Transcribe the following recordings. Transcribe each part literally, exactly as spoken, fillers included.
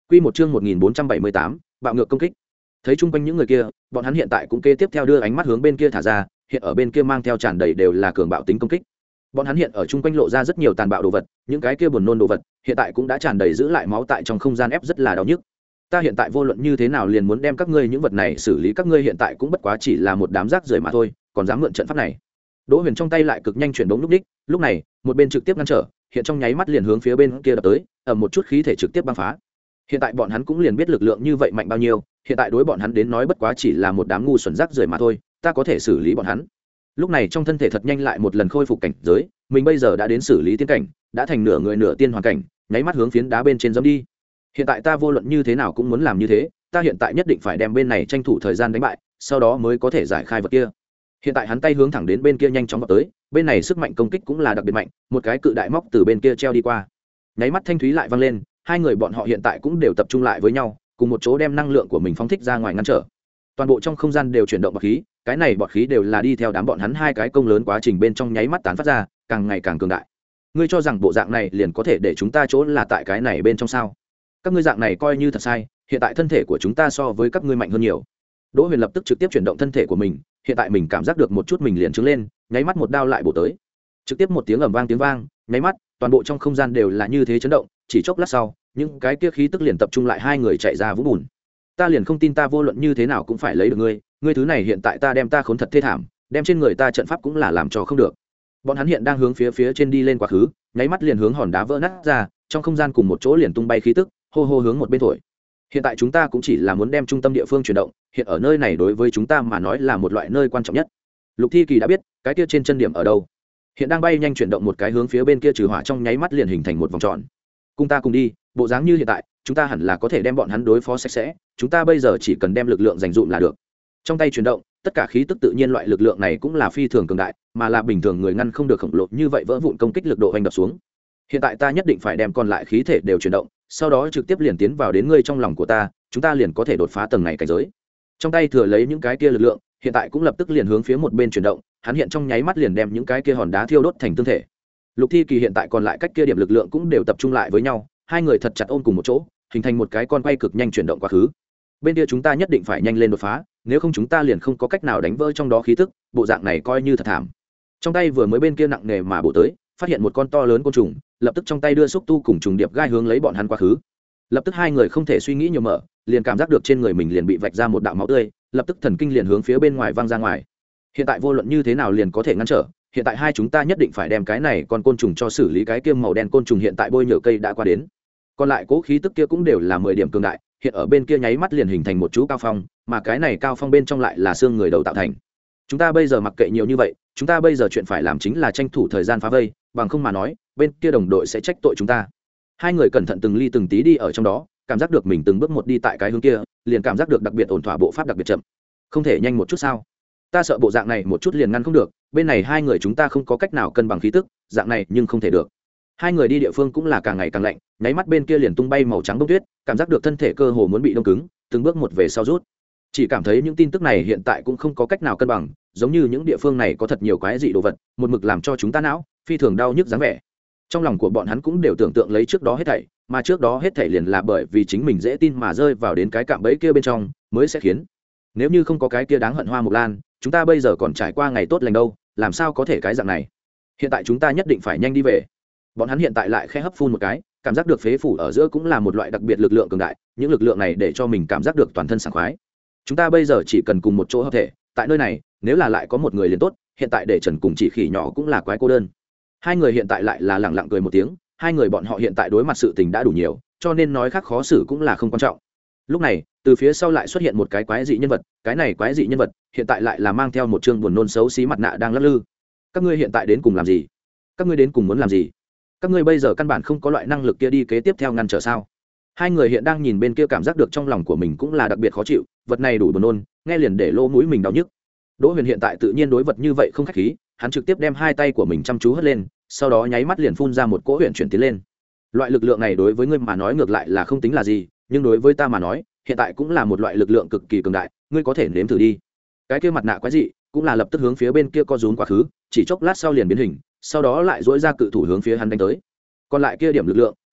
Quy một chương một nghìn bốn trăm bảy mươi tám, bạo ngược công kích. Thấy chung quanh những người kia, bọn hắn hiện tại cũng kế tiếp theo đưa ánh mắt hướng bên kia thả ra, hiện ở bên kia mang theo tràn đầy đều là cường bạo tính công kích. Bọn hắn hiện ở chung quanh lộ ra rất nhiều tàn bạo đồ vật, những cái kia buồn nôn đồ vật, hiện tại cũng đã tràn đầy giữ lại máu tại trong không gian ép rất là đau nhức. Ta hiện tại vô luận như thế nào liền muốn đem các ngươi những vật này xử lý, các ngươi hiện tại cũng bất quá chỉ là một đám rác rưởi mà thôi, còn dám mượn trận pháp này. Đỗ Huyền trong tay lại cực nhanh chuyển bóng lúc đích, lúc này, một bên trực tiếp ngăn trở, hiện trong nháy mắt liền hướng phía bên kia đập tới, ầm một chút khí thể trực tiếp băng phá. Hiện tại bọn hắn cũng liền biết lực lượng như vậy mạnh bao nhiêu, hiện tại đối bọn hắn đến nói bất quá chỉ là một đám ngu xuẩn rác rưởi mà thôi, ta có thể xử lý bọn hắn. Lúc này trong thân thể thật nhanh lại một lần khôi phục cảnh giới, mình bây giờ đã đến xử lý tiên cảnh, đã thành nửa người nửa tiên hoàn cảnh, nháy mắt hướng phiến đá bên trên giẫm đi. Hiện tại ta vô luận như thế nào cũng muốn làm như thế, ta hiện tại nhất định phải đem bên này tranh thủ thời gian đánh bại, sau đó mới có thể giải khai vật kia. Hiện tại hắn tay hướng thẳng đến bên kia nhanh chóng vào tới, bên này sức mạnh công kích cũng là đặc biệt mạnh, một cái cự đại móc từ bên kia treo đi qua. Nháy mắt thanh thúy lại vang lên, hai người bọn họ hiện tại cũng đều tập trung lại với nhau, cùng một chỗ đem năng lượng của mình phóng thích ra ngoài ngăn trở. Toàn bộ trong không gian đều chuyển động bọt khí, cái này bọt khí đều là đi theo đám bọn hắn hai cái công lớn quá trình bên trong nháy mắt tán phát ra, càng ngày càng cường đại. Ngươi cho rằng bộ dạng này liền có thể để chúng ta chỗ là tại cái này bên trong sao? Các ngươi dạng này coi như thật sai, hiện tại thân thể của chúng ta so với các ngươi mạnh hơn nhiều. Đỗ Huyền lập tức trực tiếp chuyển động thân thể của mình, hiện tại mình cảm giác được một chút mình liền trứng lên, nháy mắt một đao lại bổ tới. Trực tiếp một tiếng ầm vang tiếng vang, nháy mắt, toàn bộ trong không gian đều là như thế chấn động, chỉ chốc lát sau, những cái kia khí tức liền tập trung lại hai người chạy ra vũng bùn. Ta liền không tin ta vô luận như thế nào cũng phải lấy được ngươi, ngươi thứ này hiện tại ta đem ta khốn thật thê thảm, đem trên người ta trận pháp cũng là làm cho không được. Bọn hắn hiện đang hướng phía phía trên đi lên quá khứ, nháy mắt liền hướng hòn đá vỡ nát ra, trong không gian cùng một chỗ liền tung bay khí tức, hô hô hướng một bên thổi. Hiện tại chúng ta cũng chỉ là muốn đem trung tâm địa phương chuyển động, hiện ở nơi này đối với chúng ta mà nói là một loại nơi quan trọng nhất. Lục Thi Kỳ đã biết, cái kia trên chân điểm ở đâu. Hiện đang bay nhanh chuyển động một cái hướng phía bên kia trừ hỏa trong nháy mắt liền hình thành một vòng tròn. Cùng ta cùng đi, bộ dáng như hiện tại, chúng ta hẳn là có thể đem bọn hắn đối phó sạch sẽ, chúng ta bây giờ chỉ cần đem lực lượng dành dụm là được. Trong tay chuyển động, tất cả khí tức tự nhiên loại lực lượng này cũng là phi thường cường đại, mà là bình thường người ngăn không được khổng lồ như vậy vỡ vụn công kích lực độ hoành đập xuống. Hiện tại ta nhất định phải đem còn lại khí thể đều chuyển động, sau đó trực tiếp liền tiến vào đến ngươi trong lòng của ta, chúng ta liền có thể đột phá tầng này cảnh giới. Trong tay thừa lấy những cái kia lực lượng, hiện tại cũng lập tức liền hướng phía một bên chuyển động, hắn hiện trong nháy mắt liền đem những cái kia hòn đá thiêu đốt thành tương thể. Lục Thi Kỳ hiện tại còn lại cách kia điểm lực lượng cũng đều tập trung lại với nhau, hai người thật chặt ôm cùng một chỗ, hình thành một cái con quay cực nhanh chuyển động quá khứ. Bên kia chúng ta nhất định phải nhanh lên đột phá, nếu không chúng ta liền không có cách nào đánh vỡ trong đó khí tức, bộ dạng này coi như thật thảm. Trong tay vừa mới bên kia nặng nề mà bổ tới, phát hiện một con to lớn côn trùng, lập tức trong tay đưa xúc tu cùng trùng điệp gai hướng lấy bọn hắn quá khứ. Lập tức hai người không thể suy nghĩ nhiều mở, liền cảm giác được trên người mình liền bị vạch ra một đạo máu tươi, lập tức thần kinh liền hướng phía bên ngoài văng ra ngoài. Hiện tại vô luận như thế nào liền có thể ngăn trở, hiện tại hai chúng ta nhất định phải đem cái này con côn trùng cho xử lý. Cái kia màu đen côn trùng hiện tại bôi nhựa cây đã qua đến, còn lại cố khí tức kia cũng đều là mười điểm cường đại, hiện ở bên kia nháy mắt liền hình thành một chú cao phong, mà cái này cao phong bên trong lại là xương người đầu tạo thành. Chúng ta bây giờ mặc kệ nhiều như vậy, chúng ta bây giờ chuyện phải làm chính là tranh thủ thời gian phá vây, bằng không mà nói bên kia đồng đội sẽ trách tội chúng ta. Hai người cẩn thận từng ly từng tí đi ở trong đó, cảm giác được mình từng bước một đi tại cái hướng kia, liền cảm giác được đặc biệt ổn thỏa, bộ pháp đặc biệt chậm. Không thể nhanh một chút sao? Ta sợ bộ dạng này một chút liền ngăn không được, bên này hai người chúng ta không có cách nào cân bằng khí tức, dạng này nhưng không thể được. Hai người đi địa phương cũng là càng ngày càng lạnh, nháy mắt bên kia liền tung bay màu trắng bông tuyết, cảm giác được thân thể cơ hồ muốn bị đông cứng, từng bước một về sau rút. Chỉ cảm thấy những tin tức này hiện tại cũng không có cách nào cân bằng, giống như những địa phương này có thật nhiều quái dị đồ vật, một mực làm cho chúng ta não phi thường đau nhức dáng vẻ. Trong lòng của bọn hắn cũng đều tưởng tượng lấy trước đó hết thảy, mà trước đó hết thảy liền là bởi vì chính mình dễ tin mà rơi vào đến cái cạm bẫy kia bên trong, mới sẽ khiến. Nếu như không có cái kia đáng hận Hoa Mộc Lan, chúng ta bây giờ còn trải qua ngày tốt lành đâu, làm sao có thể cái dạng này. Hiện tại chúng ta nhất định phải nhanh đi về. Bọn hắn hiện tại lại khẽ hấp phun một cái, cảm giác được phế phủ ở giữa cũng là một loại đặc biệt lực lượng cường đại, những lực lượng này để cho mình cảm giác được toàn thân sảng khoái. Chúng ta bây giờ chỉ cần cùng một chỗ hợp thể, tại nơi này, nếu là lại có một người liền tốt, hiện tại để Trần cùng Chỉ Khỉ nhỏ cũng là quái cô đơn. Hai người hiện tại lại là lẳng lặng cười một tiếng, hai người bọn họ hiện tại đối mặt sự tình đã đủ nhiều, cho nên nói khác khó xử cũng là không quan trọng. Lúc này, từ phía sau lại xuất hiện một cái quái dị nhân vật, cái này quái dị nhân vật hiện tại lại là mang theo một trương buồn nôn xấu xí mặt nạ đang lắc lư. Các ngươi hiện tại đến cùng làm gì? Các ngươi đến cùng muốn làm gì? Các ngươi bây giờ căn bản không có loại năng lực kia đi kế tiếp theo ngăn trở sao? Hai người hiện đang nhìn bên kia, cảm giác được trong lòng của mình cũng là đặc biệt khó chịu, vật này đủ buồn nôn, nghe liền để lỗ mũi mình đau nhức. Đỗ Huyền hiện tại tự nhiên đối vật như vậy không khách khí, hắn trực tiếp đem hai tay của mình chăm chú hất lên, sau đó nháy mắt liền phun ra một cỗ huyền chuyển tiến lên. Loại lực lượng này đối với ngươi mà nói ngược lại là không tính là gì, nhưng đối với ta mà nói, hiện tại cũng là một loại lực lượng cực kỳ cường đại, ngươi có thể nếm thử đi. Cái kia mặt nạ quái dị cũng là lập tức hướng phía bên kia co rúm quá khứ, chỉ chốc lát sau liền biến hình, sau đó lại duỗi ra cự thủ hướng phía hắn đánh tới. Còn lại kia điểm lực lượng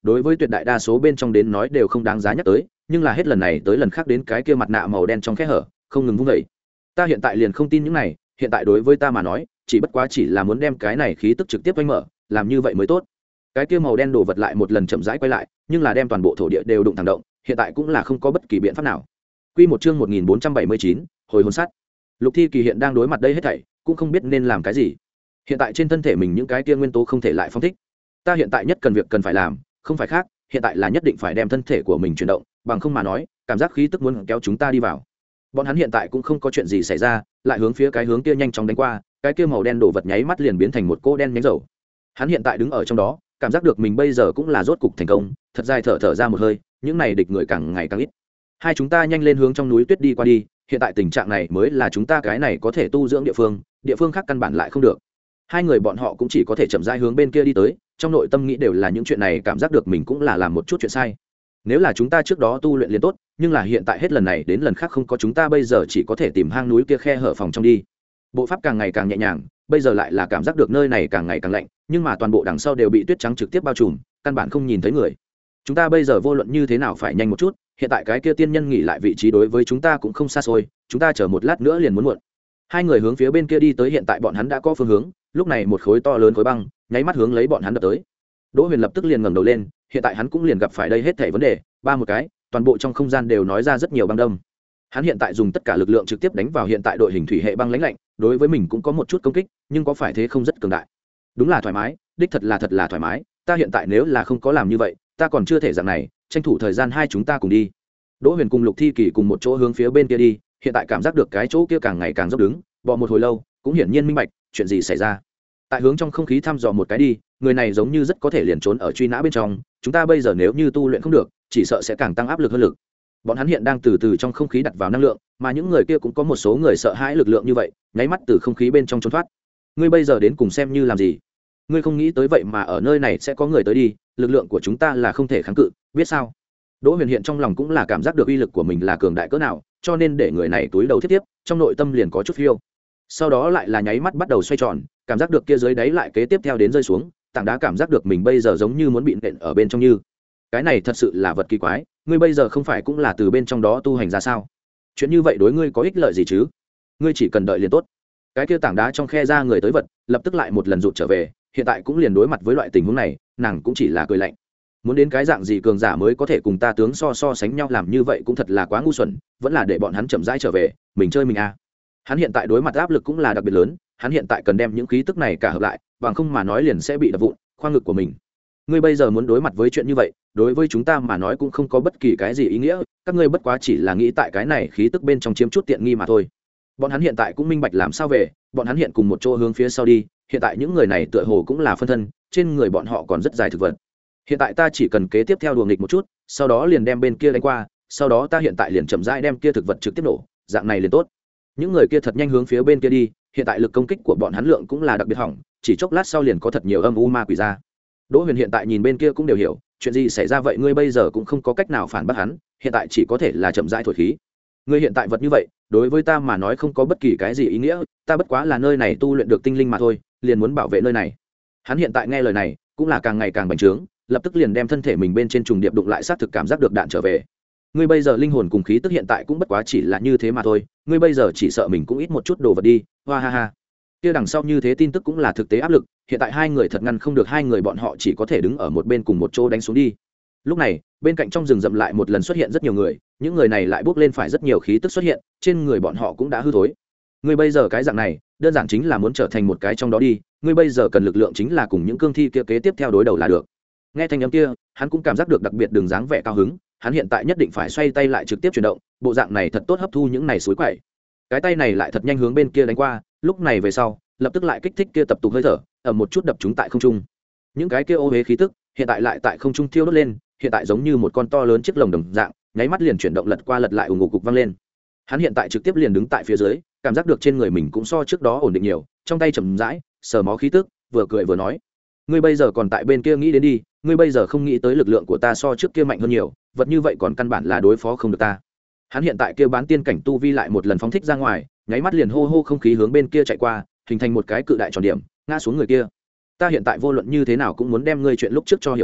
đối với tuyệt đại đa số bên trong đến nói đều không đáng giá nhắc tới, nhưng là hết lần này tới lần khác đến cái kia mặt nạ màu đen trong khe hở không ngừng vung vẩy. Ta hiện tại liền không tin những này, hiện tại đối với ta mà nói chỉ bất quá chỉ là muốn đem cái này khí tức trực tiếp oanh mở, làm như vậy mới tốt. Cái kia màu đen đổ vật lại một lần chậm rãi quay lại, nhưng là đem toàn bộ thổ địa đều đụng thẳng động, hiện tại cũng là không có bất kỳ biện pháp nào. Quy một chương một nghìn bốn trăm bảy mươi chín, hồi hồn sắt. Lục Thi Kỳ hiện đang đối mặt đây hết thảy, cũng không biết nên làm cái gì. Hiện tại trên thân thể mình những cái kia nguyên tố không thể lại phong thích. Ta hiện tại nhất cần việc cần phải làm, không phải khác, hiện tại là nhất định phải đem thân thể của mình chuyển động, bằng không mà nói, cảm giác khí tức muốn kéo chúng ta đi vào. Bọn hắn hiện tại cũng không có chuyện gì xảy ra, lại hướng phía cái hướng kia nhanh chóng đánh qua, cái kia màu đen đổ vật nháy mắt liền biến thành một cô đen nhánh dầu. Hắn hiện tại đứng ở trong đó, cảm giác được mình bây giờ cũng là rốt cục thành công, thật dài thở thở ra một hơi, những này địch người càng ngày càng ít. Hai chúng ta nhanh lên hướng trong núi tuyết đi qua đi, hiện tại tình trạng này mới là chúng ta cái này có thể tu dưỡng địa phương, địa phương khác căn bản lại không được. Hai người bọn họ cũng chỉ có thể chậm rãi hướng bên kia đi tới, trong nội tâm nghĩ đều là những chuyện này, cảm giác được mình cũng là làm một chút chuyện sai. Nếu là chúng ta trước đó tu luyện liền tốt, nhưng là hiện tại hết lần này đến lần khác không có, chúng ta bây giờ chỉ có thể tìm hang núi kia khe hở phòng trong đi. Bộ pháp càng ngày càng nhẹ nhàng, bây giờ lại là cảm giác được nơi này càng ngày càng lạnh, nhưng mà toàn bộ đằng sau đều bị tuyết trắng trực tiếp bao trùm, căn bản không nhìn thấy người. Chúng ta bây giờ vô luận như thế nào phải nhanh một chút, hiện tại cái kia tiên nhân nghỉ lại vị trí đối với chúng ta cũng không xa xôi, chúng ta chờ một lát nữa liền muốn muộn. Hai người hướng phía bên kia đi tới, hiện tại bọn hắn đã có phương hướng, lúc này một khối to lớn khối băng nháy mắt hướng lấy bọn hắn đập tới. Đỗ Huyền lập tức liền ngẩng đầu lên, hiện tại hắn cũng liền gặp phải đây hết thảy vấn đề, ba một cái, toàn bộ trong không gian đều nói ra rất nhiều băng đâm. Hắn hiện tại dùng tất cả lực lượng trực tiếp đánh vào hiện tại đội hình thủy hệ băng lãnh lạnh, đối với mình cũng có một chút công kích, nhưng có phải thế không rất cường đại. Đúng là thoải mái, đích thật là thật là thoải mái, ta hiện tại nếu là không có làm như vậy, ta còn chưa thể dạng này, tranh thủ thời gian hai chúng ta cùng đi. Đỗ Huyền cùng Lục Thi Kỳ cùng một chỗ hướng phía bên kia đi, hiện tại cảm giác được cái chỗ kia càng ngày càng dốc đứng, bò một hồi lâu, cũng hiển nhiên minh bạch chuyện gì xảy ra. Tại hướng trong không khí thăm dò một cái đi, người này giống như rất có thể liền trốn ở truy nã bên trong, chúng ta bây giờ nếu như tu luyện không được, chỉ sợ sẽ càng tăng áp lực hơn lực. Bọn hắn hiện đang từ từ trong không khí đặt vào năng lượng, mà những người kia cũng có một số người sợ hãi lực lượng như vậy, nháy mắt từ không khí bên trong trốn thoát. Ngươi bây giờ đến cùng xem như làm gì? Ngươi không nghĩ tới vậy mà ở nơi này sẽ có người tới đi, lực lượng của chúng ta là không thể kháng cự, biết sao? Đỗ Huyền hiện trong lòng cũng là cảm giác được uy lực của mình là cường đại cỡ nào, cho nên để người này túi đầu thiết tiếp, trong nội tâm liền có chút phiêu. Sau đó lại là nháy mắt bắt đầu xoay tròn, cảm giác được kia dưới đáy lại kế tiếp theo đến rơi xuống, tảng đá cảm giác được mình bây giờ giống như muốn bị nện ở bên trong như. Cái này thật sự là vật kỳ quái, ngươi bây giờ không phải cũng là từ bên trong đó tu hành ra sao? Chuyện như vậy đối ngươi có ích lợi gì chứ? Ngươi chỉ cần đợi liền tốt. Cái kia tảng đá trong khe ra người tới vật, lập tức lại một lần rụt trở về, hiện tại cũng liền đối mặt với loại tình huống này, nàng cũng chỉ là cười lạnh. Muốn đến cái dạng gì cường giả mới có thể cùng ta tướng so so sánh nhau, làm như vậy cũng thật là quá ngu xuẩn, vẫn là để bọn hắn chậm rãi trở về, mình chơi mình à. Hắn hiện tại đối mặt áp lực cũng là đặc biệt lớn, hắn hiện tại cần đem những khí tức này cả hợp lại, bằng không mà nói liền sẽ bị đập vụn khoang ngực của mình. Ngươi bây giờ muốn đối mặt với chuyện như vậy, đối với chúng ta mà nói cũng không có bất kỳ cái gì ý nghĩa, các ngươi bất quá chỉ là nghĩ tại cái này khí tức bên trong chiếm chút tiện nghi mà thôi. Bọn hắn hiện tại cũng minh bạch làm sao về, bọn hắn hiện cùng một chỗ hướng phía sau đi, hiện tại những người này tựa hồ cũng là phân thân, trên người bọn họ còn rất dài thực vật. Hiện tại ta chỉ cần kế tiếp theo đùa nghịch một chút, sau đó liền đem bên kia đánh qua, sau đó ta hiện tại liền chậm rãi đem kia thực vật trực tiếp nổ, dạng này liền tốt. Những người kia thật nhanh hướng phía bên kia đi, hiện tại lực công kích của bọn hắn lượng cũng là đặc biệt hỏng, chỉ chốc lát sau liền có thật nhiều âm u ma quỷ ra. Đỗ Huyền hiện tại nhìn bên kia cũng đều hiểu, chuyện gì xảy ra vậy, ngươi bây giờ cũng không có cách nào phản bác hắn, hiện tại chỉ có thể là chậm rãi thổi khí. Ngươi hiện tại vật như vậy, đối với ta mà nói không có bất kỳ cái gì ý nghĩa, ta bất quá là nơi này tu luyện được tinh linh mà thôi, liền muốn bảo vệ nơi này. Hắn hiện tại nghe lời này, cũng là càng ngày càng bành trướng, lập tức liền đem thân thể mình bên trên trùng điệp đụng lại, sát thực cảm giác được đạn trở về. Ngươi bây giờ linh hồn cùng khí tức hiện tại cũng bất quá chỉ là như thế mà thôi, ngươi bây giờ chỉ sợ mình cũng ít một chút đồ vật đi, hoa ha ha. Kia đằng sau như thế tin tức cũng là thực tế áp lực, hiện tại hai người thật ngăn không được, hai người bọn họ chỉ có thể đứng ở một bên cùng một chỗ đánh xuống đi. Lúc này, bên cạnh trong rừng rậm lại một lần xuất hiện rất nhiều người, những người này lại bước lên phải rất nhiều khí tức xuất hiện, trên người bọn họ cũng đã hư thối. Ngươi bây giờ cái dạng này, đơn giản chính là muốn trở thành một cái trong đó đi, ngươi bây giờ cần lực lượng chính là cùng những cương thi kia kế tiếp theo đối đầu là được. Nghe thanh âm kia, hắn cũng cảm giác được đặc biệt đường dáng vẻ cao hứng, hắn hiện tại nhất định phải xoay tay lại trực tiếp chuyển động, bộ dạng này thật tốt hấp thu những này suối quậy. Cái tay này lại thật nhanh hướng bên kia đánh qua, lúc này về sau, lập tức lại kích thích kia tập tục hơi thở, ở một chút đập chúng tại không trung. Những cái kia ô hế khí tức, hiện tại lại tại không trung thiêu đốt lên, hiện tại giống như một con to lớn chiếc lồng đồng dạng, nháy mắt liền chuyển động lật qua lật lại ùng ục cục vang lên. Hắn hiện tại trực tiếp liền đứng tại phía dưới, cảm giác được trên người mình cũng so trước đó ổn định nhiều, trong tay chậm rãi sờ mó khí tức, vừa cười vừa nói: ngươi bây giờ còn tại bên kia nghĩ đến đi, ngươi bây giờ không nghĩ tới lực lượng của ta so trước kia mạnh hơn nhiều, vật như vậy còn căn bản là đối phó không được ta. Hắn hiện tại kia bán tiên cảnh tu vi lại một lần phóng thích ra ngoài, nháy mắt liền hô hô không khí hướng bên kia chạy qua, hình thành một cái cự đại tròn điểm, ngã xuống người kia. Ta hiện tại vô luận như thế nào cũng muốn đem ngươi chuyện lúc trước cho hiểu rõ,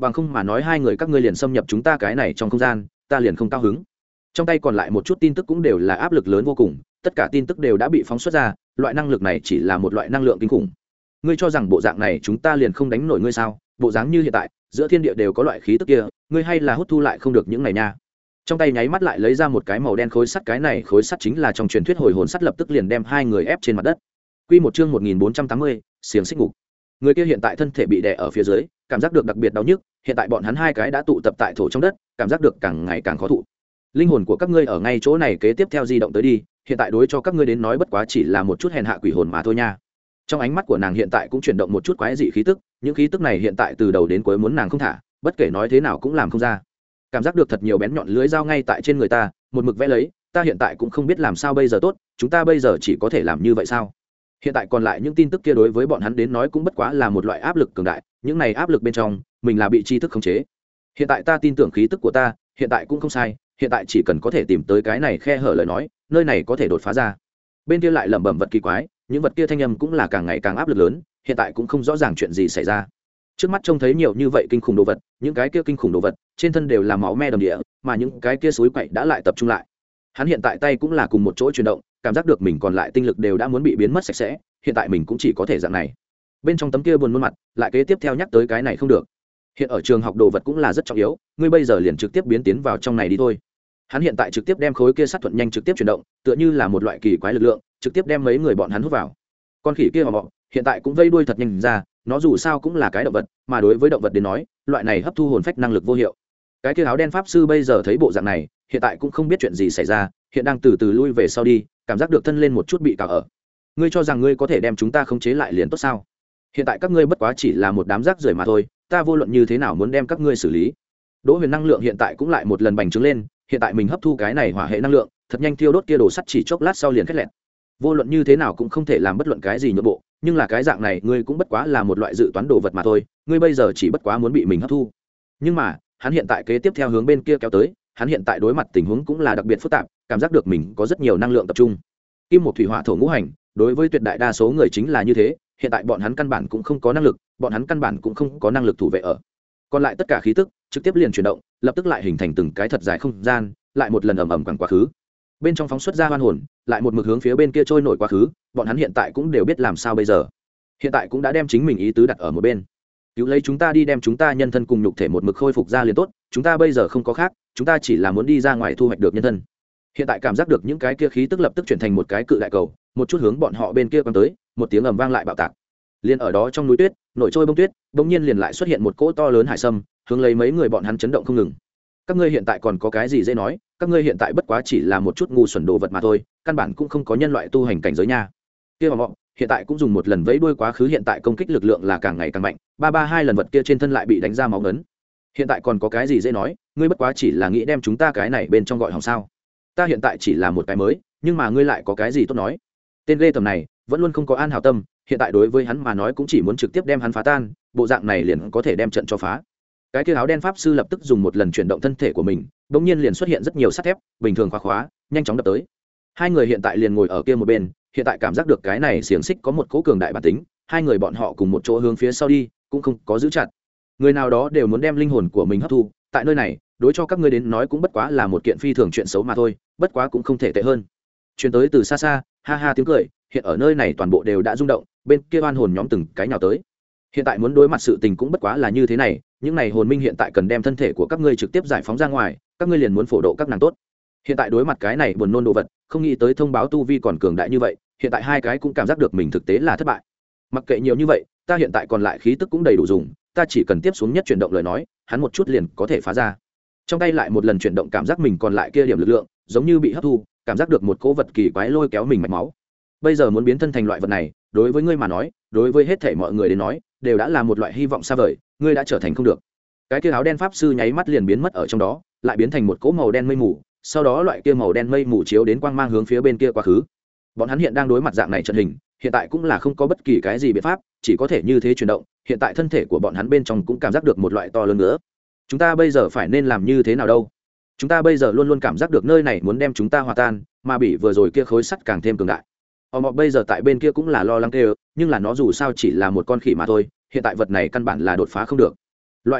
bằng không mà nói hai người các ngươi liền xâm nhập chúng ta cái này trong không gian, ta liền không cao hứng. Trong tay còn lại một chút tin tức cũng đều là áp lực lớn vô cùng, tất cả tin tức đều đã bị phóng xuất ra, loại năng lực này chỉ là một loại năng lượng kinh khủng. Ngươi cho rằng bộ dạng này chúng ta liền không đánh nổi ngươi sao? Bộ dáng như hiện tại, giữa thiên địa đều có loại khí tức kia, ngươi hay là hút thu lại không được những này nha. Trong tay nháy mắt lại lấy ra một cái màu đen khối sắt, cái này khối sắt chính là trong truyền thuyết hồi hồn sắt, lập tức liền đem hai người ép trên mặt đất. Quy một chương một nghìn bốn trăm tám mươi, xiềng xích ngục. Người kia hiện tại thân thể bị đè ở phía dưới, cảm giác được đặc biệt đau nhức, hiện tại bọn hắn hai cái đã tụ tập tại thổ trong đất, cảm giác được càng ngày càng khó thụ. Linh hồn của các ngươi ở ngay chỗ này, kế tiếp theo di động tới đi, hiện tại đối cho các ngươi đến nói bất quá chỉ là một chút hèn hạ quỷ hồn mà thôi nha. Trong ánh mắt của nàng hiện tại cũng chuyển động một chút quái dị khí tức, những khí tức này hiện tại từ đầu đến cuối muốn nàng không thả, bất kể nói thế nào cũng làm không ra. Cảm giác được thật nhiều bén nhọn lưới dao ngay tại trên người ta, một mực vẽ lấy, ta hiện tại cũng không biết làm sao bây giờ tốt, chúng ta bây giờ chỉ có thể làm như vậy sao? Hiện tại còn lại những tin tức kia đối với bọn hắn đến nói cũng bất quá là một loại áp lực cường đại, những này áp lực bên trong, mình là bị tri thức khống chế. Hiện tại ta tin tưởng khí tức của ta, hiện tại cũng không sai, hiện tại chỉ cần có thể tìm tới cái này khe hở lời nói, nơi này có thể đột phá ra. Bên kia lại lẩm bẩm vật kỳ quái, những vật kia thanh âm cũng là càng ngày càng áp lực lớn, hiện tại cũng không rõ ràng chuyện gì xảy ra. Trước mắt trông thấy nhiều như vậy kinh khủng đồ vật, những cái kia kinh khủng đồ vật trên thân đều là máu me đầm địa, mà những cái kia suối quậy đã lại tập trung lại. Hắn hiện tại tay cũng là cùng một chỗ chuyển động, cảm giác được mình còn lại tinh lực đều đã muốn bị biến mất sạch sẽ, hiện tại mình cũng chỉ có thể dạng này. Bên trong tấm kia buồn muôn mặt, lại kế tiếp theo nhắc tới cái này không được. Hiện ở trường học đồ vật cũng là rất trọng yếu, ngươi bây giờ liền trực tiếp biến tiến vào trong này đi thôi. Hắn hiện tại trực tiếp đem khối kia sắt thuận nhanh trực tiếp chuyển động, tựa như là một loại kỳ quái lực lượng, trực tiếp đem mấy người bọn hắn hút vào. Con khỉ kia mà bọn, hiện tại cũng vây đuôi thật nhanh ra, nó dù sao cũng là cái động vật, mà đối với động vật đến nói, loại này hấp thu hồn phách năng lực vô hiệu. Cái kia áo đen pháp sư bây giờ thấy bộ dạng này, hiện tại cũng không biết chuyện gì xảy ra, hiện đang từ từ lui về sau đi, cảm giác được thân lên một chút bị cào ở. Ngươi cho rằng ngươi có thể đem chúng ta khống chế lại liền tốt sao? Hiện tại các ngươi bất quá chỉ là một đám rác rưởi mà thôi, ta vô luận như thế nào muốn đem các ngươi xử lý. Đỗ Huyền năng lượng hiện tại cũng lại một lần bành trướng lên, hiện tại mình hấp thu cái này hỏa hệ năng lượng, thật nhanh thiêu đốt kia đồ sắt, chỉ chốc lát sau liền khét lẹt. Vô luận như thế nào cũng không thể làm bất luận cái gì nhượng bộ, nhưng là cái dạng này ngươi cũng bất quá là một loại dự toán đồ vật mà thôi, ngươi bây giờ chỉ bất quá muốn bị mình hấp thu. Nhưng mà, hắn hiện tại kế tiếp theo hướng bên kia kéo tới, hắn hiện tại đối mặt tình huống cũng là đặc biệt phức tạp, cảm giác được mình có rất nhiều năng lượng tập trung. Kim một thủy hỏa thổ ngũ hành, đối với tuyệt đại đa số người chính là như thế, hiện tại bọn hắn căn bản cũng không có năng lực, bọn hắn căn bản cũng không có năng lực thủ vệ ở. Còn lại tất cả khí tức trực tiếp liền chuyển động, lập tức lại hình thành từng cái thật dài không gian, lại một lần ầm ầm quẳng quá khứ. Bên trong phóng xuất ra hoan hồn, lại một mực hướng phía bên kia trôi nổi quá khứ, bọn hắn hiện tại cũng đều biết làm sao bây giờ. Hiện tại cũng đã đem chính mình ý tứ đặt ở một bên. Cứu lấy chúng ta đi, đem chúng ta nhân thân cùng nhục thể một mực khôi phục ra liền tốt, chúng ta bây giờ không có khác, chúng ta chỉ là muốn đi ra ngoài thu hoạch được nhân thân. Hiện tại cảm giác được những cái kia khí tức lập tức chuyển thành một cái cự đại cầu, một chút hướng bọn họ bên kia quăng tới, một tiếng ầm vang lại bạo tạc. Liên ở đó trong núi tuyết, nổi trôi bông tuyết, bỗng nhiên liền lại xuất hiện một cỗ to lớn hải sâm, hướng lấy mấy người bọn hắn chấn động không ngừng. Các ngươi hiện tại còn có cái gì dễ nói, các ngươi hiện tại bất quá chỉ là một chút ngu xuẩn đồ vật mà thôi, căn bản cũng không có nhân loại tu hành cảnh giới nha. Kia mà bọn, hiện tại cũng dùng một lần vẫy đuôi quá khứ, hiện tại công kích lực lượng là càng ngày càng mạnh, ba ba hai lần vật kia trên thân lại bị đánh ra máu ngấn. Hiện tại còn có cái gì dễ nói, ngươi bất quá chỉ là nghĩ đem chúng ta cái này bên trong gọi hỏng sao? Ta hiện tại chỉ là một cái mới, nhưng mà ngươi lại có cái gì tốt nói? Tên ghê tầm này vẫn luôn không có an hảo tâm, hiện tại đối với hắn mà nói cũng chỉ muốn trực tiếp đem hắn phá tan, bộ dạng này liền có thể đem trận cho phá. Cái kia áo đen pháp sư lập tức dùng một lần chuyển động thân thể của mình, bỗng nhiên liền xuất hiện rất nhiều sắt thép bình thường khóa khóa, nhanh chóng đập tới. Hai người hiện tại liền ngồi ở kia một bên, hiện tại cảm giác được cái này xiềng xích có một cỗ cường đại bản tính, hai người bọn họ cùng một chỗ hướng phía sau đi, cũng không có giữ chặt. Người nào đó đều muốn đem linh hồn của mình hấp thu, tại nơi này, đối cho các ngươi đến nói cũng bất quá là một kiện phi thường chuyện xấu mà thôi, bất quá cũng không thể tệ hơn. Truyền tới từ xa xa, ha ha tiếng cười, hiện ở nơi này toàn bộ đều đã rung động, bên kia oan hồn nhóm từng cái nhào tới. Hiện tại muốn đối mặt sự tình cũng bất quá là như thế này, những này hồn minh hiện tại cần đem thân thể của các ngươi trực tiếp giải phóng ra ngoài, các ngươi liền muốn phổ độ các nàng tốt. Hiện tại đối mặt cái này buồn nôn đồ vật, không nghĩ tới thông báo tu vi còn cường đại như vậy, hiện tại hai cái cũng cảm giác được mình thực tế là thất bại. Mặc kệ nhiều như vậy, ta hiện tại còn lại khí tức cũng đầy đủ dùng, ta chỉ cần tiếp xuống nhất chuyển động lời nói, hắn một chút liền có thể phá ra. Trong tay lại một lần chuyển động, cảm giác mình còn lại kia điểm lực lượng, giống như bị hấp thu, cảm giác được một cỗ vật kỳ quái lôi kéo mình mạch máu. Bây giờ muốn biến thân thành loại vật này, đối với ngươi mà nói, đối với hết thảy mọi người đến nói, đều đã là một loại hy vọng xa vời, ngươi đã trở thành không được. Cái kia áo đen pháp sư nháy mắt liền biến mất ở trong đó, lại biến thành một cỗ màu đen mây mù, sau đó loại kia màu đen mây mù chiếu đến quang mang hướng phía bên kia quá khứ. Bọn hắn hiện đang đối mặt dạng này trận hình, hiện tại cũng là không có bất kỳ cái gì biện pháp, chỉ có thể như thế chuyển động, hiện tại thân thể của bọn hắn bên trong cũng cảm giác được một loại to lớn nữa. Chúng ta bây giờ phải nên làm như thế nào đâu? Chúng ta bây giờ luôn luôn cảm giác được nơi này muốn đem chúng ta hòa tan, mà bị vừa rồi kia khối sắt càng thêm cường đại. Họ mọc bây giờ tại bên kia cũng là lo lắng kêu, nhưng là nó dù sao chỉ là một con khỉ mà thôi, hiện tại vật này căn bản là đột phá không được. Loại này sắt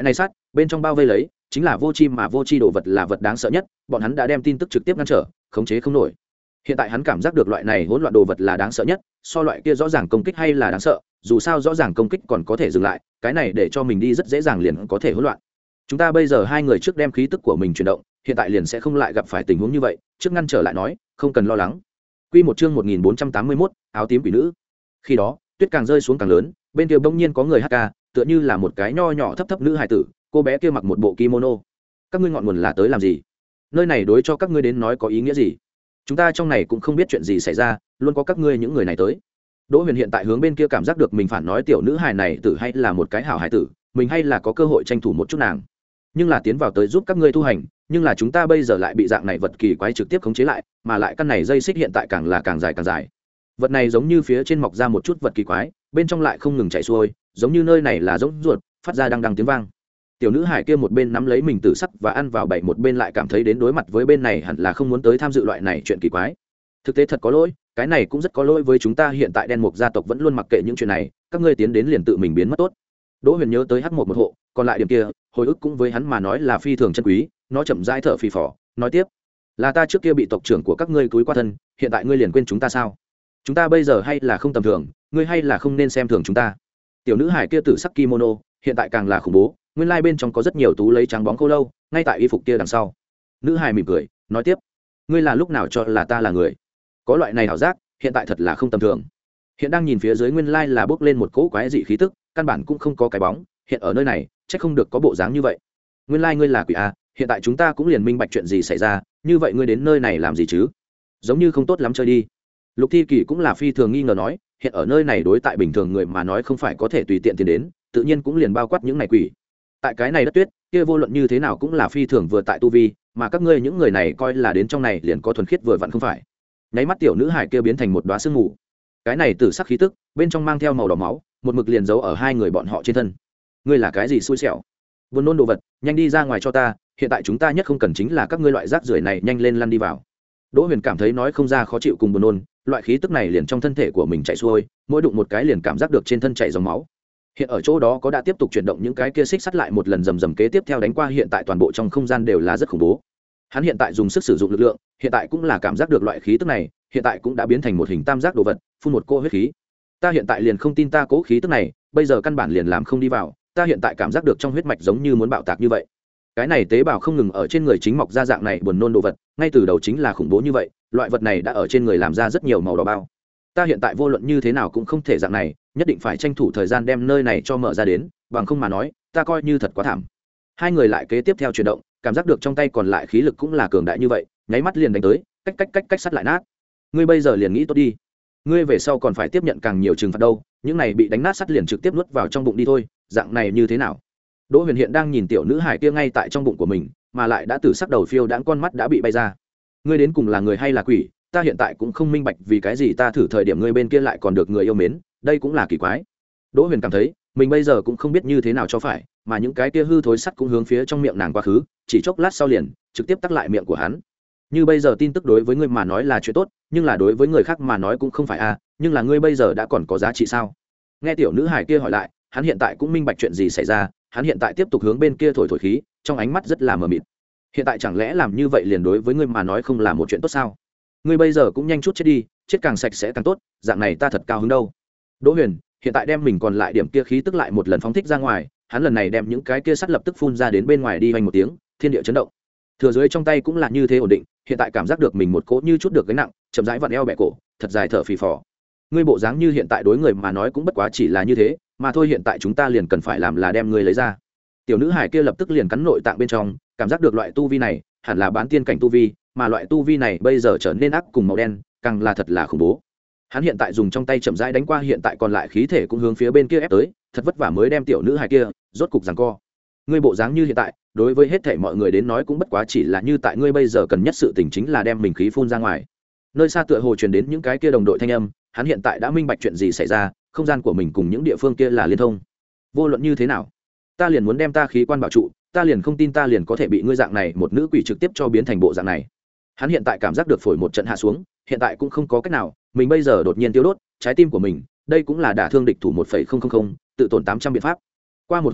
bên trong bao vây lấy chính là vô tri mà vô tri đồ vật là vật đáng sợ nhất, bọn hắn đã đem tin tức trực tiếp ngăn trở khống chế không nổi. Hiện tại hắn cảm giác được loại này hỗn loạn đồ vật là đáng sợ nhất, so loại kia rõ ràng công kích hay là đáng sợ, dù sao rõ ràng công kích còn có thể dừng lại, cái này để cho mình đi rất dễ dàng liền có thể hỗn loạn. Chúng ta bây giờ hai người trước đem khí tức của mình chuyển động, hiện tại liền sẽ không lại gặp phải tình huống như vậy, trước ngăn trở lại nói, không cần lo lắng. Quy một chương một nghìn bốn trăm tám mươi mốt, áo tím quỷ nữ. Khi đó, tuyết càng rơi xuống càng lớn, bên kia bỗng nhiên có người hát ca, tựa như là một cái nho nhỏ thấp thấp nữ hài tử, cô bé kia mặc một bộ kimono. Các ngươi ngọn nguồn là tới làm gì? Nơi này đối cho các ngươi đến nói có ý nghĩa gì? Chúng ta trong này cũng không biết chuyện gì xảy ra, luôn có các ngươi những người này tới. Đỗ Huyền hiện tại hướng bên kia cảm giác được mình phản nói tiểu nữ hài này tử hay là một cái hảo hài tử, mình hay là có cơ hội tranh thủ một chút nàng. Nhưng là tiến vào tới giúp các ngươi tu hành, nhưng là chúng ta bây giờ lại bị dạng này vật kỳ quái trực tiếp khống chế lại, mà lại căn này dây xích hiện tại càng là càng dài càng dài. Vật này giống như phía trên mọc ra một chút vật kỳ quái, bên trong lại không ngừng chảy xuôi, giống như nơi này là giống ruột, phát ra đằng đằng tiếng vang. Tiểu nữ hải kia một bên nắm lấy mình tử sắc và ăn vào bảy, một bên lại cảm thấy đến đối mặt với bên này hẳn là không muốn tới tham dự loại này chuyện kỳ quái. Thực tế thật có lỗi, cái này cũng rất có lỗi với chúng ta, hiện tại đen mục gia tộc vẫn luôn mặc kệ những chuyện này, các ngươi tiến đến liền tự mình biến mất tốt. Đỗ Huyền nhớ tới hắc một một hộ, còn lại điểm kia, hồi ức cũng với hắn mà nói là phi thường chân quý, nó chậm rãi thở phì phò, nói tiếp: "Là ta trước kia bị tộc trưởng của các ngươi túi qua thân, hiện tại ngươi liền quên chúng ta sao? Chúng ta bây giờ hay là không tầm thường, ngươi hay là không nên xem thường chúng ta." Tiểu nữ hải kia tử sắc kimono, hiện tại càng là khủng bố, nguyên lai bên trong có rất nhiều tú lấy trắng bóng khô lâu, ngay tại y phục kia đằng sau. Nữ hải mỉm cười, nói tiếp: "Ngươi là lúc nào cho là ta là người? Có loại này ảo giác, hiện tại thật là không tầm thường." Hiện đang nhìn phía dưới nguyên lai là bốc lên một cỗ quái dị khí tức, căn bản cũng không có cái bóng, hiện ở nơi này, chắc không được có bộ dáng như vậy. Nguyên lai ngươi là quỷ a, hiện tại chúng ta cũng liền minh bạch chuyện gì xảy ra, như vậy ngươi đến nơi này làm gì chứ? Giống như không tốt lắm chơi đi. Lục Thi Kỳ cũng là phi thường nghi ngờ nói, hiện ở nơi này đối tại bình thường người mà nói không phải có thể tùy tiện tiến đến, tự nhiên cũng liền bao quát những này quỷ. Tại cái này đất tuyết, kia vô luận như thế nào cũng là phi thường vừa tại tu vi, mà các ngươi những người này coi là đến trong này liền có thuần khiết vừa vặn không phải. Nháy mắt tiểu nữ hải kia biến thành một đóa sương mù. Cái này tử sắc khí tức, bên trong mang theo màu đỏ máu, một mực liền giấu ở hai người bọn họ trên thân. Ngươi là cái gì xui xẻo? Buồn nôn đồ vật, nhanh đi ra ngoài cho ta, hiện tại chúng ta nhất không cần chính là các ngươi loại rác rưởi này, nhanh lên lăn đi vào. Đỗ Huyền cảm thấy nói không ra khó chịu cùng buồn nôn, loại khí tức này liền trong thân thể của mình chạy xuôi, mỗi đụng một cái liền cảm giác được trên thân chảy dòng máu. Hiện ở chỗ đó có đã tiếp tục chuyển động những cái kia xích sắt lại một lần rầm rầm kế tiếp theo đánh qua, hiện tại toàn bộ trong không gian đều là rất khủng bố. Hắn hiện tại dùng sức sử dụng lực lượng, hiện tại cũng là cảm giác được loại khí tức này, hiện tại cũng đã biến thành một hình tam giác đồ vật, phun một cô huyết khí. Ta hiện tại liền không tin ta cố khí tức này, bây giờ căn bản liền làm không đi vào, ta hiện tại cảm giác được trong huyết mạch giống như muốn bạo tạc như vậy. Cái này tế bào không ngừng ở trên người chính mọc ra dạng này buồn nôn đồ vật, ngay từ đầu chính là khủng bố như vậy, loại vật này đã ở trên người làm ra rất nhiều màu đỏ bao. Ta hiện tại vô luận như thế nào cũng không thể dạng này, nhất định phải tranh thủ thời gian đem nơi này cho mở ra đến, bằng không mà nói, ta coi như thật quá thảm. Hai người lại kế tiếp theo chuyển động, cảm giác được trong tay còn lại khí lực cũng là cường đại như vậy, nháy mắt liền đánh tới, cách cách cách cách sắt lại nát. Ngươi bây giờ liền nghĩ tốt đi, ngươi về sau còn phải tiếp nhận càng nhiều trừng phạt đâu, những này bị đánh nát sắt liền trực tiếp nuốt vào trong bụng đi thôi, dạng này như thế nào? Đỗ Huyền hiện đang nhìn tiểu nữ hải kia ngay tại trong bụng của mình, mà lại đã từ sắc đầu phiêu đãng con mắt đã bị bay ra. Ngươi đến cùng là người hay là quỷ? Ta hiện tại cũng không minh bạch vì cái gì ta thử thời điểm ngươi bên kia lại còn được người yêu mến, đây cũng là kỳ quái. Đỗ Huyền cảm thấy mình bây giờ cũng không biết như thế nào cho phải, mà những cái kia hư thối sắt cũng hướng phía trong miệng nàng quá khứ, chỉ chốc lát sau liền trực tiếp tắc lại miệng của hắn. Như bây giờ tin tức đối với ngươi mà nói là chuyện tốt, nhưng là đối với người khác mà nói cũng không phải a, nhưng là ngươi bây giờ đã còn có giá trị sao? Nghe tiểu nữ hải kia hỏi lại, hắn hiện tại cũng minh bạch chuyện gì xảy ra, hắn hiện tại tiếp tục hướng bên kia thổi thổi khí, trong ánh mắt rất là mờ mịt. Hiện tại chẳng lẽ làm như vậy liền đối với ngươi mà nói không là một chuyện tốt sao? Ngươi bây giờ cũng nhanh chút chết đi, chết càng sạch sẽ càng tốt, dạng này ta thật cao hứng đâu. Đỗ Huyền hiện tại đem mình còn lại điểm kia khí tức lại một lần phóng thích ra ngoài, hắn lần này đem những cái kia sắt lập tức phun ra đến bên ngoài đi hoành một tiếng, thiên địa chấn động. Thừa dưới trong tay cũng là như thế ổn định, hiện tại cảm giác được mình một cỗ như chút được gánh nặng, chậm rãi vặn eo bẻ cổ, thật dài thở phì phò. Ngươi bộ dáng như hiện tại đối người mà nói cũng bất quá chỉ là như thế, mà thôi hiện tại chúng ta liền cần phải làm là đem ngươi lấy ra. Tiểu nữ hải kia lập tức liền cắn nội tạng bên trong, cảm giác được loại tu vi này hẳn là bán tiên cảnh tu vi, mà loại tu vi này bây giờ trở nên ác cùng màu đen, càng là thật là khủng bố. Hắn hiện tại dùng trong tay chậm rãi đánh qua, hiện tại còn lại khí thể cũng hướng phía bên kia ép tới, thật vất vả mới đem tiểu nữ hài kia rốt cục giằng co. Ngươi bộ dáng như hiện tại, đối với hết thảy mọi người đến nói cũng bất quá chỉ là như tại ngươi bây giờ cần nhất sự tình chính là đem mình khí phun ra ngoài. Nơi xa tựa hồ truyền đến những cái kia đồng đội thanh âm, hắn hiện tại đã minh bạch chuyện gì xảy ra, không gian của mình cùng những địa phương kia là liên thông. Vô luận như thế nào, ta liền muốn đem ta khí quan bảo trụ, ta liền không tin ta liền có thể bị ngươi dạng này một nữ quỷ trực tiếp cho biến thành bộ dạng này. Hắn hiện tại cảm giác được phổi một trận hạ xuống, hiện tại cũng không có cách nào, mình bây giờ đột nhiên tiêu đốt trái tim của mình, đây cũng là đả thương địch thủ một phẩy không không không, tự tổn tám trăm biện pháp. Qua một hồi lâu,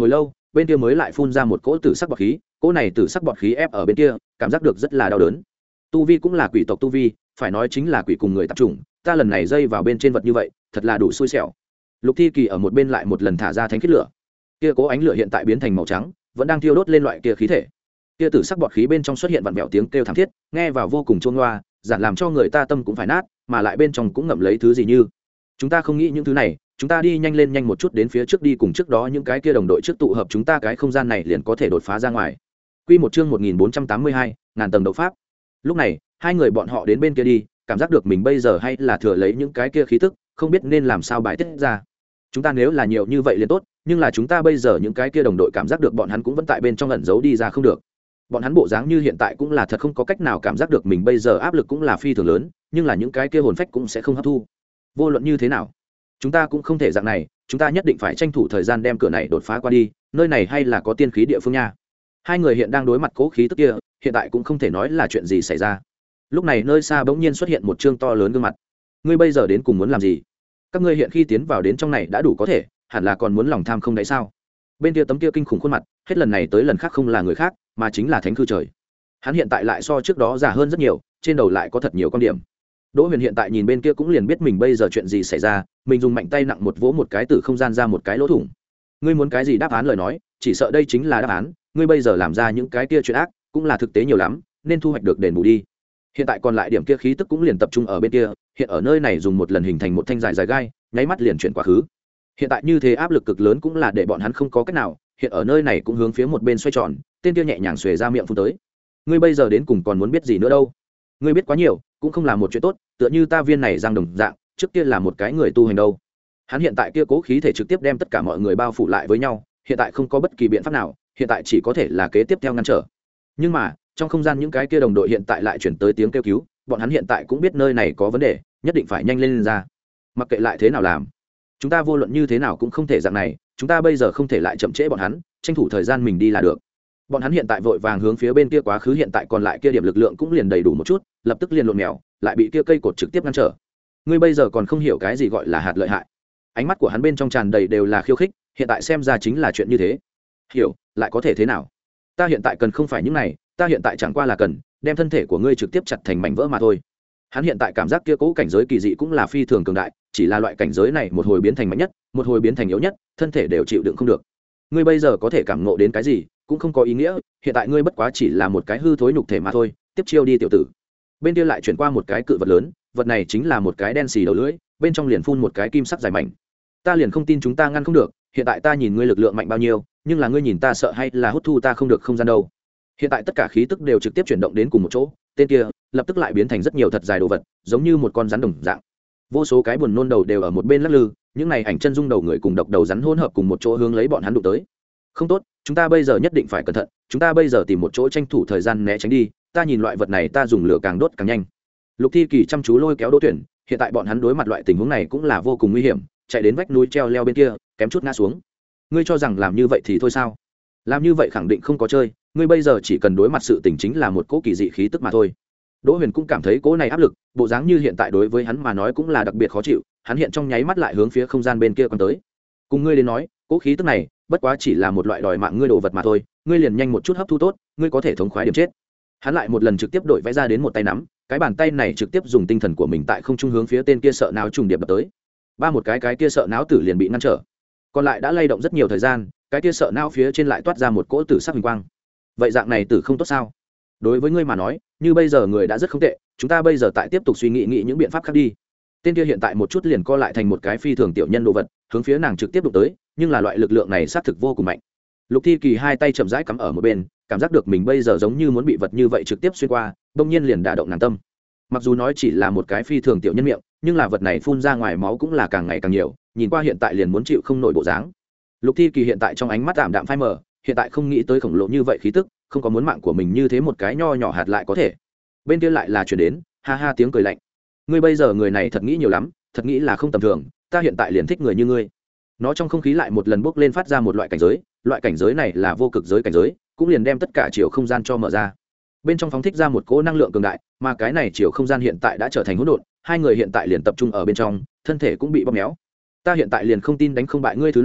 bên kia mới lại phun ra một cỗ tử sắc bọt khí, cỗ này tử sắc bọt khí ép ở bên kia cảm giác được rất là đau đớn. Tu vi cũng là quỷ tộc tu vi, phải nói chính là quỷ cùng người tạp chủng, ta lần này dây vào bên trên vật như vậy thật là đủ xui xẻo. Lục Thi Kỳ ở một bên lại một lần thả ra thánh khiết lửa, kia cố ánh lửa hiện tại biến thành màu trắng, vẫn đang thiêu đốt lên loại kia khí thể. Kia tử sắc bọt khí bên trong xuất hiện vặn vẹo tiếng kêu thảm thiết, nghe vào vô cùng chôn ngoa, giản làm cho người ta tâm cũng phải nát, mà lại bên trong cũng ngậm lấy thứ gì như. Chúng ta không nghĩ những thứ này, chúng ta đi nhanh lên nhanh một chút đến phía trước đi, cùng trước đó những cái kia đồng đội trước tụ hợp, chúng ta cái không gian này liền có thể đột phá ra ngoài. Quy một chương một nghìn bốn trăm tám mươi hai, ngàn tầng đấu pháp. Lúc này, hai người bọn họ đến bên kia đi, cảm giác được mình bây giờ hay là thừa lấy những cái kia khí tức, không biết nên làm sao bài tiết ra. Chúng ta nếu là nhiều như vậy liền tốt, nhưng là chúng ta bây giờ những cái kia đồng đội cảm giác được bọn hắn cũng vẫn tại bên trong ẩn giấu đi ra không được. Bọn hắn bộ dáng như hiện tại cũng là thật không có cách nào cảm giác được mình bây giờ áp lực cũng là phi thường lớn, nhưng là những cái kia hồn phách cũng sẽ không hấp thu. Vô luận như thế nào, chúng ta cũng không thể dạng này, chúng ta nhất định phải tranh thủ thời gian đem cửa này đột phá qua đi, nơi này hay là có tiên khí địa phương nha. Hai người hiện đang đối mặt cố khí tức kia, hiện tại cũng không thể nói là chuyện gì xảy ra. Lúc này nơi xa bỗng nhiên xuất hiện một trương to lớn gương mặt. Ngươi bây giờ đến cùng muốn làm gì? Các ngươi hiện khi tiến vào đến trong này đã đủ có thể, hẳn là còn muốn lòng tham không đấy sao? Bên kia tấm kia kinh khủng khuôn mặt, hết lần này tới lần khác không là người khác, mà chính là Thánh Cư Trời. Hắn hiện tại lại so trước đó già hơn rất nhiều, trên đầu lại có thật nhiều con điểm. Đỗ Huyền hiện tại nhìn bên kia cũng liền biết mình bây giờ chuyện gì xảy ra, mình dùng mạnh tay nặng một vỗ một cái từ không gian ra một cái lỗ thủng. Ngươi muốn cái gì đáp án lời nói, chỉ sợ đây chính là đáp án, ngươi bây giờ làm ra những cái kia chuyện ác, cũng là thực tế nhiều lắm, nên thu hoạch được đền bù đi. Hiện tại còn lại điểm kia khí tức cũng liền tập trung ở bên kia, hiện ở nơi này dùng một lần hình thành một thanh dài dài gai, nháy mắt liền chuyển quá khứ. Hiện tại như thế áp lực cực lớn cũng là để bọn hắn không có cách nào, hiện ở nơi này cũng hướng phía một bên xoay tròn, tên kia nhẹ nhàng xuề ra miệng phun tới. Ngươi bây giờ đến cùng còn muốn biết gì nữa đâu? Ngươi biết quá nhiều, cũng không là một chuyện tốt, tựa như ta viên này giang đồng dạng, trước kia là một cái người tu hành đâu. Hắn hiện tại kia cố khí thể trực tiếp đem tất cả mọi người bao phủ lại với nhau, hiện tại không có bất kỳ biện pháp nào, hiện tại chỉ có thể là kế tiếp theo ngăn trở. Nhưng mà, trong không gian những cái kia đồng đội hiện tại lại chuyển tới tiếng kêu cứu, bọn hắn hiện tại cũng biết nơi này có vấn đề, nhất định phải nhanh lên, lên ra. Mặc kệ lại thế nào làm, chúng ta vô luận như thế nào cũng không thể dạng này, chúng ta bây giờ không thể lại chậm trễ bọn hắn, tranh thủ thời gian mình đi là được. Bọn hắn hiện tại vội vàng hướng phía bên kia quá khứ, hiện tại còn lại kia điểm lực lượng cũng liền đầy đủ một chút, lập tức liền lộn mèo, lại bị kia cây cột trực tiếp ngăn trở. Ngươi bây giờ còn không hiểu cái gì gọi là hạt lợi hại. Ánh mắt của hắn bên trong tràn đầy đều là khiêu khích, hiện tại xem ra chính là chuyện như thế. Hiểu, lại có thể thế nào? Ta hiện tại cần không phải những này, ta hiện tại chẳng qua là cần đem thân thể của ngươi trực tiếp chặt thành mảnh vỡ mà thôi. Hắn hiện tại cảm giác kia cố cảnh giới kỳ dị cũng là phi thường cường đại, chỉ là loại cảnh giới này một hồi biến thành mạnh nhất, một hồi biến thành yếu nhất, thân thể đều chịu đựng không được. Ngươi bây giờ có thể cảm ngộ đến cái gì, cũng không có ý nghĩa, hiện tại ngươi bất quá chỉ là một cái hư thối nhục thể mà thôi, tiếp chiêu đi tiểu tử. Bên kia lại chuyển qua một cái cự vật lớn, vật này chính là một cái đen xì đầu lưỡi, bên trong liền phun một cái kim sắc dài mảnh. Ta liền không tin chúng ta ngăn không được, hiện tại ta nhìn ngươi lực lượng mạnh bao nhiêu, nhưng là ngươi nhìn ta sợ hay là hút thu ta không được không gian đâu. Hiện tại tất cả khí tức đều trực tiếp chuyển động đến cùng một chỗ, tên kia lập tức lại biến thành rất nhiều thật dài đồ vật, giống như một con rắn đồng dạng. Vô số cái buồn nôn đầu đều ở một bên lắc lư, những này ảnh chân dung đầu người cùng độc đầu rắn hỗn hợp cùng một chỗ hướng lấy bọn hắn đụng tới. Không tốt, chúng ta bây giờ nhất định phải cẩn thận, chúng ta bây giờ tìm một chỗ tranh thủ thời gian né tránh đi, ta nhìn loại vật này ta dùng lửa càng đốt càng nhanh. Lục Thi Kỳ chăm chú lôi kéo Đỗ Tuyển, hiện tại bọn hắn đối mặt loại tình huống này cũng là vô cùng nguy hiểm, chạy đến vách núi treo leo bên kia, kém chút ngã xuống. Ngươi cho rằng làm như vậy thì thôi sao? Làm như vậy khẳng định không có chơi, ngươi bây giờ chỉ cần đối mặt sự tình chính là một cỗ kỳ dị khí tức mà thôi. Đỗ Huyền cũng cảm thấy cỗ này áp lực, bộ dáng như hiện tại đối với hắn mà nói cũng là đặc biệt khó chịu, hắn hiện trong nháy mắt lại hướng phía không gian bên kia quan tới. Cùng ngươi đến nói, cỗ khí tức này, bất quá chỉ là một loại đòi mạng ngươi đồ vật mà thôi, ngươi liền nhanh một chút hấp thu tốt, ngươi có thể thống khoái điểm chết. Hắn lại một lần trực tiếp đổi vẽ ra đến một tay nắm, cái bàn tay này trực tiếp dùng tinh thần của mình tại không trung hướng phía tên kia sợ não trùng điệp đập tới. Ba một cái cái kia sợ não tử liền bị ngăn trở. Còn lại đã lay động rất nhiều thời gian, cái kia sợ não phía trên lại toát ra một cỗ tử sắc huỳnh quang. Vậy dạng này tử không tốt sao? Đối với ngươi mà nói, như bây giờ người đã rất không tệ, chúng ta bây giờ tại tiếp tục suy nghĩ nghĩ những biện pháp khác đi. Tên kia hiện tại một chút liền co lại thành một cái phi thường tiểu nhân đồ vật, hướng phía nàng trực tiếp đụng tới, nhưng là loại lực lượng này xác thực vô cùng mạnh. Lục Thi Kỳ hai tay chậm rãi cắm ở một bên, cảm giác được mình bây giờ giống như muốn bị vật như vậy trực tiếp xuyên qua, bỗng nhiên liền đả động nàng tâm. Mặc dù nói chỉ là một cái phi thường tiểu nhân miệng, nhưng là vật này phun ra ngoài máu cũng là càng ngày càng nhiều, nhìn qua hiện tại liền muốn chịu không nổi bộ dáng. Lục Thi Kỳ hiện tại trong ánh mắt ảm đạm phai mờ, hiện tại không nghĩ tới khổng lồ như vậy khí tức, không có muốn mạng của mình như thế một cái nho nhỏ hạt lại có thể. Bên kia lại là truyền đến, ha ha tiếng cười lạnh. Ngươi bây giờ người này thật nghĩ nhiều lắm, thật nghĩ là không tầm thường, ta hiện tại liền thích người như ngươi. Nó trong không khí lại một lần bốc lên phát ra một loại cảnh giới, loại cảnh giới này là vô cực giới cảnh giới, cũng liền đem tất cả chiều không gian cho mở ra. Bên trong phóng thích ra một cỗ năng lượng cường đại, mà cái này chiều không gian hiện tại đã trở thành hỗn độn, hai người hiện tại liền tập trung ở bên trong, thân thể cũng bị bóp méo. Ta hiện tại liền không tin đánh không bại ngươi thứ này,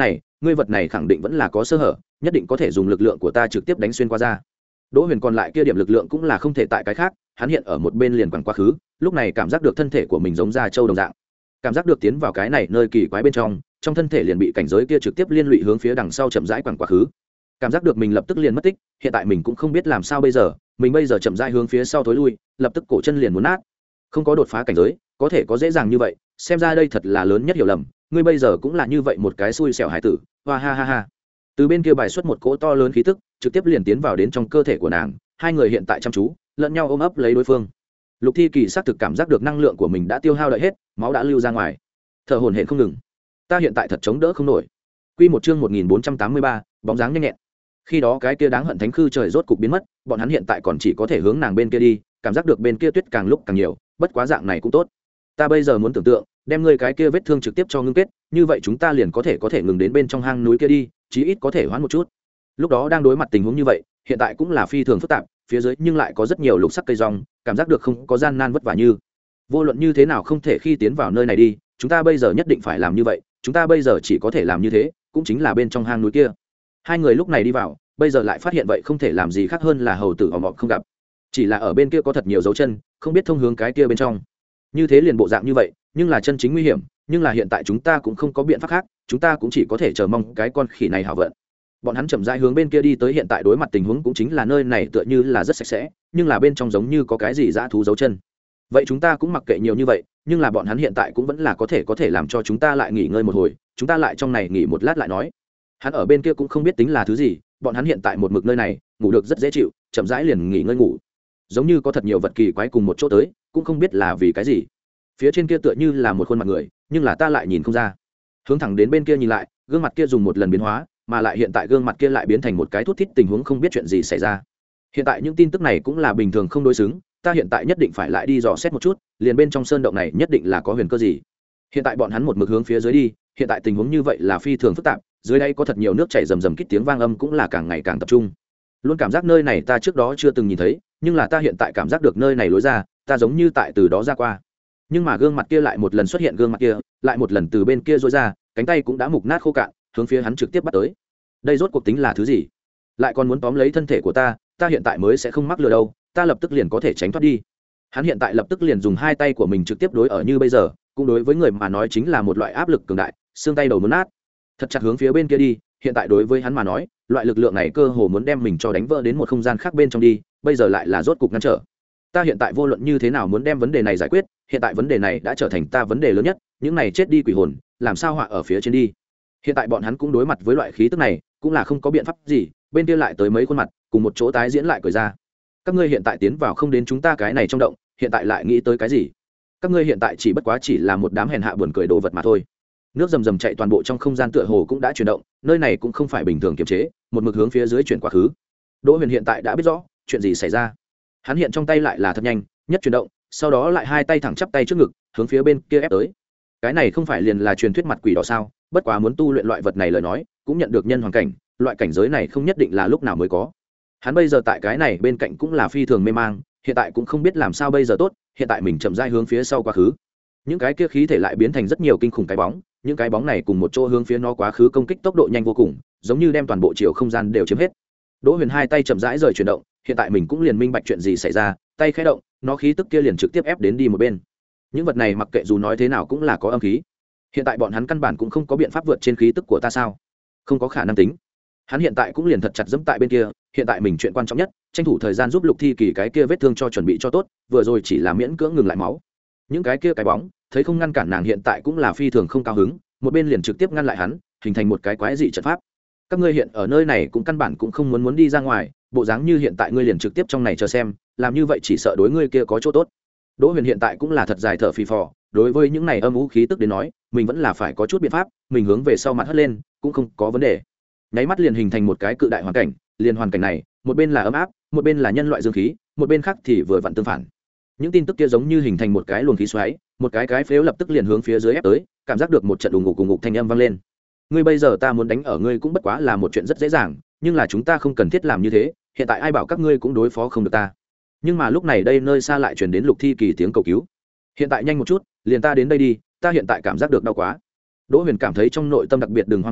ngươi vật này khẳng định vẫn là có sơ hở, nhất định có thể dùng lực lượng của ta trực tiếp đánh xuyên qua ra. Đỗ Huyền còn lại kia điểm lực lượng cũng là không thể tại cái khác, hắn hiện ở một bên liền quẳng quá khứ, lúc này cảm giác được thân thể của mình giống da trâu đồng dạng, cảm giác được tiến vào cái này nơi kỳ quái bên trong, trong thân thể liền bị cảnh giới kia trực tiếp liên lụy hướng phía đằng sau chậm rãi quẳng quá khứ, cảm giác được mình lập tức liền mất tích, hiện tại mình cũng không biết làm sao bây giờ, mình bây giờ chậm rãi hướng phía sau thối lui, lập tức cổ chân liền muốn nát, không có đột phá cảnh giới, có thể có dễ dàng như vậy, xem ra đây thật là lớn nhất hiểu lầm, ngươi bây giờ cũng là như vậy một cái xui xẻo hải tử, hoa ha ha ha. Từ bên kia bài xuất một cỗ to lớn khí tức, trực tiếp liền tiến vào đến trong cơ thể của nàng, hai người hiện tại chăm chú lẫn nhau ôm ấp lấy đối phương. Lục Thi Kỳ xác thực cảm giác được năng lượng của mình đã tiêu hao đợi hết, máu đã lưu ra ngoài, thở hổn hển không ngừng. Ta hiện tại thật chống đỡ không nổi. Quy một chương một nghìn bốn trăm tám mươi ba, bóng dáng nhanh nhẹn. Khi đó cái kia đáng hận thánh khư trời rốt cục biến mất, bọn hắn hiện tại còn chỉ có thể hướng nàng bên kia đi, cảm giác được bên kia tuyết càng lúc càng nhiều, bất quá dạng này cũng tốt. Ta bây giờ muốn tưởng tượng, đem ngươi cái kia vết thương trực tiếp cho ngưng kết, như vậy chúng ta liền có thể có thể ngừng đến bên trong hang núi kia đi, chí ít có thể hoãn một chút. Lúc đó đang đối mặt tình huống như vậy, hiện tại cũng là phi thường phức tạp, phía dưới nhưng lại có rất nhiều lục sắc cây rong, cảm giác được không có gian nan vất vả như. Vô luận như thế nào không thể khi tiến vào nơi này đi, chúng ta bây giờ nhất định phải làm như vậy, chúng ta bây giờ chỉ có thể làm như thế, cũng chính là bên trong hang núi kia. Hai người lúc này đi vào, bây giờ lại phát hiện vậy không thể làm gì khác hơn là hầu tử ỏm ọm không gặp, chỉ là ở bên kia có thật nhiều dấu chân, không biết thông hướng cái kia bên trong. Như thế liền bộ dạng như vậy, nhưng là chân chính nguy hiểm, nhưng là hiện tại chúng ta cũng không có biện pháp khác, chúng ta cũng chỉ có thể chờ mong cái con khỉ này hảo vận. Bọn hắn chậm rãi hướng bên kia đi tới, hiện tại đối mặt tình huống cũng chính là nơi này tựa như là rất sạch sẽ, nhưng là bên trong giống như có cái gì dã thú dấu chân. Vậy chúng ta cũng mặc kệ nhiều như vậy, nhưng là bọn hắn hiện tại cũng vẫn là có thể có thể làm cho chúng ta lại nghỉ ngơi một hồi, chúng ta lại trong này nghỉ một lát lại nói. Hắn ở bên kia cũng không biết tính là thứ gì, bọn hắn hiện tại một mực nơi này, ngủ được rất dễ chịu, chậm rãi liền nghỉ ngơi ngủ. Giống như có thật nhiều vật kỳ quái cùng một chỗ tới, cũng không biết là vì cái gì. Phía trên kia tựa như là một khuôn mặt người, nhưng là ta lại nhìn không ra. Hướng thẳng đến bên kia nhìn lại, gương mặt kia dùng một lần biến hóa, mà lại hiện tại gương mặt kia lại biến thành một cái thút thít, tình huống không biết chuyện gì xảy ra. Hiện tại những tin tức này cũng là bình thường không đối xứng, ta hiện tại nhất định phải lại đi dò xét một chút, liền bên trong sơn động này nhất định là có huyền cơ gì. Hiện tại bọn hắn một mực hướng phía dưới đi, hiện tại tình huống như vậy là phi thường phức tạp, dưới đây có thật nhiều nước chảy rầm rầm, kít tiếng vang âm cũng là càng ngày càng tập trung. Luôn cảm giác nơi này ta trước đó chưa từng nhìn thấy, nhưng là ta hiện tại cảm giác được nơi này lối ra, ta giống như tại từ đó ra qua. Nhưng mà gương mặt kia lại một lần xuất hiện, gương mặt kia lại một lần từ bên kia rối ra, cánh tay cũng đã mục nát khô cạn, hướng phía hắn trực tiếp bắt tới. Đây rốt cuộc tính là thứ gì? Lại còn muốn tóm lấy thân thể của ta, ta hiện tại mới sẽ không mắc lừa đâu, ta lập tức liền có thể tránh thoát đi. Hắn hiện tại lập tức liền dùng hai tay của mình trực tiếp đối ở như bây giờ, cũng đối với người mà nói chính là một loại áp lực cường đại, xương tay đầu muốn nát. Thật chặt hướng phía bên kia đi, hiện tại đối với hắn mà nói, loại lực lượng này cơ hồ muốn đem mình cho đánh vỡ đến một không gian khác bên trong đi, bây giờ lại là rốt cục ngăn trở. Ta hiện tại vô luận như thế nào muốn đem vấn đề này giải quyết, hiện tại vấn đề này đã trở thành ta vấn đề lớn nhất, những này chết đi quỷ hồn, làm sao họa ở phía trên đi. Hiện tại bọn hắn cũng đối mặt với loại khí tức này, cũng là không có biện pháp gì, bên kia lại tới mấy khuôn mặt, cùng một chỗ tái diễn lại cười ra. Các ngươi hiện tại tiến vào không đến chúng ta cái này trong động, hiện tại lại nghĩ tới cái gì? Các ngươi hiện tại chỉ bất quá chỉ là một đám hèn hạ buồn cười đồ vật mà thôi. Nước rầm rầm chạy toàn bộ trong không gian, tựa hồ cũng đã chuyển động, nơi này cũng không phải bình thường kiềm chế, một mực hướng phía dưới chuyển quá khứ. Đỗ Huyền hiện tại đã biết rõ chuyện gì xảy ra. Hắn hiện trong tay lại là thật nhanh, nhất chuyển động, sau đó lại hai tay thẳng chắp tay trước ngực, hướng phía bên kia ép tới. Cái này không phải liền là truyền thuyết mặt quỷ đỏ sao? Bất quá muốn tu luyện loại vật này lời nói, cũng nhận được nhân hoàn cảnh, loại cảnh giới này không nhất định là lúc nào mới có. Hắn bây giờ tại cái này bên cạnh cũng là phi thường mê mang, hiện tại cũng không biết làm sao bây giờ tốt, hiện tại mình chậm rãi hướng phía sau quá khứ. Những cái kia khí thể lại biến thành rất nhiều kinh khủng cái bóng, những cái bóng này cùng một chỗ hướng phía nó quá khứ, công kích tốc độ nhanh vô cùng, giống như đem toàn bộ chiều không gian đều chiếm hết. Đỗ Huyền hai tay chậm rãi rời chuyển động, hiện tại mình cũng liền minh bạch chuyện gì xảy ra, tay khẽ động, nó khí tức kia liền trực tiếp ép đến đi một bên. Những vật này mặc kệ dù nói thế nào cũng là có âm khí. Hiện tại bọn hắn căn bản cũng không có biện pháp vượt trên khí tức của ta sao? Không có khả năng tính. Hắn hiện tại cũng liền thật chặt dẫm tại bên kia, hiện tại mình chuyện quan trọng nhất, tranh thủ thời gian giúp Lục Thi Kỳ cái kia vết thương cho chuẩn bị cho tốt, vừa rồi chỉ là miễn cưỡng ngừng lại máu. Những cái kia cái bóng, thấy không ngăn cản nàng hiện tại cũng là phi thường không cao hứng, một bên liền trực tiếp ngăn lại hắn, hình thành một cái quái dị trận pháp. Các ngươi hiện ở nơi này cũng căn bản cũng không muốn muốn đi ra ngoài, bộ dáng như hiện tại ngươi liền trực tiếp trong này chờ xem, làm như vậy chỉ sợ đối ngươi kia có chỗ tốt. Đỗ Huyền hiện tại cũng là thật dài thở phì phò, đối với những này âm u khí tức đến nói, mình vẫn là phải có chút biện pháp, mình hướng về sau mặt hất lên, cũng không có vấn đề. Nháy mắt liền hình thành một cái cự đại hoàn cảnh, liền hoàn cảnh này, một bên là ấm áp, một bên là nhân loại dương khí, một bên khác thì vừa vặn tương phản. Những tin tức kia giống như hình thành một cái luồng khí xoáy, một cái cái phếu lập tức liền hướng phía dưới ép tới, cảm giác được một trận đùng ngục cùng ngục thanh âm vang lên. Ngươi bây giờ ta muốn đánh ở ngươi cũng bất quá là một chuyện rất dễ dàng, nhưng là chúng ta không cần thiết làm như thế, hiện tại ai bảo các ngươi cũng đối phó không được ta. Nhưng mà lúc này đây nơi xa lại truyền đến Lục Thi Kỳ tiếng cầu cứu. Hiện tại nhanh một chút, liền ta đến đây đi, ta hiện tại cảm giác được đau quá. Đỗ Huyền cảm thấy trong nội tâm đặc biệt đừng hoang mang,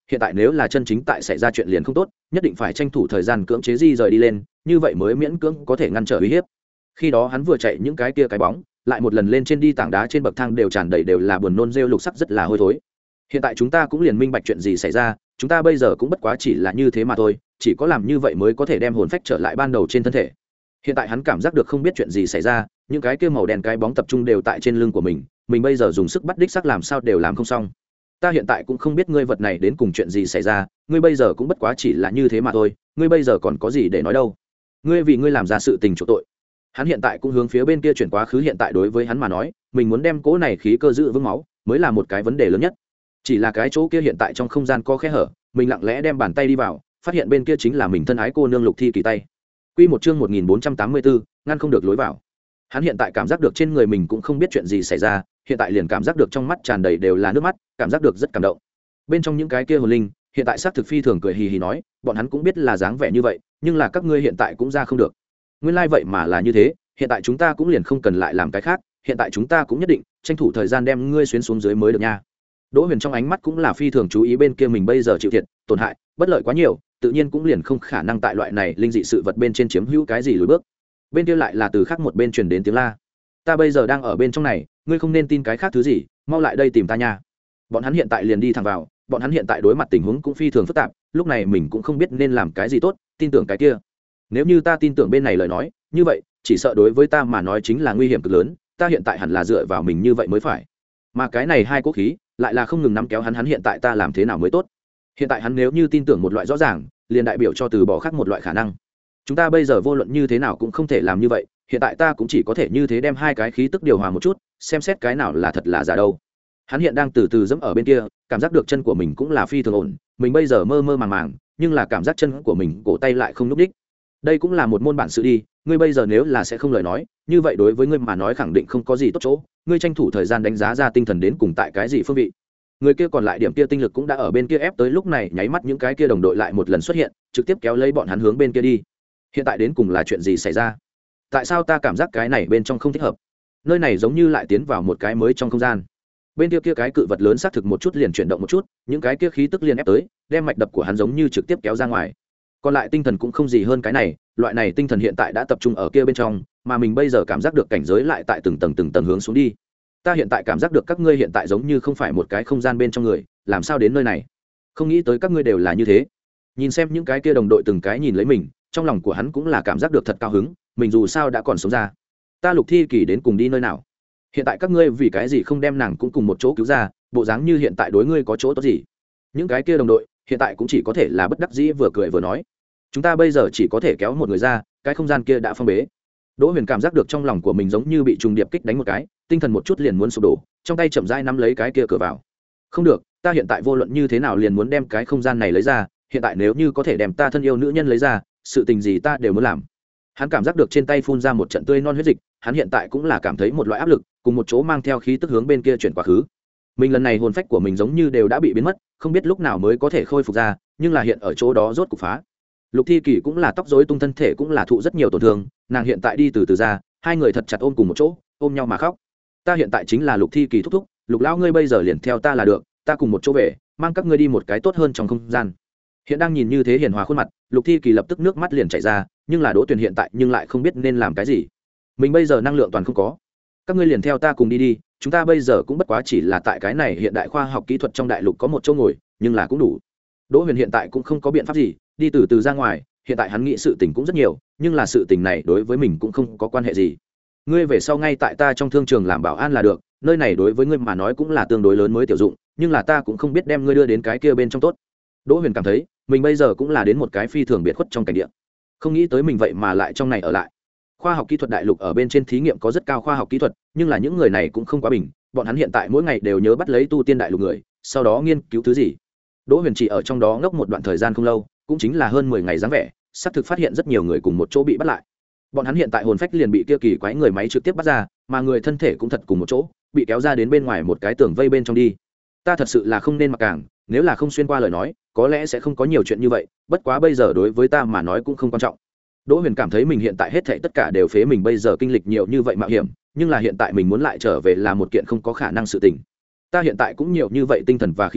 hiện tại nếu là chân chính tại xảy ra chuyện liền không tốt, nhất định phải tranh thủ thời gian cưỡng chế di rời đi lên, như vậy mới miễn cưỡng có thể ngăn trở uy hiếp. Khi đó hắn vừa chạy những cái kia cái bóng, lại một lần lên trên đi tảng đá trên bậc thang đều tràn đầy đều là buồn nôn rêu lục sắc rất là hôi thối. Hiện tại chúng ta cũng liền minh bạch chuyện gì xảy ra, chúng ta bây giờ cũng bất quá chỉ là như thế mà thôi, chỉ có làm như vậy mới có thể đem hồn phách trở lại ban đầu trên thân thể. Hiện tại hắn cảm giác được không biết chuyện gì xảy ra, những cái kia màu đen cái bóng tập trung đều tại trên lưng của mình, mình bây giờ dùng sức bắt đích xác làm sao đều làm không xong. Ta hiện tại cũng không biết ngươi vật này đến cùng chuyện gì xảy ra, ngươi bây giờ cũng bất quá chỉ là như thế mà thôi, ngươi bây giờ còn có gì để nói đâu? Ngươi vì ngươi làm ra sự tình chỗ tội. Hắn hiện tại cũng hướng phía bên kia chuyển quá khứ, hiện tại đối với hắn mà nói, mình muốn đem cỗ này khí cơ giữ vững máu, mới là một cái vấn đề lớn nhất. Chỉ là cái chỗ kia hiện tại trong không gian có khe hở, mình lặng lẽ đem bàn tay đi vào, phát hiện bên kia chính là mình thân ái cô nương Lục Thi Kỳ tay. Quy một chương một nghìn bốn trăm tám mươi bốn, ngăn không được lối vào. Hắn hiện tại cảm giác được trên người mình cũng không biết chuyện gì xảy ra, hiện tại liền cảm giác được trong mắt tràn đầy đều là nước mắt, cảm giác được rất cảm động. Bên trong những cái kia hồn linh, hiện tại xác thực phi thường cười hì hì nói, bọn hắn cũng biết là dáng vẻ như vậy, nhưng là các ngươi hiện tại cũng ra không được. Nguyên lai like vậy mà là như thế, hiện tại chúng ta cũng liền không cần lại làm cái khác, hiện tại chúng ta cũng nhất định tranh thủ thời gian đem ngươi xuyến xuống dưới mới được nha. Đỗ Huyền trong ánh mắt cũng là phi thường chú ý bên kia mình bây giờ chịu thiệt, tổn hại, bất lợi quá nhiều, tự nhiên cũng liền không khả năng tại loại này linh dị sự vật bên trên chiếm hữu cái gì lùi bước. Bên kia lại là từ khác một bên truyền đến tiếng la. Ta bây giờ đang ở bên trong này, ngươi không nên tin cái khác thứ gì, mau lại đây tìm ta nha. Bọn hắn hiện tại liền đi thẳng vào, bọn hắn hiện tại đối mặt tình huống cũng phi thường phức tạp, lúc này mình cũng không biết nên làm cái gì tốt, tin tưởng cái kia. Nếu như ta tin tưởng bên này lời nói, như vậy, chỉ sợ đối với ta mà nói chính là nguy hiểm cực lớn, ta hiện tại hẳn là dựa vào mình như vậy mới phải. Mà cái này hai cố khí, lại là không ngừng nắm kéo hắn, hắn hiện tại ta làm thế nào mới tốt? Hiện tại hắn nếu như tin tưởng một loại rõ ràng, liền đại biểu cho từ bỏ khác một loại khả năng. Chúng ta bây giờ vô luận như thế nào cũng không thể làm như vậy, hiện tại ta cũng chỉ có thể như thế đem hai cái khí tức điều hòa một chút, xem xét cái nào là thật là giả đâu. Hắn hiện đang từ từ dẫm ở bên kia, cảm giác được chân của mình cũng là phi thường ổn, mình bây giờ mơ mơ màng màng, nhưng là cảm giác chân của mình, cổ tay lại không lúc đích. Đây cũng là một môn bản sự đi, ngươi bây giờ nếu là sẽ không lời nói, như vậy đối với ngươi mà nói khẳng định không có gì tốt chỗ, ngươi tranh thủ thời gian đánh giá ra tinh thần đến cùng tại cái gì phương vị. Người kia còn lại điểm kia tinh lực cũng đã ở bên kia ép tới, lúc này nháy mắt những cái kia đồng đội lại một lần xuất hiện, trực tiếp kéo lấy bọn hắn hướng bên kia đi. Hiện tại đến cùng là chuyện gì xảy ra? Tại sao ta cảm giác cái này bên trong không thích hợp? Nơi này giống như lại tiến vào một cái mới trong không gian. Bên kia kia cái cự vật lớn xác thực một chút liền chuyển động một chút, những cái kia khí tức liền ép tới, đem mạch đập của hắn giống như trực tiếp kéo ra ngoài. Còn lại tinh thần cũng không gì hơn cái này, loại này tinh thần hiện tại đã tập trung ở kia bên trong, mà mình bây giờ cảm giác được cảnh giới lại tại từng tầng từng tầng hướng xuống đi. Ta hiện tại cảm giác được các ngươi hiện tại giống như không phải một cái không gian bên trong người, làm sao đến nơi này? Không nghĩ tới các ngươi đều là như thế. Nhìn xem những cái kia đồng đội từng cái nhìn lấy mình, trong lòng của hắn cũng là cảm giác được thật cao hứng, mình dù sao đã còn sống ra. Ta Lục Thi Kỳ đến cùng đi nơi nào? Hiện tại các ngươi vì cái gì không đem nàng cũng cùng một chỗ cứu ra, bộ dáng như hiện tại đối ngươi có chỗ tốt gì? Những cái kia đồng đội hiện tại cũng chỉ có thể là bất đắc dĩ vừa cười vừa nói. Chúng ta bây giờ chỉ có thể kéo một người ra, cái không gian kia đã phong bế. Đỗ Huyền cảm giác được trong lòng của mình giống như bị trùng điệp kích đánh một cái, tinh thần một chút liền muốn sụp đổ, trong tay chậm rãi nắm lấy cái kia cửa vào. Không được, ta hiện tại vô luận như thế nào liền muốn đem cái không gian này lấy ra, hiện tại nếu như có thể đem ta thân yêu nữ nhân lấy ra, sự tình gì ta đều muốn làm. Hắn cảm giác được trên tay phun ra một trận tươi non huyết dịch, hắn hiện tại cũng là cảm thấy một loại áp lực, cùng một chỗ mang theo khí tức hướng bên kia chuyển quá khứ. Mình lần này hồn phách của mình giống như đều đã bị biến mất, không biết lúc nào mới có thể khôi phục ra, nhưng là hiện ở chỗ đó rốt cục phá. Lục Thi Kỳ cũng là tóc rối tung, thân thể cũng là thụ rất nhiều tổn thương, nàng hiện tại đi từ từ ra, hai người thật chặt ôm cùng một chỗ, ôm nhau mà khóc. Ta hiện tại chính là Lục Thi Kỳ thúc thúc, Lục lão ngươi bây giờ liền theo ta là được, ta cùng một chỗ về, mang các ngươi đi một cái tốt hơn trong không gian. Hiện đang nhìn như thế hiền hòa khuôn mặt, Lục Thi Kỳ lập tức nước mắt liền chảy ra, nhưng là Đỗ Tuyền hiện tại nhưng lại không biết nên làm cái gì. Mình bây giờ năng lượng toàn không có, các ngươi liền theo ta cùng đi đi, chúng ta bây giờ cũng bất quá chỉ là tại cái này hiện đại khoa học kỹ thuật trong đại lục có một chỗ ngồi, nhưng là cũng đủ. Đỗ Huyền hiện tại cũng không có biện pháp gì, đi từ từ ra ngoài, hiện tại hắn nghĩ sự tình cũng rất nhiều, nhưng là sự tình này đối với mình cũng không có quan hệ gì. Ngươi về sau ngay tại ta trong thương trường làm bảo an là được, nơi này đối với ngươi mà nói cũng là tương đối lớn mới tiểu dụng, nhưng là ta cũng không biết đem ngươi đưa đến cái kia bên trong tốt. Đỗ Huyền cảm thấy mình bây giờ cũng là đến một cái phi thường biệt khuất trong cảnh địa, không nghĩ tới mình vậy mà lại trong này ở lại. Khoa học kỹ thuật đại lục ở bên trên thí nghiệm có rất cao khoa học kỹ thuật, nhưng là những người này cũng không quá bình, bọn hắn hiện tại mỗi ngày đều nhớ bắt lấy tu tiên đại lục người, sau đó nghiên cứu thứ gì. Đỗ Huyền chỉ ở trong đó ngốc một đoạn thời gian không lâu, cũng chính là hơn mười ngày dáng vẻ, xác thực phát hiện rất nhiều người cùng một chỗ bị bắt lại. Bọn hắn hiện tại hồn phách liền bị kia kỳ quái người máy trực tiếp bắt ra, mà người thân thể cũng thật cùng một chỗ, bị kéo ra đến bên ngoài một cái tường vây bên trong đi. Ta thật sự là không nên mặc càng, nếu là không xuyên qua lời nói, có lẽ sẽ không có nhiều chuyện như vậy, bất quá bây giờ đối với ta mà nói cũng không quan trọng. Đỗ Huyền cảm thấy mình hiện tại hết thảy tất cả đều phế mình bây giờ kinh lịch nhiều như vậy mạo hiểm, nhưng là hiện tại mình muốn lại trở về là một kiện không có khả năng sự tình. Ta hiện tại cũng nhiều như vậy tinh thần và khí mạch,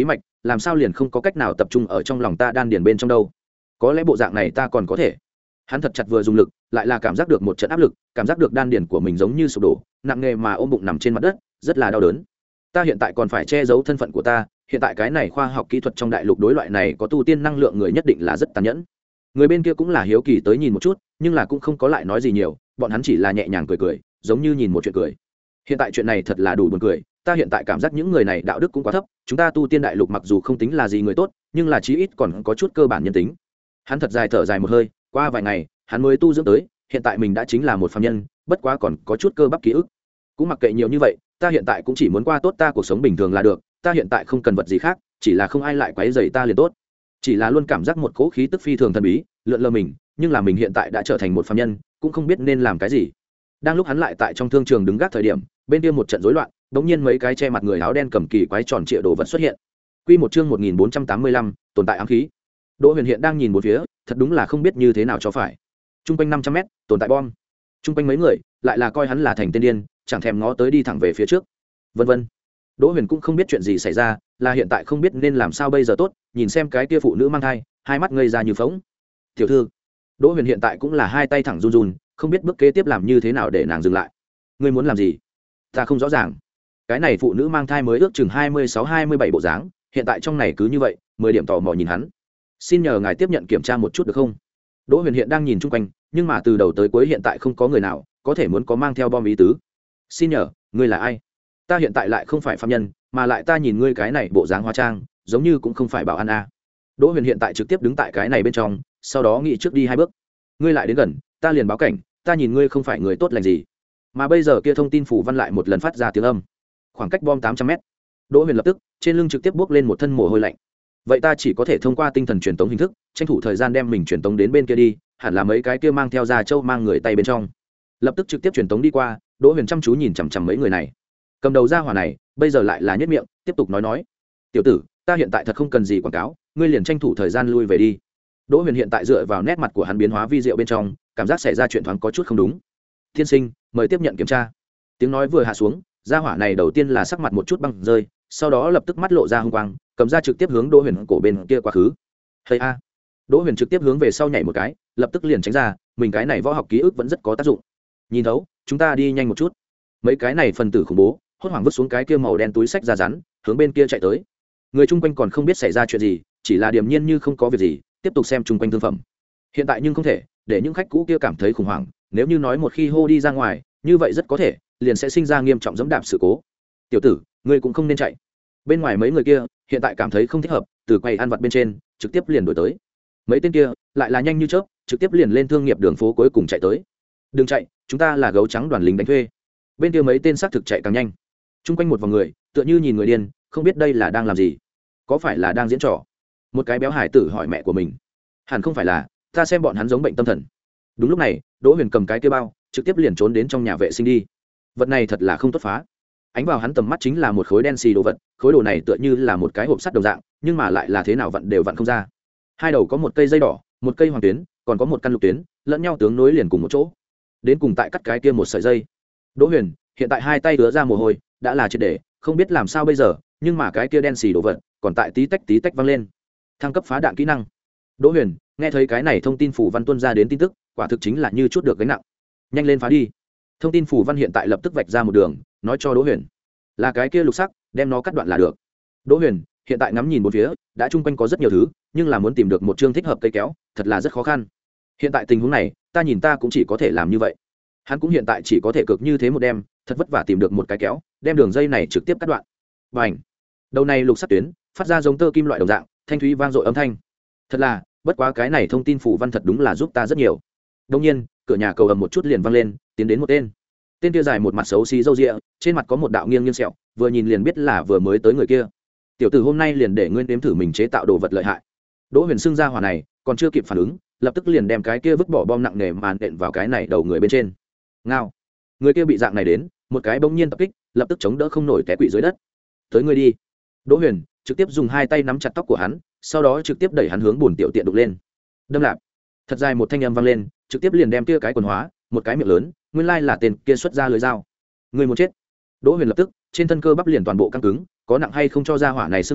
làm sao liền không có cách nào tập trung ở trong lòng ta đan điền bên trong đâu. Có lẽ bộ dạng này ta còn có thể. Hắn thật chặt vừa dùng lực, lại là cảm giác được một trận áp lực, cảm giác được đan điền của mình giống như sụp đổ, nặng nề mà ôm bụng nằm trên mặt đất, rất là đau đớn. Ta hiện tại còn phải che giấu thân phận của ta, hiện tại cái này khoa học kỹ thuật trong đại lục đối loại này có tu tiên năng lượng người nhất định là rất tàn nhẫn. Người bên kia cũng là hiếu kỳ tới nhìn một chút, nhưng là cũng không có lại nói gì nhiều, bọn hắn chỉ là nhẹ nhàng cười cười, giống như nhìn một chuyện cười. Hiện tại chuyện này thật là đủ buồn cười, ta hiện tại cảm giác những người này đạo đức cũng quá thấp, chúng ta tu tiên đại lục mặc dù không tính là gì người tốt, nhưng là chí ít còn có chút cơ bản nhân tính. Hắn thật dài thở dài một hơi, qua vài ngày, hắn mới tu dưỡng tới, hiện tại mình đã chính là một phàm nhân, bất quá còn có chút cơ bắp ký ức. Cũng mặc kệ nhiều như vậy, ta hiện tại cũng chỉ muốn qua tốt ta cuộc sống bình thường là được, ta hiện tại không cần vật gì khác, chỉ là không ai lại quấy rầy ta liền tốt. Chỉ là luôn cảm giác một cỗ khí tức phi thường thần bí, lượn lờ mình, nhưng là mình hiện tại đã trở thành một phàm nhân, cũng không biết nên làm cái gì. Đang lúc hắn lại tại trong thương trường đứng gác thời điểm, bên kia một trận rối loạn, đống nhiên mấy cái che mặt người áo đen cầm kỳ quái tròn trịa đồ vật xuất hiện. Quy một chương một nghìn bốn trăm tám mươi lăm, tồn tại ám khí. Đỗ Huyền hiện đang nhìn một phía, thật đúng là không biết như thế nào cho phải. Trung quanh năm trăm mét, tồn tại bom. Trung quanh mấy người, lại là coi hắn là thành tên điên, chẳng thèm ngó tới đi thẳng về phía trước. Vân vân. Đỗ Huyền cũng không biết chuyện gì xảy ra, là hiện tại không biết nên làm sao bây giờ tốt, nhìn xem cái kia phụ nữ mang thai, hai mắt ngây ra như phỗng. Tiểu thư. Đỗ Huyền hiện tại cũng là hai tay thẳng run run, không biết bước kế tiếp làm như thế nào để nàng dừng lại. Ngươi muốn làm gì? Ta không rõ ràng. Cái này phụ nữ mang thai mới ước chừng hai mươi sáu hai mươi bảy bộ dáng, hiện tại trong này cứ như vậy, mười điểm tò mò nhìn hắn. Xin nhờ ngài tiếp nhận kiểm tra một chút được không? Đỗ Huyền hiện đang nhìn chung quanh, nhưng mà từ đầu tới cuối hiện tại không có người nào có thể muốn có mang theo bom ý tứ. Xin nhờ, ngươi là ai? Ta hiện tại lại không phải phạm nhân, mà lại ta nhìn ngươi cái này bộ dáng hóa trang, giống như cũng không phải bảo an a. Đỗ Huyền hiện tại trực tiếp đứng tại cái này bên trong, sau đó nghĩ trước đi hai bước. Ngươi lại đến gần, ta liền báo cảnh, ta nhìn ngươi không phải người tốt lành gì. Mà bây giờ kia thông tin phủ văn lại một lần phát ra tiếng âm. Khoảng cách bom tám trăm mét. Đỗ Huyền lập tức trên lưng trực tiếp bước lên một thân mồ hôi lạnh. Vậy ta chỉ có thể thông qua tinh thần truyền tống hình thức, tranh thủ thời gian đem mình truyền tống đến bên kia đi, hẳn là mấy cái kia mang theo da trâu mang người tay bên trong. Lập tức trực tiếp truyền tống đi qua, Đỗ Huyền chăm chú nhìn chằm chằm mấy người này. Cầm đầu ra hỏa này, bây giờ lại là nhất miệng, tiếp tục nói nói: "Tiểu tử, ta hiện tại thật không cần gì quảng cáo, ngươi liền tranh thủ thời gian lui về đi." Đỗ Huyền hiện tại dựa vào nét mặt của hắn biến hóa vi diệu bên trong, cảm giác xảy ra chuyện thoáng có chút không đúng. "Tiên sinh, mời tiếp nhận kiểm tra." Tiếng nói vừa hạ xuống, gia hỏa này đầu tiên là sắc mặt một chút băng rơi, sau đó lập tức mắt lộ ra hung quang, cầm ra trực tiếp hướng Đỗ Huyền cổ bên kia quá khứ. "Hây a." Đỗ Huyền trực tiếp hướng về sau nhảy một cái, lập tức liền tránh ra, mình cái này võ học ký ức vẫn rất có tác dụng. Nhìn thấu, chúng ta đi nhanh một chút. Mấy cái này phần tử khủng bố, hốt hoảng vứt xuống cái kia màu đen túi sách ra rắn, hướng bên kia chạy tới. Người chung quanh còn không biết xảy ra chuyện gì, chỉ là điềm nhiên như không có việc gì, tiếp tục xem chung quanh thương phẩm. Hiện tại nhưng không thể để những khách cũ kia cảm thấy khủng hoảng, nếu như nói một khi hô đi ra ngoài, như vậy rất có thể liền sẽ sinh ra nghiêm trọng dẫm đạp sự cố. "Tiểu tử, ngươi cũng không nên chạy." Bên ngoài mấy người kia hiện tại cảm thấy không thích hợp, từ quầy ăn vặt bên trên trực tiếp liền đuổi tới. Mấy tên kia lại là nhanh như chớp, trực tiếp liền lên thương nghiệp đường phố cuối cùng chạy tới. "Đừng chạy, chúng ta là gấu trắng đoàn lính đánh thuê." Bên kia mấy tên xác thực chạy càng nhanh. Trung quanh một vòng người, tựa như nhìn người điên, không biết đây là đang làm gì, có phải là đang diễn trò. Một cái béo hải tử hỏi mẹ của mình: "Hẳn không phải là, ta xem bọn hắn giống bệnh tâm thần." Đúng lúc này, Đỗ Huyền cầm cái kia bao, trực tiếp liền trốn đến trong nhà vệ sinh đi. Vật này thật là không tốt phá. Ánh vào hắn tầm mắt chính là một khối đen xì đồ vật, khối đồ này tựa như là một cái hộp sắt đồng dạng, nhưng mà lại là thế nào vặn đều vặn không ra. Hai đầu có một cây dây đỏ, một cây hoàng tuyến, còn có một căn lục tuyến, lẫn nhau tướng nối liền cùng một chỗ. Đến cùng tại cắt cái kia một sợi dây. Đỗ Huyền hiện tại hai tay ứa ra mồ hôi, đã là triệt để, không biết làm sao bây giờ, nhưng mà cái kia đen xì đồ vật, còn tại tí tách tí tách vang lên. Thăng cấp phá đạn kỹ năng. Đỗ Huyền nghe thấy cái này thông tin phủ văn tuân ra đến tin tức, quả thực chính là như chút được gánh nặng. Nhanh lên phá đi. Thông tin phủ văn hiện tại lập tức vạch ra một đường, nói cho Đỗ Huyền là cái kia lục sắc, đem nó cắt đoạn là được. Đỗ Huyền hiện tại ngắm nhìn bốn phía, đã chung quanh có rất nhiều thứ, nhưng là muốn tìm được một chương thích hợp cây kéo, thật là rất khó khăn. Hiện tại tình huống này, ta nhìn ta cũng chỉ có thể làm như vậy. Hắn cũng hiện tại chỉ có thể cực như thế một đem, thật vất vả tìm được một cái kéo, đem đường dây này trực tiếp cắt đoạn. Bành! Đầu này lục sắc tuyến, phát ra giống tơ kim loại đồng dạng, thanh thúy vang dội âm thanh. Thật là, bất quá cái này thông tin phủ văn thật đúng là giúp ta rất nhiều. Đương nhiên, cửa nhà cầu ầm một chút liền vang lên, tiến đến một tên. Tên kia dài một mặt xấu xí râu ria, trên mặt có một đạo nghiêng nghiêng sẹo, vừa nhìn liền biết là vừa mới tới người kia. "Tiểu tử hôm nay liền để ngươi nếm thử mình chế tạo đồ vật lợi hại." Đỗ Huyền xưng ra hỏa này, còn chưa kịp phản ứng, lập tức liền đem cái kia vứt bỏ bom nặng nề màn đện vào cái này đầu người bên trên. Ngao! Người kia bị dạng này đến, một cái bỗng nhiên tập kích, lập tức chống đỡ không nổi té quỵ dưới đất. "Tới ngươi đi." Đỗ Huyền trực tiếp dùng hai tay nắm chặt tóc của hắn, sau đó trực tiếp đẩy hắn hướng bùn tiểu tiện đục lên. Đâm lạp! Thật dài một thanh âm vang lên, trực tiếp liền đem kia cái quần hóa, một cái miệng lớn, nguyên lai là tên kia xuất ra lưới dao. Người muốn chết. Đỗ Huyền lập tức trên thân cơ bắp liền toàn bộ căng cứng, có nặng hay không cho ra hỏa này sưng mũi,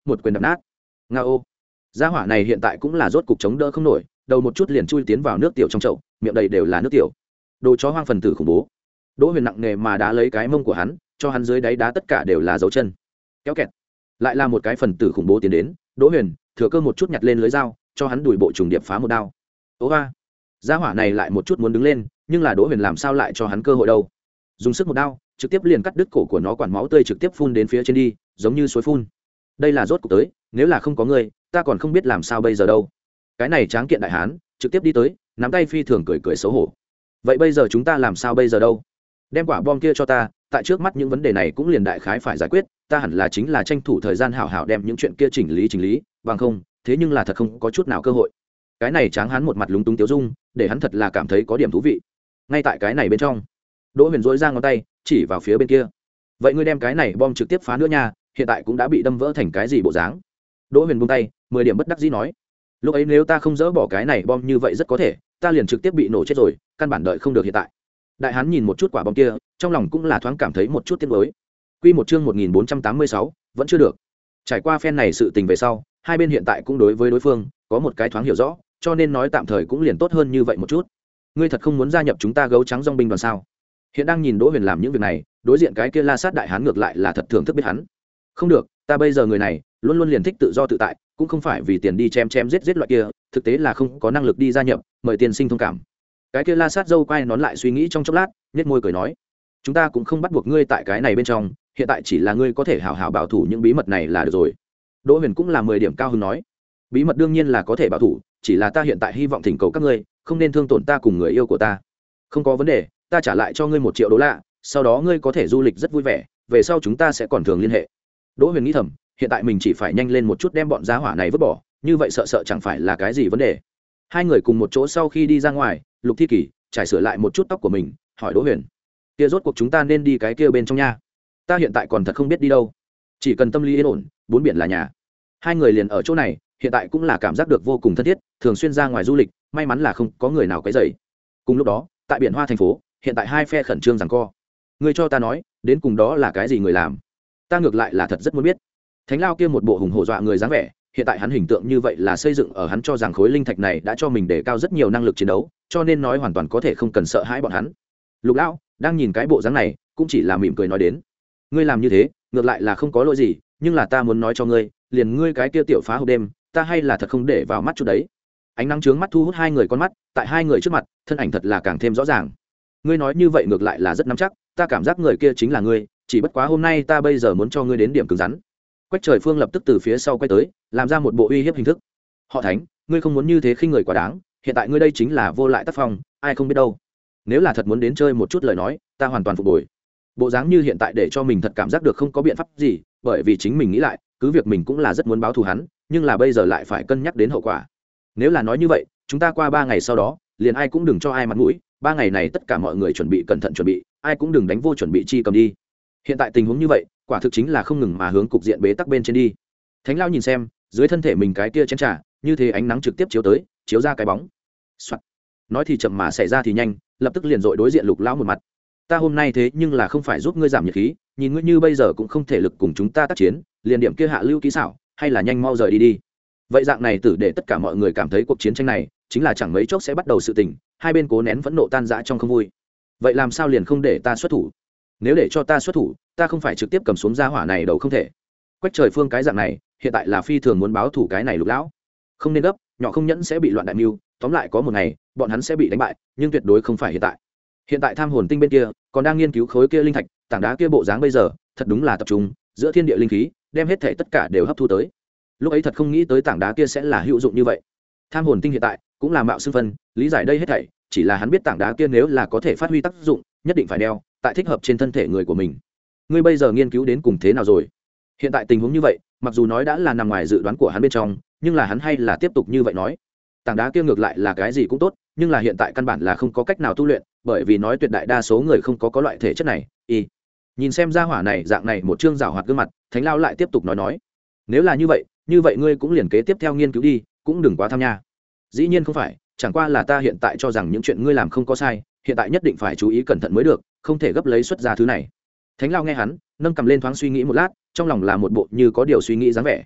một quyền đập nát. Nga ô, gia hỏa này hiện tại cũng là rốt cục chống đỡ không nổi, đầu một chút liền chui tiến vào nước tiểu trong chậu, miệng đầy đều là nước tiểu. Đồ chó hoang phần tử khủng bố. Đỗ Huyền nặng nề mà đá lấy cái mông của hắn, cho hắn dưới đáy đá tất cả đều là dấu chân. Kéo kẹt, lại là một cái phần tử khủng bố tiến đến. Đỗ Huyền thừa cơ một chút nhặt lên lưới dao, cho hắn đùi bộ trùng điệp phá một đao. Ố a, gia hỏa này lại một chút muốn đứng lên, nhưng là Đỗ Huyền làm sao lại cho hắn cơ hội đâu? Dùng sức một đao, trực tiếp liền cắt đứt cổ của nó, quản máu tươi trực tiếp phun đến phía trên đi, giống như suối phun. Đây là rốt cục tới, nếu là không có ngươi, ta còn không biết làm sao bây giờ đâu. Cái này tráng kiện đại hán trực tiếp đi tới, nắm tay phi thường cười cười xấu hổ. Vậy bây giờ chúng ta làm sao bây giờ đâu? Đem quả bom kia cho ta, tại trước mắt những vấn đề này cũng liền đại khái phải giải quyết, ta hẳn là chính là tranh thủ thời gian hảo hảo đem những chuyện kia chỉnh lý chỉnh lý, bằng không, thế nhưng là thật không có chút nào cơ hội. Cái này tráng hán một mặt lúng túng tiêu dung, để hắn thật là cảm thấy có điểm thú vị. Ngay tại cái này bên trong, Đỗ Huyền rỗi ra ngón tay chỉ vào phía bên kia. Vậy ngươi đem cái này bom trực tiếp phá nữa nha, hiện tại cũng đã bị đâm vỡ thành cái gì bộ dáng? Đỗ Huyền buông tay, mười điểm bất đắc dĩ nói, lúc ấy nếu ta không dỡ bỏ cái này bom như vậy rất có thể ta liền trực tiếp bị nổ chết rồi, căn bản đợi không được hiện tại. Đại hán nhìn một chút quả bom kia, trong lòng cũng là thoáng cảm thấy một chút tiếc nuối. Quy một chương một nghìn bốn trăm tám mươi sáu, vẫn chưa được. Trải qua phen này sự tình về sau, hai bên hiện tại cũng đối với đối phương có một cái thoáng hiểu rõ, cho nên nói tạm thời cũng liền tốt hơn như vậy một chút. Ngươi thật không muốn gia nhập chúng ta gấu trắng dòng binh đoàn sao? Hiện đang nhìn Đỗ Huyền làm những việc này, đối diện cái kia La Sát đại hán ngược lại là thật thưởng thức biết hắn. Không được, ta bây giờ người này luôn luôn liền thích tự do tự tại, cũng không phải vì tiền đi chém chém giết giết loại kia, thực tế là không có năng lực đi gia nhập, mời tiên sinh thông cảm. Cái kia La Sát dâu quay nón lại suy nghĩ trong chốc lát, nhếch môi cười nói, chúng ta cũng không bắt buộc ngươi tại cái này bên trong, hiện tại chỉ là ngươi có thể hảo hảo bảo thủ những bí mật này là được rồi. Đỗ Huyền cũng là mười điểm cao hứng nói, bí mật đương nhiên là có thể bảo thủ, chỉ là ta hiện tại hy vọng thỉnh cầu các ngươi không nên thương tổn ta cùng người yêu của ta. Không có vấn đề, ta trả lại cho ngươi một triệu đô la, sau đó ngươi có thể du lịch rất vui vẻ, về sau chúng ta sẽ còn thường liên hệ. Đỗ Huyền nghĩ thầm, hiện tại mình chỉ phải nhanh lên một chút đem bọn giá hỏa này vứt bỏ, như vậy sợ sợ chẳng phải là cái gì vấn đề. Hai người cùng một chỗ sau khi đi ra ngoài, Lục Thi Kỳ trải sửa lại một chút tóc của mình, hỏi Đỗ Huyền, kia rốt cuộc chúng ta nên đi cái kia bên trong nha? Ta hiện tại còn thật không biết đi đâu, chỉ cần tâm lý yên ổn, bốn biển là nhà. Hai người liền ở chỗ này, hiện tại cũng là cảm giác được vô cùng thân thiết, thường xuyên ra ngoài du lịch, may mắn là không có người nào quấy rầy. Cùng lúc đó, tại biển Hoa thành phố, hiện tại hai phe khẩn trương giằng co. Ngươi cho ta nói, đến cùng đó là cái gì người làm? Ta ngược lại là thật rất muốn biết. Thánh Lao kia một bộ hùng hổ dọa người dáng vẻ, hiện tại hắn hình tượng như vậy là xây dựng ở hắn cho rằng khối linh thạch này đã cho mình đề cao rất nhiều năng lực chiến đấu, cho nên nói hoàn toàn có thể không cần sợ hãi bọn hắn. Lục Lão đang nhìn cái bộ dáng này, cũng chỉ là mỉm cười nói đến, ngươi làm như thế, ngược lại là không có lỗi gì, nhưng là ta muốn nói cho ngươi, liền ngươi cái kia tiểu phá hộp đêm, ta hay là thật không để vào mắt chút đấy. Ánh nắng chướng mắt thu hút hai người con mắt, tại hai người trước mặt, thân ảnh thật là càng thêm rõ ràng. Ngươi nói như vậy ngược lại là rất nắm chắc, ta cảm giác người kia chính là ngươi, chỉ bất quá hôm nay ta bây giờ muốn cho ngươi đến điểm cứng rắn. Quách Trời Phương lập tức từ phía sau quay tới, làm ra một bộ uy hiếp hình thức. Họ Thánh, ngươi không muốn như thế khinh người quá đáng, hiện tại ngươi đây chính là vô lại tác phong, ai không biết đâu. Nếu là thật muốn đến chơi một chút lời nói, ta hoàn toàn phục bồi. Bộ dáng như hiện tại để cho mình thật cảm giác được không có biện pháp gì, bởi vì chính mình nghĩ lại, cứ việc mình cũng là rất muốn báo thù hắn, nhưng là bây giờ lại phải cân nhắc đến hậu quả. Nếu là nói như vậy, chúng ta qua ba ngày sau đó, liền ai cũng đừng cho ai mặt mũi, ba ngày này tất cả mọi người chuẩn bị cẩn thận chuẩn bị, ai cũng đừng đánh vô chuẩn bị chi cầm đi. Hiện tại tình huống như vậy, quả thực chính là không ngừng mà hướng cục diện bế tắc bên trên đi. Thánh Lao nhìn xem, dưới thân thể mình cái kia chén trà, như thế ánh nắng trực tiếp chiếu tới, chiếu ra cái bóng. Soạt. Nói thì chậm mà xảy ra thì nhanh, lập tức liền dội đối diện Lục Lão một mặt. Ta hôm nay thế nhưng là không phải giúp ngươi giảm nhiệt khí, nhìn ngươi như bây giờ cũng không thể lực cùng chúng ta tác chiến, liền điểm kia hạ lưu kỹ xảo, hay là nhanh mau rời đi đi. Vậy dạng này tử để tất cả mọi người cảm thấy cuộc chiến tranh này chính là chẳng mấy chốc sẽ bắt đầu sự tình, hai bên cố nén phẫn nộ tan rã trong không vui. Vậy làm sao liền không để ta xuất thủ? Nếu để cho ta xuất thủ, ta không phải trực tiếp cầm xuống gia hỏa này đâu không thể. Quách Trời Phương cái dạng này, hiện tại là phi thường muốn báo thủ cái này Lục Lão. Không nên gấp, nhỏ không nhẫn sẽ bị loạn đại mưu, tóm lại có một ngày, bọn hắn sẽ bị đánh bại, nhưng tuyệt đối không phải hiện tại. Hiện tại Tham Hồn Tinh bên kia còn đang nghiên cứu khối kia linh thạch, tảng đá kia bộ dáng bây giờ, thật đúng là tập trung giữa thiên địa linh khí, đem hết thảy tất cả đều hấp thu tới. Lúc ấy thật không nghĩ tới tảng đá kia sẽ là hữu dụng như vậy. Tham Hồn Tinh hiện tại cũng là mạo xưng phân, lý giải đây hết thảy, chỉ là hắn biết tảng đá kia nếu là có thể phát huy tác dụng, nhất định phải đeo tại thích hợp trên thân thể người của mình. Ngươi bây giờ nghiên cứu đến cùng thế nào rồi? Hiện tại tình huống như vậy, mặc dù nói đã là nằm ngoài dự đoán của hắn bên trong, nhưng là hắn hay là tiếp tục như vậy nói. Tảng đá kia ngược lại là cái gì cũng tốt, nhưng là hiện tại căn bản là không có cách nào tu luyện, bởi vì nói tuyệt đại đa số người không có có loại thể chất này. Y. Nhìn xem ra hỏa này dạng này một trương rảo hoạt gương mặt, Thánh Lao lại tiếp tục nói nói, nếu là như vậy, như vậy ngươi cũng liền kế tiếp theo nghiên cứu đi, cũng đừng quá tham nha. Dĩ nhiên không phải, chẳng qua là ta hiện tại cho rằng những chuyện ngươi làm không có sai, hiện tại nhất định phải chú ý cẩn thận mới được, không thể gấp lấy xuất ra thứ này. Thánh Lao nghe hắn nâng cầm lên thoáng suy nghĩ một lát, trong lòng là một bộ như có điều suy nghĩ dáng vẻ.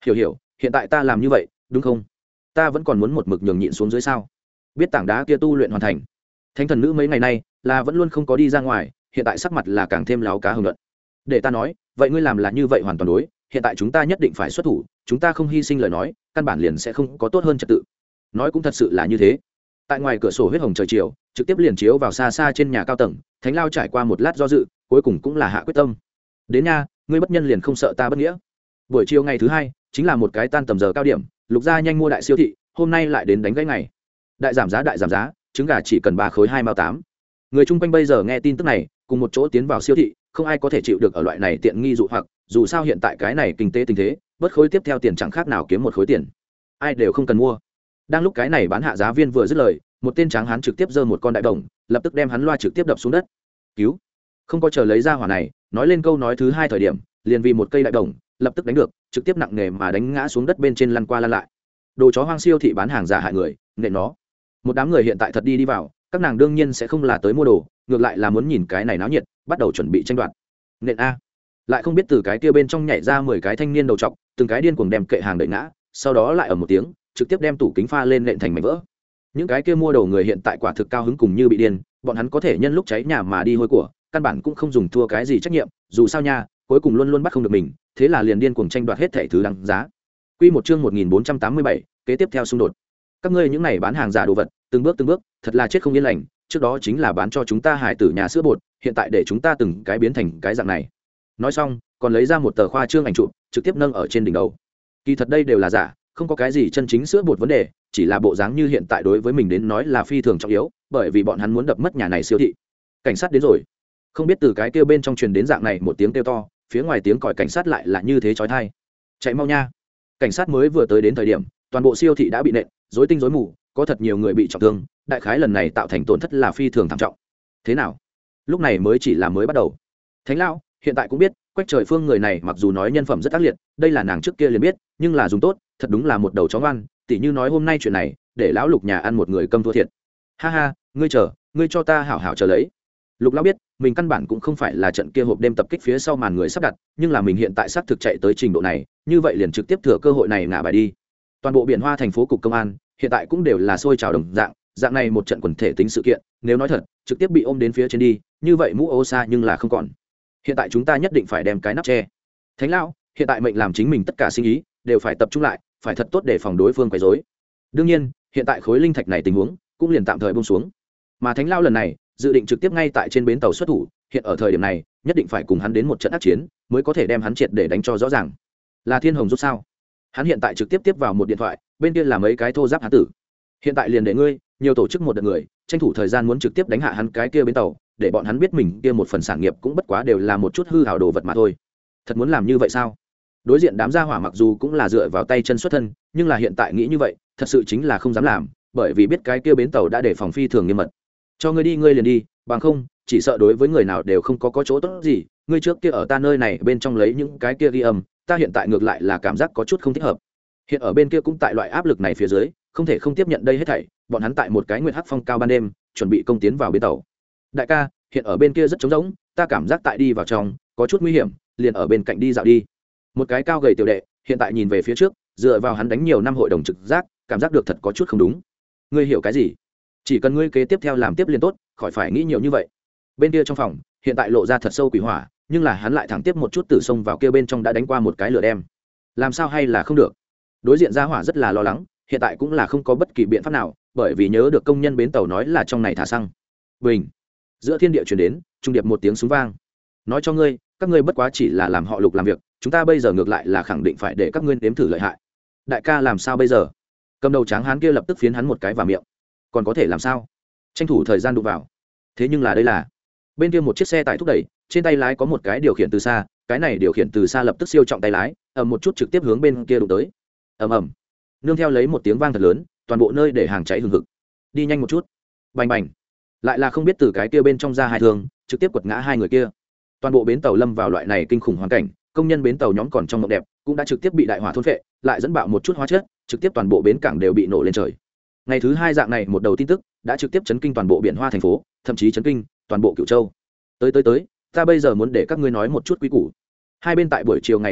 hiểu hiểu, hiện tại ta làm như vậy đúng không? Ta vẫn còn muốn một mực nhường nhịn xuống dưới sao? Biết tảng đá kia tu luyện hoàn thành. Thánh thần nữ mấy ngày nay là vẫn luôn không có đi ra ngoài, hiện tại sắc mặt là càng thêm láo cá hưng luận. Để ta nói, vậy ngươi làm là như vậy hoàn toàn đối, hiện tại chúng ta nhất định phải xuất thủ, chúng ta không hy sinh lời nói, căn bản liền sẽ không có tốt hơn trật tự. Nói cũng thật sự là như thế. Tại ngoài cửa sổ huyết hồng trời chiều, trực tiếp liền chiếu vào xa xa trên nhà cao tầng, Thánh Lao trải qua một lát do dự, cuối cùng cũng là hạ quyết tâm. Đến nha, ngươi bất nhân liền không sợ ta bất nghĩa. Buổi chiều ngày thứ hai chính là một cái tan tầm giờ cao điểm, Lục gia nhanh mua đại siêu thị, hôm nay lại đến đánh gãy ngày. Đại giảm giá đại giảm giá, trứng gà chỉ cần ba khối hai mao tám. Người chung quanh bây giờ nghe tin tức này, cùng một chỗ tiến vào siêu thị, không ai có thể chịu được ở loại này tiện nghi dụ hoặc, dù sao hiện tại cái này kinh tế tình thế, bất khối tiếp theo tiền chẳng khác nào kiếm một khối tiền. Ai đều không cần mua. Đang lúc cái này bán hạ giá viên vừa dứt lời, một tên tráng hán trực tiếp giơ một con đại đồng, lập tức đem hắn loa trực tiếp đập xuống đất. Cứu! Không có chờ lấy ra hỏa này, nói lên câu nói thứ hai thời điểm, liền vì một cây đại đồng, lập tức đánh được, trực tiếp nặng nề mà đánh ngã xuống đất bên trên lăn qua lăn lại. Đồ chó hoang siêu thị bán hàng giả hại người, nện nó. Một đám người hiện tại thật đi đi vào, các nàng đương nhiên sẽ không là tới mua đồ, ngược lại là muốn nhìn cái này náo nhiệt, bắt đầu chuẩn bị tranh đoạt. Nện a! Lại không biết từ cái kia bên trong nhảy ra mười cái thanh niên đầu trọc, từng cái điên cuồng đem kệ hàng đẩy ngã, sau đó lại ở một tiếng, trực tiếp đem tủ kính pha lên nện thành mảnh vỡ. Những cái kia mua đồ người hiện tại quả thực cao hứng cùng như bị điên, bọn hắn có thể nhân lúc cháy nhà mà đi hôi của, căn bản cũng không dùng thua cái gì trách nhiệm, dù sao nha, cuối cùng luôn luôn bắt không được mình, thế là liền điên cuồng tranh đoạt hết thảy thứ đáng giá. Quy một chương một nghìn bốn trăm tám mươi bảy, kế tiếp theo xung đột. Các ngươi những này bán hàng giả đồ vật, từng bước từng bước, thật là chết không yên lành, trước đó chính là bán cho chúng ta hải tử nhà sữa bột, hiện tại để chúng ta từng cái biến thành cái dạng này. Nói xong, còn lấy ra một tờ khoa trương ảnh chụp, trực tiếp nâng ở trên đỉnh đầu. Kỳ thật đây đều là giả, không có cái gì chân chính sữa bột vấn đề, chỉ là bộ dáng như hiện tại đối với mình đến nói là phi thường trọng yếu, bởi vì bọn hắn muốn đập mất nhà này siêu thị. Cảnh sát đến rồi. Không biết từ cái kêu bên trong truyền đến dạng này một tiếng kêu to, phía ngoài tiếng còi cảnh sát lại là như thế chói tai. Chạy mau nha. Cảnh sát mới vừa tới đến thời điểm, toàn bộ siêu thị đã bị nện, rối tinh rối mù, có thật nhiều người bị trọng thương, đại khái lần này tạo thành tổn thất là phi thường thảm trọng. Thế nào? Lúc này mới chỉ là mới bắt đầu. Thánh lão, hiện tại cũng biết, Quách Trời Phương người này mặc dù nói nhân phẩm rất ác liệt, đây là nàng trước kia liền biết, nhưng là dùng tốt, thật đúng là một đầu chó ngoan, tỉ như nói hôm nay chuyện này, để lão Lục nhà ăn một người câm thua thiệt. Ha ha, ngươi chờ, ngươi cho ta hảo hảo chờ lấy. Lục lão biết, mình căn bản cũng không phải là trận kia hộp đêm tập kích phía sau màn người sắp đặt, nhưng là mình hiện tại xác thực chạy tới trình độ này, như vậy liền trực tiếp thừa cơ hội này ngã bài đi. Toàn bộ Biển Hoa thành phố cục công an, hiện tại cũng đều là sôi trào đồng dạng, dạng này một trận quần thể tính sự kiện, nếu nói thật, trực tiếp bị ôm đến phía trên đi, như vậy mũ ô sa nhưng là không còn. Hiện tại chúng ta nhất định phải đem cái nắp che. Thánh lão, hiện tại mệnh làm chính mình tất cả sinh ý đều phải tập trung lại, phải thật tốt để phòng đối phương quấy rối. Đương nhiên, hiện tại khối linh thạch này tình huống cũng liền tạm thời buông xuống. Mà Thánh lão lần này dự định trực tiếp ngay tại trên bến tàu xuất thủ, hiện ở thời điểm này, nhất định phải cùng hắn đến một trận ác chiến, mới có thể đem hắn triệt để đánh cho rõ ràng. Là Thiên Hồng rút sao? Hắn hiện tại trực tiếp tiếp vào một điện thoại, bên kia là mấy cái thô giáp hán tử. Hiện tại liền để ngươi, nhiều tổ chức một đợt người, tranh thủ thời gian muốn trực tiếp đánh hạ hắn cái kia bến tàu, để bọn hắn biết mình kia một phần sản nghiệp cũng bất quá đều là một chút hư hào đồ vật mà thôi. Thật muốn làm như vậy sao? Đối diện đám gia hỏa mặc dù cũng là dựa vào tay chân xuất thân, nhưng là hiện tại nghĩ như vậy, thật sự chính là không dám làm, bởi vì biết cái kia bến tàu đã để phòng phi thường nghiêm mật. Cho ngươi đi ngươi liền đi, bằng không, chỉ sợ đối với người nào đều không có có chỗ tốt gì, ngươi trước kia ở ta nơi này bên trong lấy những cái kia ghi âm, ta hiện tại ngược lại là cảm giác có chút không thích hợp. Hiện ở bên kia cũng tại loại áp lực này phía dưới, không thể không tiếp nhận đây hết thảy, bọn hắn tại một cái nguyệt hắc phong cao ban đêm, chuẩn bị công tiến vào bến tàu. Đại ca, hiện ở bên kia rất trống rỗng, ta cảm giác tại đi vào trong có chút nguy hiểm, liền ở bên cạnh đi dạo đi. Một cái cao gầy tiểu đệ, hiện tại nhìn về phía trước, dựa vào hắn đánh nhiều năm hội đồng trực giác, cảm giác được thật có chút không đúng. Ngươi hiểu cái gì? Chỉ cần ngươi kế tiếp theo làm tiếp liền tốt, khỏi phải nghĩ nhiều như vậy. Bên kia trong phòng, hiện tại lộ ra thật sâu quỷ hỏa, nhưng là hắn lại thẳng tiếp một chút tử xông vào kia bên trong đã đánh qua một cái lửa đem. Làm sao hay là không được? Đối diện gia hỏa rất là lo lắng, hiện tại cũng là không có bất kỳ biện pháp nào, bởi vì nhớ được công nhân bến tàu nói là trong này thả xăng. Bình. Giữa thiên địa truyền đến, trung điệp một tiếng súng vang. Nói cho ngươi, các ngươi bất quá chỉ là làm họ Lục làm việc, chúng ta bây giờ ngược lại là khẳng định phải để các ngươi nếm thử lợi hại. Đại ca làm sao bây giờ? Cầm đầu tráng hán kia lập tức phiến hắn một cái vào miệng. Còn có thể làm sao? Tranh thủ thời gian đụng vào. Thế nhưng là đây là bên kia một chiếc xe tải thúc đẩy, trên tay lái có một cái điều khiển từ xa, cái này điều khiển từ xa lập tức siêu trọng tay lái, ầm một chút trực tiếp hướng bên kia đụng tới. Ầm ầm. Nương theo lấy một tiếng vang thật lớn, toàn bộ nơi để hàng cháy hừng hực. Đi nhanh một chút. Bành bành. Lại là không biết từ cái kia bên trong ra hai thương, trực tiếp quật ngã hai người kia. Toàn bộ bến tàu lâm vào loại này kinh khủng hoàn cảnh, công nhân bến tàu nhóm còn trong mộng đẹp, cũng đã trực tiếp bị đại hỏa thôn phệ, lại dẫn bạo một chút hóa chất, trực tiếp toàn bộ bến cảng đều bị nổ lên trời. Ngày thứ hai dạng này một đầu tin tức, đã trực tiếp chấn kinh toàn bộ Biển Hoa thành phố, thậm chí chấn kinh toàn bộ Cửu Châu. Tới tới tới, ta bây giờ muốn để các ngươi nói một chút quý củ. Hai bên tại buổi chiều ngày thứ hai,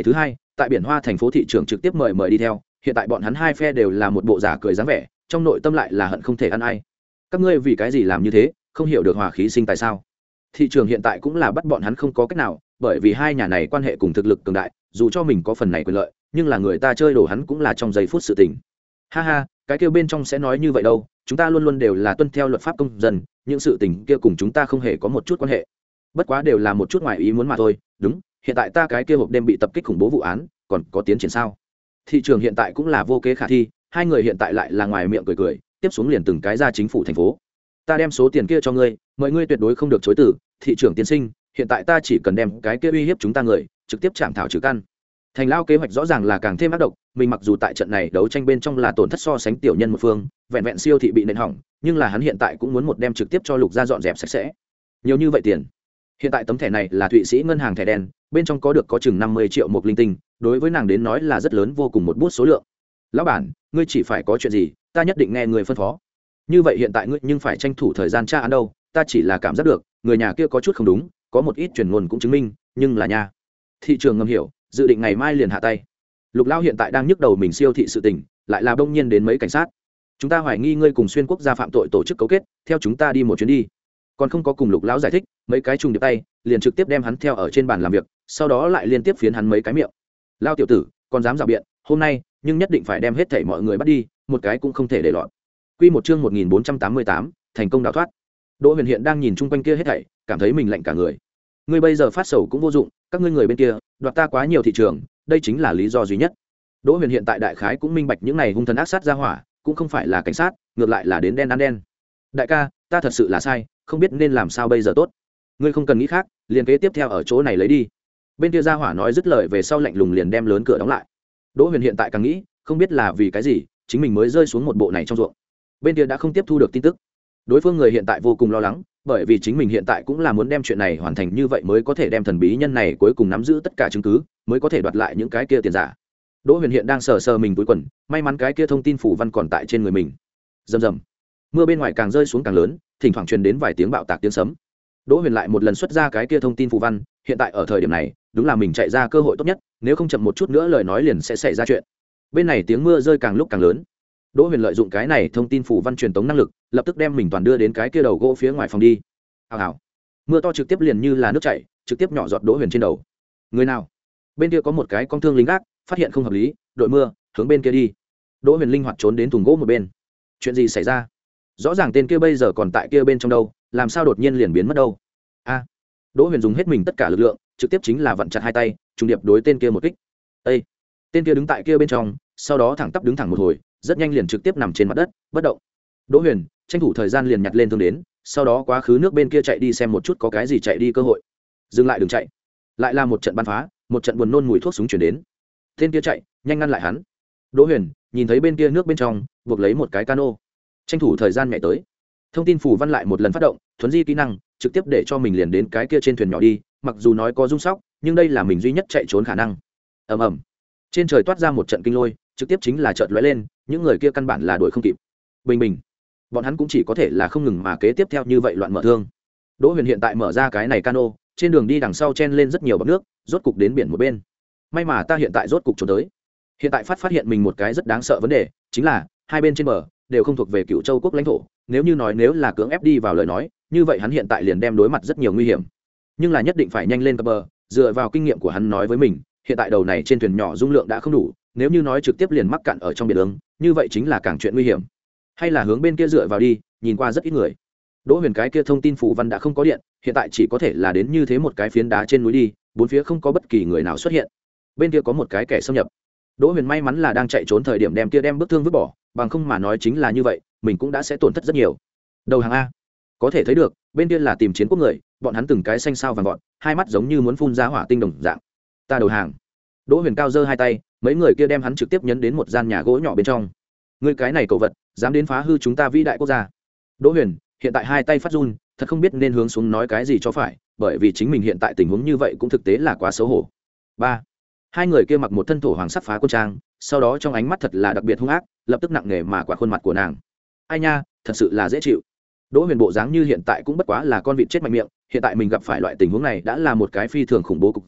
tại biển hoa thành phố thị trường trực tiếp mời mời đi theo, hiện tại bọn hắn hai phe đều là một bộ giả cười dáng vẻ, trong nội tâm lại là hận không thể ăn ai. Các ngươi vì cái gì làm như thế, không hiểu được hòa khí sinh tại sao? Thị trường hiện tại cũng là bắt bọn hắn không có cách nào, bởi vì hai nhà này quan hệ cùng thực lực cường đại, dù cho mình có phần này quyền lợi, nhưng là người ta chơi đổ hắn cũng là trong giây phút sự tình. Ha ha, cái kia bên trong sẽ nói như vậy đâu, chúng ta luôn luôn đều là tuân theo luật pháp công dân, những sự tình kia cùng chúng ta không hề có một chút quan hệ. Bất quá đều là một chút ngoài ý muốn mà thôi. Đúng, hiện tại ta cái kia hộp đêm bị tập kích khủng bố vụ án, còn có tiến triển sao? Thị trường hiện tại cũng là vô kế khả thi, hai người hiện tại lại là ngoài miệng cười cười, tiếp xuống liền từng cái ra chính phủ thành phố. Ta đem số tiền kia cho ngươi, mọi ngươi tuyệt đối không được chối từ. Thị trường tiên sinh, hiện tại ta chỉ cần đem cái kia uy hiếp chúng ta người trực tiếp chạm thảo trừ căn. Thành lao kế hoạch rõ ràng là càng thêm ác độc, mình mặc dù tại trận này đấu tranh bên trong là tổn thất so sánh tiểu nhân một phương, vẹn vẹn siêu thị bị nện hỏng, nhưng là hắn hiện tại cũng muốn một đem trực tiếp cho Lục gia dọn dẹp sạch sẽ. Nhiều như vậy tiền. Hiện tại tấm thẻ này là Thụy Sĩ ngân hàng thẻ đen, bên trong có được có chừng năm mươi triệu một linh tinh, đối với nàng đến nói là rất lớn vô cùng một bút số lượng. Lão bản, ngươi chỉ phải có chuyện gì, ta nhất định nghe người phân phó. Như vậy hiện tại ngươi nhưng phải tranh thủ thời gian tra án đâu, ta chỉ là cảm giác được, người nhà kia có chút không đúng, có một ít truyền ngôn cũng chứng minh, nhưng là nha. Thị trường ngầm hiểu, dự định ngày mai liền hạ tay. Lục Lao hiện tại đang nhức đầu mình siêu thị sự tình, lại là bỗng nhiên đến mấy cảnh sát. Chúng ta hoài nghi ngươi cùng xuyên quốc gia phạm tội tổ chức cấu kết, theo chúng ta đi một chuyến đi. Còn không có cùng Lục Lão giải thích, mấy cái trùng điệp tay, liền trực tiếp đem hắn theo ở trên bàn làm việc, sau đó lại liên tiếp phiến hắn mấy cái miệng. Lao tiểu tử, còn dám rào biện, hôm nay, nhưng nhất định phải đem hết thảy mọi người bắt đi, một cái cũng không thể để lọt. Quy một chương một nghìn bốn trăm tám mươi tám, thành công đào thoát. Đỗ Huyền hiện đang nhìn chung quanh kia hết thảy, cảm thấy mình lạnh cả người. Ngươi bây giờ phát sầu cũng vô dụng, các ngươi người bên kia đoạt ta quá nhiều thị trường, đây chính là lý do duy nhất. Đỗ Huyền hiện tại đại khái cũng minh bạch những này hung thần ác sát ra hỏa, cũng không phải là cảnh sát, ngược lại là đến đen ăn đen. Đại ca, ta thật sự là sai, không biết nên làm sao bây giờ tốt. Ngươi không cần nghĩ khác, liền kế tiếp theo ở chỗ này lấy đi. Bên kia ra hỏa nói dứt lời về sau lạnh lùng liền đem lớn cửa đóng lại. Đỗ Huyền hiện tại càng nghĩ, không biết là vì cái gì, chính mình mới rơi xuống một bộ này trong ruộng. Bên kia đã không tiếp thu được tin tức. Đối phương người hiện tại vô cùng lo lắng, bởi vì chính mình hiện tại cũng là muốn đem chuyện này hoàn thành như vậy mới có thể đem thần bí nhân này cuối cùng nắm giữ tất cả chứng cứ, mới có thể đoạt lại những cái kia tiền giả. Đỗ Huyền hiện đang sờ sờ mình túi quần, may mắn cái kia thông tin phủ văn còn tại trên người mình. Rầm rầm. Mưa bên ngoài càng rơi xuống càng lớn, thỉnh thoảng truyền đến vài tiếng bạo tạc tiếng sấm. Đỗ Huyền lại một lần xuất ra cái kia thông tin phủ văn, hiện tại ở thời điểm này, đúng là mình chạy ra cơ hội tốt nhất, nếu không chậm một chút nữa lời nói liền sẽ xảy ra chuyện. Bên này tiếng mưa rơi càng lúc càng lớn. Đỗ Huyền lợi dụng cái này thông tin phủ văn truyền tống năng lực, lập tức đem mình toàn đưa đến cái kia đầu gỗ phía ngoài phòng đi. Hào hào. Mưa to trực tiếp liền như là nước chảy, trực tiếp nhỏ giọt Đỗ Huyền trên đầu. Người nào? Bên kia có một cái con thương lính gác, phát hiện không hợp lý, đội mưa, hướng bên kia đi. Đỗ Huyền linh hoạt trốn đến thùng gỗ một bên. Chuyện gì xảy ra? Rõ ràng tên kia bây giờ còn tại kia bên trong đâu, làm sao đột nhiên liền biến mất đâu? A. Đỗ Huyền dùng hết mình tất cả lực lượng, trực tiếp chính là vặn chặt hai tay, trùng điệp đối tên kia một kích. Ê! Tên kia đứng tại kia bên trong, sau đó thẳng tắp đứng thẳng một hồi, rất nhanh liền trực tiếp nằm trên mặt đất, bất động. Đỗ Huyền tranh thủ thời gian liền nhặt lên thương đến, sau đó quá khứ nước bên kia chạy đi xem một chút có cái gì chạy đi cơ hội. Dừng lại đừng chạy. Lại là một trận bắn phá, một trận buồn nôn mùi thuốc súng chuyển đến. Tên kia chạy, nhanh ngăn lại hắn. Đỗ Huyền nhìn thấy bên kia nước bên trong, buộc lấy một cái cano, tranh thủ thời gian nhảy tới. Thông tin phủ văn lại một lần phát động, thuấn di kỹ năng, trực tiếp để cho mình liền đến cái kia trên thuyền nhỏ đi, mặc dù nói có rung sóc, nhưng đây là mình duy nhất chạy trốn khả năng. Ầm ầm. Trên trời toát ra một trận kinh lôi, trực tiếp chính là chợt lóe lên, những người kia căn bản là đuổi không kịp. Bình bình. Bọn hắn cũng chỉ có thể là không ngừng mà kế tiếp theo như vậy loạn mở thương. Đỗ Huyền hiện tại mở ra cái này cano, trên đường đi đằng sau chen lên rất nhiều bọt nước, rốt cục đến biển một bên. May mà ta hiện tại rốt cục trốn tới. Hiện tại phát phát hiện mình một cái rất đáng sợ vấn đề, chính là hai bên trên bờ đều không thuộc về Cựu Châu quốc lãnh thổ, nếu như nói nếu là cưỡng ép đi vào lời nói, như vậy hắn hiện tại liền đem đối mặt rất nhiều nguy hiểm. Nhưng là nhất định phải nhanh lên cập bờ, dựa vào kinh nghiệm của hắn nói với mình, hiện tại đầu này trên thuyền nhỏ dung lượng đã không đủ, nếu như nói trực tiếp liền mắc cạn ở trong biển lớn, như vậy chính là càng chuyện nguy hiểm. Hay là hướng bên kia dựa vào đi, nhìn qua rất ít người. Đỗ Huyền cái kia thông tin phủ văn đã không có điện, hiện tại chỉ có thể là đến như thế một cái phiến đá trên núi đi, bốn phía không có bất kỳ người nào xuất hiện. Bên kia có một cái kẻ xâm nhập. Đỗ Huyền may mắn là đang chạy trốn thời điểm đem kia đem bức thương vứt bỏ, bằng không mà nói chính là như vậy, mình cũng đã sẽ tổn thất rất nhiều. Đầu hàng a. Có thể thấy được, bên kia là tìm chiến quốc người, bọn hắn từng cái xanh sao vàng vọt, hai mắt giống như muốn phun ra hỏa tinh đồng dạng. Ta đầu hàng. Đỗ Huyền cao giơ hai tay, mấy người kia đem hắn trực tiếp nhấn đến một gian nhà gỗ nhỏ bên trong. Ngươi cái này cẩu vật, dám đến phá hư chúng ta vĩ đại quốc gia. Đỗ Huyền hiện tại hai tay phát run, thật không biết nên hướng xuống nói cái gì cho phải, bởi vì chính mình hiện tại tình huống như vậy cũng thực tế là quá xấu hổ. Ba. Hai người kia mặc một thân thổ hoàng sắc phá quân trang, sau đó trong ánh mắt thật là đặc biệt hung ác, lập tức nặng nề mà quả khuôn mặt của nàng. Ai nha, thật sự là dễ chịu. Đỗ Huyền bộ dáng như hiện tại cũng bất quá là con vịt chết mạnh miệng, hiện tại mình gặp phải loại tình huống này đã là một cái phi thường khủng bố cục diện,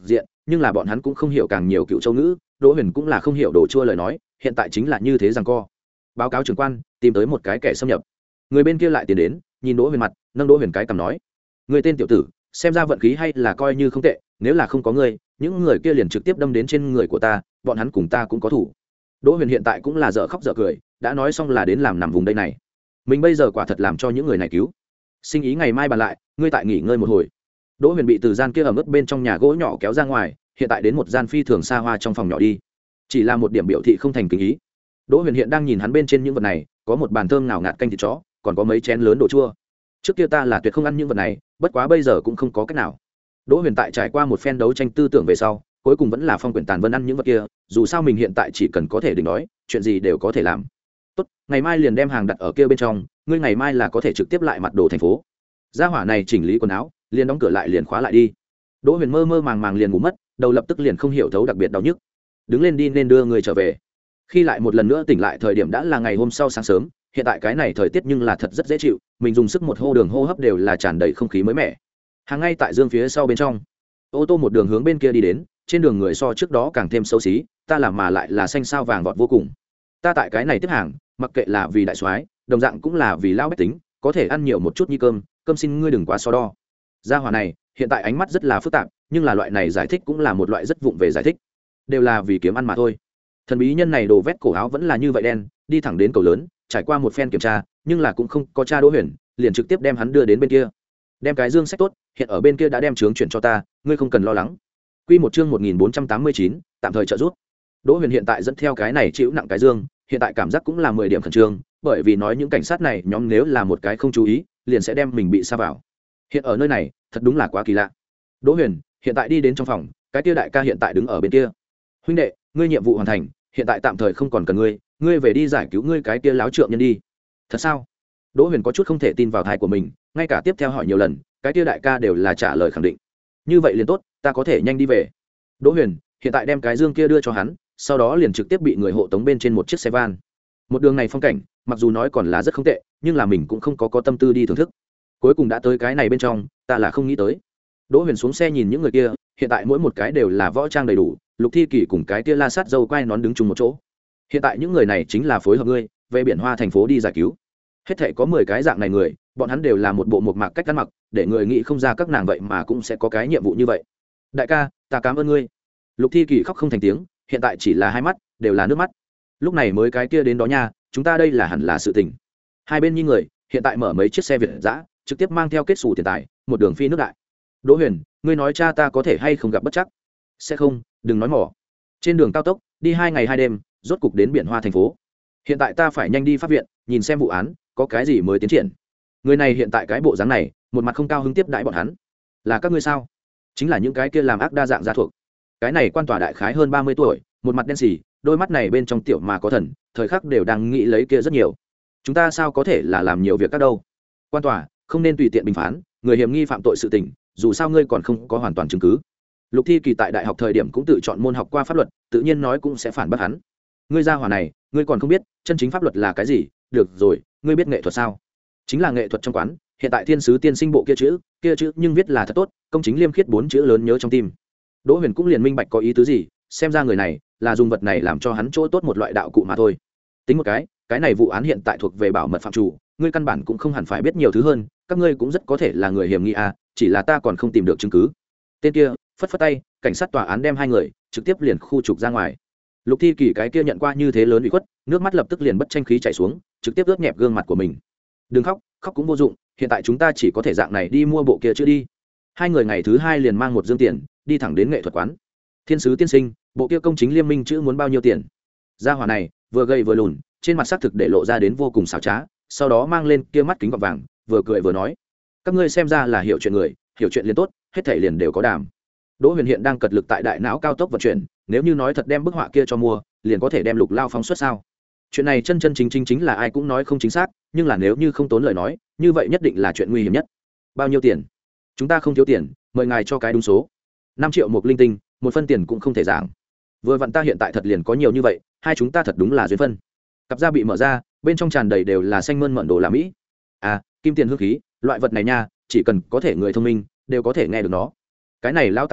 nhưng là bọn hắn cũng không hiểu càng nhiều cựu châu ngữ. Đỗ Huyền cũng là không hiểu đồ chua lời nói, hiện tại chính là như thế rằng co. Báo cáo trưởng quan, tìm tới một cái kẻ xâm nhập. Người bên kia lại tiến đến, nhìn Đỗ Huyền mặt, nâng Đỗ Huyền cái cằm nói: người tên tiểu tử, xem ra vận khí hay là coi như không tệ, nếu là không có ngươi, những người kia liền trực tiếp đâm đến trên người của ta, bọn hắn cùng ta cũng có thủ. Đỗ Huyền hiện tại cũng là dở khóc dở cười, đã nói xong là đến làm nằm vùng đây này. Mình bây giờ quả thật làm cho những người này cứu. Sinh ý ngày mai bàn lại, ngươi tại nghỉ ngơi một hồi. Đỗ Huyền bị từ gian kia ẩm ướt bên trong nhà gỗ nhỏ kéo ra ngoài, hiện tại đến một gian phi thường xa hoa trong phòng nhỏ đi. Chỉ là một điểm biểu thị không thành kính ý. Đỗ Huyền hiện đang nhìn hắn bên trên những vật này, có một bàn thơm nào ngạt canh thịt chó, còn có mấy chén lớn đồ chua. Trước kia ta là tuyệt không ăn những vật này, bất quá bây giờ cũng không có cách nào. Đỗ Huyền tại trải qua một phen đấu tranh tư tưởng về sau, cuối cùng vẫn là phong quyển tàn vân ăn những vật kia, dù sao mình hiện tại chỉ cần có thể đỉnh nói, chuyện gì đều có thể làm. Tốt, ngày mai liền đem hàng đặt ở kia bên trong, ngươi ngày mai là có thể trực tiếp lại mặt đồ thành phố. Gia hỏa này chỉnh lý quần áo, liền đóng cửa lại liền khóa lại đi. Đỗ Huyền mơ mơ màng màng liền ngủ mất, đầu lập tức liền không hiểu thấu đặc biệt đau nhức. Đứng lên đi nên đưa người trở về. Khi lại một lần nữa tỉnh lại thời điểm đã là ngày hôm sau sáng sớm, hiện tại cái này thời tiết nhưng là thật rất dễ chịu, mình dùng sức một hô đường hô hấp đều là tràn đầy không khí mới mẻ. Hàng ngay tại dương phía sau bên trong, ô tô một đường hướng bên kia đi đến, trên đường người so trước đó càng thêm xấu xí, ta làm mà lại là xanh sao vàng vọt vô cùng. Ta tại cái này tiếp hàng, mặc kệ là vì đại soái, đồng dạng cũng là vì lão bách tính, có thể ăn nhiều một chút như cơm, cơm xin ngươi đừng quá so đo. Gia hỏa này, hiện tại ánh mắt rất là phức tạp, nhưng là loại này giải thích cũng là một loại rất vụng về giải thích, đều là vì kiếm ăn mà thôi. Thần bí nhân này đồ vét cổ áo vẫn là như vậy đen, đi thẳng đến cầu lớn, trải qua một phen kiểm tra, nhưng là cũng không có tra Đỗ Huyền, liền trực tiếp đem hắn đưa đến bên kia. Đem cái dương sách tốt, hiện ở bên kia đã đem trướng chuyển cho ta, ngươi không cần lo lắng. Quy một chương một nghìn bốn trăm tám mươi chín, tạm thời trợ giúp. Đỗ Huyền hiện tại dẫn theo cái này chịu nặng cái dương, hiện tại cảm giác cũng là mười điểm khẩn trương, bởi vì nói những cảnh sát này nhóm nếu là một cái không chú ý, liền sẽ đem mình bị sa vào. Hiện ở nơi này, thật đúng là quá kỳ lạ. Đỗ Huyền, hiện tại đi đến trong phòng, cái kia đại ca hiện tại đứng ở bên kia. Huynh đệ, ngươi nhiệm vụ hoàn thành, hiện tại tạm thời không còn cần ngươi, ngươi về đi giải cứu ngươi cái kia láo trượng nhân đi. Thật sao? Đỗ Huyền có chút không thể tin vào tai của mình, ngay cả tiếp theo hỏi nhiều lần, cái kia đại ca đều là trả lời khẳng định. Như vậy liền tốt, ta có thể nhanh đi về. Đỗ Huyền hiện tại đem cái dương kia đưa cho hắn, sau đó liền trực tiếp bị người hộ tống bên trên một chiếc xe van. Một đường này phong cảnh, mặc dù nói còn là rất không tệ, nhưng là mình cũng không có có tâm tư đi thưởng thức. Cuối cùng đã tới cái này bên trong, ta là không nghĩ tới. Đỗ Huyền xuống xe nhìn những người kia, hiện tại mỗi một cái đều là võ trang đầy đủ, Lục Thi Kỳ cùng cái kia La Sát dâu quay nón đứng chung một chỗ. Hiện tại những người này chính là phối hợp ngươi về biển Hoa thành phố đi giải cứu. Hết thảy có mười cái dạng này người, bọn hắn đều là một bộ một mạc cách ăn mặc, để người nghĩ không ra các nàng vậy mà cũng sẽ có cái nhiệm vụ như vậy. Đại ca, ta cảm ơn ngươi. Lục Thi Kỳ khóc không thành tiếng, hiện tại chỉ là hai mắt đều là nước mắt. Lúc này mới cái kia đến đó nha, chúng ta đây là hẳn là sự tình. Hai bên như người, hiện tại mở mấy chiếc xe Việt dã, trực tiếp mang theo kết sủ tiền tài, một đường phi nước đại. Đỗ Huyền, ngươi nói cha ta có thể hay không gặp bất chắc? Sẽ không, đừng nói mỏ. Trên đường cao tốc, đi hai ngày hai đêm, rốt cục đến biển Hoa thành phố. Hiện tại ta phải nhanh đi pháp viện, nhìn xem vụ án có cái gì mới tiến triển. Người này hiện tại cái bộ dáng này, một mặt không cao hứng tiếp đãi bọn hắn. Là các ngươi sao? Chính là những cái kia làm ác đa dạng gia thuộc. Cái này quan tòa đại khái hơn ba mươi tuổi, một mặt đen sì, đôi mắt này bên trong tiểu mà có thần, thời khắc đều đang nghĩ lấy kia rất nhiều. Chúng ta sao có thể là làm nhiều việc các đâu? Quan tòa không nên tùy tiện bình phán, người hiểm nghi phạm tội sự tình, dù sao ngươi còn không có hoàn toàn chứng cứ. Lục Thi Kỳ tại đại học thời điểm cũng tự chọn môn học qua pháp luật, tự nhiên nói cũng sẽ phản bác hắn. Ngươi gia hỏa này, ngươi còn không biết chân chính pháp luật là cái gì? Được rồi, ngươi biết nghệ thuật sao? Chính là nghệ thuật trong quán, hiện tại thiên sứ tiên sinh bộ kia chữ, kia chữ nhưng viết là thật tốt, công chính liêm khiết bốn chữ lớn nhớ trong tim. Đỗ Huyền cũng liền minh bạch có ý tứ gì, xem ra người này là dùng vật này làm cho hắn chỗ tốt một loại đạo cụ mà thôi. Tính một cái, cái này vụ án hiện tại thuộc về bảo mật phạm chủ, ngươi căn bản cũng không hẳn phải biết nhiều thứ hơn, các ngươi cũng rất có thể là người hiểm nghi à, chỉ là ta còn không tìm được chứng cứ. Tên kia phất phất tay, cảnh sát tòa án đem hai người trực tiếp liền khu trục ra ngoài. Lục Thi Kỳ cái kia nhận qua như thế lớn ủy khuất, nước mắt lập tức liền bất tranh khí chảy xuống, trực tiếp ướt nhẹp gương mặt của mình. Đừng khóc, khóc cũng vô dụng, hiện tại chúng ta chỉ có thể dạng này đi mua bộ kia chữ đi. Hai người ngày thứ hai liền mang một dương tiền, đi thẳng đến nghệ thuật quán. Thiên sứ tiên sinh, bộ kia công chính liêm minh chữ muốn bao nhiêu tiền? Gia hỏa này vừa gầy vừa lùn, trên mặt xác thực để lộ ra đến vô cùng xảo trá, sau đó mang lên kia mắt kính gọt vàng, vừa cười vừa nói: các ngươi xem ra là hiểu chuyện người, hiểu chuyện liền tốt, hết thảy liền đều có đàm. Đỗ Huyền hiện đang cật lực tại đại não cao tốc vận chuyển, nếu như nói thật đem bức họa kia cho mua, liền có thể đem Lục Lao phóng xuất sao? Chuyện này chân chân chính chính chính là ai cũng nói không chính xác, nhưng là nếu như không tốn lời nói, như vậy nhất định là chuyện nguy hiểm nhất. Bao nhiêu tiền? Chúng ta không thiếu tiền, mời ngài cho cái đúng số. Năm triệu một linh tinh, một phân tiền cũng không thể giảng. Vừa vặn ta hiện tại thật liền có nhiều như vậy, hai chúng ta thật đúng là duyên phân. Cặp da bị mở ra, bên trong tràn đầy đều là xanh mơn mởn đồ là mỹ. À, kim tiền hương khí, loại vật này nha, chỉ cần có thể người thông minh đều có thể nghe được nó. Cái này lao tạp chủng,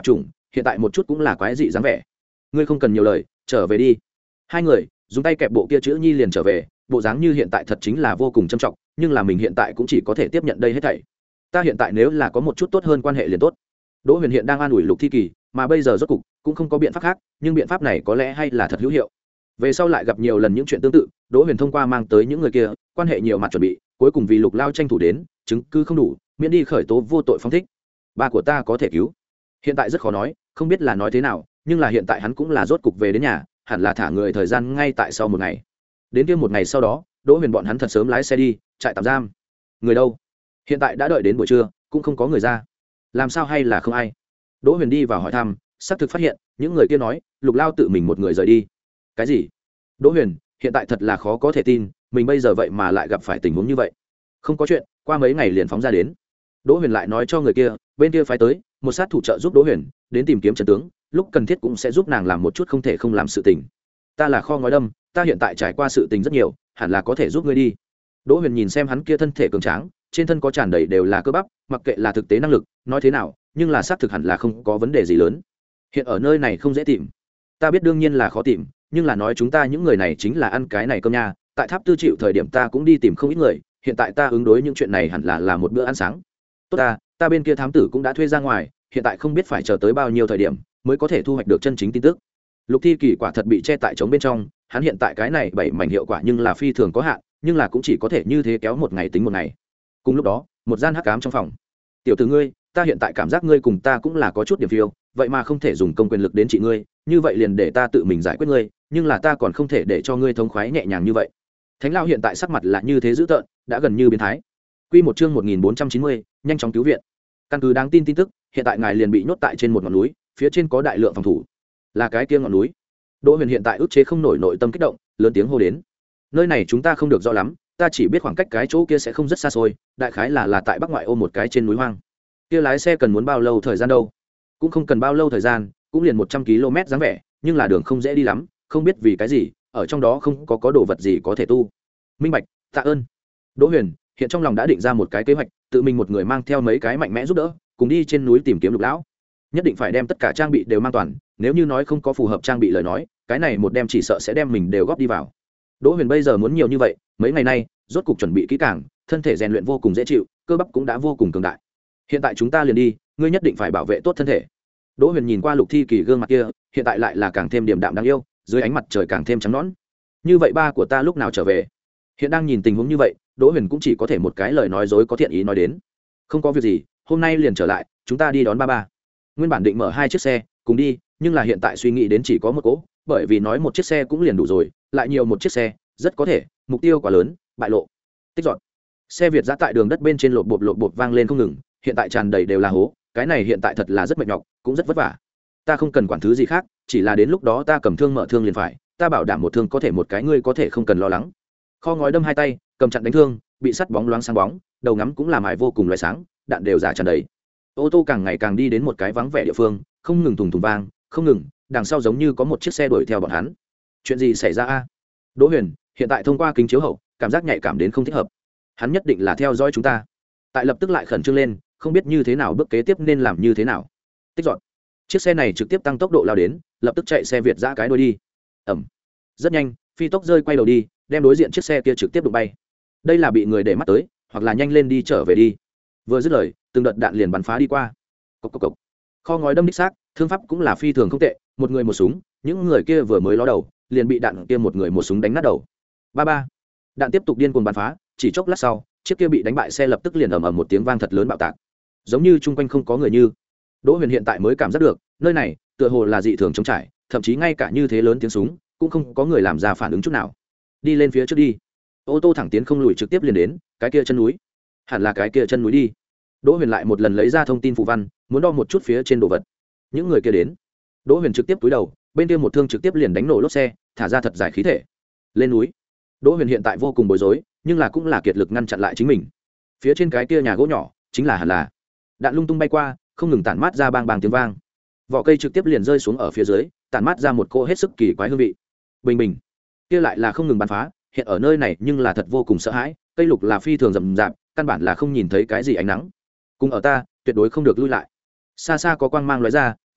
hiện tại một chút cũng là quái dị dáng vẻ. Ngươi không cần nhiều lời, trở về đi. Hai người dùng tay kẹp bộ kia chữ nhi liền trở về, bộ dáng như hiện tại thật chính là vô cùng trầm trọng, nhưng là mình hiện tại cũng chỉ có thể tiếp nhận đây hết thảy. Ta hiện tại nếu là có một chút tốt hơn quan hệ liền tốt. Đỗ Huyền hiện đang an ủi Lục Thi Kỳ, mà bây giờ rốt cục cũng không có biện pháp khác, nhưng biện pháp này có lẽ hay là thật hữu hiệu. Về sau lại gặp nhiều lần những chuyện tương tự, Đỗ Huyền thông qua mang tới những người kia, quan hệ nhiều mặt chuẩn bị, cuối cùng vì Lục Lao tranh thủ đến, chứng cứ không đủ, miễn đi khởi tố vô tội phóng thích. Ba của ta có thể cứu. Hiện tại rất khó nói, không biết là nói thế nào, nhưng là hiện tại hắn cũng là rốt cục về đến nhà, hẳn là thả người thời gian ngay tại sau một ngày. Đến kia một ngày sau đó, Đỗ Huyền bọn hắn thật sớm lái xe đi, trại tạm giam. Người đâu? Hiện tại đã đợi đến buổi trưa, cũng không có người ra. Làm sao hay là không ai? Đỗ Huyền đi vào hỏi thăm, xác thực phát hiện, những người kia nói, Lục Lao tự mình một người rời đi. Cái gì? Đỗ Huyền, hiện tại thật là khó có thể tin, mình bây giờ vậy mà lại gặp phải tình huống như vậy. Không có chuyện, qua mấy ngày liền phóng ra đến. Đỗ Huyền lại nói cho người kia, bên kia phái tới một sát thủ trợ giúp Đỗ Huyền đến tìm kiếm trận tướng, lúc cần thiết cũng sẽ giúp nàng làm một chút không thể không làm sự tình. Ta là kho ngói đâm, ta hiện tại trải qua sự tình rất nhiều, hẳn là có thể giúp ngươi đi. Đỗ Huyền nhìn xem hắn kia thân thể cường tráng, trên thân có tràn đầy đều là cơ bắp, mặc kệ là thực tế năng lực, nói thế nào, nhưng là xác thực hẳn là không có vấn đề gì lớn. Hiện ở nơi này không dễ tìm. Ta biết đương nhiên là khó tìm, nhưng là nói chúng ta những người này chính là ăn cái này cơm nha, tại Tháp Tư chịu thời điểm ta cũng đi tìm không ít người, hiện tại ta ứng đối những chuyện này hẳn là là một bữa ăn sáng. Tốt ta, ta bên kia thám tử cũng đã thuê ra ngoài, hiện tại không biết phải chờ tới bao nhiêu thời điểm mới có thể thu hoạch được chân chính tin tức. Lục Thi Kỳ quả thật bị che tại trống bên trong, hắn hiện tại cái này bảy mảnh hiệu quả nhưng là phi thường có hạn, nhưng là cũng chỉ có thể như thế kéo một ngày tính một ngày. Cùng lúc đó, một gian hắc ám trong phòng. Tiểu tử ngươi, ta hiện tại cảm giác ngươi cùng ta cũng là có chút điểm phiêu, vậy mà không thể dùng công quyền lực đến trị ngươi, như vậy liền để ta tự mình giải quyết ngươi, nhưng là ta còn không thể để cho ngươi thống khoái nhẹ nhàng như vậy. Thánh lão hiện tại sắc mặt là như thế dữ tợn, đã gần như biến thái. Quy một chương một nghìn bốn trăm chín mươi, nhanh chóng cứu viện. Căn cứ đáng tin tin tức, hiện tại ngài liền bị nhốt tại trên một ngọn núi, phía trên có đại lượng phòng thủ. Là cái kia ngọn núi. Đỗ Huyền hiện tại ức chế không nổi nội tâm kích động, lớn tiếng hô đến. Nơi này chúng ta không được rõ lắm, ta chỉ biết khoảng cách cái chỗ kia sẽ không rất xa xôi, đại khái là là tại bắc ngoại ô một cái trên núi hoang. Kia lái xe cần muốn bao lâu thời gian đâu? Cũng không cần bao lâu thời gian, cũng liền một trăm ki lô mét dáng vẻ, nhưng là đường không dễ đi lắm, không biết vì cái gì, ở trong đó không có có đồ vật gì có thể tu. Minh bạch, tạ ơn. Đỗ Huyền hiện trong lòng đã định ra một cái kế hoạch, tự mình một người mang theo mấy cái mạnh mẽ giúp đỡ, cùng đi trên núi tìm kiếm Lục lão. Nhất định phải đem tất cả trang bị đều mang toàn, nếu như nói không có phù hợp trang bị lời nói, cái này một đem chỉ sợ sẽ đem mình đều góp đi vào. Đỗ Huyền bây giờ muốn nhiều như vậy, mấy ngày nay rốt cục chuẩn bị kỹ càng, thân thể rèn luyện vô cùng dễ chịu, cơ bắp cũng đã vô cùng cường đại. Hiện tại chúng ta liền đi, ngươi nhất định phải bảo vệ tốt thân thể. Đỗ Huyền nhìn qua Lục Thi Kỳ gương mặt kia, hiện tại lại là càng thêm điềm đạm đáng yêu, dưới ánh mặt trời càng thêm trắng nõn. Như vậy ba của ta lúc nào trở về? Hiện đang nhìn tình huống như vậy, Đỗ Huyền cũng chỉ có thể một cái lời nói dối có thiện ý nói đến. Không có việc gì, hôm nay liền trở lại, chúng ta đi đón ba ba. Nguyên bản định mở hai chiếc xe cùng đi, nhưng là hiện tại suy nghĩ đến chỉ có một cỗ, bởi vì nói một chiếc xe cũng liền đủ rồi, lại nhiều một chiếc xe rất có thể mục tiêu quá lớn, bại lộ. Tích dọn xe Việt giã tại đường đất bên trên lộp bộp lộp bộp vang lên không ngừng, hiện tại tràn đầy đều là hố, cái này hiện tại thật là rất mệt nhọc, cũng rất vất vả. Ta không cần quản thứ gì khác, chỉ là đến lúc đó ta cầm thương mở thương liền phải, ta bảo đảm một thương có thể một cái ngươi có thể không cần lo lắng. Kho ngói đâm hai tay, cầm chặn đánh thương, bị sắt bóng loáng sáng bóng, đầu ngắm cũng làm mài vô cùng loại sáng, đạn đều giả tràn đầy. Ô tô càng ngày càng đi đến một cái vắng vẻ địa phương, không ngừng thùng thùng vang, không ngừng, đằng sau giống như có một chiếc xe đuổi theo bọn hắn. Chuyện gì xảy ra a? Đỗ Huyền hiện tại thông qua kính chiếu hậu, cảm giác nhạy cảm đến không thích hợp. Hắn nhất định là theo dõi chúng ta. Tại lập tức lại khẩn trương lên, không biết như thế nào bước kế tiếp nên làm như thế nào. Tích dọn chiếc xe này trực tiếp tăng tốc độ lao đến, lập tức chạy xe Việt giã cái đuôi đi. Ẩm. Rất nhanh, phi tốc rơi quay đầu đi, đem đối diện chiếc xe kia trực tiếp đụng bay. Đây là bị người để mắt tới, hoặc là nhanh lên đi trở về đi. Vừa dứt lời, từng đợt đạn liền bắn phá đi qua. Cốc cốc cốc. Kho ngói đâm đích xác, thương pháp cũng là phi thường không tệ, một người một súng, những người kia vừa mới ló đầu, liền bị đạn kia một người một súng đánh nát đầu. Ba ba. Đạn tiếp tục điên cuồng bắn phá, chỉ chốc lát sau, chiếc kia bị đánh bại xe lập tức liền ầm ầm một tiếng vang thật lớn bạo tạc. Giống như chung quanh không có người như. Đỗ Huyền hiện tại mới cảm giác được, nơi này tựa hồ là dị thường trống trải, thậm chí ngay cả như thế lớn tiếng súng, cũng không có người làm ra phản ứng chút nào. Đi lên phía trước đi. Ô tô thẳng tiến không lùi trực tiếp liền đến, cái kia chân núi. Hẳn là cái kia chân núi đi. Đỗ Huyền lại một lần lấy ra thông tin phù văn, muốn đo một chút phía trên đồ vật. Những người kia đến. Đỗ Huyền trực tiếp cúi đầu, bên kia một thương trực tiếp liền đánh nổ lốp xe, thả ra thật giải khí thể. Lên núi. Đỗ Huyền hiện tại vô cùng bối rối, nhưng là cũng là kiệt lực ngăn chặn lại chính mình. Phía trên cái kia nhà gỗ nhỏ, chính là hẳn là. Đạn lung tung bay qua, không ngừng tản mát ra bang bang tiếng vang. Vỏ cây trực tiếp liền rơi xuống ở phía dưới, tản mát ra một cô hết sức kỳ quái hương vị. Bình bình. Kia lại là không ngừng bắn phá, hiện ở nơi này nhưng là thật vô cùng sợ hãi, cây lục là phi thường rậm rạp, căn bản là không nhìn thấy cái gì ánh nắng. Cùng ở ta, tuyệt đối không được lui lại. Xa xa có quang mang lóe ra,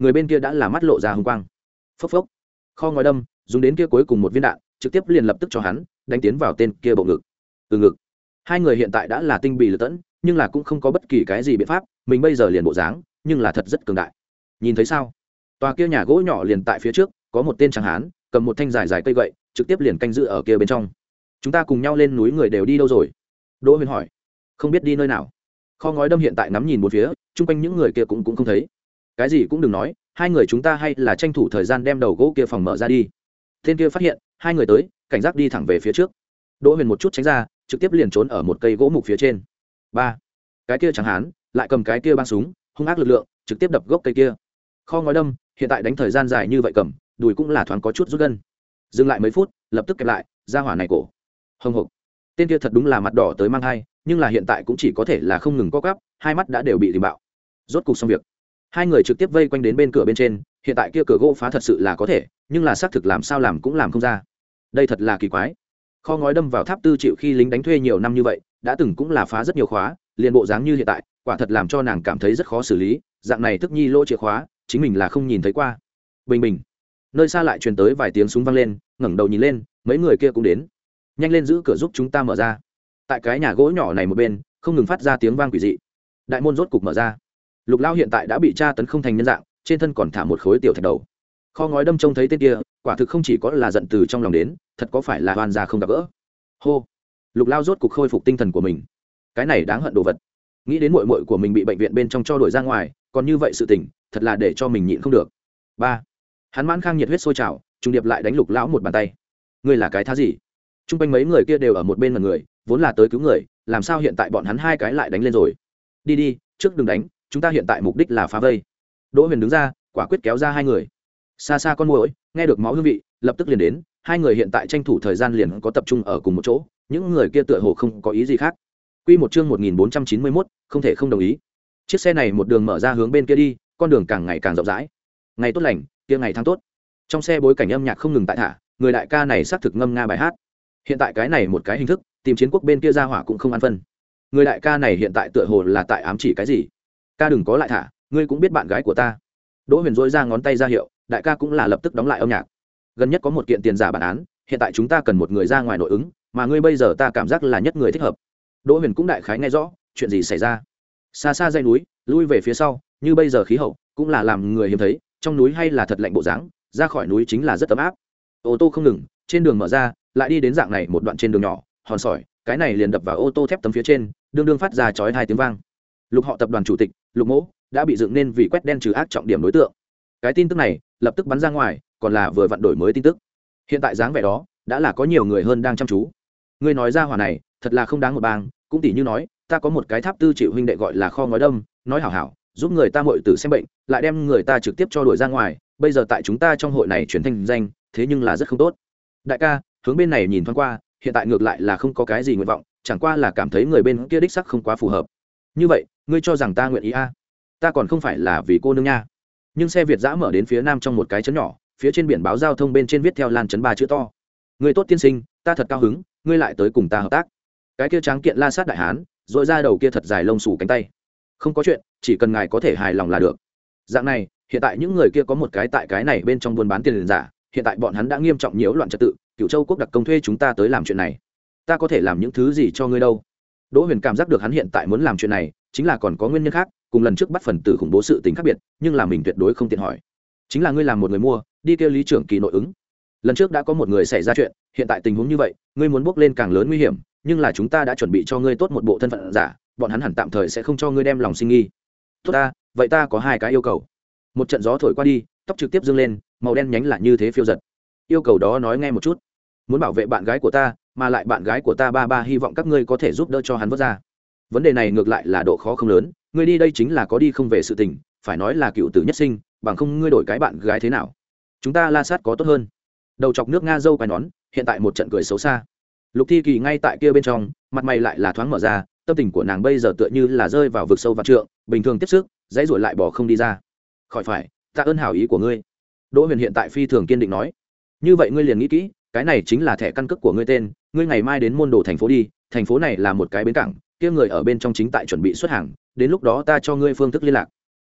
người bên kia đã là mắt lộ ra hung quang. Phốc phốc, kho ngói đâm dùng đến kia cuối cùng một viên đạn trực tiếp liền lập tức cho hắn đánh tiến vào tên kia bộ ngực. Từ ngực, hai người hiện tại đã là tinh bì lật tẫn, nhưng là cũng không có bất kỳ cái gì biện pháp, mình bây giờ liền bộ dáng nhưng là thật rất cường đại. Nhìn thấy sao, tòa kia nhà gỗ nhỏ liền tại phía trước, có một tên tráng hán cầm một thanh dài dài cây gậy trực tiếp liền canh giữ ở kia bên trong. Chúng ta cùng nhau lên núi người đều đi đâu rồi? Đỗ Huyền hỏi. Không biết đi nơi nào. Kho ngói đâm hiện tại ngắm nhìn một phía, chung quanh những người kia cũng cũng không thấy. Cái gì cũng đừng nói, hai người chúng ta hay là tranh thủ thời gian đem đầu gỗ kia phòng mở ra đi. Tên kia phát hiện hai người tới, cảnh giác đi thẳng về phía trước. Đỗ Huyền một chút tránh ra, trực tiếp liền trốn ở một cây gỗ mục phía trên. Ba, cái kia chẳng hán lại cầm cái kia băng súng, hung ác lực lượng, trực tiếp đập gốc cây kia. Kho ngói đâm hiện tại đánh thời gian dài như vậy cầm, đùi cũng là thoáng có chút rút gân. Dừng lại mấy phút, lập tức kẹp lại, ra hỏa này cổ. Hồng hộc. Tên kia thật đúng là mặt đỏ tới mang hai, nhưng là hiện tại cũng chỉ có thể là không ngừng co quắp, hai mắt đã đều bị tìm bạo. Rốt cục xong việc, hai người trực tiếp vây quanh đến bên cửa bên trên. Hiện tại kia cửa gỗ phá thật sự là có thể, nhưng là xác thực làm sao làm cũng làm không ra. Đây thật là kỳ quái. Kho ngói đâm vào tháp tư chịu khi lính đánh thuê nhiều năm như vậy, đã từng cũng là phá rất nhiều khóa, liền bộ dáng như hiện tại, quả thật làm cho nàng cảm thấy rất khó xử lý. Dạng này thức nhi lỗ chìa khóa, chính mình là không nhìn thấy qua. Bình bình, nơi xa lại truyền tới vài tiếng súng vang lên, ngẩng đầu nhìn lên, mấy người kia cũng đến. Nhanh lên giữ cửa giúp chúng ta mở ra. Tại cái nhà gỗ nhỏ này một bên, không ngừng phát ra tiếng vang quỷ dị. Đại môn rốt cục mở ra. Lục Lao hiện tại đã bị tra tấn không thành nhân dạng, trên thân còn thả một khối tiểu thạch đầu. Kho ngói đâm trông thấy tên kia, quả thực không chỉ có là giận từ trong lòng đến, thật có phải là oan gia không gặp gỡ. Hô. Lục Lao rốt cục khôi phục tinh thần của mình. Cái này đáng hận đồ vật. Nghĩ đến muội muội của mình bị bệnh viện bên trong cho đuổi ra ngoài, còn như vậy sự tình, thật là để cho mình nhịn không được. Ba. Hắn mãn khang nhiệt huyết sôi trào, trung điệp lại đánh Lục Lão một bàn tay. Ngươi là cái thá gì? Trung quanh mấy người kia đều ở một bên mà người, vốn là tới cứu người, làm sao hiện tại bọn hắn hai cái lại đánh lên rồi? Đi đi, trước đừng đánh, chúng ta hiện tại mục đích là phá vây. Đỗ Huyền đứng ra, quả quyết kéo ra hai người. Xa xa con muỗi, nghe được máu hương vị, lập tức liền đến, hai người hiện tại tranh thủ thời gian liền có tập trung ở cùng một chỗ, những người kia tựa hồ không có ý gì khác. Quy một chương một nghìn bốn trăm chín mươi mốt, không thể không đồng ý. Chiếc xe này một đường mở ra hướng bên kia đi, con đường càng ngày càng rộng rãi. Ngày tốt lành, kia ngày tháng tốt. Trong xe bối cảnh âm nhạc không ngừng tại thả, người đại ca này xác thực ngâm nga bài hát. Hiện tại cái này một cái hình thức, tìm chiến quốc bên kia ra hỏa cũng không an phân. Người đại ca này hiện tại tựa hồ là tại ám chỉ cái gì? Ca đừng có lại thả, ngươi cũng biết bạn gái của ta. Đỗ Huyền dỗi ra ngón tay ra hiệu, đại ca cũng là lập tức đóng lại âm nhạc. Gần nhất có một kiện tiền giả bản án, hiện tại chúng ta cần một người ra ngoài nội ứng, mà ngươi bây giờ ta cảm giác là nhất người thích hợp. Đỗ Huyền cũng đại khái nghe rõ chuyện gì xảy ra. Xa xa dãy núi, lui về phía sau, như bây giờ khí hậu cũng là làm người hiếm thấy, trong núi hay là thật lạnh bộ dáng, ra khỏi núi chính là rất ấm áp. Ô tô không ngừng, trên đường mở ra, lại đi đến dạng này một đoạn trên đường nhỏ, hòn sỏi, cái này liền đập vào ô tô thép tấm phía trên, đương đương phát ra chói hai tiếng vang. Lục họ tập đoàn chủ tịch, Lục Mỗ, đã bị dựng nên vì quét đen trừ ác trọng điểm đối tượng. Cái tin tức này lập tức bắn ra ngoài, còn là vừa vặn đổi mới tin tức. Hiện tại dáng vẻ đó, đã là có nhiều người hơn đang chăm chú. Ngươi nói ra hỏa này, thật là không đáng một bang, cũng tỷ như nói, ta có một cái tháp tư chịu huynh đệ gọi là Kho ngói đâm, nói hảo hảo, giúp người ta muội tử xem bệnh, lại đem người ta trực tiếp cho đuổi ra ngoài, bây giờ tại chúng ta trong hội này chuyển thành danh, thế nhưng là rất không tốt. Đại ca, hướng bên này nhìn thoáng qua, hiện tại ngược lại là không có cái gì nguyện vọng, chẳng qua là cảm thấy người bên kia đích sắc không quá phù hợp. Như vậy, ngươi cho rằng ta nguyện ý a? À? Ta còn không phải là vì cô nương nha. Nhưng xe Việt dã mở đến phía nam trong một cái trấn nhỏ, phía trên biển báo giao thông bên trên viết theo lan trấn ba chữ to. Ngươi tốt tiên sinh, ta thật cao hứng, ngươi lại tới cùng ta hợp tác. Cái kia tráng kiện la sát đại hán, rồi ra đầu kia thật dài lông xù cánh tay. Không có chuyện, chỉ cần ngài có thể hài lòng là được. Dạng này, hiện tại những người kia có một cái tại cái này bên trong buôn bán tiền liền giả, hiện tại bọn hắn đã nghiêm trọng nhiễu loạn trật tự, Cửu Châu quốc đặc công thuê chúng ta tới làm chuyện này. Ta có thể làm những thứ gì cho ngươi đâu? Đỗ Huyền cảm giác được hắn hiện tại muốn làm chuyện này, chính là còn có nguyên nhân khác, cùng lần trước bắt phần tử khủng bố sự tình khác biệt, nhưng là mình tuyệt đối không tiện hỏi. Chính là ngươi làm một người mua, đi kêu Lý trưởng kỳ nội ứng. Lần trước đã có một người xảy ra chuyện, hiện tại tình huống như vậy, ngươi muốn bước lên càng lớn nguy hiểm, nhưng là chúng ta đã chuẩn bị cho ngươi tốt một bộ thân phận giả, bọn hắn hẳn tạm thời sẽ không cho ngươi đem lòng sinh nghi. Tốt ta, vậy ta có hai cái yêu cầu. Một trận gió thổi qua đi, tóc trực tiếp dương lên, màu đen nhánh là như thế phiêu giật. Yêu cầu đó nói nghe một chút. Muốn bảo vệ bạn gái của ta, mà lại bạn gái của ta ba ba hy vọng các ngươi có thể giúp đỡ cho hắn vớt ra. Vấn đề này ngược lại là độ khó không lớn, ngươi đi đây chính là có đi không về sự tình, phải nói là cựu tử nhất sinh, bằng không ngươi đổi cái bạn gái thế nào? Chúng ta la sát có tốt hơn. Đầu chọc nước Nga dâu quai nón, hiện tại một trận cười xấu xa. Lục Thi Kỳ ngay tại kia bên trong, mặt mày lại là thoáng mở ra, tâm tình của nàng bây giờ tựa như là rơi vào vực sâu vạn trượng, bình thường tiếp sức, dãy ruổi lại bỏ không đi ra. Khỏi phải, tạ ơn hảo ý của ngươi. Đỗ Huyền hiện tại phi thường kiên định nói. Như vậy ngươi liền nghĩ kỹ, cái này chính là thẻ căn cước của ngươi tên, ngươi ngày mai đến môn đồ thành phố đi, thành phố này là một cái bến cảng, kia người ở bên trong chính tại chuẩn bị xuất hàng, đến lúc đó ta cho ngươi phương thức liên lạc.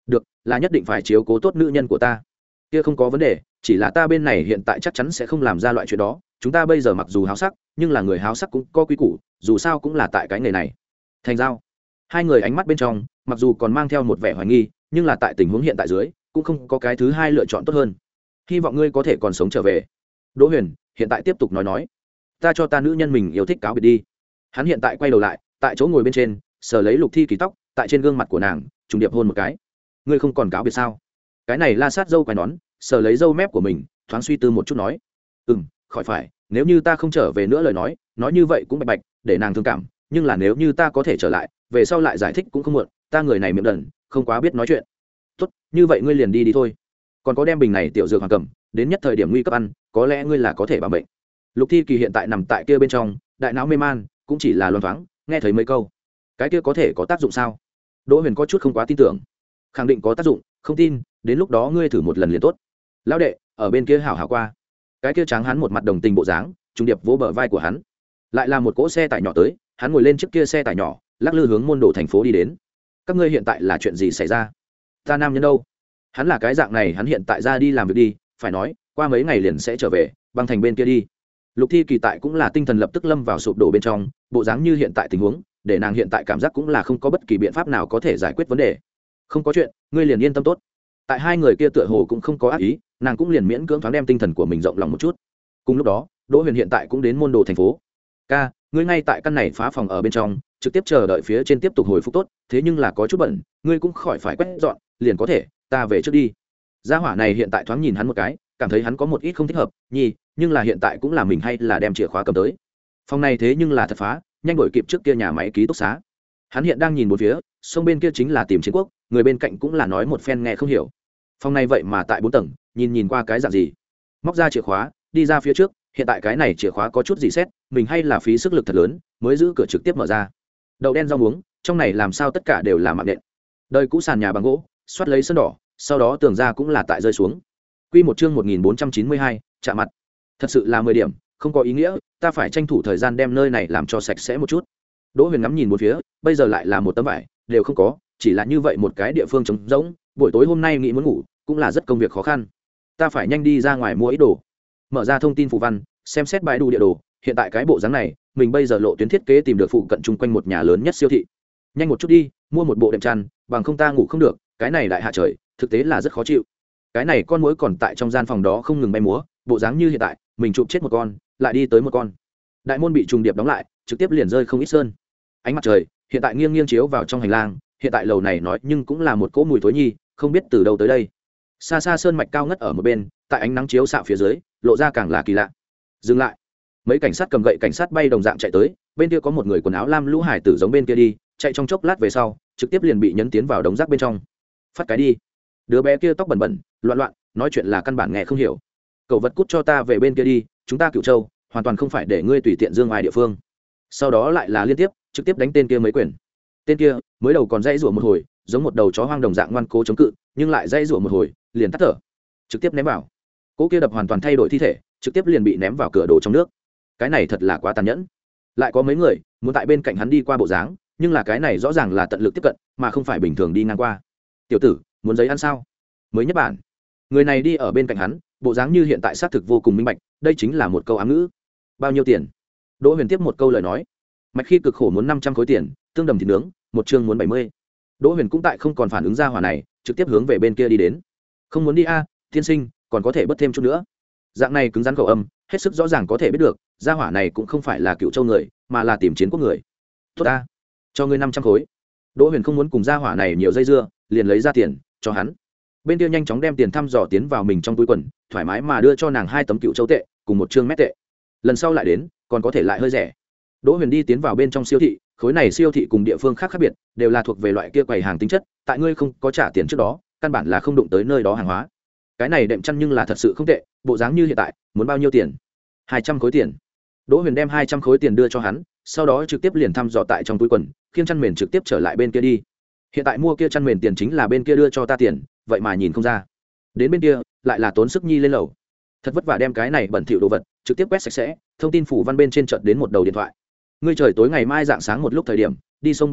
được, là nhất định phải chiếu cố tốt nữ nhân của ta. Kia không có vấn đề, chỉ là ta bên này hiện tại chắc chắn sẽ không làm ra loại chuyện đó. Chúng ta bây giờ mặc dù háo sắc, nhưng là người háo sắc cũng có quy củ, dù sao cũng là tại cái nghề này. Thành giao. Hai người ánh mắt bên trong mặc dù còn mang theo một vẻ hoài nghi, nhưng là tại tình huống hiện tại dưới cũng không có cái thứ hai lựa chọn tốt hơn. Hy vọng ngươi có thể còn sống trở về. Đỗ Huyền hiện tại tiếp tục nói nói, ta cho ta nữ nhân mình yêu thích cáo biệt đi. Hắn hiện tại quay đầu lại, tại chỗ ngồi bên trên sờ lấy Lục Thi Kỳ tóc, tại trên gương mặt của nàng trùng điệp hôn một cái. Ngươi không còn cáo biệt sao? Cái này la sát dâu quai nón sờ lấy dâu mép của mình, thoáng suy tư một chút nói, ừ m khỏi phải, nếu như ta không trở về nữa lời nói nói như vậy cũng bạch bạch để nàng thương cảm, nhưng là nếu như ta có thể trở lại về sau lại giải thích cũng không muộn, ta người này miệng đần không quá biết nói chuyện. Tốt, như vậy ngươi liền đi đi thôi, còn có đem bình này tiểu dược hoàng cầm, đến nhất thời điểm nguy cấp ăn có lẽ ngươi là có thể bảo bệnh. Lục Thi Kỳ hiện tại nằm tại kia bên trong, đại não mê man, cũng chỉ là loan thoáng nghe thấy mấy câu. Cái kia có thể có tác dụng sao? Đỗ Huyền có chút không quá tin tưởng. Khẳng định có tác dụng, không tin đến lúc đó ngươi thử một lần liền tốt. Lão đệ ở bên kia hảo hảo qua. Cái kia tráng hắn một mặt đồng tình bộ dáng, trung điệp vỗ bờ vai của hắn. Lại là một cỗ xe tải nhỏ tới, hắn ngồi lên chiếc kia xe tải nhỏ, lắc lư hướng môn đồ thành phố đi đến. Các ngươi hiện tại là chuyện gì xảy ra? Ta nam nhân đâu? Hắn là cái dạng này, hắn hiện tại ra đi làm việc đi, phải nói qua mấy ngày liền sẽ trở về, băng thành bên kia đi. Lục Thi Kỳ tại cũng là tinh thần lập tức lâm vào sụp đổ bên trong, bộ dáng như hiện tại tình huống để nàng hiện tại cảm giác cũng là không có bất kỳ biện pháp nào có thể giải quyết vấn đề. Không có chuyện, ngươi liền yên tâm tốt. Tại hai người kia tựa hồ cũng không có ác ý, nàng cũng liền miễn cưỡng thoáng đem tinh thần của mình rộng lòng một chút. Cùng lúc đó Đỗ Huyền hiện tại cũng đến môn đồ thành phố. Ca, ngươi ngay tại căn này phá phòng ở bên trong trực tiếp chờ đợi phía trên tiếp tục hồi phục tốt, thế nhưng là có chút bẩn, ngươi cũng khỏi phải quét dọn liền có thể, ta về trước đi. Gia hỏa này hiện tại thoáng nhìn hắn một cái, cảm thấy hắn có một ít không thích hợp nhi, nhưng là hiện tại cũng là mình hay là đem chìa khóa cầm tới. Phòng này thế nhưng là thật phá, nhanh đổi kịp trước kia nhà máy ký túc xá. Hắn hiện đang nhìn một phía, sông bên kia chính là tìm Chiến Quốc, người bên cạnh cũng là nói một phen nghe không hiểu. Phòng này vậy mà tại bốn tầng, nhìn nhìn qua cái dạng gì. Móc ra chìa khóa đi ra phía trước, hiện tại cái này chìa khóa có chút gì xét, mình hay là phí sức lực thật lớn mới giữ cửa trực tiếp mở ra. Đậu đen rau muống, trong này làm sao tất cả đều là mạng nện. Đời cũ sàn nhà bằng gỗ, xoát lấy sơn đỏ, sau đó tường ra cũng là tại rơi xuống. Quy một chương một nghìn bốn trăm chín mươi hai, chạm mặt. Thật sự là mười điểm, không có ý nghĩa, ta phải tranh thủ thời gian đem nơi này làm cho sạch sẽ một chút. Đỗ Huyền ngắm nhìn một phía, bây giờ lại là một tấm vải đều không có, chỉ là như vậy một cái địa phương trống rỗng, buổi tối hôm nay nghĩ muốn ngủ cũng là rất công việc khó khăn. Ta phải nhanh đi ra ngoài mua ít đồ. Mở ra thông tin phù văn, xem xét bài đủ địa đồ, hiện tại cái bộ dáng này, mình bây giờ lộ tuyến thiết kế tìm được phụ cận chung quanh một nhà lớn nhất siêu thị. Nhanh một chút đi, mua một bộ đệm chăn, bằng không ta ngủ không được, cái này đại hạ trời, thực tế là rất khó chịu. Cái này con muỗi còn tại trong gian phòng đó không ngừng bay múa, bộ dáng như hiện tại mình chụp chết một con lại đi tới một con. Đại môn bị trùng điệp đóng lại, trực tiếp liền rơi không ít sơn. Ánh mặt trời hiện tại nghiêng nghiêng chiếu vào trong hành lang, hiện tại lầu này nói nhưng cũng là một cỗ mùi thối nhi, không biết từ đâu tới đây. Xa xa sơn mạch cao ngất ở một bên, tại ánh nắng chiếu xạ phía dưới lộ ra càng là kỳ lạ. Dừng lại. Mấy cảnh sát cầm gậy cảnh sát bay đồng dạng chạy tới, bên kia có một người quần áo lam lũ hải tử giống bên kia đi, chạy trong chốc lát về sau trực tiếp liền bị nhấn tiến vào đống rác bên trong. Phát cái đi. Đứa bé kia tóc bẩn bẩn loạn loạn, nói chuyện là căn bản nghe không hiểu. Cậu vật cút cho ta về bên kia đi, chúng ta Cửu Châu hoàn toàn không phải để ngươi tùy tiện dương ngoài địa phương. Sau đó lại là liên tiếp trực tiếp đánh tên kia mấy quyền. Tên kia mới đầu còn dãy rủa một hồi, giống một đầu chó hoang đồng dạng ngoan cố chống cự, nhưng lại dãy rủa một hồi liền tắt thở, trực tiếp ném vào. Cỗ kia đập hoàn toàn thay đổi thi thể, trực tiếp liền bị ném vào cửa đổ trong nước. Cái này thật là quá tàn nhẫn. Lại có mấy người muốn tại bên cạnh hắn đi qua bộ dáng, nhưng là cái này rõ ràng là tận lực tiếp cận mà không phải bình thường đi ngang qua. Tiểu tử muốn giấy ăn sao? Mới nhất bản. Người này đi ở bên cạnh hắn, bộ dáng như hiện tại xác thực vô cùng minh bạch, đây chính là một câu ám ngữ. Bao nhiêu tiền? Đỗ Huyền tiếp một câu lời nói. Mạch khi cực khổ muốn năm trăm khối tiền, tương đầm thịt nướng, một chương muốn bảy mươi. Đỗ Huyền cũng tại không còn phản ứng ra hỏa này, trực tiếp hướng về bên kia đi đến. Không muốn đi a, à, tiên sinh, còn có thể bớt thêm chút nữa. Dạng này cứng rắn khẩu âm, hết sức rõ ràng có thể biết được, gia hỏa này cũng không phải là Cựu Châu người, mà là tìm Chiến Quốc người. Tốt a, cho ngươi năm trăm khối. Đỗ Huyền không muốn cùng gia hỏa này nhiều dây dưa, liền lấy ra tiền cho hắn. Bên kia nhanh chóng đem tiền thăm dò tiến vào mình trong túi quần, thoải mái mà đưa cho nàng hai tấm Cựu Châu tệ cùng một trương mét tệ. Lần sau lại đến còn có thể lại hơi rẻ. Đỗ Huyền đi tiến vào bên trong siêu thị, khối này siêu thị cùng địa phương khác khác biệt, đều là thuộc về loại kia quầy hàng tính chất, tại ngươi không có trả tiền trước đó, căn bản là không đụng tới nơi đó hàng hóa. Cái này đệm chăn nhưng là thật sự không tệ, bộ dáng như hiện tại, muốn bao nhiêu tiền? hai trăm khối tiền. Đỗ Huyền đem hai trăm khối tiền đưa cho hắn, sau đó trực tiếp liền thăm dò tại trong túi quần, khiêng chăn mền trực tiếp trở lại bên kia đi. Hiện tại mua kia chăn mền tiền chính là bên kia đưa cho ta tiền, vậy mà nhìn không ra. Đến bên kia, lại là tốn sức nhi lên lầu. Thật vất vả đem cái này bẩn thỉu đồ vật trực tiếp quét sạch sẽ, thông tin phủ văn bên trên chợt đến một đầu điện thoại. Ngươi trời tối ngày mai dạng sáng một lúc thời điểm, đi sông bên kia,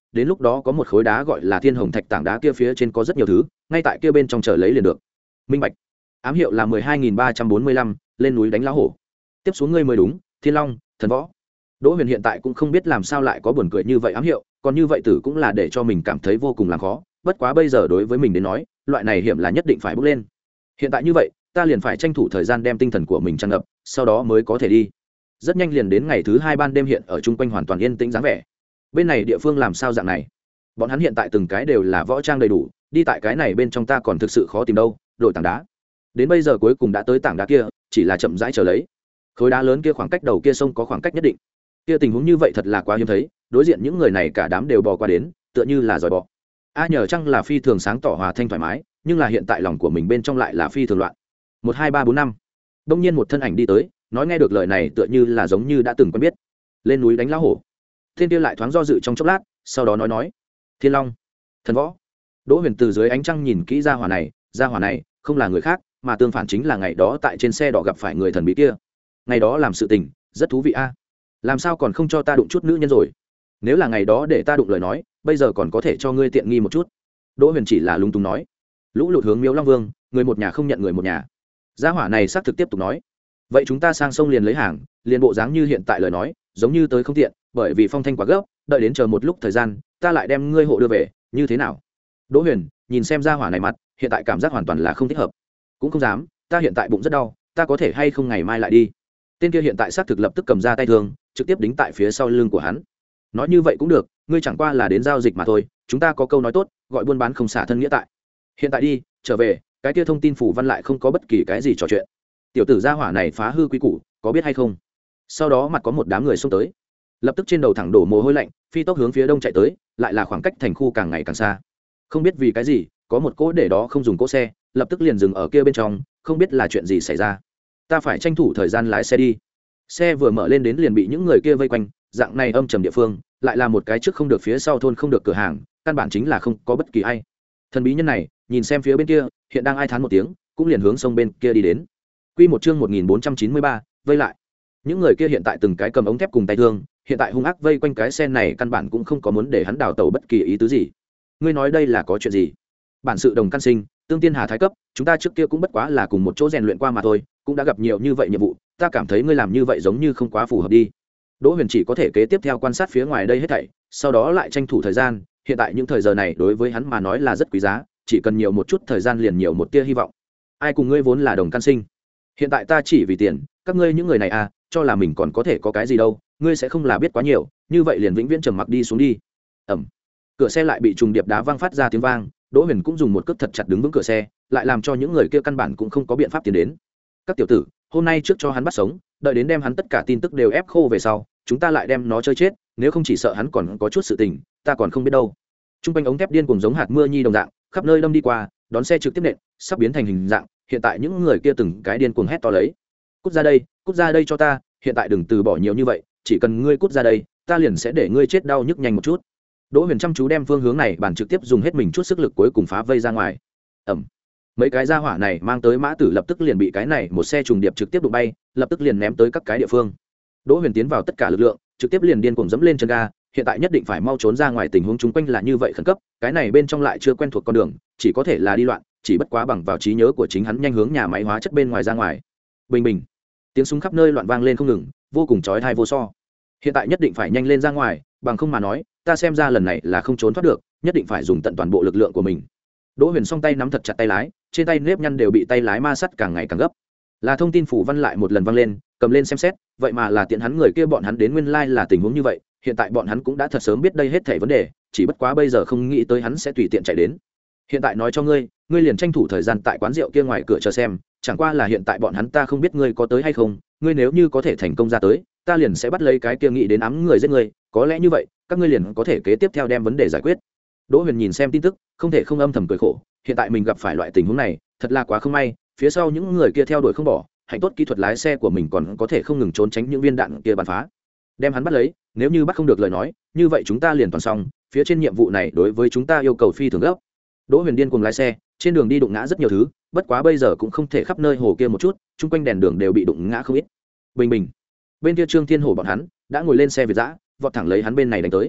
đến lúc đó có một khối đá gọi là thiên hồng thạch, tảng đá kia phía trên có rất nhiều thứ, ngay tại kia bên trong chờ lấy liền được. Minh bạch. Ám hiệu là mười hai nghìn ba trăm bốn mươi lăm, lên núi đánh lão hổ. Tiếp xuống ngươi mới đúng, Thiên Long, Thần Võ. Đỗ Huyền hiện tại cũng không biết làm sao lại có buồn cười như vậy ám hiệu, còn như vậy tử cũng là để cho mình cảm thấy vô cùng làm khó, bất quá bây giờ đối với mình đến nói, loại này hiểm là nhất định phải bước lên. Hiện tại như vậy, ta liền phải tranh thủ thời gian đem tinh thần của mình tràn ngập, sau đó mới có thể đi. Rất nhanh liền đến ngày thứ hai ban đêm, hiện ở chung quanh hoàn toàn yên tĩnh dáng vẻ. Bên này địa phương làm sao dạng này? Bọn hắn hiện tại từng cái đều là võ trang đầy đủ, đi tại cái này bên trong ta còn thực sự khó tìm đâu, đổi tảng đá. Đến bây giờ cuối cùng đã tới tảng đá kia, chỉ là chậm rãi chờ lấy. Khối đá lớn kia khoảng cách đầu kia sông có khoảng cách nhất định. Kia tình huống như vậy thật là quá hiếm thấy, đối diện những người này cả đám đều bò qua đến, tựa như là giỏi bọ. A nhờ chăng là phi thường sáng tỏ hòa thanh thoải mái, nhưng là hiện tại lòng của mình bên trong lại là phi thường loạn. Một hai ba bốn năm. Đông nhiên một thân ảnh đi tới, nói nghe được lời này tựa như là giống như đã từng quen biết. Lên núi đánh lão hổ. Thiên kia lại thoáng do dự trong chốc lát, sau đó nói nói: Thiên Long, Thần Võ. Đỗ Huyền từ dưới ánh trăng nhìn kỹ ra hỏa này, ra hỏa này không là người khác, mà tương phản chính là ngày đó tại trên xe đỏ gặp phải người thần bí kia. Ngày đó làm sự tình rất thú vị a. Làm sao còn không cho ta đụng chút nữ nhân rồi? Nếu là ngày đó để ta đụng lời nói, bây giờ còn có thể cho ngươi tiện nghi một chút. Đỗ Huyền chỉ là lung tung nói. Lũ lụt hướng Miếu Long Vương, người một nhà không nhận người một nhà. Gia hỏa này xác thực tiếp tục nói. Vậy chúng ta sang sông liền lấy hàng, liền bộ dáng như hiện tại lời nói, giống như tới không tiện, bởi vì phong thanh quá gấp, đợi đến chờ một lúc thời gian, ta lại đem ngươi hộ đưa về, như thế nào? Đỗ Huyền nhìn xem gia hỏa này mặt, hiện tại cảm giác hoàn toàn là không thích hợp. Cũng không dám, ta hiện tại bụng rất đau, ta có thể hay không ngày mai lại đi? Tên kia hiện tại xác thực lập tức cầm ra tay thương, trực tiếp đính tại phía sau lưng của hắn. Nói như vậy cũng được, ngươi chẳng qua là đến giao dịch mà thôi, chúng ta có câu nói tốt, gọi buôn bán không xả thân nghĩa tại. Hiện tại đi, trở về, cái kia thông tin phủ văn lại không có bất kỳ cái gì trò chuyện. Tiểu tử gia hỏa này phá hư quy củ, có biết hay không? Sau đó mặt có một đám người xông tới, lập tức trên đầu thẳng đổ mồ hôi lạnh, phi tốc hướng phía đông chạy tới, lại là khoảng cách thành khu càng ngày càng xa. Không biết vì cái gì, có một cỗ để đó không dùng cỗ xe, lập tức liền dừng ở kia bên trong, không biết là chuyện gì xảy ra. Ta phải tranh thủ thời gian lái xe đi. Xe vừa mở lên đến liền bị những người kia vây quanh, dạng này âm trầm địa phương, lại là một cái trước không được phía sau thôn không được cửa hàng, căn bản chính là không có bất kỳ ai. Thần bí nhân này, nhìn xem phía bên kia, hiện đang ai thán một tiếng, cũng liền hướng sông bên kia đi đến. Quy một chương một nghìn bốn trăm chín mươi ba, vây lại. Những người kia hiện tại từng cái cầm ống thép cùng tay thương, hiện tại hung ác vây quanh cái xe này, căn bản cũng không có muốn để hắn đào tẩu bất kỳ ý tứ gì. Ngươi nói đây là có chuyện gì? Bản sự đồng căn sinh, tương tiên hà thái cấp, chúng ta trước kia cũng bất quá là cùng một chỗ rèn luyện qua mà thôi, cũng đã gặp nhiều như vậy nhiệm vụ, ta cảm thấy ngươi làm như vậy giống như không quá phù hợp đi. Đỗ Huyền chỉ có thể kế tiếp theo quan sát phía ngoài đây hết thảy, sau đó lại tranh thủ thời gian, hiện tại những thời giờ này đối với hắn mà nói là rất quý giá, chỉ cần nhiều một chút thời gian liền nhiều một tia hy vọng. Ai cùng ngươi vốn là đồng căn sinh, hiện tại ta chỉ vì tiền, các ngươi những người này à, cho là mình còn có thể có cái gì đâu, ngươi sẽ không là biết quá nhiều, như vậy liền vĩnh viễn trầm mặc đi xuống đi. Ầm. Cửa xe lại bị trùng điệp đá vang phát ra tiếng vang, Đỗ Huyền cũng dùng một cước thật chặt đứng vững cửa xe, lại làm cho những người kia căn bản cũng không có biện pháp tiến đến. Các tiểu tử, hôm nay trước cho hắn bắt sống, đợi đến đem hắn tất cả tin tức đều ép khô về sau, chúng ta lại đem nó chơi chết, nếu không chỉ sợ hắn còn có chút sự tình, ta còn không biết đâu. Trung quanh ống thép điên cuồng giống hạt mưa nhi đồng dạng, khắp nơi đâm đi qua, đón xe trực tiếp nện, sắp biến thành hình dạng, hiện tại những người kia từng cái điên cuồng hét to lấy. Cút ra đây, cút ra đây cho ta, hiện tại đừng từ bỏ nhiều như vậy, chỉ cần ngươi cút ra đây, ta liền sẽ để ngươi chết đau nhức nhanh một chút. Đỗ Huyền chăm chú đem phương hướng này bản trực tiếp dùng hết mình chút sức lực cuối cùng phá vây ra ngoài. Ầm. Mấy cái gia hỏa này mang tới mã tử lập tức liền bị cái này một xe trùng điệp trực tiếp đụng bay, lập tức liền ném tới các cái địa phương. Đỗ Huyền tiến vào tất cả lực lượng, trực tiếp liền điên cuồng dẫm lên chân ga, hiện tại nhất định phải mau trốn ra ngoài, tình huống chung quanh là như vậy khẩn cấp, cái này bên trong lại chưa quen thuộc con đường, chỉ có thể là đi loạn, chỉ bất quá bằng vào trí nhớ của chính hắn nhanh hướng nhà máy hóa chất bên ngoài ra ngoài. Bình bình. Tiếng súng khắp nơi loạn vang lên không ngừng, vô cùng chói tai vô so. Hiện tại nhất định phải nhanh lên ra ngoài, bằng không mà nói, ta xem ra lần này là không trốn thoát được, nhất định phải dùng tận toàn bộ lực lượng của mình. Đỗ Huyền song tay nắm thật chặt tay lái, trên tay nếp nhăn đều bị tay lái ma sát càng ngày càng gấp. Là thông tin phủ văn lại một lần vang lên, cầm lên xem xét, vậy mà là tiện hắn người kia bọn hắn đến nguyên lai like là tình huống như vậy, hiện tại bọn hắn cũng đã thật sớm biết đây hết thảy vấn đề, chỉ bất quá bây giờ không nghĩ tới hắn sẽ tùy tiện chạy đến. Hiện tại nói cho ngươi, ngươi liền tranh thủ thời gian tại quán rượu kia ngoài cửa chờ xem, chẳng qua là hiện tại bọn hắn ta không biết ngươi có tới hay không, ngươi nếu như có thể thành công ra tới, ta liền sẽ bắt lấy cái kia nghĩ đến ám người giết ngươi, có lẽ như vậy, các ngươi liền có thể kế tiếp theo đem vấn đề giải quyết. Đỗ Huyền nhìn xem tin tức, không thể không âm thầm cười khổ, hiện tại mình gặp phải loại tình huống này, thật là quá không may, phía sau những người kia theo đuổi không bỏ, hạnh tốt kỹ thuật lái xe của mình còn có thể không ngừng trốn tránh những viên đạn kia bắn phá. Đem hắn bắt lấy, nếu như bắt không được lời nói, như vậy chúng ta liền toàn xong, phía trên nhiệm vụ này đối với chúng ta yêu cầu phi thường gấp. Đỗ Huyền điên cuồng lái xe, trên đường đi đụng ngã rất nhiều thứ, bất quá bây giờ cũng không thể khắp nơi hồ kia một chút, chung quanh đèn đường đều bị đụng ngã không ít. Bình bình. Bên kia Trương Thiên Hổ bọn hắn đã ngồi lên xe Việt dã, vọt thẳng lấy hắn bên này đánh tới.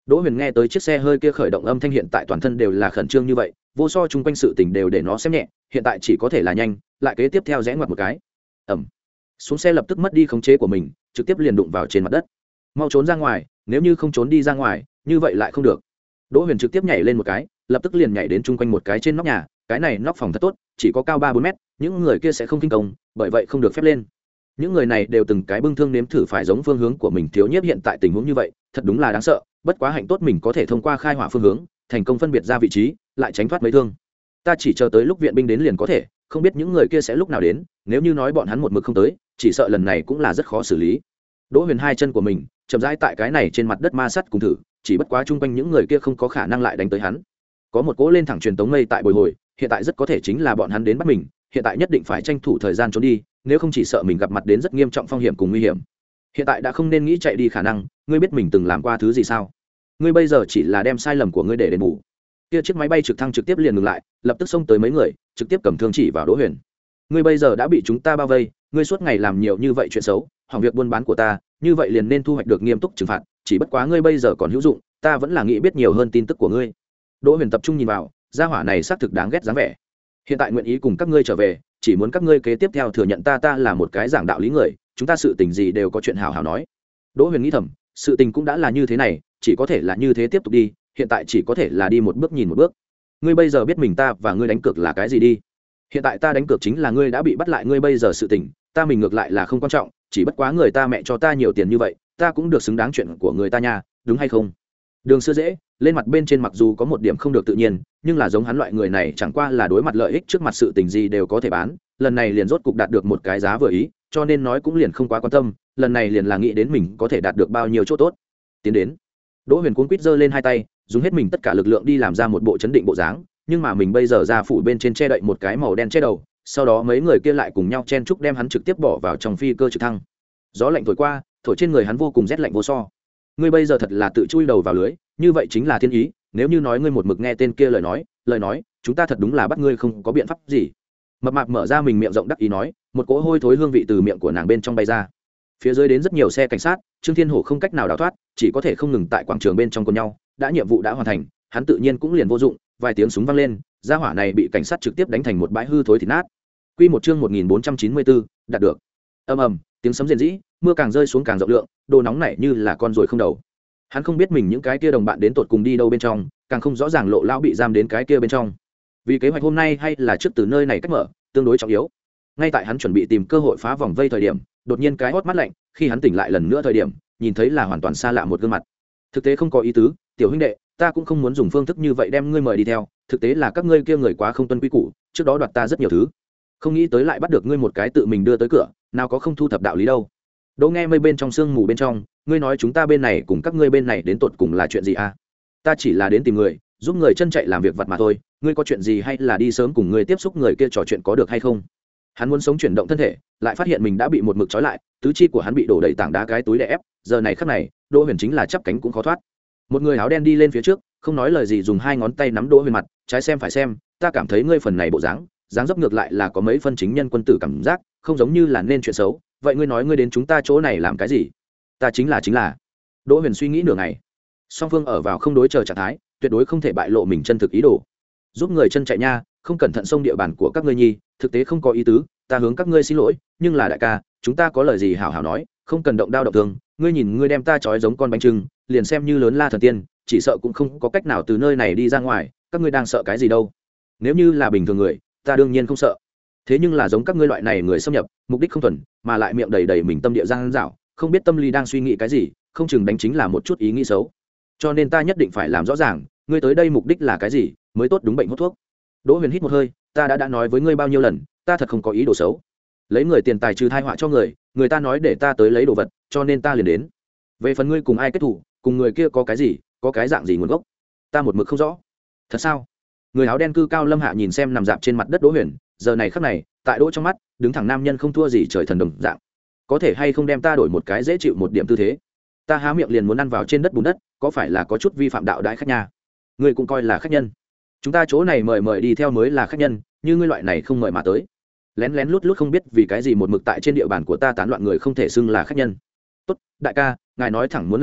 Đỗ Huyền nghe tới chiếc xe hơi kia khởi động âm thanh, hiện tại toàn thân đều là khẩn trương như vậy, vô so chung quanh sự tình đều để nó xem nhẹ, hiện tại chỉ có thể là nhanh, lại kế tiếp theo rẽ ngoặt một cái. Ầm. Xuống xe lập tức mất đi khống chế của mình, trực tiếp liền đụng vào trên mặt đất. Mau trốn ra ngoài, nếu như không trốn đi ra ngoài, như vậy lại không được. Đỗ Huyền trực tiếp nhảy lên một cái, lập tức liền nhảy đến chung quanh một cái trên nóc nhà, cái này nóc phòng thật tốt, chỉ có cao ba bốn mét, những người kia sẽ không kinh công, bởi vậy không được phép lên. Những người này đều từng cái bưng thương nếm thử phải giống phương hướng của mình. Thiếu Nhiếp hiện tại tình huống như vậy, thật đúng là đáng sợ, bất quá hạnh tốt mình có thể thông qua khai hỏa phương hướng, thành công phân biệt ra vị trí, lại tránh thoát mấy thương. Ta chỉ chờ tới lúc viện binh đến liền có thể, không biết những người kia sẽ lúc nào đến, nếu như nói bọn hắn một mực không tới, chỉ sợ lần này cũng là rất khó xử lý. Đỗ Huyền hai chân của mình chậm rãi tại cái này trên mặt đất ma sát cùng thử, chỉ bất quá chung quanh những người kia không có khả năng lại đánh tới hắn. Có một cỗ lên thẳng truyền tống mây tại bồi hồi, hiện tại rất có thể chính là bọn hắn đến bắt mình, hiện tại nhất định phải tranh thủ thời gian trốn đi, nếu không chỉ sợ mình gặp mặt đến rất nghiêm trọng phong hiểm cùng nguy hiểm. Hiện tại đã không nên nghĩ chạy đi khả năng, ngươi biết mình từng làm qua thứ gì sao? Ngươi bây giờ chỉ là đem sai lầm của ngươi để đền bù. Kia chiếc máy bay trực thăng trực tiếp liền ngừng lại, lập tức xông tới mấy người, trực tiếp cầm thương chỉ vào Đỗ Huyền. Ngươi bây giờ đã bị chúng ta bao vây, ngươi suốt ngày làm nhiều như vậy chuyện xấu, hỏng việc buôn bán của ta, như vậy liền nên thu hoạch được nghiêm túc trừng phạt, chỉ bất quá ngươi bây giờ còn hữu dụng, ta vẫn là nghĩ biết nhiều hơn tin tức của ngươi. Đỗ Huyền tập trung nhìn vào, gia hỏa này xác thực đáng ghét dáng vẻ. Hiện tại nguyện ý cùng các ngươi trở về, chỉ muốn các ngươi kế tiếp theo thừa nhận ta ta là một cái giảng đạo lý người, chúng ta sự tình gì đều có chuyện hào hào nói. Đỗ Huyền nghĩ thầm, sự tình cũng đã là như thế này, chỉ có thể là như thế tiếp tục đi, hiện tại chỉ có thể là đi một bước nhìn một bước. Ngươi bây giờ biết mình ta và ngươi đánh cược là cái gì đi? Hiện tại ta đánh cược chính là ngươi đã bị bắt lại, ngươi bây giờ sự tình, ta mình ngược lại là không quan trọng, chỉ bất quá người ta mẹ cho ta nhiều tiền như vậy, ta cũng được xứng đáng chuyện của người ta nha, đúng hay không? Đường Xưa dễ lên mặt bên trên mặc dù có một điểm không được tự nhiên, nhưng là giống hắn loại người này chẳng qua là đối mặt lợi ích trước mặt sự tình gì đều có thể bán, lần này liền rốt cục đạt được một cái giá vừa ý, cho nên nói cũng liền không quá quan tâm, lần này liền là nghĩ đến mình có thể đạt được bao nhiêu chỗ tốt. Tiến đến, Đỗ Huyền cuống quýt giơ lên hai tay, dùng hết mình tất cả lực lượng đi làm ra một bộ chấn định bộ dáng, nhưng mà mình bây giờ ra phủ bên trên che đậy một cái màu đen che đầu, sau đó mấy người kia lại cùng nhau chen chúc đem hắn trực tiếp bỏ vào trong phi cơ trực thăng. Gió lạnh thổi qua, thổi trên người hắn vô cùng rét lạnh vô so. Ngươi bây giờ thật là tự chui đầu vào lưới, như vậy chính là thiên ý, nếu như nói ngươi một mực nghe tên kia lời nói, lời nói, chúng ta thật đúng là bắt ngươi không có biện pháp gì. Mập mạp mở ra mình miệng rộng đắc ý nói, một cỗ hôi thối hương vị từ miệng của nàng bên trong bay ra. Phía dưới đến rất nhiều xe cảnh sát, Trương Thiên Hổ không cách nào đào thoát, chỉ có thể không ngừng tại quảng trường bên trong cùng nhau, đã nhiệm vụ đã hoàn thành, hắn tự nhiên cũng liền vô dụng, vài tiếng súng vang lên, gia hỏa này bị cảnh sát trực tiếp đánh thành một bãi hư thối thịt nát. Quy một chương một nghìn bốn trăm chín mươi bốn, đạt được. Ầm ầm, tiếng sấm rền rĩ, mưa càng rơi xuống càng rộng lượng, đồ nóng này như là con ruồi không đầu. Hắn không biết mình những cái kia đồng bạn đến tột cùng đi đâu bên trong, càng không rõ ràng lộ lão bị giam đến cái kia bên trong. Vì kế hoạch hôm nay hay là trước từ nơi này cách mở, tương đối trọng yếu. Ngay tại hắn chuẩn bị tìm cơ hội phá vòng vây thời điểm, đột nhiên cái hốt mắt lạnh, khi hắn tỉnh lại lần nữa thời điểm, nhìn thấy là hoàn toàn xa lạ một gương mặt. Thực tế không có ý tứ, tiểu huynh đệ, ta cũng không muốn dùng phương thức như vậy đem ngươi mời đi theo, thực tế là các ngươi kia người quá không tuân quy củ, trước đó đoạt ta rất nhiều thứ, không nghĩ tới lại bắt được ngươi một cái tự mình đưa tới cửa, nào có không thu thập đạo lý đâu. Đỗ nghe mây bên trong sương mù bên trong, ngươi nói chúng ta bên này cùng các ngươi bên này đến tột cùng là chuyện gì à? Ta chỉ là đến tìm người, giúp người chân chạy làm việc vặt mà thôi, ngươi có chuyện gì hay là đi sớm cùng ngươi tiếp xúc người kia trò chuyện có được hay không? Hắn muốn sống chuyển động thân thể, lại phát hiện mình đã bị một mực trói lại, tứ chi của hắn bị đổ đầy tảng đá cái túi đè ép, giờ này khắc này, Đỗ Huyền chính là chắp cánh cũng khó thoát. Một người áo đen đi lên phía trước, không nói lời gì dùng hai ngón tay nắm Đỗ Huyền mặt, trái xem phải xem, ta cảm thấy ngươi phần này bộ dáng, dáng dấp ngược lại là có mấy phân chính nhân quân tử cảm giác, không giống như là nên chuyện xấu, vậy ngươi nói ngươi đến chúng ta chỗ này làm cái gì? Ta chính là chính là. Đỗ Huyền suy nghĩ nửa ngày. Song phương ở vào không đối chờ trạng thái, tuyệt đối không thể bại lộ mình chân thực ý đồ. Giúp người chân chạy nha, không cẩn thận xông địa bàn của các ngươi nhi, thực tế không có ý tứ, ta hướng các ngươi xin lỗi, nhưng là đại ca, chúng ta có lời gì hảo hảo nói, không cần động đao động thương, ngươi nhìn ngươi đem ta trói giống con bánh trưng, liền xem như lớn la thần tiên, chỉ sợ cũng không có cách nào từ nơi này đi ra ngoài, các ngươi đang sợ cái gì đâu? Nếu như là bình thường người, ta đương nhiên không sợ. Thế nhưng là giống các ngươi loại này người xâm nhập, mục đích không thuần, mà lại miệng đầy đầy mình tâm địa giang dảo, không biết tâm lý đang suy nghĩ cái gì, không chừng đánh chính là một chút ý nghĩ xấu. Cho nên ta nhất định phải làm rõ ràng, ngươi tới đây mục đích là cái gì, mới tốt đúng bệnh hút thuốc. Đỗ Huyền hít một hơi, ta đã đã nói với ngươi bao nhiêu lần, ta thật không có ý đồ xấu. Lấy người tiền tài trừ tai họa cho người, người ta nói để ta tới lấy đồ vật, cho nên ta liền đến. Về phần ngươi cùng ai kết thủ, cùng người kia có cái gì, có cái dạng gì nguồn gốc, ta một mực không rõ. Thật sao? Người áo đen cư cao lâm hạ nhìn xem nằm dạp trên mặt đất Đỗ Huyền, giờ này khắc này, tại Đỗ trong mắt, đứng thẳng nam nhân không thua gì trời thần đồng dạng. Có thể hay không đem ta đổi một cái dễ chịu một điểm tư thế? Ta há miệng liền muốn ăn vào trên đất bùn đất, có phải là có chút vi phạm đạo đãi khách nha? Ngươi cũng coi là khách nhân. Chúng ta chỗ này mời mời đi theo mới là khách nhân, như ngươi loại này không mời mà tới, lén lén lút lút không biết vì cái gì một mực tại trên địa bàn của ta tán loạn người không thể xưng là khách nhân. Tốt, đại ca, ngài nói thẳng muốn làm gì,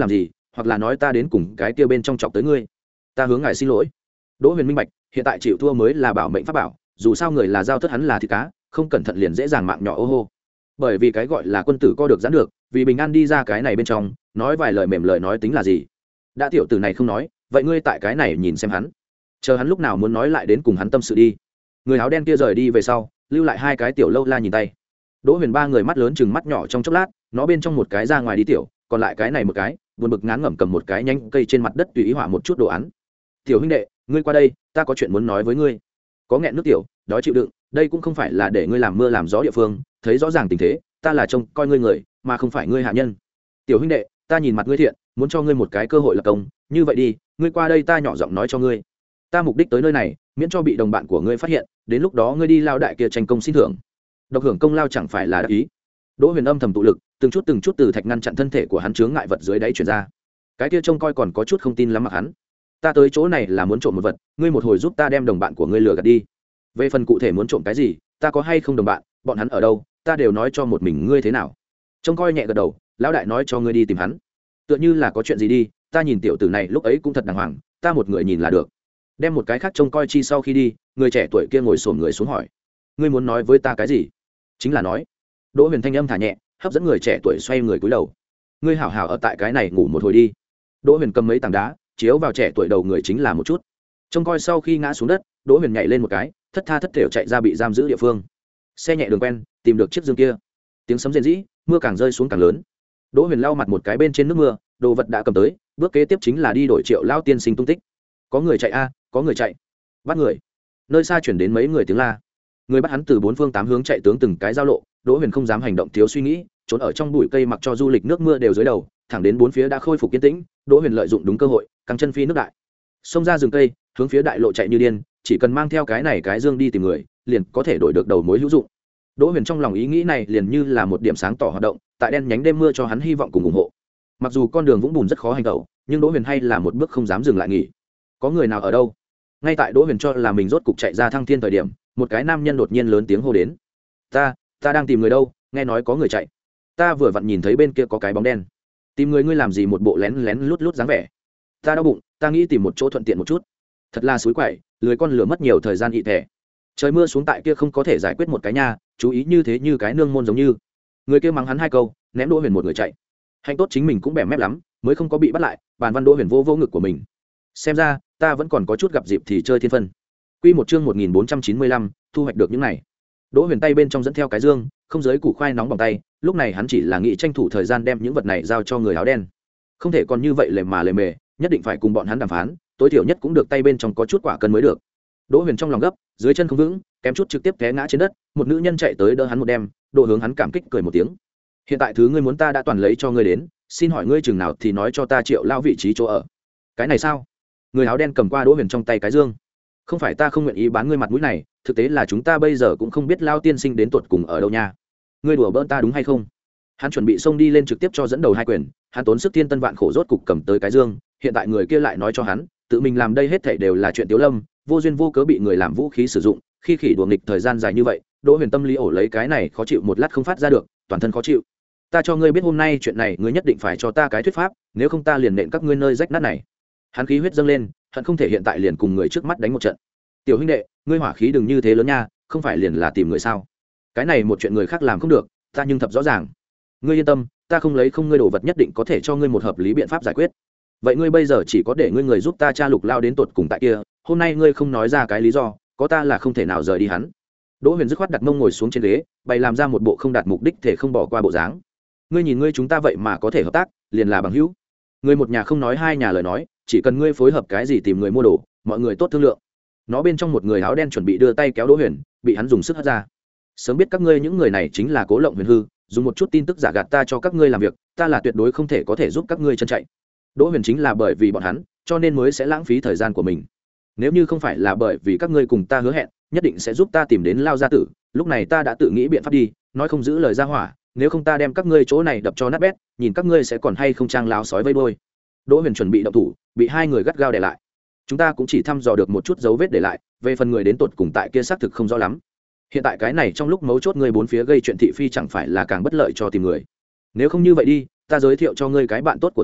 hoặc là nói ta đến cùng cái kia bên trong chọc tới ngươi. Ta hướng ngài xin lỗi. Đỗ Huyền minh bạch, hiện tại chịu thua mới là bảo mệnh pháp bảo, dù sao người là giao thất, hắn là thịt cá, không cẩn thận liền dễ dàng mạng nhỏ ô hô. Bởi vì cái gọi là quân tử co được giãn được, vì bình an đi ra cái này bên trong, nói vài lời mềm lời nói tính là gì? Đã tiểu tử này không nói, vậy ngươi tại cái này nhìn xem hắn, chờ hắn lúc nào muốn nói lại đến cùng hắn tâm sự đi. Người áo đen kia rời đi về sau, lưu lại hai cái tiểu lâu la nhìn tay. Đỗ Huyền ba người mắt lớn chừng mắt nhỏ trong chốc lát, nó bên trong một cái ra ngoài đi tiểu, còn lại cái này một cái, buồn bực ngán ngẩm cầm một cái nhánh cây trên mặt đất tùy ý họa một chút đồ án. Tiểu huynh đệ, ngươi qua đây, ta có chuyện muốn nói với ngươi. Có nghẹn nước tiểu, đói chịu đựng, đây cũng không phải là để ngươi làm mưa làm gió địa phương, thấy rõ ràng tình thế, ta là trông coi ngươi người, mà không phải ngươi hạ nhân. Tiểu huynh đệ, ta nhìn mặt ngươi thiện, muốn cho ngươi một cái cơ hội lập công, như vậy đi, ngươi qua đây ta nhỏ giọng nói cho ngươi. Ta mục đích tới nơi này, miễn cho bị đồng bạn của ngươi phát hiện, đến lúc đó ngươi đi lao đại kia tranh công xin thưởng. Độc hưởng công lao chẳng phải là đắc ý. Đỗ Huyền âm thầm tụ lực, từng chút từng chút từ thạch ngăn chặn thân thể của hắn chướng ngại vật dưới đáy chuyển ra. Cái kia trông coi còn có chút không tin lắm mặc hắn. Ta tới chỗ này là muốn trộm một vật, ngươi một hồi giúp ta đem đồng bạn của ngươi lừa gạt đi. Về phần cụ thể muốn trộm cái gì, ta có hay không đồng bạn, bọn hắn ở đâu, ta đều nói cho một mình ngươi thế nào. Trông coi nhẹ gật đầu, lão đại nói cho ngươi đi tìm hắn. Tựa như là có chuyện gì đi, ta nhìn tiểu tử này lúc ấy cũng thật đàng hoàng, ta một người nhìn là được. Đem một cái khác trông coi chi sau khi đi, người trẻ tuổi kia ngồi xổm người xuống hỏi, ngươi muốn nói với ta cái gì? Chính là nói. Đỗ Huyền thanh âm thả nhẹ, hấp dẫn người trẻ tuổi xoay người cúi đầu. Ngươi hảo hảo ở tại cái này ngủ một hồi đi. Đỗ Huyền cầm mấy tảng đá chiếu vào trẻ tuổi đầu người chính là một chút. Trông coi sau khi ngã xuống đất, Đỗ Huyền nhảy lên một cái, thất tha thất thểu chạy ra bị giam giữ địa phương. Xe nhẹ đường quen, tìm được chiếc giường kia. Tiếng sấm rền rĩ, mưa càng rơi xuống càng lớn. Đỗ Huyền lau mặt một cái bên trên nước mưa, đồ vật đã cầm tới, bước kế tiếp chính là đi đổi Triệu lao tiên sinh tung tích. Có người chạy a, có người chạy. Bắt người. Nơi xa chuyển đến mấy người tiếng la. Người bắt hắn từ bốn phương tám hướng chạy tướng từng cái giao lộ, Đỗ Huyền không dám hành động thiếu suy nghĩ, trốn ở trong bụi cây mặc cho du lịch nước mưa đều dưới đầu, thẳng đến bốn phía đã khôi phục yên tĩnh, Đỗ Huyền lợi dụng đúng cơ hội, căng chân phi nước đại. Xông ra rừng cây, hướng phía đại lộ chạy như điên, chỉ cần mang theo cái này cái dương đi tìm người, liền có thể đổi được đầu mối hữu dụng. Đỗ Huyền trong lòng ý nghĩ này liền như là một điểm sáng tỏ hoạt động, tại đen nhánh đêm mưa cho hắn hy vọng cùng ủng hộ. Mặc dù con đường vũng bùn rất khó hành tẩu, nhưng Đỗ Huyền hay là một bước không dám dừng lại nghỉ. Có người nào ở đâu? Ngay tại Đỗ Huyền cho là mình rốt cục chạy ra thăng thiên thời điểm, một cái nam nhân đột nhiên lớn tiếng hô đến. Ta, ta đang tìm người đâu, nghe nói có người chạy. Ta vừa vặn nhìn thấy bên kia có cái bóng đen. Tìm người ngươi làm gì một bộ lén lén lút lút dáng vẻ? Ta đau bụng, ta nghĩ tìm một chỗ thuận tiện một chút. Thật là suối quậy, lười con lửa mất nhiều thời gian ị thẻ. Trời mưa xuống tại kia không có thể giải quyết một cái nha, chú ý như thế như cái nương môn giống như. Người kia mắng hắn hai câu, ném Đỗ Huyền một người chạy. Hạnh tốt chính mình cũng bẻ mép lắm, mới không có bị bắt lại. Bàn Văn Đỗ Huyền vô vô ngực của mình. Xem ra, ta vẫn còn có chút gặp dịp thì chơi thiên phân. Quy một chương một nghìn bốn trăm chín mươi lăm, thu hoạch được những này. Đỗ Huyền tay bên trong dẫn theo cái dương, không giới củ khoai nóng bằng tay, lúc này hắn chỉ là nghĩ tranh thủ thời gian đem những vật này giao cho người áo đen. Không thể còn như vậy lề mà lề mề, nhất định phải cùng bọn hắn đàm phán, tối thiểu nhất cũng được tay bên trong có chút quả cân mới được. Đỗ Huyền trong lòng gấp, dưới chân không vững, kém chút trực tiếp té ngã trên đất, một nữ nhân chạy tới đỡ hắn một đem, độ hướng hắn cảm kích cười một tiếng. Hiện tại thứ ngươi muốn ta đã toàn lấy cho ngươi đến, xin hỏi ngươi chừng nào thì nói cho ta Triệu lao vị trí chỗ ở. Cái này sao? Người áo đen cầm qua Đỗ Huyền trong tay cái dương. Không phải ta không nguyện ý bán ngươi mặt mũi này, thực tế là chúng ta bây giờ cũng không biết lao tiên sinh đến tuột cùng ở đâu nha. Ngươi đùa bỡn ta đúng hay không? Hắn chuẩn bị xông đi lên trực tiếp cho dẫn đầu hai quyền, hắn tốn sức thiên tân vạn khổ rốt cục cầm tới cái dương, hiện tại người kia lại nói cho hắn, tự mình làm đây hết thảy đều là chuyện Tiếu Lâm, vô duyên vô cớ bị người làm vũ khí sử dụng, khi khỉ đùa nghịch thời gian dài như vậy, Đỗ Huyền tâm lý ổ lấy cái này khó chịu một lát không phát ra được, toàn thân khó chịu. Ta cho ngươi biết hôm nay chuyện này, ngươi nhất định phải cho ta cái thuyết pháp, nếu không ta liền nện các ngươi nơi rách nát này. Hắn khí huyết dâng lên, hận không thể hiện tại liền cùng người trước mắt đánh một trận. Tiểu huynh đệ, ngươi hỏa khí đừng như thế lớn nha, không phải liền là tìm người sao? Cái này một chuyện người khác làm không được, ta nhưng thật rõ ràng. Ngươi yên tâm, ta không lấy không ngươi đồ vật, nhất định có thể cho ngươi một hợp lý biện pháp giải quyết. Vậy ngươi bây giờ chỉ có để ngươi người giúp ta tra Lục lao đến tột cùng tại kia, hôm nay ngươi không nói ra cái lý do, có ta là không thể nào rời đi hắn. Đỗ Huyền dứt khoát đặt mông ngồi xuống trên ghế, bày làm ra một bộ không đạt mục đích thể không bỏ qua bộ dáng. Ngươi nhìn ngươi chúng ta vậy mà có thể hợp tác, liền là bằng hữu. Người một nhà không nói hai nhà lời nói, chỉ cần ngươi phối hợp cái gì tìm người mua đồ, mọi người tốt thương lượng. Nó bên trong một người áo đen chuẩn bị đưa tay kéo Đỗ Huyền, bị hắn dùng sức hất ra. Sớm biết các ngươi những người này chính là Cố Lộng Huyền hư, dùng một chút tin tức giả gạt ta cho các ngươi làm việc, ta là tuyệt đối không thể có thể giúp các ngươi chân chạy. Đỗ Huyền chính là bởi vì bọn hắn, cho nên mới sẽ lãng phí thời gian của mình. Nếu như không phải là bởi vì các ngươi cùng ta hứa hẹn, nhất định sẽ giúp ta tìm đến Lao gia tử, lúc này ta đã tự nghĩ biện pháp đi, nói không giữ lời ra hỏa, nếu không ta đem các ngươi chỗ này đập cho nát bét, nhìn các ngươi sẽ còn hay không trang láo sói vây đôi. Đỗ Huyền chuẩn bị động thủ, bị hai người gắt gao để lại. Chúng ta cũng chỉ thăm dò được một chút dấu vết để lại, về phần người đến tột cùng tại kia xác thực không rõ lắm. Hiện tại cái này trong lúc mấu chốt ngươi bốn phía gây chuyện thị phi chẳng phải là càng bất lợi cho tìm người. Nếu không như vậy đi, ta giới thiệu cho ngươi cái bạn tốt của ta,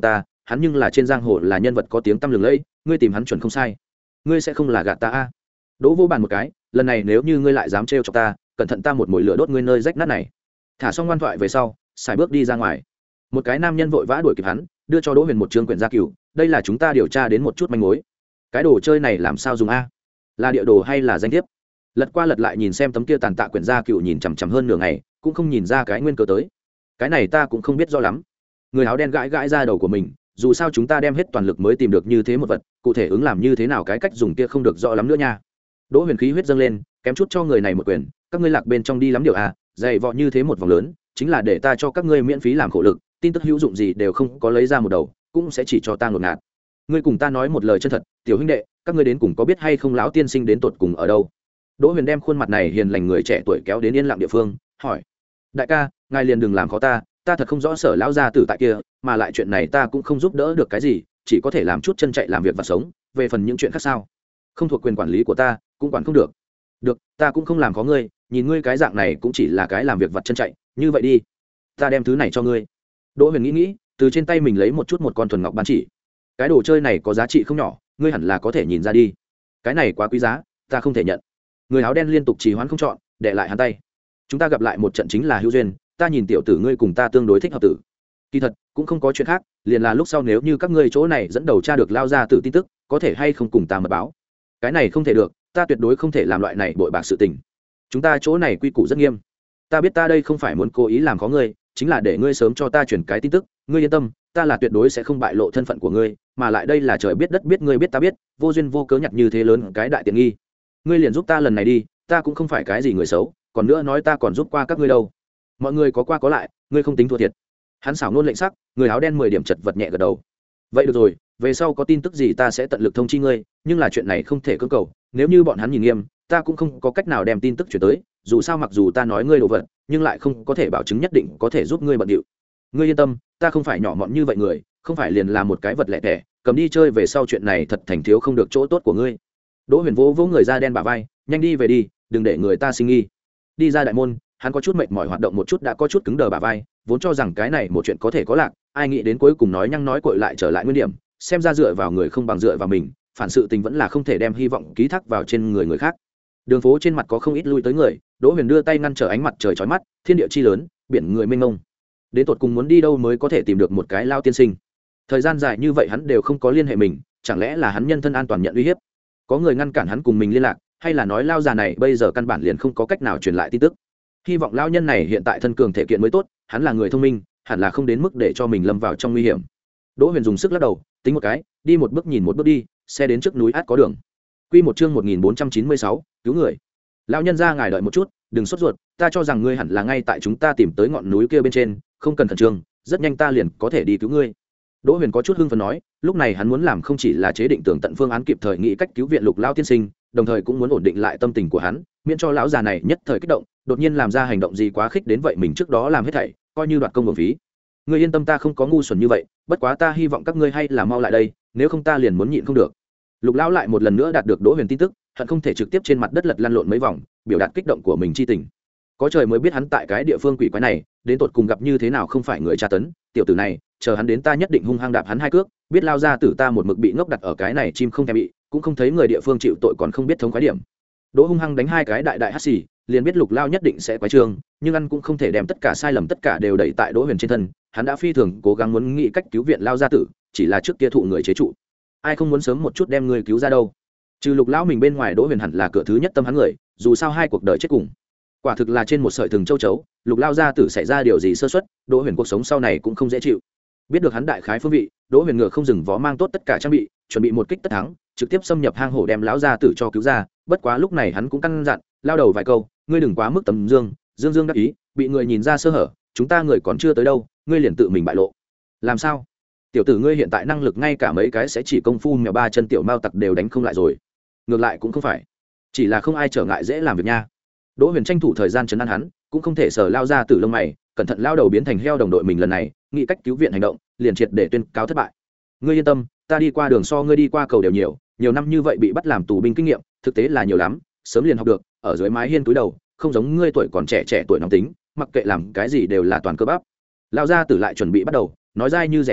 hắn nhưng là trên giang hồ là nhân vật có tiếng tăm lừng lẫy, ngươi tìm hắn chuẩn không sai. Ngươi sẽ không là gạt ta a? Đỗ vô bàn một cái, lần này nếu như ngươi lại dám trêu chọc ta, cẩn thận ta một mồi lửa đốt ngươi nơi rách nát này. Thả xong ngoan thoại về sau, xài bước đi ra ngoài. Một cái nam nhân vội vã đuổi kịp hắn, đưa cho Đỗ Huyền một trương quyển gia cửu, đây là chúng ta điều tra đến một chút manh mối. Cái đồ chơi này làm sao dùng a? Là địa đồ hay là danh thiếp? Lật qua lật lại nhìn xem tấm kia tàn tạ quyển gia cửu, nhìn chằm chằm hơn nửa ngày, cũng không nhìn ra cái nguyên cớ tới. Cái này ta cũng không biết rõ lắm. Người áo đen gãi gãi ra đầu của mình, dù sao chúng ta đem hết toàn lực mới tìm được như thế một vật, cụ thể ứng làm như thế nào cái cách dùng kia không được rõ lắm nữa nha. Đỗ Huyền khí huyết dâng lên, kém chút cho người này một quyền, các ngươi lạc bên trong đi lắm điều à, dày vò như thế một vòng lớn, chính là để ta cho các ngươi miễn phí làm khổ lực, tin tức hữu dụng gì đều không có lấy ra một đầu, cũng sẽ chỉ cho ta ngột ngạt. Ngươi cùng ta nói một lời chân thật, tiểu huynh đệ, các ngươi đến cùng có biết hay không lão tiên sinh đến tột cùng ở đâu? Đỗ Huyền đem khuôn mặt này hiền lành người trẻ tuổi kéo đến yên lặng địa phương, hỏi: đại ca, ngài liền đừng làm khó ta, ta thật không rõ sở lão gia tử tại kia, mà lại chuyện này ta cũng không giúp đỡ được cái gì, chỉ có thể làm chút chân chạy làm việc và sống, về phần những chuyện khác sao, không thuộc quyền quản lý của ta, cũng quản không được. Được, ta cũng không làm khó ngươi, nhìn ngươi cái dạng này cũng chỉ là cái làm việc vặt chân chạy, như vậy đi, ta đem thứ này cho ngươi. Đỗ Huyền nghĩ nghĩ, từ trên tay mình lấy một chút một con thuần ngọc bán chỉ. Cái đồ chơi này có giá trị không nhỏ, ngươi hẳn là có thể nhìn ra đi. Cái này quá quý giá, ta không thể nhận. Người áo đen liên tục trì hoãn không chọn, để lại hắn tay. Chúng ta gặp lại một trận chính là hữu duyên, ta nhìn tiểu tử ngươi cùng ta tương đối thích hợp tử. Kỳ thật cũng không có chuyện khác, liền là lúc sau nếu như các ngươi chỗ này dẫn đầu tra được lao ra tử tin tức, có thể hay không cùng ta mật báo. Cái này không thể được, ta tuyệt đối không thể làm loại này bội bạc sự tình. Chúng ta chỗ này quy củ rất nghiêm. Ta biết ta đây không phải muốn cố ý làm khó ngươi, chính là để ngươi sớm cho ta chuyển cái tin tức, ngươi yên tâm, ta là tuyệt đối sẽ không bại lộ thân phận của ngươi, mà lại đây là trời biết đất biết ngươi biết ta biết, vô duyên vô cớ nhặt như thế lớn cái đại tiện nghi. Ngươi liền giúp ta lần này đi, ta cũng không phải cái gì người xấu, còn nữa nói ta còn giúp qua các ngươi đâu. Mọi người có qua có lại, ngươi không tính thua thiệt. Hắn xảo nôn lệnh sắc, người áo đen mười điểm chật vật nhẹ gật đầu. Vậy được rồi, về sau có tin tức gì ta sẽ tận lực thông chi ngươi, nhưng là chuyện này không thể cưỡng cầu, nếu như bọn hắn nhìn nghiêm, ta cũng không có cách nào đem tin tức chuyển tới, dù sao mặc dù ta nói ngươi đồ vật, nhưng lại không có thể bảo chứng nhất định có thể giúp ngươi bận điệu. Ngươi yên tâm, ta không phải nhỏ mọn như vậy người, không phải liền là một cái vật lẻ tẻ, cầm đi chơi về sau chuyện này thật thành thiếu không được chỗ tốt của ngươi. Đỗ Huyền vỗ vỗ người da đen bả vai, nhanh đi về đi, đừng để người ta sinh nghi. Đi ra đại môn, hắn có chút mệt mỏi, hoạt động một chút đã có chút cứng đờ bả vai, vốn cho rằng cái này một chuyện có thể có lạc, ai nghĩ đến cuối cùng nói nhăng nói cội lại trở lại nguyên điểm, xem ra dựa vào người không bằng dựa vào mình, phản sự tình vẫn là không thể đem hy vọng ký thác vào trên người người khác. Đường phố trên mặt có không ít lui tới người, Đỗ Huyền đưa tay ngăn trở ánh mặt trời chói mắt, thiên địa chi lớn, biển người mênh mông. Đến tột cùng muốn đi đâu mới có thể tìm được một cái lao tiên sinh? Thời gian dài như vậy hắn đều không có liên hệ mình, chẳng lẽ là hắn nhân thân an toàn nhận uy hiếp? Có người ngăn cản hắn cùng mình liên lạc, hay là nói lao già này bây giờ căn bản liền không có cách nào truyền lại tin tức? Hy vọng lao nhân này hiện tại thân cường thể kiện mới tốt, hắn là người thông minh, hẳn là không đến mức để cho mình lâm vào trong nguy hiểm. Đỗ Huyền dùng sức lắc đầu, tính một cái, đi một bước nhìn một bước đi, xe đến trước núi át có đường. Quy một chương một nghìn bốn trăm chín mươi sáu, cứu người. Lão nhân gia ngài đợi một chút, đừng sốt ruột, ta cho rằng ngươi hẳn là ngay tại chúng ta tìm tới ngọn núi kia bên trên, không cần khẩn trương, rất nhanh ta liền có thể đi cứu ngươi. Đỗ Huyền có chút hưng phấn nói, lúc này hắn muốn làm không chỉ là chế định tường tận phương án kịp thời nghĩ cách cứu viện Lục lão tiên sinh, đồng thời cũng muốn ổn định lại tâm tình của hắn, miễn cho lão già này nhất thời kích động, đột nhiên làm ra hành động gì quá khích đến vậy mình trước đó làm hết thảy, coi như đoạt công uổng phí. Ngươi yên tâm, ta không có ngu xuẩn như vậy, bất quá ta hy vọng các ngươi hay là mau lại đây, nếu không ta liền muốn nhịn không được. Lục lão lại một lần nữa đạt được Đỗ Huyền tin tức, hận không thể trực tiếp trên mặt đất lật lăn lộn mấy vòng, biểu đạt kích động của mình chi tình. Có trời mới biết hắn tại cái địa phương quỷ quái này, đến tột cùng gặp như thế nào không phải người tra tấn, tiểu tử này, chờ hắn đến ta nhất định hung hăng đạp hắn hai cước, biết lao ra tử ta một mực bị ngốc đặt ở cái này chim không thèm bị, cũng không thấy người địa phương chịu tội còn không biết thống khoái điểm. Đỗ hung hăng đánh hai cái đại đại hắt xì, liền biết Lục Lao nhất định sẽ quái trương, nhưng ăn cũng không thể đem tất cả sai lầm tất cả đều đẩy tại Đỗ Huyền trên thân, hắn đã phi thường cố gắng muốn nghĩ cách cứu viện lao gia tử, chỉ là trước kia thụ người chế trụ. Ai không muốn sớm một chút đem người cứu ra đâu. Trừ Lục Lão mình bên ngoài, Đỗ Huyền hẳn là cửa thứ nhất tâm hắn người, dù sao hai cuộc đời chết cùng. Quả thực là trên một sợi thừng châu chấu, Lục Lao gia tử xảy ra điều gì sơ suất, Đỗ Huyền cuộc sống sau này cũng không dễ chịu. Biết được hắn đại khái phương vị, Đỗ Huyền ngựa không dừng vó mang tốt tất cả trang bị, chuẩn bị một kích tất thắng, trực tiếp xâm nhập hang hổ đem lão gia tử cho cứu ra. Bất quá lúc này hắn cũng căn dặn, lao đầu vài câu, ngươi đừng quá mức tầm dương, dương dương đắc ý, bị người nhìn ra sơ hở, chúng ta người còn chưa tới đâu, ngươi liền tự mình bại lộ. Làm sao? Tiểu tử ngươi hiện tại năng lực ngay cả mấy cái sẽ chỉ công phu mèo ba chân tiểu mao tặc đều đánh không lại rồi. Ngược lại cũng không phải, chỉ là không ai trở ngại dễ làm việc nha. Đỗ Huyền tranh thủ thời gian trấn an hắn, cũng không thể sờ lao ra tử lông mày, cẩn thận lao đầu biến thành heo đồng đội mình lần này, nghĩ cách cứu viện hành động, liền triệt để tuyên cáo thất bại. Ngươi yên tâm, ta đi qua đường so ngươi đi qua cầu đều nhiều, nhiều năm như vậy bị bắt làm tù binh kinh nghiệm, thực tế là nhiều lắm, sớm liền học được, ở dưới mái hiên túi đầu, không giống ngươi tuổi còn trẻ trẻ tuổi nóng tính, mặc kệ làm cái gì đều là toàn cơ bắp. Lao ra tử lại chuẩn bị bắt đầu, nói dai như rẻ rách,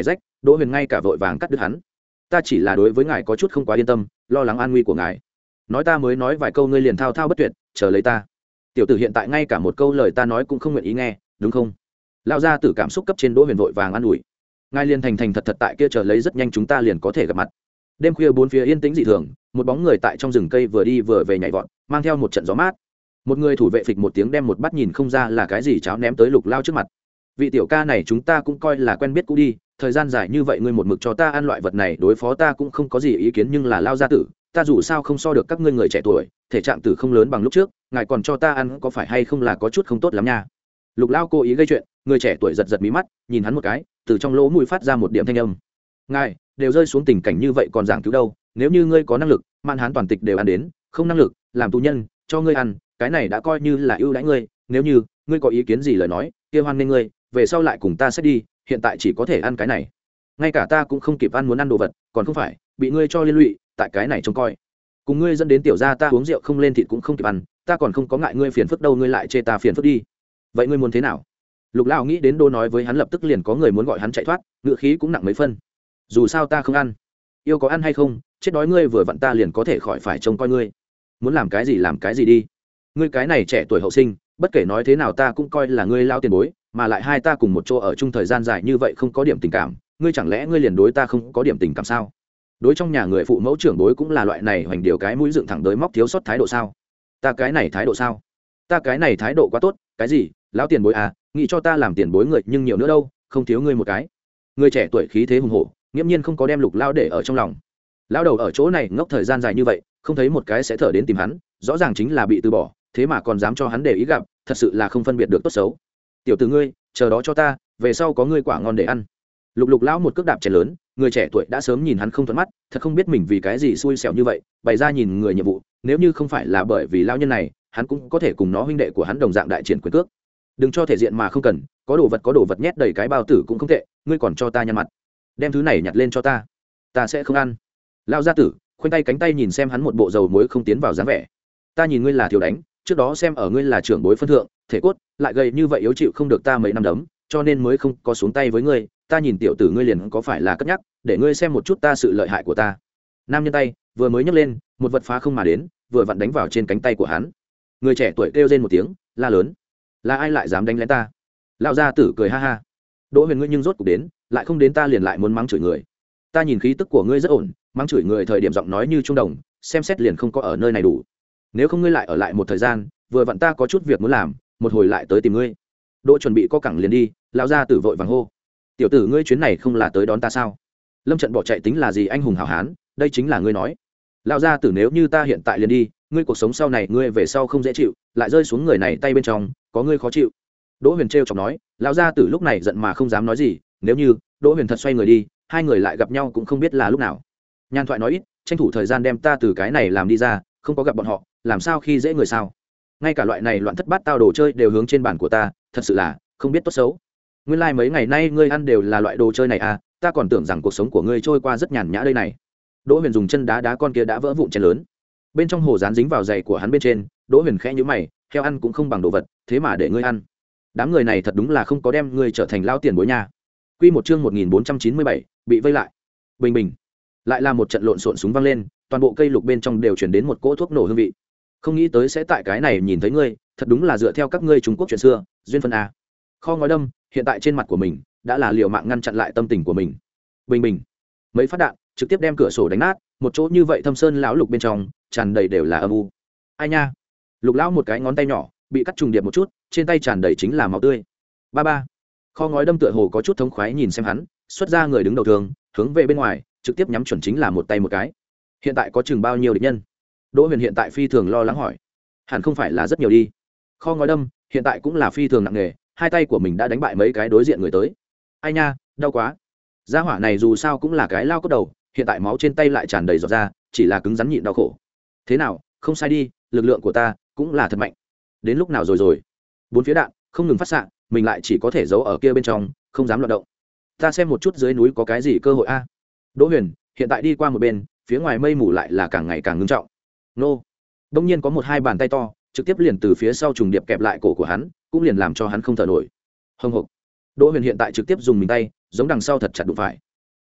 Đỗ Huyền ngay cả vội vàng cắt đứt hắn. Ta chỉ là đối với ngài có chút không quá yên tâm, lo lắng an nguy của ngài. Nói ta mới nói vài câu ngươi liền thao thao bất tuyệt, chờ lấy ta. Tiểu tử hiện tại ngay cả một câu lời ta nói cũng không nguyện ý nghe, đúng không? Lão gia tử cảm xúc cấp trên Đỗ Huyền vội vàng an ủi. Ngài liền thành thành thật thật tại kia chờ lấy, rất nhanh chúng ta liền có thể gặp mặt. Đêm khuya bốn phía yên tĩnh dị thường, một bóng người tại trong rừng cây vừa đi vừa về nhảy vọt, mang theo một trận gió mát. Một người thủ vệ phịch một tiếng đem một bát nhìn không ra là cái gì cháo ném tới Lục Lao trước mặt. Vị tiểu ca này chúng ta cũng coi là quen biết cũ đi, thời gian dài như vậy ngươi một mực cho ta ăn loại vật này đối phó ta cũng không có gì ý kiến, nhưng là Lao gia tử, ta dù sao không so được các ngươi người trẻ tuổi, thể trạng tử không lớn bằng lúc trước, ngài còn cho ta ăn có phải hay không là có chút không tốt lắm nha. Lục Lao cố ý gây chuyện, người trẻ tuổi giật giật mí mắt, nhìn hắn một cái, từ trong lỗ mũi phát ra một điểm thanh âm. Ngài đều rơi xuống tình cảnh như vậy còn giảng cứu đâu, nếu như ngươi có năng lực, mạn hán toàn tịch đều ăn đến, không năng lực, làm tù nhân, cho ngươi ăn, cái này đã coi như là ưu đãi ngươi, nếu như ngươi có ý kiến gì lời nói, kia hoan nên ngươi, về sau lại cùng ta sẽ đi, hiện tại chỉ có thể ăn cái này. Ngay cả ta cũng không kịp ăn muốn ăn đồ vật, còn không phải bị ngươi cho liên lụy, tại cái này trông coi. Cùng ngươi dẫn đến tiểu gia ta uống rượu không lên thịt cũng không kịp ăn, ta còn không có ngại ngươi phiền phức đâu, ngươi lại chê ta phiền phức đi. Vậy ngươi muốn thế nào? Lục Lão nghĩ đến Đô nói với hắn lập tức liền có người muốn gọi hắn chạy thoát, ngựa khí cũng nặng mấy phân. Dù sao ta không ăn, yêu có ăn hay không, chết đói ngươi vừa vặn ta liền có thể khỏi phải trông coi ngươi. Muốn làm cái gì làm cái gì đi. Ngươi cái này trẻ tuổi hậu sinh, bất kể nói thế nào ta cũng coi là ngươi lao tiền bối, mà lại hai ta cùng một chỗ ở chung thời gian dài như vậy không có điểm tình cảm, ngươi chẳng lẽ ngươi liền đối ta không có điểm tình cảm sao? Đối trong nhà người phụ mẫu trưởng bối cũng là loại này hoành điều cái mũi dựng thẳng đới móc thiếu sót thái độ sao? Ta cái này thái độ sao? Ta cái này thái độ quá tốt, cái gì? Lão tiền bối à, nghĩ cho ta làm tiền bối người nhưng nhiều nữa đâu, không thiếu ngươi một cái. Người trẻ tuổi khí thế hùng hổ, nghiễm nhiên không có đem Lục Lao để ở trong lòng. Lão đầu ở chỗ này ngốc thời gian dài như vậy, không thấy một cái sẽ thở đến tìm hắn, rõ ràng chính là bị từ bỏ, thế mà còn dám cho hắn để ý gặp, thật sự là không phân biệt được tốt xấu. Tiểu tử ngươi, chờ đó cho ta, về sau có ngươi quả ngon để ăn. Lục Lục lão một cước đạp chén lớn, người trẻ tuổi đã sớm nhìn hắn không thuận mắt, thật không biết mình vì cái gì xui xẻo như vậy, bày ra nhìn người nhiệm vụ, nếu như không phải là bởi vì lão nhân này, hắn cũng có thể cùng nó huynh đệ của hắn đồng dạng đại triển quyền cước. Đừng cho thể diện mà không cần, có đồ vật có đồ vật nhét đầy cái bao tử cũng không tệ, ngươi còn cho ta nhăn mặt. Đem thứ này nhặt lên cho ta, ta sẽ không ăn. Lão gia tử, khoanh tay cánh tay nhìn xem hắn một bộ dầu muối không tiến vào dáng vẻ. Ta nhìn ngươi là thiếu đánh, trước đó xem ở ngươi là trưởng bối phân thượng, thể cốt lại gầy như vậy yếu chịu không được ta mấy năm đấm, cho nên mới không có xuống tay với ngươi. Ta nhìn tiểu tử ngươi liền có phải là cất nhắc, để ngươi xem một chút ta sự lợi hại của ta. Nam nhân tay vừa mới nhấc lên, một vật phá không mà đến, vừa vặn đánh vào trên cánh tay của hắn. Người trẻ tuổi kêu rên một tiếng, la lớn: là ai lại dám đánh lén ta? Lão gia tử cười ha ha: Đỗ Huyền ngươi nhưng rốt cuộc đến, lại không đến ta liền lại muốn mắng chửi người. Ta nhìn khí tức của ngươi rất ổn, mắng chửi người thời điểm giọng nói như trung đồng, xem xét liền không có ở nơi này đủ. Nếu không ngươi lại ở lại một thời gian, vừa vặn ta có chút việc muốn làm, một hồi lại tới tìm ngươi. Đỗ chuẩn bị co cẳng liền đi, lão gia tử vội vàng hô: tiểu tử ngươi chuyến này không là tới đón ta sao? Lâm trận bỏ chạy tính là gì anh hùng hảo hán, đây chính là ngươi nói. Lão gia tử nếu như ta hiện tại liền đi, ngươi cuộc sống sau này ngươi về sau không dễ chịu, lại rơi xuống người này tay bên trong, có ngươi khó chịu. Đỗ Huyền trêu chọc nói, lão gia tử lúc này giận mà không dám nói gì, nếu như Đỗ Huyền thật xoay người đi, hai người lại gặp nhau cũng không biết là lúc nào. Nhan thoại nói ít, tranh thủ thời gian đem ta từ cái này làm đi ra, không có gặp bọn họ, làm sao khi dễ người sao? Ngay cả loại này loạn thất bát tao đồ chơi đều hướng trên bàn của ta, thật sự là không biết tốt xấu. Nguyên lai like mấy ngày nay ngươi ăn đều là loại đồ chơi này à, ta còn tưởng rằng cuộc sống của ngươi trôi qua rất nhàn nhã đây này. Đỗ Huyền dùng chân đá đá con kia đã vỡ vụn chén lớn, bên trong hồ dán dính vào giày của hắn bên trên. Đỗ Huyền khẽ nhíu mày, heo ăn cũng không bằng đồ vật, thế mà để ngươi ăn. Đám người này thật đúng là không có đem ngươi trở thành lao tiền bối nha. Quy một chương một nghìn bốn trăm chín mươi bảy, bị vây lại. Bình bình, lại là một trận lộn xộn súng vang lên, toàn bộ cây lục bên trong đều chuyển đến một cỗ thuốc nổ hương vị. Không nghĩ tới sẽ tại cái này nhìn thấy ngươi, thật đúng là dựa theo các ngươi Trung Quốc chuyện xưa, duyên phận a. Kho ngói đâm, hiện tại trên mặt của mình đã là liều mạng ngăn chặn lại tâm tình của mình. Bình bình, mấy phát đạn trực tiếp đem cửa sổ đánh nát, một chỗ như vậy thâm sơn lão lục bên trong tràn đầy đều là âm u. Ai nha, Lục lão một cái ngón tay nhỏ bị cắt trùng điệp một chút, trên tay tràn đầy chính là máu tươi. Ba ba, kho ngói đâm tựa hồ có chút thống khoái nhìn xem hắn, xuất ra người đứng đầu thường, hướng về bên ngoài, trực tiếp nhắm chuẩn chính là một tay một cái. Hiện tại có chừng bao nhiêu địch nhân? Đỗ Huyền hiện tại phi thường lo lắng hỏi. Hẳn không phải là rất nhiều đi. Kho ngói đâm hiện tại cũng là phi thường nặng nề, hai tay của mình đã đánh bại mấy cái đối diện người tới. Ai nha, đau quá. Gia hỏa này dù sao cũng là cái lao cốt đầu, hiện tại máu trên tay lại tràn đầy giọt ra, chỉ là cứng rắn nhịn đau khổ. Thế nào, không sai đi, lực lượng của ta cũng là thật mạnh. Đến lúc nào rồi rồi? Bốn phía đạn không ngừng phát xạ, mình lại chỉ có thể giấu ở kia bên trong, không dám loạn động. Ta xem một chút dưới núi có cái gì cơ hội a. Đỗ Huyền hiện tại đi qua một bên, phía ngoài mây mù lại là càng ngày càng ngưng trọng. Nô, đông nhiên có một hai bàn tay to trực tiếp liền từ phía sau trùng điệp kẹp lại cổ của hắn, cũng liền làm cho hắn không thở nổi. Hồng hộc. Đỗ Huyền hiện tại trực tiếp dùng mình tay giống đằng sau thật chặt đụng phải.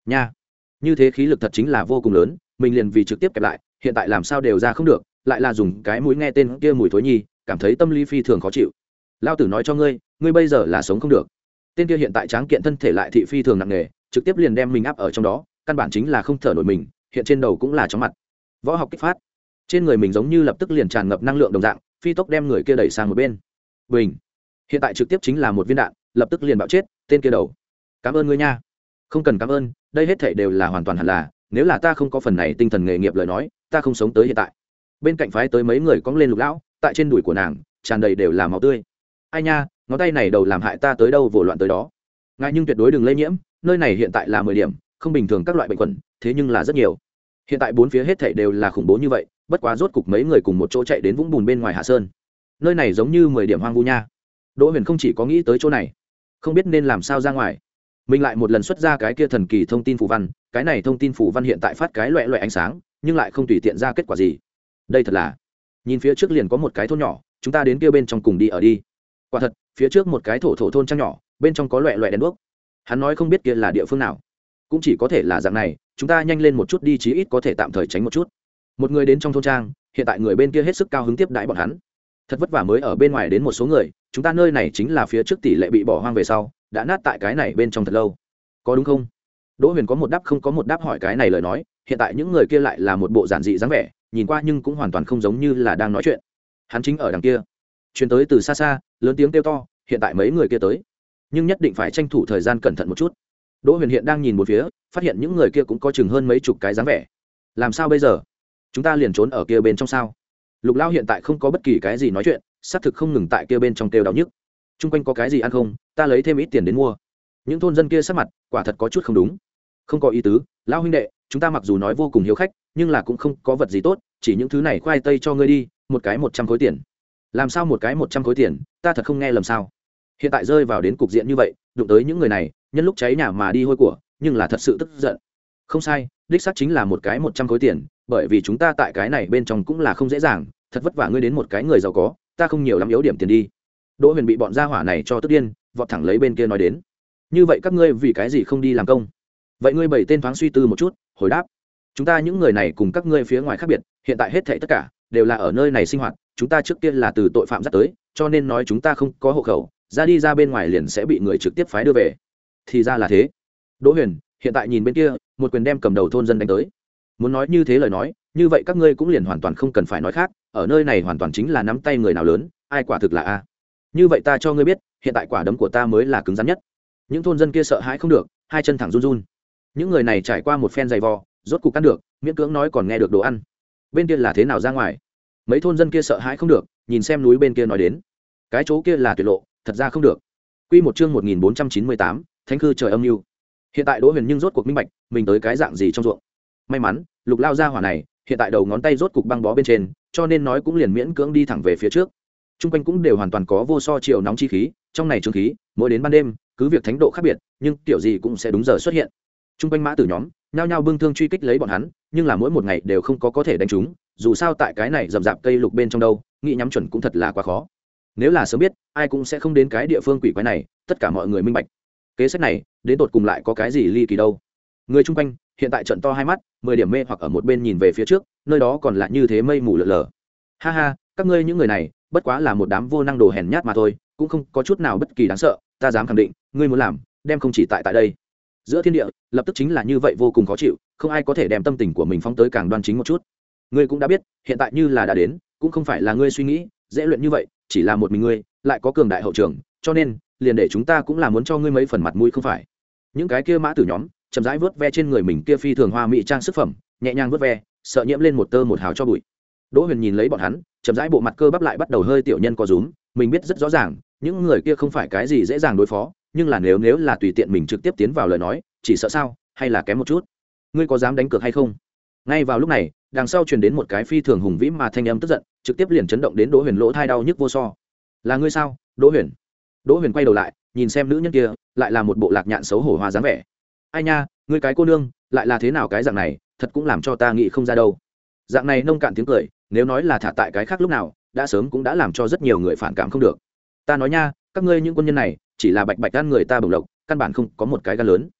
nha, như thế khí lực thật chính là vô cùng lớn, mình liền vì trực tiếp kẹp lại, hiện tại làm sao đều ra không được, lại là dùng cái mũi nghe tên kia mùi thối nhi, cảm thấy tâm lý phi thường khó chịu. Lao tử nói cho ngươi, ngươi bây giờ là sống không được. Tên kia hiện tại tráng kiện thân thể lại thị phi thường nặng nề, trực tiếp liền đem mình áp ở trong đó, căn bản chính là không thở nổi mình, hiện trên đầu cũng là chóng mặt. Võ học kích phát, trên người mình giống như lập tức liền tràn ngập năng lượng đồng dạng, phi tốc đem người kia đẩy sang một bên. Bình, hiện tại trực tiếp chính là một viên đạn, lập tức liền bạo chết tên kia đầu. Cảm ơn ngươi nha. Không cần cảm ơn, đây hết thảy đều là hoàn toàn hẳn là, nếu là ta không có phần này tinh thần nghề nghiệp lời nói, ta không sống tới hiện tại. Bên cạnh phái tới mấy người cong lên Lục lão, tại trên đùi của nàng tràn đầy đều là máu tươi. Ai nha, ngón tay này đầu làm hại ta tới đâu vồ loạn tới đó. Ngài nhưng tuyệt đối đừng lây nhiễm, nơi này hiện tại là mười điểm, không bình thường các loại bệnh quẩn, thế nhưng là rất nhiều. Hiện tại bốn phía hết thảy đều là khủng bố như vậy, bất quá rốt cục mấy người cùng một chỗ chạy đến vũng bùn bên ngoài Hạ Sơn. Nơi này giống như mười điểm hoang vu nha. Đỗ Huyền không chỉ có nghĩ tới chỗ này, không biết nên làm sao ra ngoài. Mình lại một lần xuất ra cái kia thần kỳ thông tin phù văn, cái này thông tin phù văn hiện tại phát cái loẹt loẹt ánh sáng, nhưng lại không tùy tiện ra kết quả gì. Đây thật là, nhìn phía trước liền có một cái thôn nhỏ, chúng ta đến kia bên trong cùng đi ở đi. Quả thật, phía trước một cái thổ thổ thôn trang nhỏ, bên trong có loẹt loẹt đèn đuốc. Hắn nói không biết kia là địa phương nào, cũng chỉ có thể là dạng này, chúng ta nhanh lên một chút đi, chí ít có thể tạm thời tránh một chút. Một người đến trong thôn trang, hiện tại người bên kia hết sức cao hứng tiếp đãi bọn hắn. Thật vất vả mới ở bên ngoài đến một số người, chúng ta nơi này chính là phía trước tỷ lệ bị bỏ hoang về sau, đã nát tại cái này bên trong thật lâu, có đúng không? Đỗ Huyền có một đáp không có một đáp hỏi cái này lời nói, hiện tại những người kia lại là một bộ giản dị dáng vẻ, nhìn qua nhưng cũng hoàn toàn không giống như là đang nói chuyện. Hắn chính ở đằng kia, truyền tới từ xa xa, lớn tiếng kêu to, hiện tại mấy người kia tới, nhưng nhất định phải tranh thủ thời gian cẩn thận một chút. Đỗ Huyền hiện đang nhìn một phía, phát hiện những người kia cũng có chừng hơn mấy chục cái dáng vẻ. Làm sao bây giờ? Chúng ta liền trốn ở kia bên trong sao? Lục Lão hiện tại không có bất kỳ cái gì nói chuyện, xác thực không ngừng tại kia bên trong kêu đau nhức. Trung quanh có cái gì ăn không? Ta lấy thêm ít tiền đến mua. Những thôn dân kia sắc mặt quả thật có chút không đúng. Không có ý tứ, lão huynh đệ, chúng ta mặc dù nói vô cùng hiếu khách, nhưng là cũng không có vật gì tốt, chỉ những thứ này khoai tây cho ngươi đi, một cái một trăm khối tiền. Làm sao một cái một trăm khối tiền, ta thật không nghe lầm sao? Hiện tại rơi vào đến cục diện như vậy, đụng tới những người này, nhân lúc cháy nhà mà đi hôi của, nhưng là thật sự tức giận. Không sai, đích xác chính là một cái một trăm khối tiền, bởi vì chúng ta tại cái này bên trong cũng là không dễ dàng, thật vất vả ngươi đến một cái người giàu có, ta không nhiều lắm yếu điểm tiền đi. Đỗ Huyền bị bọn gia hỏa này cho tức điên, vọt thẳng lấy bên kia nói đến. Như vậy các ngươi vì cái gì không đi làm công? Vậy ngươi bảy tên thoáng suy tư một chút, hồi đáp. Chúng ta những người này cùng các ngươi phía ngoài khác biệt, hiện tại hết thảy tất cả đều là ở nơi này sinh hoạt, chúng ta trước kia là từ tội phạm dắt tới, cho nên nói chúng ta không có hộ khẩu, ra đi ra bên ngoài liền sẽ bị người trực tiếp phái đưa về. Thì ra là thế. Đỗ Huyền hiện tại nhìn bên kia, một quyền đem cầm đầu thôn dân đánh tới. Muốn nói như thế lời nói, như vậy các ngươi cũng liền hoàn toàn không cần phải nói khác, ở nơi này hoàn toàn chính là nắm tay người nào lớn, ai quả thực là a. Như vậy ta cho ngươi biết, hiện tại quả đấm của ta mới là cứng rắn nhất. Những thôn dân kia sợ hãi không được, hai chân thẳng run run. Những người này trải qua một phen dày vò, rốt cục ăn được, miễn cưỡng nói còn nghe được đồ ăn. Bên kia là thế nào ra ngoài? Mấy thôn dân kia sợ hãi không được, nhìn xem núi bên kia nói đến, cái chỗ kia là tuyệt lộ, thật ra không được. Quy một chương một nghìn bốn trăm chín mươi tám, Thánh Khư trời âm lưu. Hiện tại Đỗ Huyền nhưng rốt cuộc minh bạch, mình tới cái dạng gì trong ruộng. May mắn, Lục lao ra hỏa này, hiện tại đầu ngón tay rốt cục băng bó bên trên, cho nên nói cũng liền miễn cưỡng đi thẳng về phía trước. Trung quanh cũng đều hoàn toàn có vô so chiều nóng chi khí, trong này trường khí, mỗi đến ban đêm, cứ việc thánh độ khác biệt, nhưng tiểu gì cũng sẽ đúng giờ xuất hiện. Trung quanh mã tử nhóm, nhao nhao bưng thương truy kích lấy bọn hắn, nhưng là mỗi một ngày đều không có có thể đánh chúng, dù sao tại cái này rậm rạp cây lục bên trong đâu, nghĩ nhắm chuẩn cũng thật là quá khó. Nếu là sớm biết, ai cũng sẽ không đến cái địa phương quỷ quái này, tất cả mọi người minh bạch. Kế sách này, đến tột cùng lại có cái gì ly kỳ đâu. Người chung quanh hiện tại trận to hai mắt, mười điểm mê hoặc ở một bên nhìn về phía trước, nơi đó còn lại như thế mây mù lờ lờ. Ha ha, các ngươi những người này, bất quá là một đám vô năng đồ hèn nhát mà thôi, cũng không có chút nào bất kỳ đáng sợ, ta dám khẳng định, ngươi muốn làm, đem không chỉ tại tại đây. Giữa thiên địa, lập tức chính là như vậy vô cùng khó chịu, không ai có thể đem tâm tình của mình phóng tới càng đoan chính một chút. Ngươi cũng đã biết, hiện tại như là đã đến, cũng không phải là ngươi suy nghĩ dễ luyện như vậy, chỉ là một mình ngươi, lại có cường đại hậu trường, cho nên, liền để chúng ta cũng là muốn cho ngươi mấy phần mặt mũi không phải. Những cái kia mã tử nhóm, chậm rãi vớt ve trên người mình kia phi thường hoa mỹ trang sức phẩm, nhẹ nhàng vớt ve, sợ nhiễm lên một tơ một hào cho bụi. Đỗ Huyền nhìn lấy bọn hắn, chậm rãi bộ mặt cơ bắp lại bắt đầu hơi tiểu nhân co rúm, mình biết rất rõ ràng, những người kia không phải cái gì dễ dàng đối phó, nhưng là nếu nếu là tùy tiện mình trực tiếp tiến vào lời nói, chỉ sợ sao, hay là kém một chút. Ngươi có dám đánh cược hay không? Ngay vào lúc này, đằng sau truyền đến một cái phi thường hùng vĩ mà thanh âm tức giận, trực tiếp liền chấn động đến Đỗ Huyền lỗ tai đau nhức vô so. Là ngươi sao, Đỗ Huyền? Đỗ Huyền quay đầu lại, nhìn xem nữ nhân kia, lại là một bộ lạc nhạn xấu hổ hoa dáng vẻ. Ai nha, ngươi cái cô nương, lại là thế nào cái dạng này, thật cũng làm cho ta nghĩ không ra đâu. Dạng này nông cạn tiếng cười, nếu nói là thả tại cái khác lúc nào, đã sớm cũng đã làm cho rất nhiều người phản cảm không được. Ta nói nha, các ngươi những quân nhân này, chỉ là bạch bạch ăn người ta bổng lộc, căn bản không có một cái gan lớn.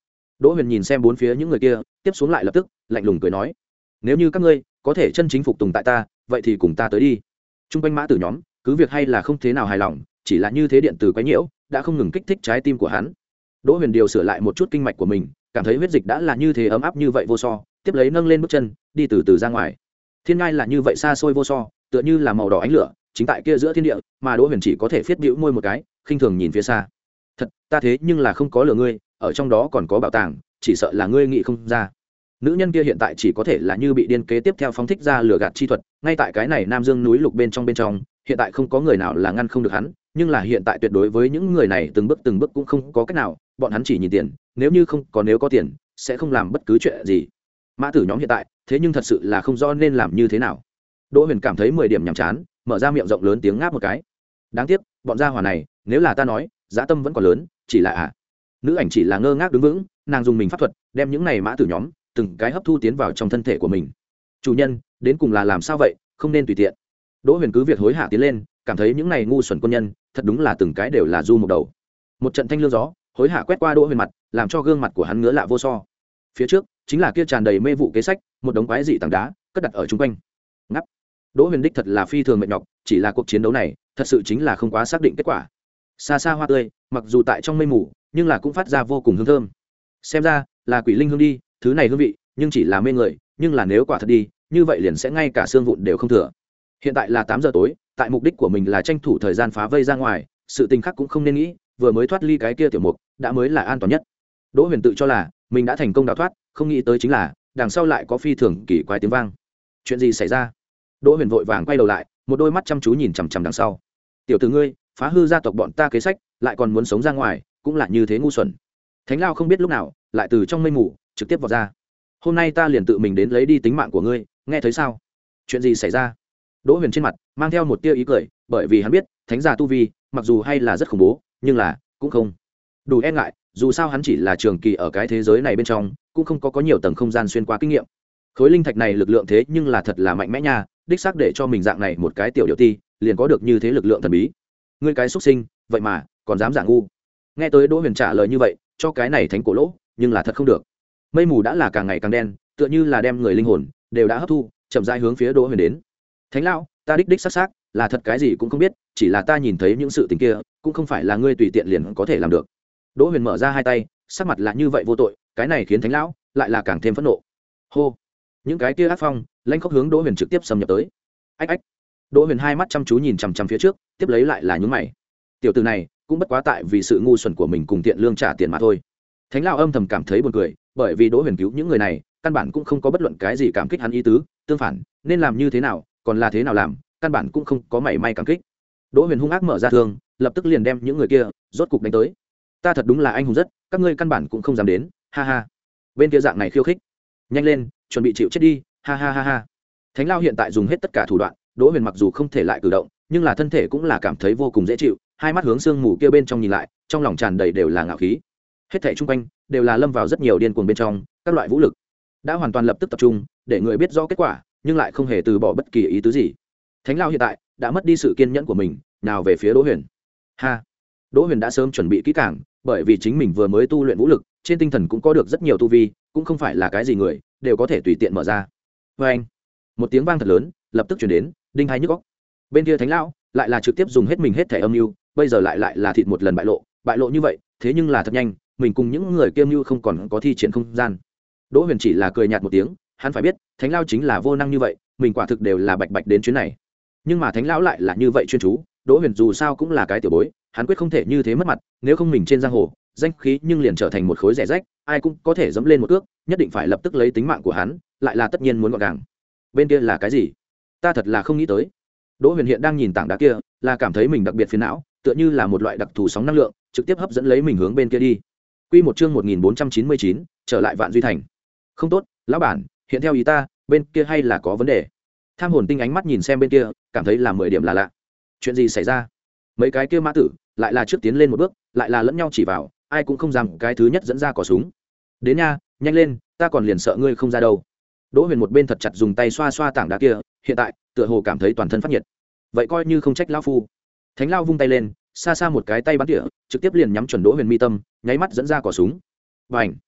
Đỗ Huyền nhìn xem bốn phía những người kia, tiếp xuống lại lập tức lạnh lùng cười nói: nếu như các ngươi có thể chân chính phục tùng tại ta, vậy thì cùng ta tới đi. Trung quanh mã tử nhóm cứ việc hay là không thế nào hài lòng, chỉ là như thế điện từ quấy nhiễu đã không ngừng kích thích trái tim của hắn. Đỗ Huyền điều sửa lại một chút kinh mạch của mình, cảm thấy huyết dịch đã là như thế ấm áp như vậy vô so, tiếp lấy nâng lên bước chân đi từ từ ra ngoài. Thiên ngai là như vậy xa xôi vô so, tựa như là màu đỏ ánh lửa chính tại kia giữa thiên địa, mà Đỗ Huyền chỉ có thể phiết bĩu môi một cái, khinh thường nhìn phía xa. Thật, ta thế nhưng là không có lừa ngươi, ở trong đó còn có bảo tàng, chỉ sợ là ngươi nghĩ không ra. Nữ nhân kia hiện tại chỉ có thể là như bị điên kế tiếp theo phóng thích ra lửa gạt chi thuật, ngay tại cái này Nam Dương núi lục bên trong bên trong, hiện tại không có người nào là ngăn không được hắn, nhưng là hiện tại tuyệt đối với những người này từng bước từng bước cũng không có cách nào, bọn hắn chỉ nhìn tiền, nếu như không có nếu có tiền, sẽ không làm bất cứ chuyện gì. Mã tử nhóm hiện tại, thế nhưng thật sự là không rõ nên làm như thế nào. Đỗ Huyền cảm thấy mười điểm nhàm chán, mở ra miệng rộng lớn tiếng ngáp một cái. Đáng tiếc, bọn gia hỏa này, nếu là ta nói, dã tâm vẫn còn lớn, chỉ là à. Nữ ảnh chỉ là ngơ ngác đứng vững, nàng dùng mình pháp thuật, đem những này mã tử nhóm từng cái hấp thu tiến vào trong thân thể của mình. Chủ nhân, đến cùng là làm sao vậy, không nên tùy tiện. Đỗ Huyền cứ việc hối hả tiến lên, cảm thấy những này ngu xuẩn quân nhân, thật đúng là từng cái đều là du một đầu. Một trận thanh lương gió, hối hả quét qua Đỗ Huyền mặt, làm cho gương mặt của hắn ngứa lạ vô so. Phía trước, chính là kia tràn đầy mê vụ kế sách, một đống quái dị tảng đá, cất đặt ở chung quanh. Ngắp. Đỗ Huyền đích thật là phi thường mệt nhọc, chỉ là cuộc chiến đấu này, thật sự chính là không quá xác định kết quả. Xa xa hoa tươi, mặc dù tại trong mây mù, nhưng là cũng phát ra vô cùng hương thơm. Xem ra, là quỷ linh hương đi, thứ này hương vị, nhưng chỉ là mê người, nhưng là nếu quả thật đi, như vậy liền sẽ ngay cả xương vụn đều không thừa. Hiện tại là tám giờ tối, tại mục đích của mình là tranh thủ thời gian phá vây ra ngoài, sự tình khác cũng không nên nghĩ, vừa mới thoát ly cái kia tiểu mục, đã mới là an toàn nhất. Đỗ Huyền tự cho là mình đã thành công đào thoát, không nghĩ tới chính là đằng sau lại có phi thường kỳ quái tiếng vang. Chuyện gì xảy ra? Đỗ Huyền vội vàng quay đầu lại, một đôi mắt chăm chú nhìn chằm chằm đằng sau. Tiểu tử ngươi, phá hư gia tộc bọn ta kế sách, lại còn muốn sống ra ngoài, cũng là như thế ngu xuẩn. Thánh Lao không biết lúc nào lại từ trong mây mù trực tiếp vào ra. Hôm nay ta liền tự mình đến lấy đi tính mạng của ngươi, nghe thấy sao? Chuyện gì xảy ra? Đỗ Huyền trên mặt mang theo một tia ý cười, bởi vì hắn biết thánh gia tu vi mặc dù hay là rất khủng bố, nhưng là cũng không đủ e ngại, dù sao hắn chỉ là trường kỳ ở cái thế giới này bên trong, cũng không có có nhiều tầng không gian xuyên qua kinh nghiệm. Khối linh thạch này lực lượng thế nhưng là thật là mạnh mẽ nha, đích xác để cho mình dạng này một cái tiểu điệu ti, liền có được như thế lực lượng thần bí. Ngươi cái xuất sinh, vậy mà còn dám giả ngu. Nghe tới Đỗ Huyền trả lời như vậy, cho cái này thánh cổ lỗ, nhưng là thật không được. Mây mù đã là càng ngày càng đen, tựa như là đem người linh hồn đều đã hấp thu, chậm rãi hướng phía Đỗ Huyền đến. Thánh lão, ta đích đích xác xác là thật cái gì cũng không biết, chỉ là ta nhìn thấy những sự tình kia, cũng không phải là ngươi tùy tiện liền có thể làm được. Đỗ Huyền mở ra hai tay, sắc mặt là như vậy vô tội, cái này khiến thánh lão lại là càng thêm phẫn nộ. Hô, những cái kia ác phong lanh khóc hướng Đỗ Huyền trực tiếp xâm nhập tới. Ách ách. Đỗ Huyền hai mắt chăm chú nhìn chằm chằm phía trước, tiếp lấy lại là nhướng mày. Tiểu tử này cũng bất quá tại vì sự ngu xuẩn của mình cùng tiện lương trả tiền mà thôi. Thánh lão âm thầm cảm thấy buồn cười, bởi vì Đỗ Huyền cứu những người này, căn bản cũng không có bất luận cái gì cảm kích hắn ý tứ, tương phản, nên làm như thế nào, còn là thế nào làm, căn bản cũng không có mảy may cảm kích. Đỗ Huyền hung ác mở ra thương, lập tức liền đem những người kia rốt cục đánh tới. Ta thật đúng là anh hùng rất, các ngươi căn bản cũng không dám đến, ha ha. Bên kia dạng này khiêu khích, nhanh lên, chuẩn bị chịu chết đi, ha ha ha ha. Thánh lão hiện tại dùng hết tất cả thủ đoạn, Đỗ Huyền mặc dù không thể lại cử động, nhưng là thân thể cũng là cảm thấy vô cùng dễ chịu, hai mắt hướng sương mù kia bên trong nhìn lại, trong lòng tràn đầy đều là ngạo khí. Hết thảy xung quanh đều là lâm vào rất nhiều điên cuồng bên trong, các loại vũ lực đã hoàn toàn lập tức tập trung, để người biết rõ kết quả, nhưng lại không hề từ bỏ bất kỳ ý tứ gì. Thánh lão hiện tại đã mất đi sự kiên nhẫn của mình, nào về phía Đỗ Huyền. Ha, Đỗ Huyền đã sớm chuẩn bị kỹ càng, bởi vì chính mình vừa mới tu luyện vũ lực, trên tinh thần cũng có được rất nhiều tu vi, cũng không phải là cái gì người đều có thể tùy tiện mở ra. Và anh, một tiếng vang thật lớn lập tức truyền đến, đinh hai nhức óc. Bên kia thánh lão lại là trực tiếp dùng hết mình hết thể âm mưu, bây giờ lại lại là thịt một lần bại lộ, bại lộ như vậy, thế nhưng là thật nhanh, mình cùng những người kiêm mưu không còn có thi triển không gian. Đỗ Huyền chỉ là cười nhạt một tiếng, hắn phải biết, thánh lão chính là vô năng như vậy, mình quả thực đều là bạch bạch đến chuyến này. Nhưng mà thánh lão lại là như vậy chuyên chú, Đỗ Huyền dù sao cũng là cái tiểu bối, hắn quyết không thể như thế mất mặt, nếu không mình trên giang hồ, danh khí nhưng liền trở thành một khối rẻ rách, ai cũng có thể dẫm lên một cước, nhất định phải lập tức lấy tính mạng của hắn, lại là tất nhiên muốn gọn gàng. Bên kia là cái gì? Ta thật là không nghĩ tới. Đỗ Huyền hiện đang nhìn tảng đá kia, là cảm thấy mình đặc biệt phiền não, tựa như là một loại đặc thù sóng năng lượng, trực tiếp hấp dẫn lấy mình hướng bên kia đi. Quy một chương một nghìn bốn trăm chín mươi chín, trở lại Vạn Duy Thành. Không tốt, lão bản, hiện theo ý ta, bên kia hay là có vấn đề. Tham hồn tinh ánh mắt nhìn xem bên kia, cảm thấy là mười điểm là lạ. Chuyện gì xảy ra? Mấy cái kia mã tử lại là trước tiến lên một bước, lại là lẫn nhau chỉ vào, ai cũng không dám cái thứ nhất dẫn ra cò súng. Đến nha, nhanh lên, ta còn liền sợ ngươi không ra đâu. Đỗ Huyền một bên thật chặt dùng tay xoa xoa tảng đá kia, hiện tại tựa hồ cảm thấy toàn thân phát nhiệt. Vậy coi như không trách lão phu. Thánh lão vung tay lên, xa xa một cái tay bắn tỉa, trực tiếp liền nhắm chuẩn Đỗ Huyền mi tâm, nháy mắt dẫn ra cò súng. Bành!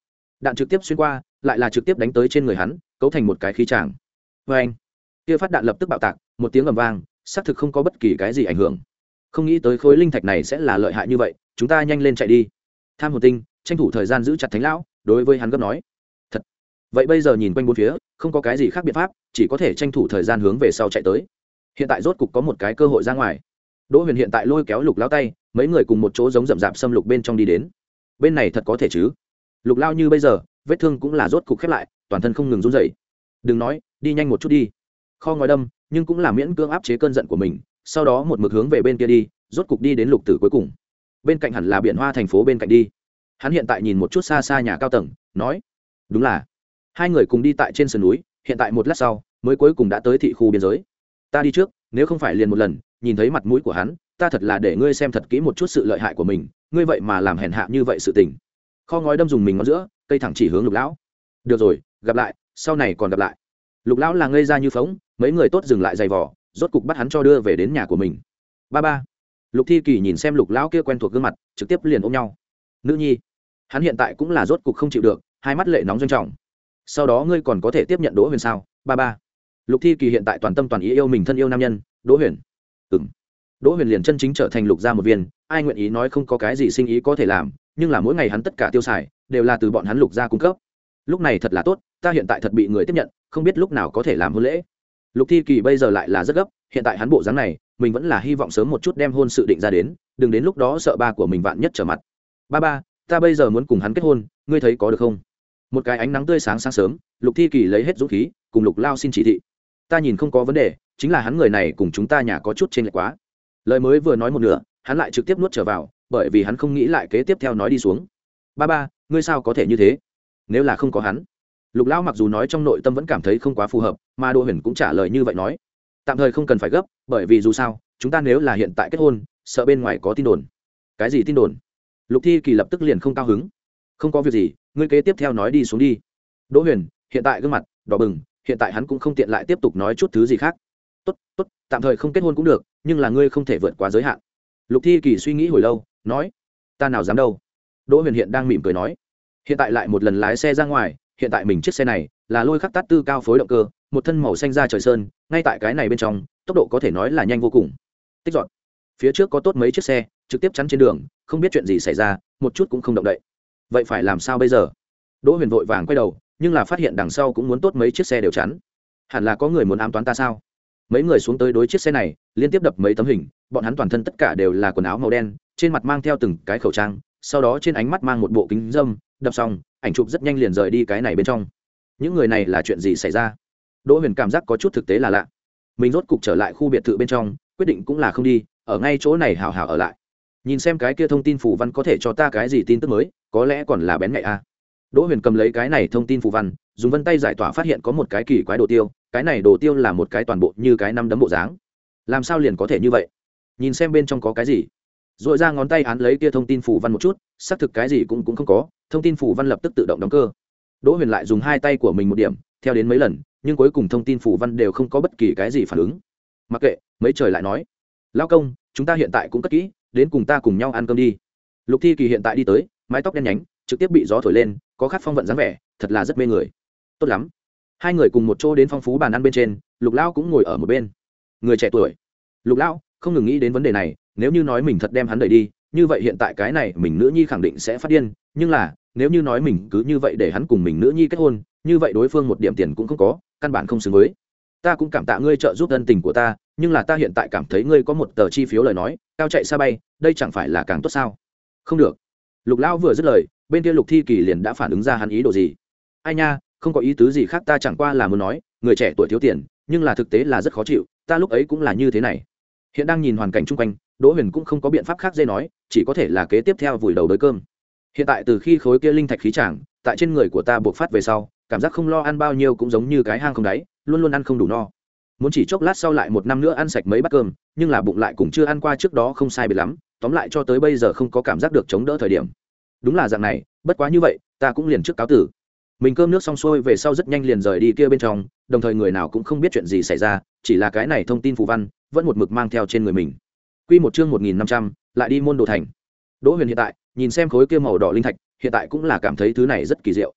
đạn trực tiếp xuyên qua lại là trực tiếp đánh tới trên người hắn, cấu thành một cái khí tràng. Vê anh, kia phát đạn lập tức bạo tạc, một tiếng ầm vang, xác thực không có bất kỳ cái gì ảnh hưởng. Không nghĩ tới khối linh thạch này sẽ là lợi hại như vậy, chúng ta nhanh lên chạy đi. Tham hồn tinh tranh thủ thời gian giữ chặt thánh lão, đối với hắn gấp nói. Thật. Vậy bây giờ nhìn quanh bốn phía, không có cái gì khác biện pháp, chỉ có thể tranh thủ thời gian hướng về sau chạy tới. Hiện tại rốt cục có một cái cơ hội ra ngoài. Đỗ Huyền hiện tại lôi kéo Lục Lão tay, mấy người cùng một chỗ giống rậm rạp xâm lục bên trong đi đến. Bên này thật có thể chứ? Lục Lão như bây giờ, vết thương cũng là rốt cục khép lại, toàn thân không ngừng run rẩy. Đừng nói, đi nhanh một chút đi. Kho ngói đâm, nhưng cũng là miễn cưỡng áp chế cơn giận của mình, sau đó một mực hướng về bên kia đi, rốt cục đi đến Lục Tử cuối cùng. Bên cạnh hẳn là biển hoa thành phố bên cạnh đi. Hắn hiện tại nhìn một chút xa xa nhà cao tầng, nói: "Đúng là." Hai người cùng đi tại trên sườn núi, hiện tại một lát sau, mới cuối cùng đã tới thị khu biên giới. Ta đi trước, nếu không phải liền một lần, nhìn thấy mặt mũi của hắn, ta thật là để ngươi xem thật kỹ một chút sự lợi hại của mình, ngươi vậy mà làm hèn hạ như vậy sự tình. Kho ngói đâm dùng mình ngón giữa, cây thẳng chỉ hướng Lục Lão. Được rồi, gặp lại, sau này còn gặp lại. Lục Lão là ngây ra như phóng, mấy người tốt dừng lại giày vò, rốt cục bắt hắn cho đưa về đến nhà của mình. Ba ba. Lục Thi Kỳ nhìn xem Lục Lão kia quen thuộc gương mặt, trực tiếp liền ôm nhau. Nữ nhi. Hắn hiện tại cũng là rốt cục không chịu được, hai mắt lệ nóng doanh trọng. Sau đó ngươi còn có thể tiếp nhận Đỗ Huyền sao? Ba ba. Lục Thi Kỳ hiện tại toàn tâm toàn ý yêu mình thân yêu nam nhân, Đỗ Huyền. Ừm. Đỗ Huyền liền chân chính trở thành Lục gia một viên, ai nguyện ý nói không có cái gì sinh ý có thể làm, nhưng là mỗi ngày hắn tất cả tiêu xài đều là từ bọn hắn Lục gia cung cấp. Lúc này thật là tốt, ta hiện tại thật bị người tiếp nhận, không biết lúc nào có thể làm hôn lễ. Lục Thi Kỳ bây giờ lại là rất gấp, hiện tại hắn bộ dáng này, mình vẫn là hy vọng sớm một chút đem hôn sự định ra đến, đừng đến lúc đó sợ ba của mình vạn nhất trở mặt. Ba ba, ta bây giờ muốn cùng hắn kết hôn, ngươi thấy có được không? Một cái ánh nắng tươi sáng sáng sớm, Lục Thi Kỳ lấy hết dũng khí, cùng Lục Lao xin chỉ thị. Ta nhìn không có vấn đề, chính là hắn người này cùng chúng ta nhà có chút chênh lệch quá. Lời mới vừa nói một nửa, hắn lại trực tiếp nuốt trở vào, bởi vì hắn không nghĩ lại kế tiếp theo nói đi xuống. Ba ba, ngươi sao có thể như thế? Nếu là không có hắn. Lục Lão mặc dù nói trong nội tâm vẫn cảm thấy không quá phù hợp, mà Đỗ Huyền cũng trả lời như vậy nói. Tạm thời không cần phải gấp, bởi vì dù sao, chúng ta nếu là hiện tại kết hôn, sợ bên ngoài có tin đồn. Cái gì tin đồn? Lục Thi Kỳ lập tức liền không cao hứng. Không có việc gì, ngươi kế tiếp theo nói đi xuống đi. Đỗ Huyền hiện tại gương mặt đỏ bừng, hiện tại hắn cũng không tiện lại tiếp tục nói chút thứ gì khác. Tốt, tốt, tạm thời không kết hôn cũng được, nhưng là ngươi không thể vượt quá giới hạn. Lục Thi Kỳ suy nghĩ hồi lâu, nói: Ta nào dám đâu. Đỗ Huyền hiện đang mỉm cười nói: Hiện tại lại một lần lái xe ra ngoài, hiện tại mình chiếc xe này là lôi khắc tát tư cao phối động cơ, một thân màu xanh da trời sơn, ngay tại cái này bên trong, tốc độ có thể nói là nhanh vô cùng. Tích dọn. Phía trước có tốt mấy chiếc xe, trực tiếp chắn trên đường, không biết chuyện gì xảy ra, một chút cũng không động đậy. Vậy phải làm sao bây giờ? Đỗ Huyền vội vàng quay đầu, nhưng là phát hiện đằng sau cũng muốn tốt mấy chiếc xe đều chắn. Hẳn là có người muốn ám toán ta sao? Mấy người xuống tới đối chiếc xe này, liên tiếp đập mấy tấm hình, bọn hắn toàn thân tất cả đều là quần áo màu đen, trên mặt mang theo từng cái khẩu trang, sau đó trên ánh mắt mang một bộ kính dâm, đập xong, ảnh chụp rất nhanh liền rời đi cái này bên trong. Những người này là chuyện gì xảy ra? Đỗ Huyền cảm giác có chút thực tế là lạ. Mình rốt cục trở lại khu biệt thự bên trong, quyết định cũng là không đi, ở ngay chỗ này hào hào ở lại. Nhìn xem cái kia thông tin phù văn có thể cho ta cái gì tin tức mới, có lẽ còn là bén nhạy a. Đỗ Huyền cầm lấy cái này thông tin phù văn, dùng vân tay giải tỏa phát hiện có một cái kỳ quái đồ tiêu, cái này đồ tiêu là một cái toàn bộ như cái năm đấm bộ dáng. Làm sao liền có thể như vậy? Nhìn xem bên trong có cái gì. Rồi ra ngón tay án lấy kia thông tin phù văn một chút, xác thực cái gì cũng cũng không có, thông tin phù văn lập tức tự động đóng cơ. Đỗ Huyền lại dùng hai tay của mình một điểm, theo đến mấy lần, nhưng cuối cùng thông tin phù văn đều không có bất kỳ cái gì phản ứng. Mặc kệ, mấy trời lại nói: "Lão công, chúng ta hiện tại cũng cất kỹ, đến cùng ta cùng nhau ăn cơm đi." Lục Thi Kỳ hiện tại đi tới, mái tóc đen nhánh, trực tiếp bị gió thổi lên, có khát phong vận dáng vẻ, thật là rất mê người. Tốt lắm. Hai người cùng một chỗ đến phong phú bàn ăn bên trên, Lục Lão cũng ngồi ở một bên. Người trẻ tuổi. Lục Lão không ngừng nghĩ đến vấn đề này, nếu như nói mình thật đem hắn đẩy đi, như vậy hiện tại cái này mình nữ nhi khẳng định sẽ phát điên, nhưng là, nếu như nói mình cứ như vậy để hắn cùng mình nữ nhi kết hôn, như vậy đối phương một điểm tiền cũng không có, căn bản không xứng với. Ta cũng cảm tạ ngươi trợ giúp ân tình của ta, nhưng là ta hiện tại cảm thấy ngươi có một tờ chi phiếu lời nói, cao chạy xa bay, đây chẳng phải là càng tốt sao? Không được. Lục Lão vừa dứt lời, bên kia Lục Thi Kỳ liền đã phản ứng ra hắn ý đồ gì. Ai nha, không có ý tứ gì khác, ta chẳng qua là muốn nói, người trẻ tuổi thiếu tiền, nhưng là thực tế là rất khó chịu, ta lúc ấy cũng là như thế này. Hiện đang nhìn hoàn cảnh chung quanh, Đỗ Huyền cũng không có biện pháp khác dễ nói, chỉ có thể là kế tiếp theo vùi đầu đới cơm. Hiện tại từ khi khối kia linh thạch khí tràng tại trên người của ta buộc phát về sau, cảm giác không lo ăn bao nhiêu cũng giống như cái hang không đáy, luôn luôn ăn không đủ no. Muốn chỉ chốc lát sau lại một năm nữa ăn sạch mấy bát cơm, nhưng là bụng lại cũng chưa ăn qua trước đó không sai biệt lắm, tóm lại cho tới bây giờ không có cảm giác được chống đỡ thời điểm. Đúng là dạng này, bất quá như vậy, ta cũng liền trước cáo tử. Mình cơm nước xong xuôi về sau rất nhanh liền rời đi kia bên trong, đồng thời người nào cũng không biết chuyện gì xảy ra, chỉ là cái này thông tin phù văn vẫn một mực mang theo trên người mình. Quy một chương một nghìn năm trăm, lại đi môn đồ thành. Đỗ Huyền hiện tại nhìn xem khối kia màu đỏ linh thạch, hiện tại cũng là cảm thấy thứ này rất kỳ diệu.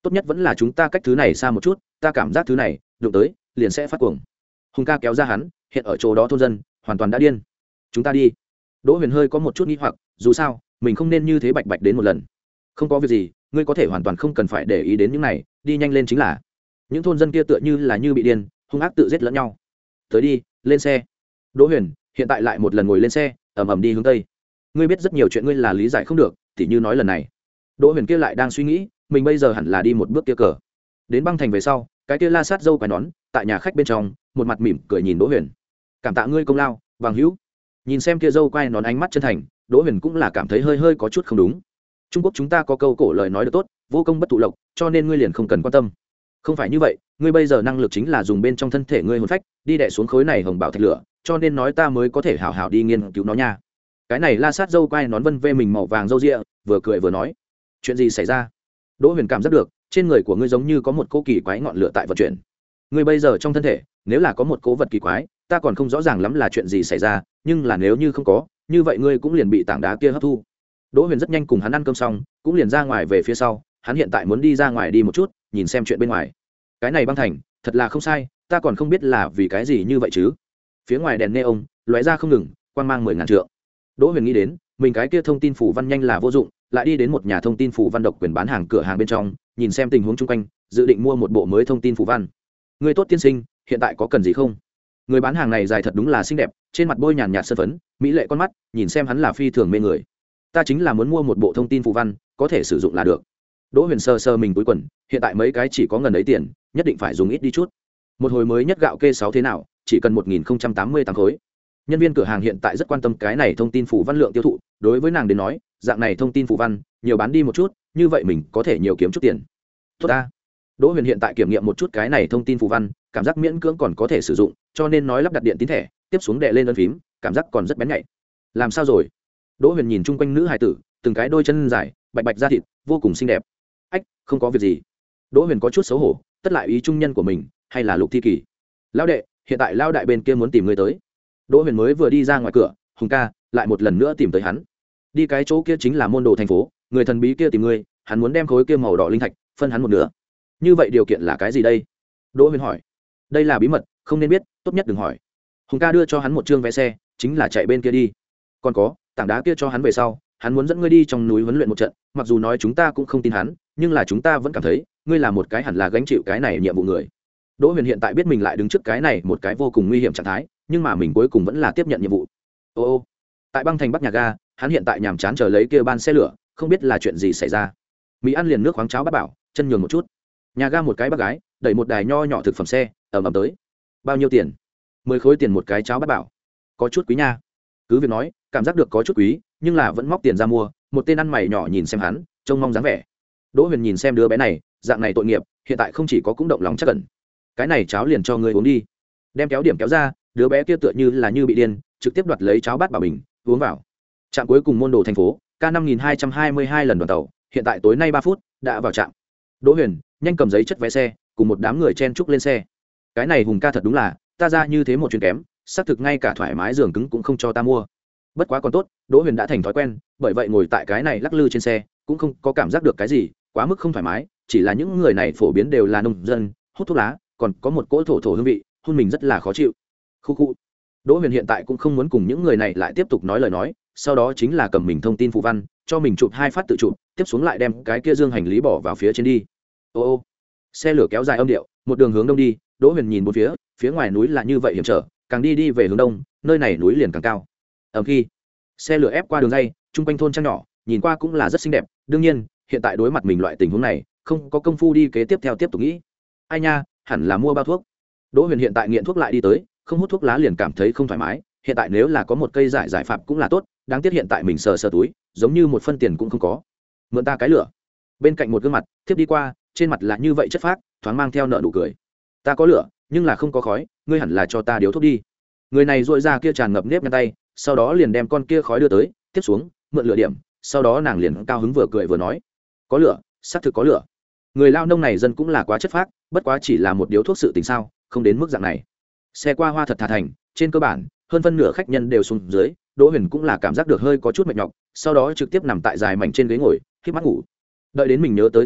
tốt nhất vẫn là chúng ta cách thứ này xa một chút, ta cảm giác thứ này đụng tới liền sẽ phát cuồng. Hùng ca kéo ra hắn, hiện ở chỗ đó thôn dân hoàn toàn đã điên. Chúng ta đi. Đỗ Huyền hơi có một chút nghi hoặc, dù sao mình không nên như thế bạch bạch đến một lần. Không có việc gì, ngươi có thể hoàn toàn không cần phải để ý đến những này, đi nhanh lên chính là. Những thôn dân kia tựa như là như bị điên, hung ác tự giết lẫn nhau. Tới đi, lên xe. Đỗ Huyền hiện tại lại một lần ngồi lên xe, ầm ầm đi hướng tây. Ngươi biết rất nhiều chuyện ngươi là lý giải không được, tỉ như nói lần này. Đỗ Huyền kia lại đang suy nghĩ, mình bây giờ hẳn là đi một bước kia cờ. Đến băng thành về sau, cái kia la sát dâu quai nón, tại nhà khách bên trong, một mặt mỉm cười nhìn Đỗ Huyền. Cảm tạ ngươi công lao, bằng hữu. Nhìn xem kia dâu quai nón ánh mắt chân thành, Đỗ Huyền cũng là cảm thấy hơi hơi có chút không đúng. Trung Quốc chúng ta có câu cổ lời nói được tốt, vô công bất thụ lộc, cho nên ngươi liền không cần quan tâm. Không phải như vậy, ngươi bây giờ năng lực chính là dùng bên trong thân thể ngươi hồn phách, đi đè xuống khối này hồng bảo thạch lửa, cho nên nói ta mới có thể hảo hảo đi nghiên cứu nó nha. Cái này la sát dâu quai nón vân vê mình màu vàng râu ria, vừa cười vừa nói. Chuyện gì xảy ra? Đỗ Huyền cảm giác được, trên người của ngươi giống như có một cỗ kỳ quái ngọn lửa tại vận chuyển. Ngươi bây giờ trong thân thể, nếu là có một cỗ vật kỳ quái, ta còn không rõ ràng lắm là chuyện gì xảy ra, nhưng là nếu như không có, như vậy ngươi cũng liền bị tảng đá kia hấp thu. Đỗ Huyền rất nhanh cùng hắn ăn cơm xong, cũng liền ra ngoài về phía sau, hắn hiện tại muốn đi ra ngoài đi một chút, nhìn xem chuyện bên ngoài. Cái này băng thành, thật là không sai, ta còn không biết là vì cái gì như vậy chứ. Phía ngoài đèn neon lóe ra không ngừng, quang mang mười ngàn trượng. Đỗ Huyền nghĩ đến, mình cái kia thông tin phủ văn nhanh là vô dụng, lại đi đến một nhà thông tin phủ văn độc quyền bán hàng cửa hàng bên trong, nhìn xem tình huống chung quanh, dự định mua một bộ mới thông tin phủ văn. Người tốt tiên sinh, hiện tại có cần gì không? Người bán hàng này dài thật đúng là xinh đẹp, trên mặt bôi nhàn nhạt sơn phấn, mỹ lệ con mắt, nhìn xem hắn là phi thường mê người. Ta chính là muốn mua một bộ thông tin phủ văn, có thể sử dụng là được. Đỗ Huyền sơ sơ mình túi quần, hiện tại mấy cái chỉ có ngần ấy tiền, nhất định phải dùng ít đi chút. Một hồi mới nhất gạo kê sáu thế nào, chỉ cần một nghìn không trăm tám mươi tám khối. Nhân viên cửa hàng hiện tại rất quan tâm cái này thông tin phủ văn lượng tiêu thụ, đối với nàng đến nói, dạng này thông tin phủ văn, nhiều bán đi một chút, như vậy mình có thể nhiều kiếm chút tiền. Tốt ta. Đỗ Huyền hiện tại kiểm nghiệm một chút cái này thông tin phủ văn, cảm giác miễn cưỡng còn có thể sử dụng, cho nên nói lắp đặt điện tín thẻ, tiếp xuống đệ lên ấn phím, cảm giác còn rất bén nhạy. Làm sao rồi? Đỗ Huyền nhìn chung quanh nữ hài tử, từng cái đôi chân dài, bạch bạch da thịt, vô cùng xinh đẹp. Ách, không có việc gì. Đỗ Huyền có chút xấu hổ, tất lại ý trung nhân của mình, hay là Lục Thi Kỳ. Lão đệ, hiện tại lão đại bên kia muốn tìm ngươi tới. Đỗ Huyền mới vừa đi ra ngoài cửa, Hùng ca lại một lần nữa tìm tới hắn. Đi cái chỗ kia chính là môn đồ thành phố, người thần bí kia tìm ngươi, hắn muốn đem khối kia màu đỏ linh thạch phân hắn một nửa. Như vậy điều kiện là cái gì đây? Đỗ Huyền hỏi. Đây là bí mật, không nên biết, tốt nhất đừng hỏi. Hùng ca đưa cho hắn một trương vé xe, chính là chạy bên kia đi. Còn có, tảng đá kia cho hắn về sau, hắn muốn dẫn ngươi đi trong núi huấn luyện một trận, mặc dù nói chúng ta cũng không tin hắn, nhưng là chúng ta vẫn cảm thấy, ngươi là một cái hẳn là gánh chịu cái này nhiệm vụ người. Đỗ Huyền hiện tại biết mình lại đứng trước cái này một cái vô cùng nguy hiểm trạng thái, nhưng mà mình cuối cùng vẫn là tiếp nhận nhiệm vụ. Ô ô, tại băng thành Bắc nhà ga, hắn hiện tại nhàm chán chờ lấy kia ban xe lửa, không biết là chuyện gì xảy ra. Mỹ ăn liền nước khoáng cháo bát bảo, chân nhường một chút. Nhà ga một cái bác gái, đẩy một đài nho nhỏ thực phẩm xe, ầm ầm tới. Bao nhiêu tiền? Mười khối tiền một cái cháo bát bảo. Có chút quý nha. Cứ việc nói, cảm giác được có chút quý, nhưng là vẫn móc tiền ra mua. Một tên ăn mày nhỏ nhìn xem hắn, trông mong dáng vẻ. Đỗ Huyền nhìn xem đứa bé này, dạng này tội nghiệp, hiện tại không chỉ có cũng động lòng chắc cẩn. Cái này cháo liền cho ngươi uống đi. Đem kéo điểm kéo ra, đứa bé kia tựa như là như bị điên, trực tiếp đoạt lấy cháo bát bảo bình, uống vào. Trạm cuối cùng môn đồ thành phố, K năm nghìn hai trăm hai mươi hai lần đoàn tàu, hiện tại tối nay ba phút đã vào trạm. Đỗ Huyền nhanh cầm giấy chất vé xe, cùng một đám người chen chúc lên xe. Cái này Hùng ca thật đúng là, ta ra như thế một chuyến kém, xác thực ngay cả thoải mái giường cứng cũng không cho ta mua. Bất quá còn tốt, Đỗ Huyền đã thành thói quen, bởi vậy ngồi tại cái này lắc lư trên xe, cũng không có cảm giác được cái gì quá mức không thoải mái, chỉ là những người này phổ biến đều là nông dân, hút thuốc lá, còn có một cỗ thổ thổ hương vị, hôn mình rất là khó chịu. Khu khu. Đỗ Huyền hiện tại cũng không muốn cùng những người này lại tiếp tục nói lời nói, sau đó chính là cầm mình thông tin phù văn, cho mình chụp hai phát tự chụp, tiếp xuống lại đem cái kia dương hành lý bỏ vào phía trên đi. Ô ô. Xe lửa kéo dài âm điệu, một đường hướng đông đi, Đỗ Huyền nhìn bốn phía, phía ngoài núi là như vậy hiểm trở, càng đi đi về hướng đông, nơi này núi liền càng cao. Ầm khi xe lửa ép qua đường dây, trung quanh thôn trang nhỏ, nhìn qua cũng là rất xinh đẹp, đương nhiên, hiện tại đối mặt mình loại tình huống này, không có công phu đi kế tiếp theo tiếp tục nghĩ. Ai nha, hẳn là mua bao thuốc. Đỗ Huyền hiện tại nghiện thuốc lại đi tới, không hút thuốc lá liền cảm thấy không thoải mái, hiện tại nếu là có một cây giải giải phạm cũng là tốt, đáng tiếc hiện tại mình sờ sờ túi, giống như một phân tiền cũng không có. Mượn ta cái lửa. Bên cạnh một gương mặt, thiếp đi qua, trên mặt là như vậy chất phác, thoáng mang theo nợ nụ cười. Ta có lửa, nhưng là không có khói, ngươi hẳn là cho ta điếu thuốc đi. Người này duỗi ra kia tràn ngập nếp nhăn tay, sau đó liền đem con kia khói đưa tới, tiếp xuống, mượn lửa điểm, sau đó nàng liền cao hứng vừa cười vừa nói, có lửa, xác thực có lửa. Người lao nông này dân cũng là quá chất phác, bất quá chỉ là một điếu thuốc sự tình sao, không đến mức dạng này. Xe qua hoa thật thà thành, trên cơ bản, hơn phân nửa khách nhân đều xuống dưới, Đỗ Huyền cũng là cảm giác được hơi có chút mệt nhọc, sau đó trực tiếp nằm tại dài mảnh trên ghế ngồi, khép mắt ngủ. Đợi đến mình nhớ tới thời điểm,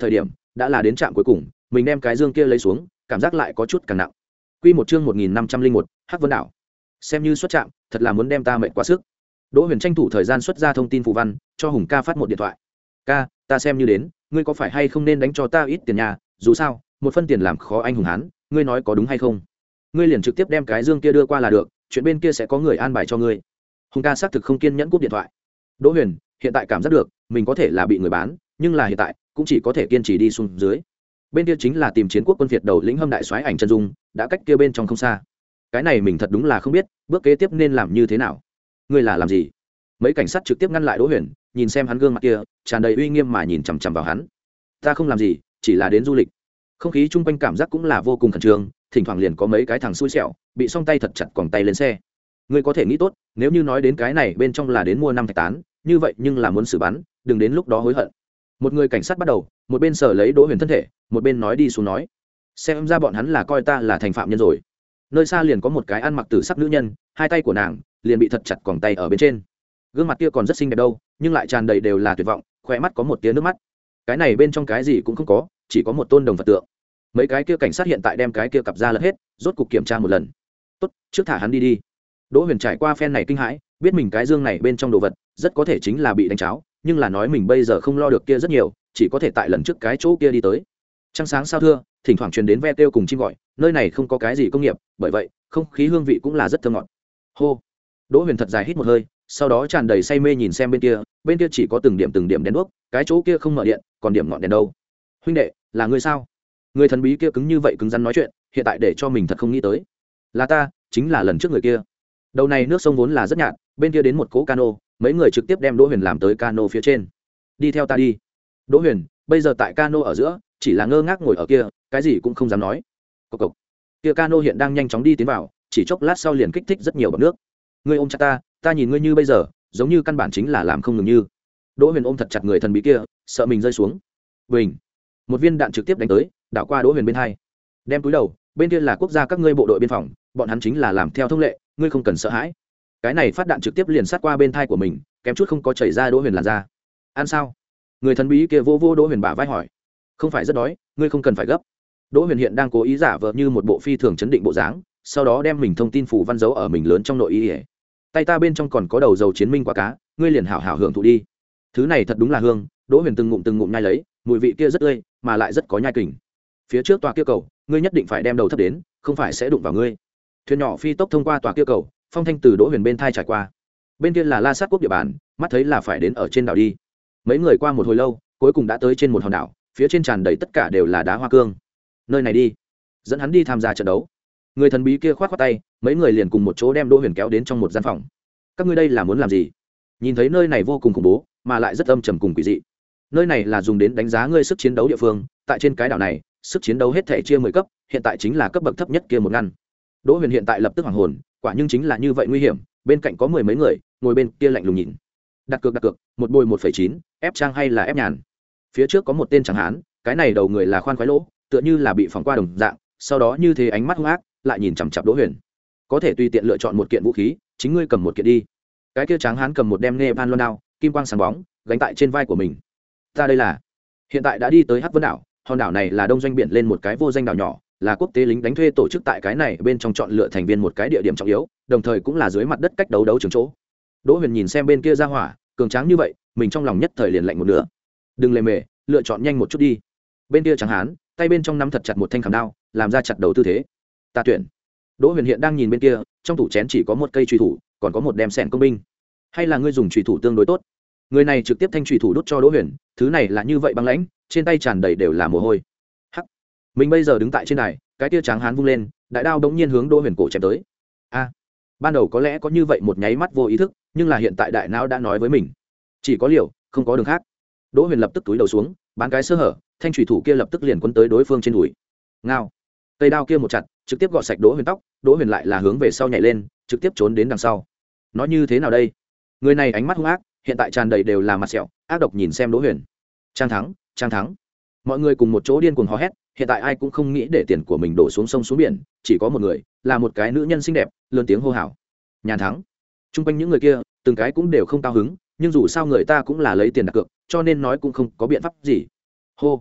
đã là đến trạm cuối cùng mình đem cái dương kia lấy xuống cảm giác lại có chút càng nặng. Quy một chương một nghìn năm trăm linh một, Hắc Vân đảo. Xem như xuất trạm, thật là muốn đem ta mệt quá sức. Đỗ Huyền tranh thủ thời gian xuất ra thông tin phù văn, cho Hùng ca phát một điện thoại. "Ca, ta xem như đến, ngươi có phải hay không nên đánh cho ta ít tiền nhà, dù sao, một phân tiền làm khó anh hùng hán, ngươi nói có đúng hay không? Ngươi liền trực tiếp đem cái dương kia đưa qua là được, chuyện bên kia sẽ có người an bài cho ngươi." Hùng ca xác thực không kiên nhẫn cúp điện thoại. Đỗ Huyền hiện tại cảm giác được, mình có thể là bị người bán, nhưng là hiện tại cũng chỉ có thể kiên trì đi xuống dưới. Bên kia chính là tìm chiến quốc quân Việt đầu lĩnh Hâm đại soái ảnh chân dung, đã cách kia bên trong không xa. Cái này mình thật đúng là không biết, bước kế tiếp nên làm như thế nào. Ngươi là làm gì? Mấy cảnh sát trực tiếp ngăn lại Đỗ Huyền, nhìn xem hắn gương mặt kia, tràn đầy uy nghiêm mà nhìn chằm chằm vào hắn. Ta không làm gì, chỉ là đến du lịch. Không khí chung quanh cảm giác cũng là vô cùng khẩn trương, thỉnh thoảng liền có mấy cái thằng xui xẻo, bị song tay thật chặt quòng tay lên xe. Ngươi có thể nghĩ tốt, nếu như nói đến cái này bên trong là đến mua năm thạch tán, như vậy nhưng là muốn xử bắn, đừng đến lúc đó hối hận. Một người cảnh sát bắt đầu, một bên sở lấy Đỗ Huyền thân thể, một bên nói đi xuống nói, xem ra bọn hắn là coi ta là thành phạm nhân rồi. Nơi xa liền có một cái ăn mặc tử sắc nữ nhân, hai tay của nàng liền bị thật chặt quòng tay ở bên trên, gương mặt kia còn rất xinh đẹp đâu, nhưng lại tràn đầy đều là tuyệt vọng, khóe mắt có một tia nước mắt. Cái này bên trong cái gì cũng không có, chỉ có một tôn đồng Phật tượng. Mấy cái kia cảnh sát hiện tại đem cái kia cặp ra lật hết, rốt cục kiểm tra một lần. Tốt, trước thả hắn đi đi. Đỗ Huyền trải qua phen này kinh hãi, biết mình cái dương này bên trong đồ vật rất có thể chính là bị đánh cháo, nhưng là nói mình bây giờ không lo được kia rất nhiều, chỉ có thể tại lần trước cái chỗ kia đi tới. Trăng sáng sao thưa, thỉnh thoảng truyền đến ve kêu cùng chim gọi, nơi này không có cái gì công nghiệp, bởi vậy không khí hương vị cũng là rất thơm ngọt. Hô. Đỗ Huyền thật dài hít một hơi, sau đó tràn đầy say mê nhìn xem bên kia, bên kia chỉ có từng điểm từng điểm đèn đuốc, cái chỗ kia không mở điện, còn điểm ngọn đèn đâu. Huynh đệ, là ngươi sao? Người thần bí kia cứng như vậy cứng rắn nói chuyện, hiện tại để cho mình thật không nghĩ tới. Là ta, chính là lần trước người kia. Đầu này nước sông vốn là rất nhạt, bên kia đến một cỗ cano, mấy người trực tiếp đem Đỗ Huyền làm tới cano phía trên. Đi theo ta đi. Đỗ Huyền bây giờ tại cano ở giữa, chỉ là ngơ ngác ngồi ở kia, cái gì cũng không dám nói. Cộc cộc. Kia cano hiện đang nhanh chóng đi tiến vào, chỉ chốc lát sau liền kích thích rất nhiều bọt nước. Ngươi ôm chặt ta, ta nhìn ngươi như bây giờ, giống như căn bản chính là làm không ngừng như. Đỗ Huyền ôm thật chặt người thần bí kia, sợ mình rơi xuống. Bình. Một viên đạn trực tiếp đánh tới, đảo qua Đỗ Huyền bên hai. Đem túi đầu, bên kia là quốc gia các ngươi bộ đội biên phòng, bọn hắn chính là làm theo thông lệ, ngươi không cần sợ hãi. Cái này phát đạn trực tiếp liền sát qua bên thai của mình, kém chút không có chảy ra Đỗ Huyền làn ra. Ăn sao? Người thần bí kia vô vô Đỗ Huyền bả vai hỏi. Không phải rất đói, ngươi không cần phải gấp. Đỗ Huyền hiện đang cố ý giả vờ như một bộ phi thường chấn định bộ dáng, sau đó đem mình thông tin phủ văn dấu ở mình lớn trong nội y. Tay ta bên trong còn có đầu dầu chiến minh quả cá, ngươi liền hảo hảo hưởng thụ đi. Thứ này thật đúng là hương. Đỗ Huyền từng ngụm từng ngụm nhai lấy, mùi vị kia rất tươi, mà lại rất có nhai kình. Phía trước tòa kia cầu, ngươi nhất định phải đem đầu thấp đến, không phải sẽ đụng vào ngươi. Thuyền nhỏ phi tốc thông qua tòa kia cầu, phong thanh từ Đỗ Huyền bên thai trải qua. Bên kia là La Sát quốc địa bàn, mắt thấy là phải đến ở trên đảo đi. Mấy người qua một hồi lâu, cuối cùng đã tới trên một hòn đảo, phía trên tràn đầy tất cả đều là đá hoa cương. Nơi này đi, dẫn hắn đi tham gia trận đấu. Người thần bí kia khoát khoát tay, mấy người liền cùng một chỗ đem Đỗ Huyền kéo đến trong một gian phòng. Các ngươi đây là muốn làm gì? Nhìn thấy nơi này vô cùng khủng bố, mà lại rất âm trầm cùng quỷ dị. Nơi này là dùng đến đánh giá ngươi sức chiến đấu địa phương, tại trên cái đảo này, sức chiến đấu hết thể chia mười cấp, hiện tại chính là cấp bậc thấp nhất kia một ngăn. Đỗ Huyền hiện tại lập tức hoảng hồn, quả nhưng chính là như vậy nguy hiểm, bên cạnh có mười mấy người, ngồi bên kia lạnh lùng nhìn. Đặt cược đặt cược, một bồi một phẩy chín, ép trang hay là ép nhàn. Phía trước có một tên chẳng hán, cái này đầu người là khoan khoái lỗ, tựa như là bị phỏng qua đồng dạng, sau đó như thế ánh mắt hung ác, lại nhìn chằm chằm Đỗ Huyền. Có thể tùy tiện lựa chọn một kiện vũ khí, chính ngươi cầm một kiện đi. Cái kia tráng hán cầm một đem nghe van loan đao, kim quang sáng bóng, gánh tại trên vai của mình. Ta đây là hiện tại đã đi tới Hắc Vân đảo, hòn đảo này là đông doanh biển lên một cái vô danh đảo nhỏ, là quốc tế lính đánh thuê tổ chức tại cái này bên trong chọn lựa thành viên một cái địa điểm trọng yếu, đồng thời cũng là dưới mặt đất cách đấu đấu trường chỗ. Đỗ Huyền nhìn xem bên kia ra hỏa, cường tráng như vậy, mình trong lòng nhất thời liền lạnh một nửa. Đừng lề mề, lựa chọn nhanh một chút đi. Bên kia tráng hán, tay bên trong nắm thật chặt một thanh khảm đao, làm ra chặt đầu tư thế. Ta tuyển. Đỗ Huyền hiện đang nhìn bên kia, trong tủ chén chỉ có một cây chùy thủ, còn có một đem sẻn công binh. Hay là ngươi dùng chùy thủ tương đối tốt? Người này trực tiếp thanh chùy thủ đút cho Đỗ Huyền, thứ này là như vậy băng lãnh, trên tay tràn đầy đều là mồ hôi. Hắc. Mình bây giờ đứng tại trên đài, cái tia tráng hán vung lên, đại đao đống nhiên hướng Đỗ Huyền cổ chém tới. A. Ban đầu có lẽ có như vậy một nháy mắt vô ý thức, nhưng là hiện tại đại não đã nói với mình, chỉ có liều, không có đường khác. Đỗ Huyền lập tức túi đầu xuống, bán cái sơ hở, thanh chùy thủ kia lập tức liền quấn tới đối phương trên đùi. Ngao. Cây đao kia một chặt, trực tiếp gọt sạch Đỗ Huyền tóc, Đỗ Huyền lại là hướng về sau nhảy lên, trực tiếp trốn đến đằng sau. Nói như thế nào đây? Người này ánh mắt hung ác, hiện tại tràn đầy đều là mặt sẹo, ác độc nhìn xem Đỗ Huyền. Trang thắng, trang thắng. Mọi người cùng một chỗ điên cuồng hò hét, hiện tại ai cũng không nghĩ để tiền của mình đổ xuống sông xuống biển, chỉ có một người, là một cái nữ nhân xinh đẹp, lớn tiếng hô hào. Nhàn thắng. Trung quanh những người kia, từng cái cũng đều không cao hứng, nhưng dù sao người ta cũng là lấy tiền đặt cược, cho nên nói cũng không có biện pháp gì. Hô.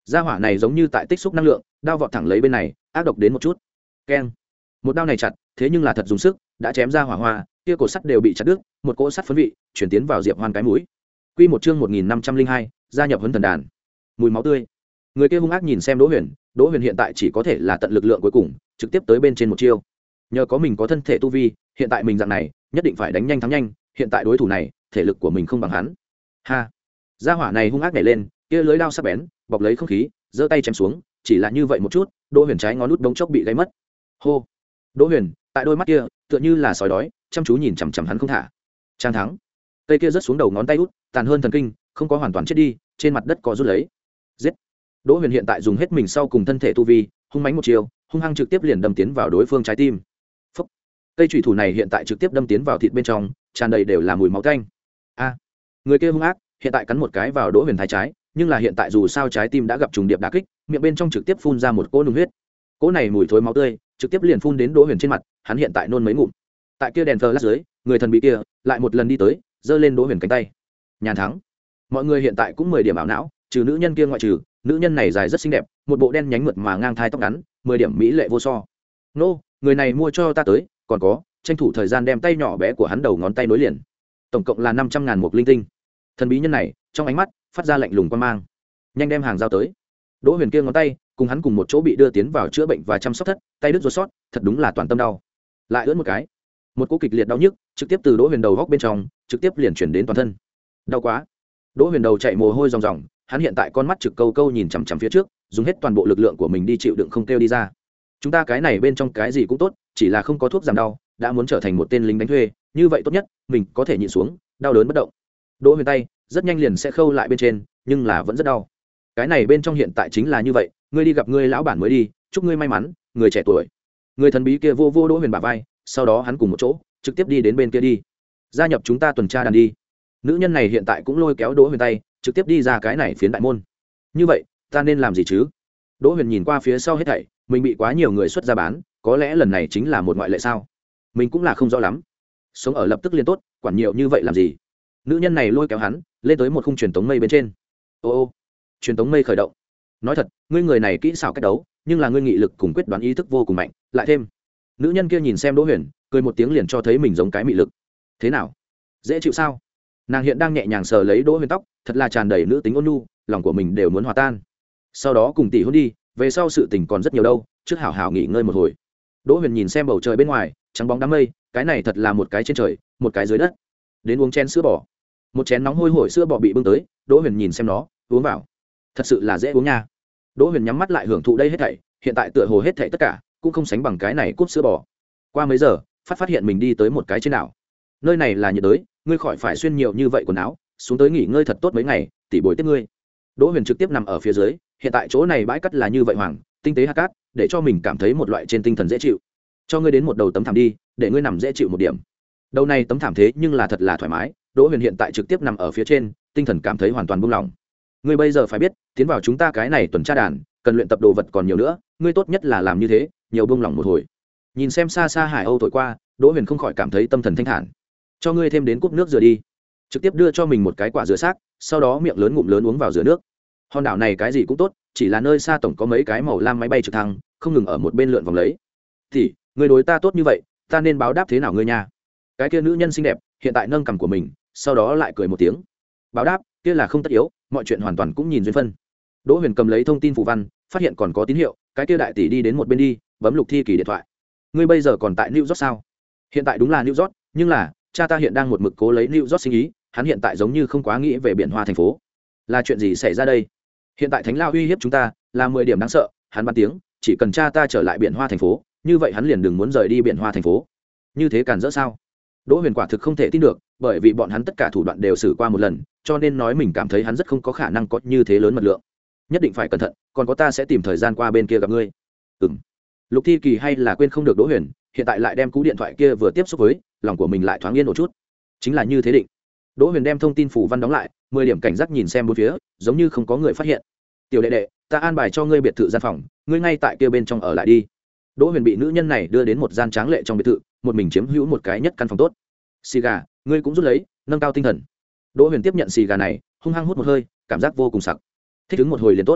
gia hỏa này giống như tại tích xúc năng lượng, đao vọt thẳng lấy bên này, ác độc đến một chút. Keng, một đao này chặt, thế nhưng là thật dùng sức, đã chém ra hỏa hoa, kia cổ sắt đều bị chặt đứt, một cỗ sắt phấn vị chuyển tiến vào Diệp Hoan cái mũi. Quy một chương một nghìn năm trăm linh hai, gia nhập huấn thần đàn. Mùi máu tươi. Người kia hung ác nhìn xem Đỗ Huyền, Đỗ Huyền hiện tại chỉ có thể là tận lực lượng cuối cùng, trực tiếp tới bên trên một chiêu. Nhờ có mình có thân thể tu vi, hiện tại mình dạng này, nhất định phải đánh nhanh thắng nhanh, hiện tại đối thủ này, thể lực của mình không bằng hắn. Ha. Gia hỏa này hung ác nhảy lên, kia lưới đao sắc bén, bọc lấy không khí, giơ tay chém xuống, chỉ là như vậy một chút, Đỗ Huyền trái ngón út đống chốc bị gãy mất. Hô. Đỗ Huyền, tại đôi mắt kia, tựa như là sói đói, chăm chú nhìn chằm chằm hắn không thả. Trang thắng. Tay kia rớt xuống đầu ngón tay út, tàn hơn thần kinh, không có hoàn toàn chết đi, trên mặt đất có rút lấy. Giết. Đỗ Huyền hiện tại dùng hết mình sau cùng thân thể tu vi, hung mãnh một chiều, hung hăng trực tiếp liền đâm tiến vào đối phương trái tim. Phốc. Cây chủy thủ này hiện tại trực tiếp đâm tiến vào thịt bên trong, tràn đầy đều là mùi máu tanh. A. Người kia hung ác, hiện tại cắn một cái vào Đỗ Huyền thái trái, nhưng là hiện tại dù sao trái tim đã gặp trùng điệp đả kích, miệng bên trong trực tiếp phun ra một cỗ nung huyết. Cỗ này mùi thối máu tươi, trực tiếp liền phun đến Đỗ Huyền trên mặt, hắn hiện tại nôn mấy ngụm. Tại kia đèn flash dưới, người thần bí kia lại một lần đi tới, giơ lên Đỗ Huyền cánh tay. Nhàn thắng. Mọi người hiện tại cũng mười điểm ảo não, trừ nữ nhân kia ngoại trừ, nữ nhân này dài rất xinh đẹp, một bộ đen nhánh mượt mà ngang thai tóc ngắn, mười điểm mỹ lệ vô so. Nô, người này mua cho ta tới, còn có, tranh thủ thời gian đem tay nhỏ bé của hắn đầu ngón tay nối liền. Tổng cộng là năm trăm ngàn một linh tinh. Thần bí nhân này, trong ánh mắt phát ra lạnh lùng quan mang. Nhanh đem hàng giao tới. Đỗ Huyền kia ngón tay, cùng hắn cùng một chỗ bị đưa tiến vào chữa bệnh và chăm sóc thất, tay đứt ruột sót, thật đúng là toàn tâm đau. Lại ướt một cái, một cú kịch liệt đau nhức, trực tiếp từ Đỗ Huyền đầu góc bên trong, trực tiếp liền chuyển đến toàn thân. Đau quá. Đỗ Huyền đầu chạy mồ hôi ròng ròng, hắn hiện tại con mắt trực câu câu nhìn chằm chằm phía trước, dùng hết toàn bộ lực lượng của mình đi chịu đựng không kêu đi ra. Chúng ta cái này bên trong cái gì cũng tốt, chỉ là không có thuốc giảm đau, đã muốn trở thành một tên lính đánh thuê, như vậy tốt nhất, mình có thể nhịn xuống, đau đớn bất động. Đỗ Huyền tay rất nhanh liền sẽ khâu lại bên trên, nhưng là vẫn rất đau. Cái này bên trong hiện tại chính là như vậy, ngươi đi gặp ngươi lão bản mới đi, chúc ngươi may mắn, người trẻ tuổi. Người thần bí kia vô vô Đỗ Huyền bả vai, sau đó hắn cùng một chỗ, trực tiếp đi đến bên kia đi. Gia nhập chúng ta tuần tra đàn đi. Nữ nhân này hiện tại cũng lôi kéo Đỗ Huyền tay, trực tiếp đi ra cái này phiến đại môn. Như vậy, ta nên làm gì chứ? Đỗ Huyền nhìn qua phía sau hết thảy, mình bị quá nhiều người xuất ra bán, có lẽ lần này chính là một ngoại lệ sao? Mình cũng là không rõ lắm. Sống ở lập tức liên tốt, quản nhiều như vậy làm gì? Nữ nhân này lôi kéo hắn, lên tới một khung truyền tống mây bên trên. Ô ô, truyền tống mây khởi động. Nói thật, ngươi người này kỹ xảo cách đấu, nhưng là ngươi nghị lực cùng quyết đoán ý thức vô cùng mạnh, lại thêm. Nữ nhân kia nhìn xem Đỗ Huyền, cười một tiếng liền cho thấy mình giống cái mị lực. Thế nào? Dễ chịu sao? Nàng hiện đang nhẹ nhàng sờ lấy Đỗ Huyền tóc, thật là tràn đầy nữ tính ôn nhu, lòng của mình đều muốn hòa tan. Sau đó cùng tỷ hôn đi, về sau sự tình còn rất nhiều đâu, trước hảo hảo nghỉ ngơi một hồi. Đỗ Huyền nhìn xem bầu trời bên ngoài, trắng bóng đám mây, cái này thật là một cái trên trời, một cái dưới đất. Đến uống chén sữa bò. Một chén nóng hôi hổi sữa bò bị bưng tới, Đỗ Huyền nhìn xem nó, uống vào. Thật sự là dễ uống nha. Đỗ Huyền nhắm mắt lại hưởng thụ đây hết thảy, hiện tại tựa hồ hết thảy tất cả cũng không sánh bằng cái này cúp sữa bò. Qua mấy giờ, phát phát hiện mình đi tới một cái trên đảo. Nơi này là nhiệt đới, ngươi khỏi phải xuyên nhiều như vậy quần áo, xuống tới nghỉ ngơi thật tốt mấy ngày, tỷ bồi tiếp ngươi. Đỗ Huyền trực tiếp nằm ở phía dưới, hiện tại chỗ này bãi cát là như vậy hoàng, tinh tế hạt cát, để cho mình cảm thấy một loại trên tinh thần dễ chịu. Cho ngươi đến một đầu tấm thảm đi, để ngươi nằm dễ chịu một điểm. Đầu này tấm thảm thế nhưng là thật là thoải mái, Đỗ Huyền hiện tại trực tiếp nằm ở phía trên, tinh thần cảm thấy hoàn toàn buông lỏng. Ngươi bây giờ phải biết, tiến vào chúng ta cái này tuần tra đàn, cần luyện tập đồ vật còn nhiều nữa, ngươi tốt nhất là làm như thế, nhiều buông lỏng một hồi. Nhìn xem xa xa hải âu thổi qua, Đỗ Huyền không khỏi cảm thấy tâm thần thanh thản. Cho ngươi thêm đến cúp nước rửa đi. Trực tiếp đưa cho mình một cái quả rửa xác, sau đó miệng lớn ngụm lớn uống vào rửa nước. Hòn đảo này cái gì cũng tốt, chỉ là nơi xa tổng có mấy cái màu lam máy bay trực thăng, không ngừng ở một bên lượn vòng lấy. Thì, ngươi đối ta tốt như vậy, ta nên báo đáp thế nào ngươi nha? Cái kia nữ nhân xinh đẹp, hiện tại nâng cằm của mình, sau đó lại cười một tiếng. Báo đáp, kia là không tất yếu, mọi chuyện hoàn toàn cũng nhìn duyên phân. Đỗ Huyền cầm lấy thông tin phù văn, phát hiện còn có tín hiệu, cái kia đại tỷ đi đến một bên đi, bấm Lục Thi Kỳ điện thoại. Ngươi bây giờ còn tại New York sao? Hiện tại đúng là New York, nhưng là cha ta hiện đang một mực cố lấy New York sinh ý, hắn hiện tại giống như không quá nghĩ về biển hoa thành phố. Là chuyện gì xảy ra đây? Hiện tại Thánh Lao uy hiếp chúng ta, là mười điểm đáng sợ, hắn ban tiếng, chỉ cần cha ta trở lại biển hoa thành phố, như vậy hắn liền đừng muốn rời đi biển hoa thành phố. Như thế cản rỡ sao? Đỗ Huyền quả thực không thể tin được, bởi vì bọn hắn tất cả thủ đoạn đều xử qua một lần, cho nên nói mình cảm thấy hắn rất không có khả năng có như thế lớn mật lượng. Nhất định phải cẩn thận, còn có ta sẽ tìm thời gian qua bên kia gặp ngươi. Ừm. Lục Thi Kỳ hay là quên không được Đỗ Huyền, hiện tại lại đem cú điện thoại kia vừa tiếp xúc với, lòng của mình lại thoáng yên một chút. Chính là như thế định. Đỗ Huyền đem thông tin phủ văn đóng lại, mười điểm cảnh giác nhìn xem bốn phía, giống như không có người phát hiện. Tiểu đệ đệ, ta an bài cho ngươi biệt thự gian phòng, ngươi ngay tại kia bên trong ở lại đi. Đỗ Huyền bị nữ nhân này đưa đến một gian tráng lệ trong biệt thự, một mình chiếm hữu một cái nhất căn phòng tốt. Xì gà, ngươi cũng rút lấy, nâng cao tinh thần. Đỗ Huyền tiếp nhận xì gà này, hung hăng hút một hơi, cảm giác vô cùng sặc. Thích ứng một hồi liền tốt.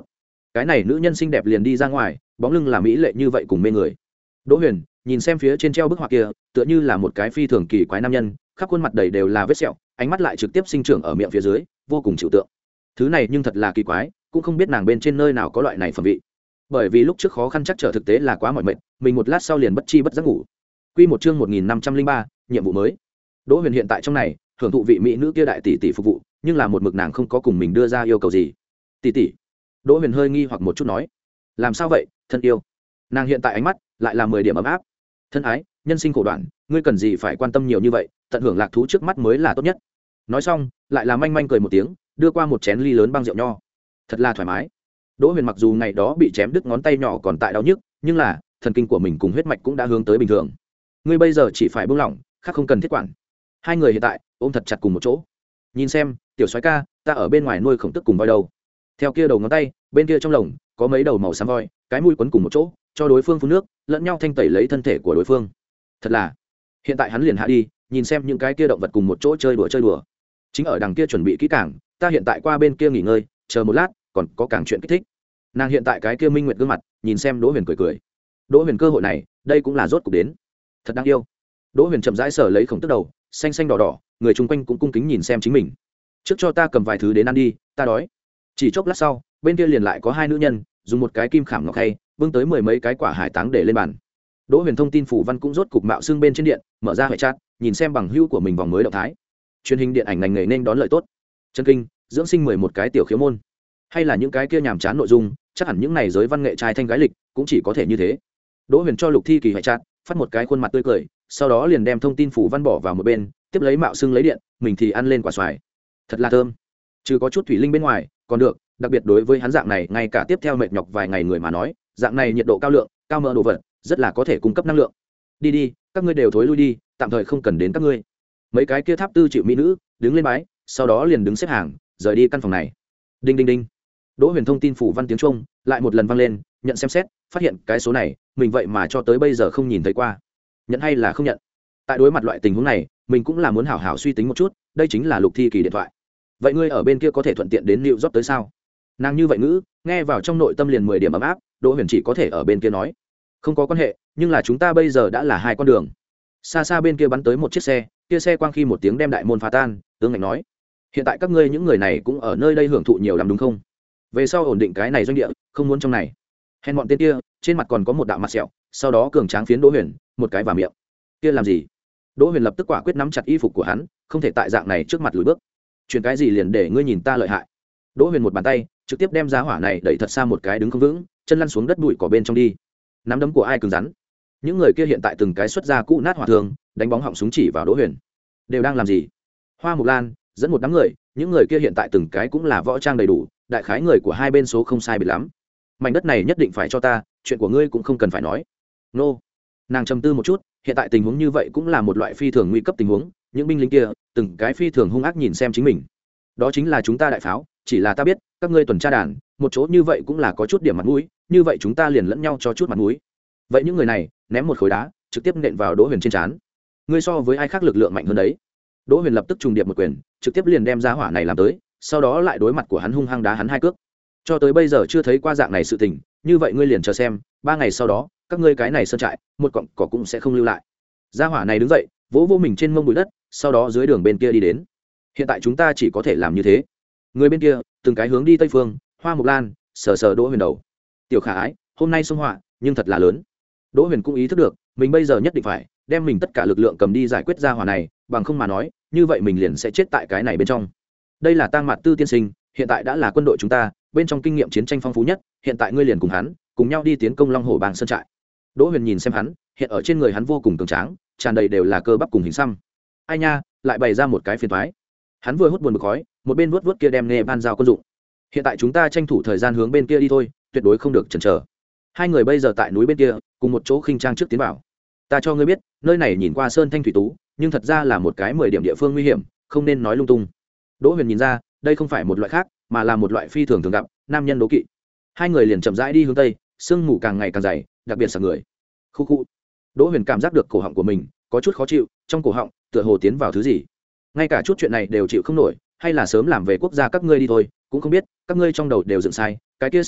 cái này nữ nhân xinh đẹp liền đi ra ngoài, bóng lưng là mỹ lệ như vậy cùng mê người. Đỗ Huyền nhìn xem phía trên treo bức họa kia, tựa như là một cái phi thường kỳ quái nam nhân, khắp khuôn mặt đầy đều là vết sẹo, ánh mắt lại trực tiếp sinh trưởng ở miệng phía dưới, vô cùng chịu tượng. Thứ này nhưng thật là kỳ quái, cũng không biết nàng bên trên nơi nào có loại này phẩm vị. Bởi vì lúc trước khó khăn chắc trở thực tế là quá mỏi mệt, mình một lát sau liền bất chi bất giác ngủ. Quy một chương một nghìn năm trăm linh ba, nhiệm vụ mới. Đỗ Huyền hiện tại trong này, hưởng thụ vị mỹ nữ kia đại tỷ tỷ phục vụ, nhưng là một mực nàng không có cùng mình đưa ra yêu cầu gì. Tỷ tỷ. Đỗ Huyền hơi nghi hoặc một chút nói, làm sao vậy, thân yêu? Nàng hiện tại ánh mắt lại là mười điểm ấm áp. Thân ái, nhân sinh khổ đoạn, ngươi cần gì phải quan tâm nhiều như vậy, tận hưởng lạc thú trước mắt mới là tốt nhất. Nói xong, lại là manh manh cười một tiếng, đưa qua một chén ly lớn băng rượu nho. Thật là thoải mái. Đỗ Huyền mặc dù ngày đó bị chém đứt ngón tay nhỏ còn tại đau nhức, nhưng là thần kinh của mình cùng huyết mạch cũng đã hướng tới bình thường. Ngươi bây giờ chỉ phải buông lỏng, khác không cần thiết quản. Hai người hiện tại ôm thật chặt cùng một chỗ. Nhìn xem, tiểu soái ca, ta ở bên ngoài nuôi khổng tức cùng voi đâu. Theo kia đầu ngón tay, bên kia trong lồng có mấy đầu màu xám voi, cái mũi quấn cùng một chỗ, cho đối phương phun nước, lẫn nhau thanh tẩy lấy thân thể của đối phương. Thật là. Hiện tại hắn liền hạ đi, nhìn xem những cái kia động vật cùng một chỗ chơi đùa chơi đùa. Chính ở đằng kia chuẩn bị kỹ càng, ta hiện tại qua bên kia nghỉ ngơi, chờ một lát, còn có càng chuyện kích thích. Nàng hiện tại cái kia minh nguyệt gương mặt, nhìn xem Đỗ Huyền cười cười. Đỗ Huyền cơ hội này, đây cũng là rốt cục đến. Thật đáng yêu. Đỗ Huyền chậm rãi sờ lấy khổng tức đầu, xanh xanh đỏ đỏ, người chung quanh cũng cung kính nhìn xem chính mình. Trước cho ta cầm vài thứ đến ăn đi, ta đói. Chỉ chốc lát sau, bên kia liền lại có hai nữ nhân, dùng một cái kim khảm ngọc khay, bưng tới mười mấy cái quả hải táng để lên bàn. Đỗ Huyền thông tin phủ văn cũng rốt cục mạo xương bên trên điện, mở ra hệ chat, nhìn xem bằng hữu của mình vòng mới động thái. Truyền hình điện ảnh ngành nghề nên đón lợi tốt. Chân kinh, dưỡng sinh mười một cái tiểu khiếu môn. Hay là những cái kia nhàm chán nội dung, chắc hẳn những này giới văn nghệ trai thanh gái lịch, cũng chỉ có thể như thế. Đỗ Huyền cho Lục Thi Kỳ hệ chat, phát một cái khuôn mặt tươi cười, sau đó liền đem thông tin phủ văn bỏ vào một bên, tiếp lấy mạo xương lấy điện, mình thì ăn lên quả xoài. Thật là thơm. Trừ có chút thủy linh bên ngoài, còn được, đặc biệt đối với hắn dạng này, ngay cả tiếp theo mệt nhọc vài ngày người mà nói, dạng này nhiệt độ cao lượng, cao mỡ đồ vật, rất là có thể cung cấp năng lượng. Đi đi, các ngươi đều thối lui đi, tạm thời không cần đến các ngươi. Mấy cái kia tháp tư chịu mỹ nữ, đứng lên bái, sau đó liền đứng xếp hàng, rời đi căn phòng này. Đinh đinh đinh. Đỗ Huyền thông tin phủ văn tiếng trung lại một lần vang lên, nhận xem xét, phát hiện cái số này, mình vậy mà cho tới bây giờ không nhìn thấy qua. Nhận hay là không nhận? Tại đối mặt loại tình huống này, mình cũng là muốn hảo hảo suy tính một chút, đây chính là Lục Thi Kỳ điện thoại. Vậy ngươi ở bên kia có thể thuận tiện đến New York tới sao? Nàng như vậy ngữ, nghe vào trong nội tâm liền mười điểm ấm áp, Đỗ Huyền chỉ có thể ở bên kia nói, không có quan hệ, nhưng là chúng ta bây giờ đã là hai con đường. Xa xa bên kia bắn tới một chiếc xe, kia xe quang khi một tiếng đem đại môn phá tan, Ương Ngạnh nói, hiện tại các ngươi những người này cũng ở nơi đây hưởng thụ nhiều lắm đúng không? Về sau ổn định cái này doanh địa, không muốn trong này. Hèn bọn tên kia, trên mặt còn có một đạo mặt sẹo, sau đó cường tráng phiến Đỗ Huyền, một cái vào miệng. Kia làm gì? Đỗ Huyền lập tức quả quyết nắm chặt y phục của hắn, không thể tại dạng này trước mặt lùi bước. Chuyện cái gì liền để ngươi nhìn ta lợi hại. Đỗ Huyền một bàn tay trực tiếp đem giá hỏa này đẩy thật xa một cái đứng không vững, chân lăn xuống đất bụi cỏ bên trong đi. Nắm đấm của ai cứng rắn? Những người kia hiện tại từng cái xuất ra cũ nát hỏa thường, đánh bóng họng súng chỉ vào Đỗ Huyền. Đều đang làm gì? Hoa Mục Lan dẫn một đám người, những người kia hiện tại từng cái cũng là võ trang đầy đủ, đại khái người của hai bên số không sai biệt lắm. Mảnh đất này nhất định phải cho ta, chuyện của ngươi cũng không cần phải nói. Nô. Nàng trầm tư một chút, hiện tại tình huống như vậy cũng là một loại phi thường nguy cấp tình huống, những binh lính kia, từng cái phi thường hung ác nhìn xem chính mình. Đó chính là chúng ta đại pháo, chỉ là ta biết, các ngươi tuần tra đàn, một chỗ như vậy cũng là có chút điểm mặt mũi, như vậy chúng ta liền lẫn nhau cho chút mặt mũi. Vậy những người này, ném một khối đá, trực tiếp nện vào Đỗ Huyền trên trán. Ngươi so với ai khác lực lượng mạnh hơn đấy. Đỗ Huyền lập tức trùng điệp một quyền, trực tiếp liền đem giá hỏa này làm tới, sau đó lại đối mặt của hắn hung hăng đá hắn hai cước. Cho tới bây giờ chưa thấy qua dạng này sự tình, như vậy ngươi liền chờ xem, ba ngày sau đó, các ngươi cái này sơn trại, một cọng cỏ cũng sẽ không lưu lại. Giá hỏa này đứng dậy, vỗ vỗ mình trên mông bụi đất, sau đó dưới đường bên kia đi đến. Hiện tại chúng ta chỉ có thể làm như thế. Người bên kia, từng cái hướng đi tây phương, Hoa Mục Lan sờ sờ Đỗ Huyền đầu. Tiểu Khả Ái, hôm nay xung họa, nhưng thật là lớn. Đỗ Huyền cũng ý thức được, mình bây giờ nhất định phải đem mình tất cả lực lượng cầm đi giải quyết ra hỏa này, bằng không mà nói, như vậy mình liền sẽ chết tại cái này bên trong. Đây là Tang Mạt Tư tiên sinh, hiện tại đã là quân đội chúng ta, bên trong kinh nghiệm chiến tranh phong phú nhất, hiện tại ngươi liền cùng hắn, cùng nhau đi tiến công Long Hổ Bang sơn trại. Đỗ Huyền nhìn xem hắn, hiện ở trên người hắn vô cùng cường tráng, tràn đầy đều là cơ bắp cùng hình xăm. Ai nha, lại bày ra một cái phiền toái. Hắn vừa hút buồn bực khói, một bên vuốt vuốt kia đem nghe ban giao quân dụng. Hiện tại chúng ta tranh thủ thời gian hướng bên kia đi thôi, tuyệt đối không được chần chờ. Hai người bây giờ tại núi bên kia, cùng một chỗ khinh trang trước tiến vào. Ta cho ngươi biết, nơi này nhìn qua sơn thanh thủy tú, nhưng thật ra là một cái mười điểm địa phương nguy hiểm, không nên nói lung tung. Đỗ Huyền nhìn ra, đây không phải một loại khác, mà là một loại phi thường thường gặp, nam nhân đố kỵ. Hai người liền chậm rãi đi hướng tây, sương mù càng ngày càng dày, đặc biệt sặc người. Khu khu. Đỗ Huyền cảm giác được cổ họng của mình có chút khó chịu, trong cổ họng tựa hồ tiến vào thứ gì. Ngay cả chút chuyện này đều chịu không nổi, hay là sớm làm về quốc gia các ngươi đi thôi, cũng không biết các ngươi trong đầu đều dựng sai, cái kia sợi dây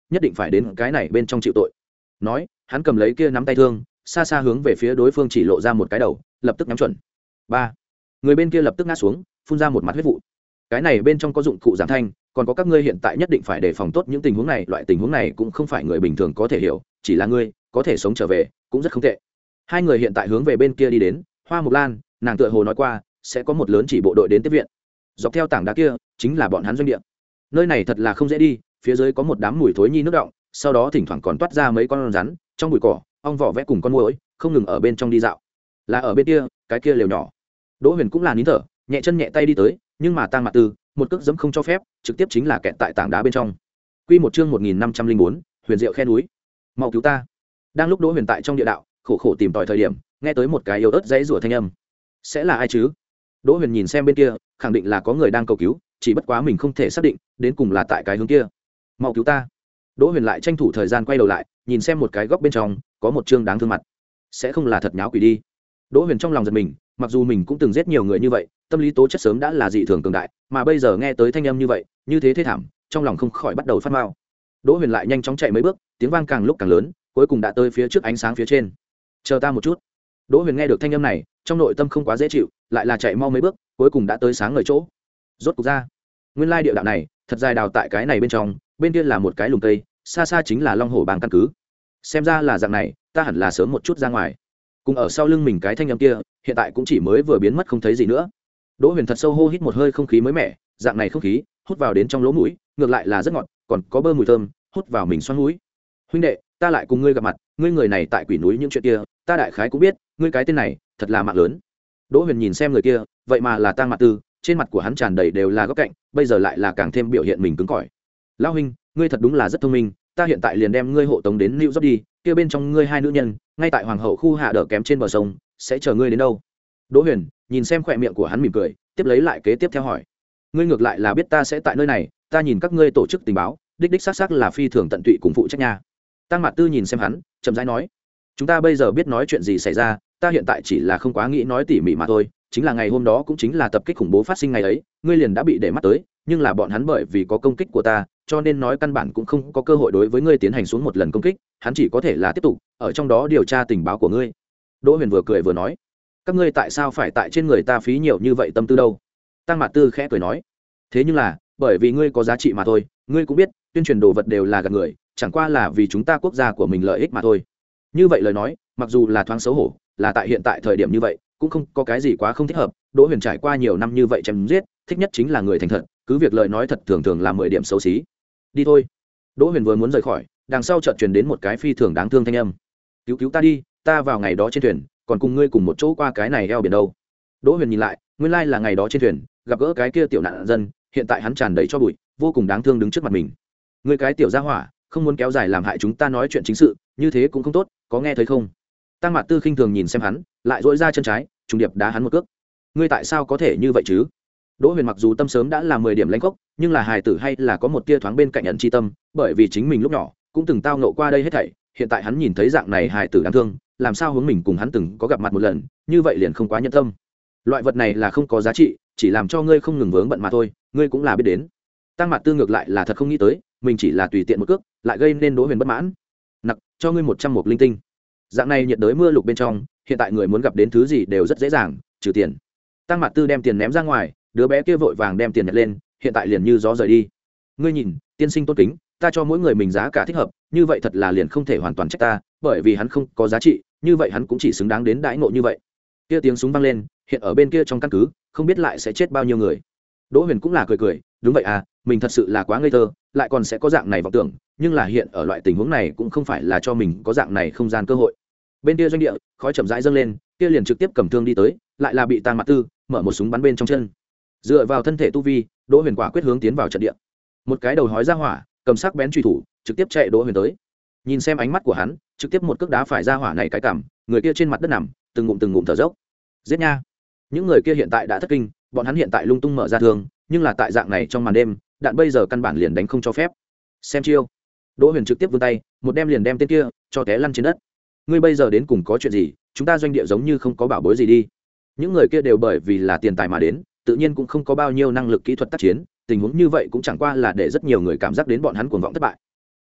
nhất định phải đến cái này bên trong chịu tội. Nói, hắn cầm lấy kia nắm tay thương, xa xa hướng về phía đối phương chỉ lộ ra một cái đầu, lập tức nhắm chuẩn. Ba, người bên kia lập tức ngã xuống, phun ra một mặt huyết vụ. Cái này bên trong có dụng cụ giảm thanh, còn có các ngươi hiện tại nhất định phải đề phòng tốt những tình huống này, loại tình huống này cũng không phải người bình thường có thể hiểu, chỉ là ngươi có thể sống trở về cũng rất không tệ. Hai người hiện tại hướng về bên kia đi đến, Hoa Mộc Lan, nàng tựa hồ nói qua sẽ có một lớn chỉ bộ đội đến tiếp viện. Dọc theo tảng đá kia chính là bọn hắn doanh địa. Nơi này thật là không dễ đi, phía dưới có một đám mùi thối nhi nước động, sau đó thỉnh thoảng còn toát ra mấy con rắn, trong bụi cỏ, ong vỏ vẽ cùng con muỗi, không ngừng ở bên trong đi dạo. Là ở bên kia, cái kia lều nhỏ. Đỗ Huyền cũng là nín thở, nhẹ chân nhẹ tay đi tới, nhưng mà Tang Mạt Tư, một cước giẫm không cho phép, trực tiếp chính là kẹt tại tảng đá bên trong. Quy một chương một nghìn năm trăm linh bốn, Huyền Diệu khe núi. Mau cứu ta. Đang lúc Đỗ Huyền tại trong địa đạo, khổ khổ tìm tòi thời điểm, nghe tới một cái yếu ớt dãy rủa thanh âm. Sẽ là ai chứ? Đỗ Huyền nhìn xem bên kia, khẳng định là có người đang cầu cứu, chỉ bất quá mình không thể xác định đến cùng là tại cái hướng kia. Mau cứu ta. Đỗ Huyền lại tranh thủ thời gian quay đầu lại, nhìn xem một cái góc bên trong, có một trương đáng thương mặt. Sẽ không là thật nháo quỷ đi. Đỗ Huyền trong lòng giật mình, mặc dù mình cũng từng giết nhiều người như vậy, tâm lý tố chất sớm đã là dị thường cường đại, mà bây giờ nghe tới thanh âm như vậy, như thế thế thảm, trong lòng không khỏi bắt đầu phát mao. Đỗ Huyền lại nhanh chóng chạy mấy bước, tiếng vang càng lúc càng lớn, cuối cùng đã tới phía trước ánh sáng phía trên. Chờ ta một chút. Đỗ Huyền nghe được thanh âm này, trong nội tâm không quá dễ chịu, lại là chạy mau mấy bước, cuối cùng đã tới sáng ngời chỗ. Rốt cục ra. Nguyên lai địa đạo này, thật dài đào tại cái này bên trong, bên kia là một cái lùm cây, xa xa chính là Long Hổ Bang căn cứ. Xem ra là dạng này, ta hẳn là sớm một chút ra ngoài. Cùng ở sau lưng mình cái thanh âm kia, hiện tại cũng chỉ mới vừa biến mất không thấy gì nữa. Đỗ Huyền thật sâu hô hít một hơi không khí mới mẻ, dạng này không khí, hút vào đến trong lỗ mũi, ngược lại là rất ngọt, còn có bơ mùi thơm, hút vào mình xoắn mũi. Huynh đệ, ta lại cùng ngươi gặp mặt, ngươi người này tại Quỷ núi những chuyện kia, ta đại khái cũng biết, ngươi cái tên này, thật là mạng lớn. Đỗ Huyền nhìn xem người kia, vậy mà là Tang Mạt Tư, trên mặt của hắn tràn đầy đều là góc cạnh, bây giờ lại là càng thêm biểu hiện mình cứng cỏi. Lão huynh, ngươi thật đúng là rất thông minh, ta hiện tại liền đem ngươi hộ tống đến New York đi, kia bên trong ngươi hai nữ nhân, ngay tại Hoàng hậu khu hạ đỡ kém trên bờ sông, sẽ chờ ngươi đến đâu? Đỗ Huyền nhìn xem khỏe miệng của hắn mỉm cười, tiếp lấy lại kế tiếp theo hỏi, ngươi ngược lại là biết ta sẽ tại nơi này, ta nhìn các ngươi tổ chức tình báo, đích đích xác xác là phi thường tận tụy cùng phụ trách nha. Tang Mạt Tư nhìn xem hắn, chậm rãi nói, chúng ta bây giờ biết nói chuyện gì xảy ra, ta hiện tại chỉ là không quá nghĩ nói tỉ mỉ mà thôi, chính là ngày hôm đó cũng chính là tập kích khủng bố phát sinh ngày ấy, ngươi liền đã bị để mắt tới, nhưng là bọn hắn bởi vì có công kích của ta, cho nên nói căn bản cũng không có cơ hội đối với ngươi tiến hành xuống một lần công kích, hắn chỉ có thể là tiếp tục ở trong đó điều tra tình báo của ngươi. Đỗ Huyền vừa cười vừa nói, các ngươi tại sao phải tại trên người ta phí nhiều như vậy tâm tư đâu? Tang Mạt Tư khẽ cười nói, thế nhưng là bởi vì ngươi có giá trị mà thôi, ngươi cũng biết tuyên truyền đồ vật đều là gạt người, chẳng qua là vì chúng ta quốc gia của mình lợi ích mà thôi. Như vậy lời nói, mặc dù là thoáng xấu hổ, là tại hiện tại thời điểm như vậy, cũng không có cái gì quá không thích hợp. Đỗ Huyền trải qua nhiều năm như vậy chém giết, thích nhất chính là người thành thật, cứ việc lời nói thật thường thường là mười điểm xấu xí. Đi thôi. Đỗ Huyền vừa muốn rời khỏi, đằng sau chợt truyền đến một cái phi thường đáng thương thanh âm. Cứu cứu ta đi, ta vào ngày đó trên thuyền, còn cùng ngươi cùng một chỗ qua cái này eo biển đâu. Đỗ Huyền nhìn lại, nguyên lai là ngày đó trên thuyền, gặp gỡ cái kia tiểu nạn dân, hiện tại hắn tràn đầy cho bụi, vô cùng đáng thương đứng trước mặt mình. Ngươi cái tiểu gia hỏa, không muốn kéo dài làm hại chúng ta nói chuyện chính sự, như thế cũng không tốt, có nghe thấy không? Tang Mạt Tư khinh thường nhìn xem hắn, lại dỗi ra chân trái, trùng điệp đá hắn một cước. Ngươi tại sao có thể như vậy chứ? Đỗ Huyền mặc dù tâm sớm đã là mười điểm lãnh gốc, nhưng là hài tử hay là có một tia thoáng bên cạnh ẩn chi tâm, bởi vì chính mình lúc nhỏ cũng từng tao ngộ qua đây hết thảy, hiện tại hắn nhìn thấy dạng này hài tử đáng thương, làm sao hướng mình cùng hắn từng có gặp mặt một lần, như vậy liền không quá nhân tâm. Loại vật này là không có giá trị, chỉ làm cho ngươi không ngừng vướng bận mà thôi, ngươi cũng là biết đến. Tang Mạt Tư ngược lại là thật không nghĩ tới, mình chỉ là tùy tiện một cước, lại gây nên Đỗ Huyền bất mãn. Nặc, cho ngươi một trăm một linh tinh. Dạng này nhiệt đới mưa lục bên trong, hiện tại người muốn gặp đến thứ gì đều rất dễ dàng, trừ tiền. Tang Mạt Tư đem tiền ném ra ngoài, đứa bé kia vội vàng đem tiền nhặt lên, hiện tại liền như gió rời đi. Ngươi nhìn, tiên sinh tốt kính, ta cho mỗi người mình giá cả thích hợp, như vậy thật là liền không thể hoàn toàn trách ta, bởi vì hắn không có giá trị, như vậy hắn cũng chỉ xứng đáng đến đãi ngộ như vậy. Kia tiếng súng vang lên, hiện ở bên kia trong căn cứ, không biết lại sẽ chết bao nhiêu người. Đỗ Huyền cũng là cười cười, đúng vậy à, mình thật sự là quá ngây thơ, lại còn sẽ có dạng này vọng tưởng, nhưng là hiện ở loại tình huống này cũng không phải là cho mình có dạng này không gian cơ hội. Bên kia doanh địa, khói chậm rãi dâng lên, kia liền trực tiếp cầm thương đi tới, lại là bị Tang Mạt Tư mở một súng bắn bên trong chân. Dựa vào thân thể tu vi, Đỗ Huyền quả quyết hướng tiến vào trận địa. Một cái đầu hói ra hỏa, cầm sắc bén truy thủ, trực tiếp chạy Đỗ Huyền tới. Nhìn xem ánh mắt của hắn, trực tiếp một cước đá phải ra hỏa này cái cằm, người kia trên mặt đất nằm, từng ngụm từng ngụm thở dốc. Giết nha. Những người kia hiện tại đã thất kinh, bọn hắn hiện tại lung tung mở ra thương, nhưng là tại dạng này trong màn đêm, đạn bây giờ căn bản liền đánh không cho phép. Xem chiêu. Đỗ Huyền trực tiếp vươn tay, một đem liền đem tên kia cho té lăn trên đất. Ngươi bây giờ đến cùng có chuyện gì? Chúng ta doanh địa giống như không có bảo bối gì đi. Những người kia đều bởi vì là tiền tài mà đến, tự nhiên cũng không có bao nhiêu năng lực kỹ thuật tác chiến, tình huống như vậy cũng chẳng qua là để rất nhiều người cảm giác đến bọn hắn cuồng vọng thất bại.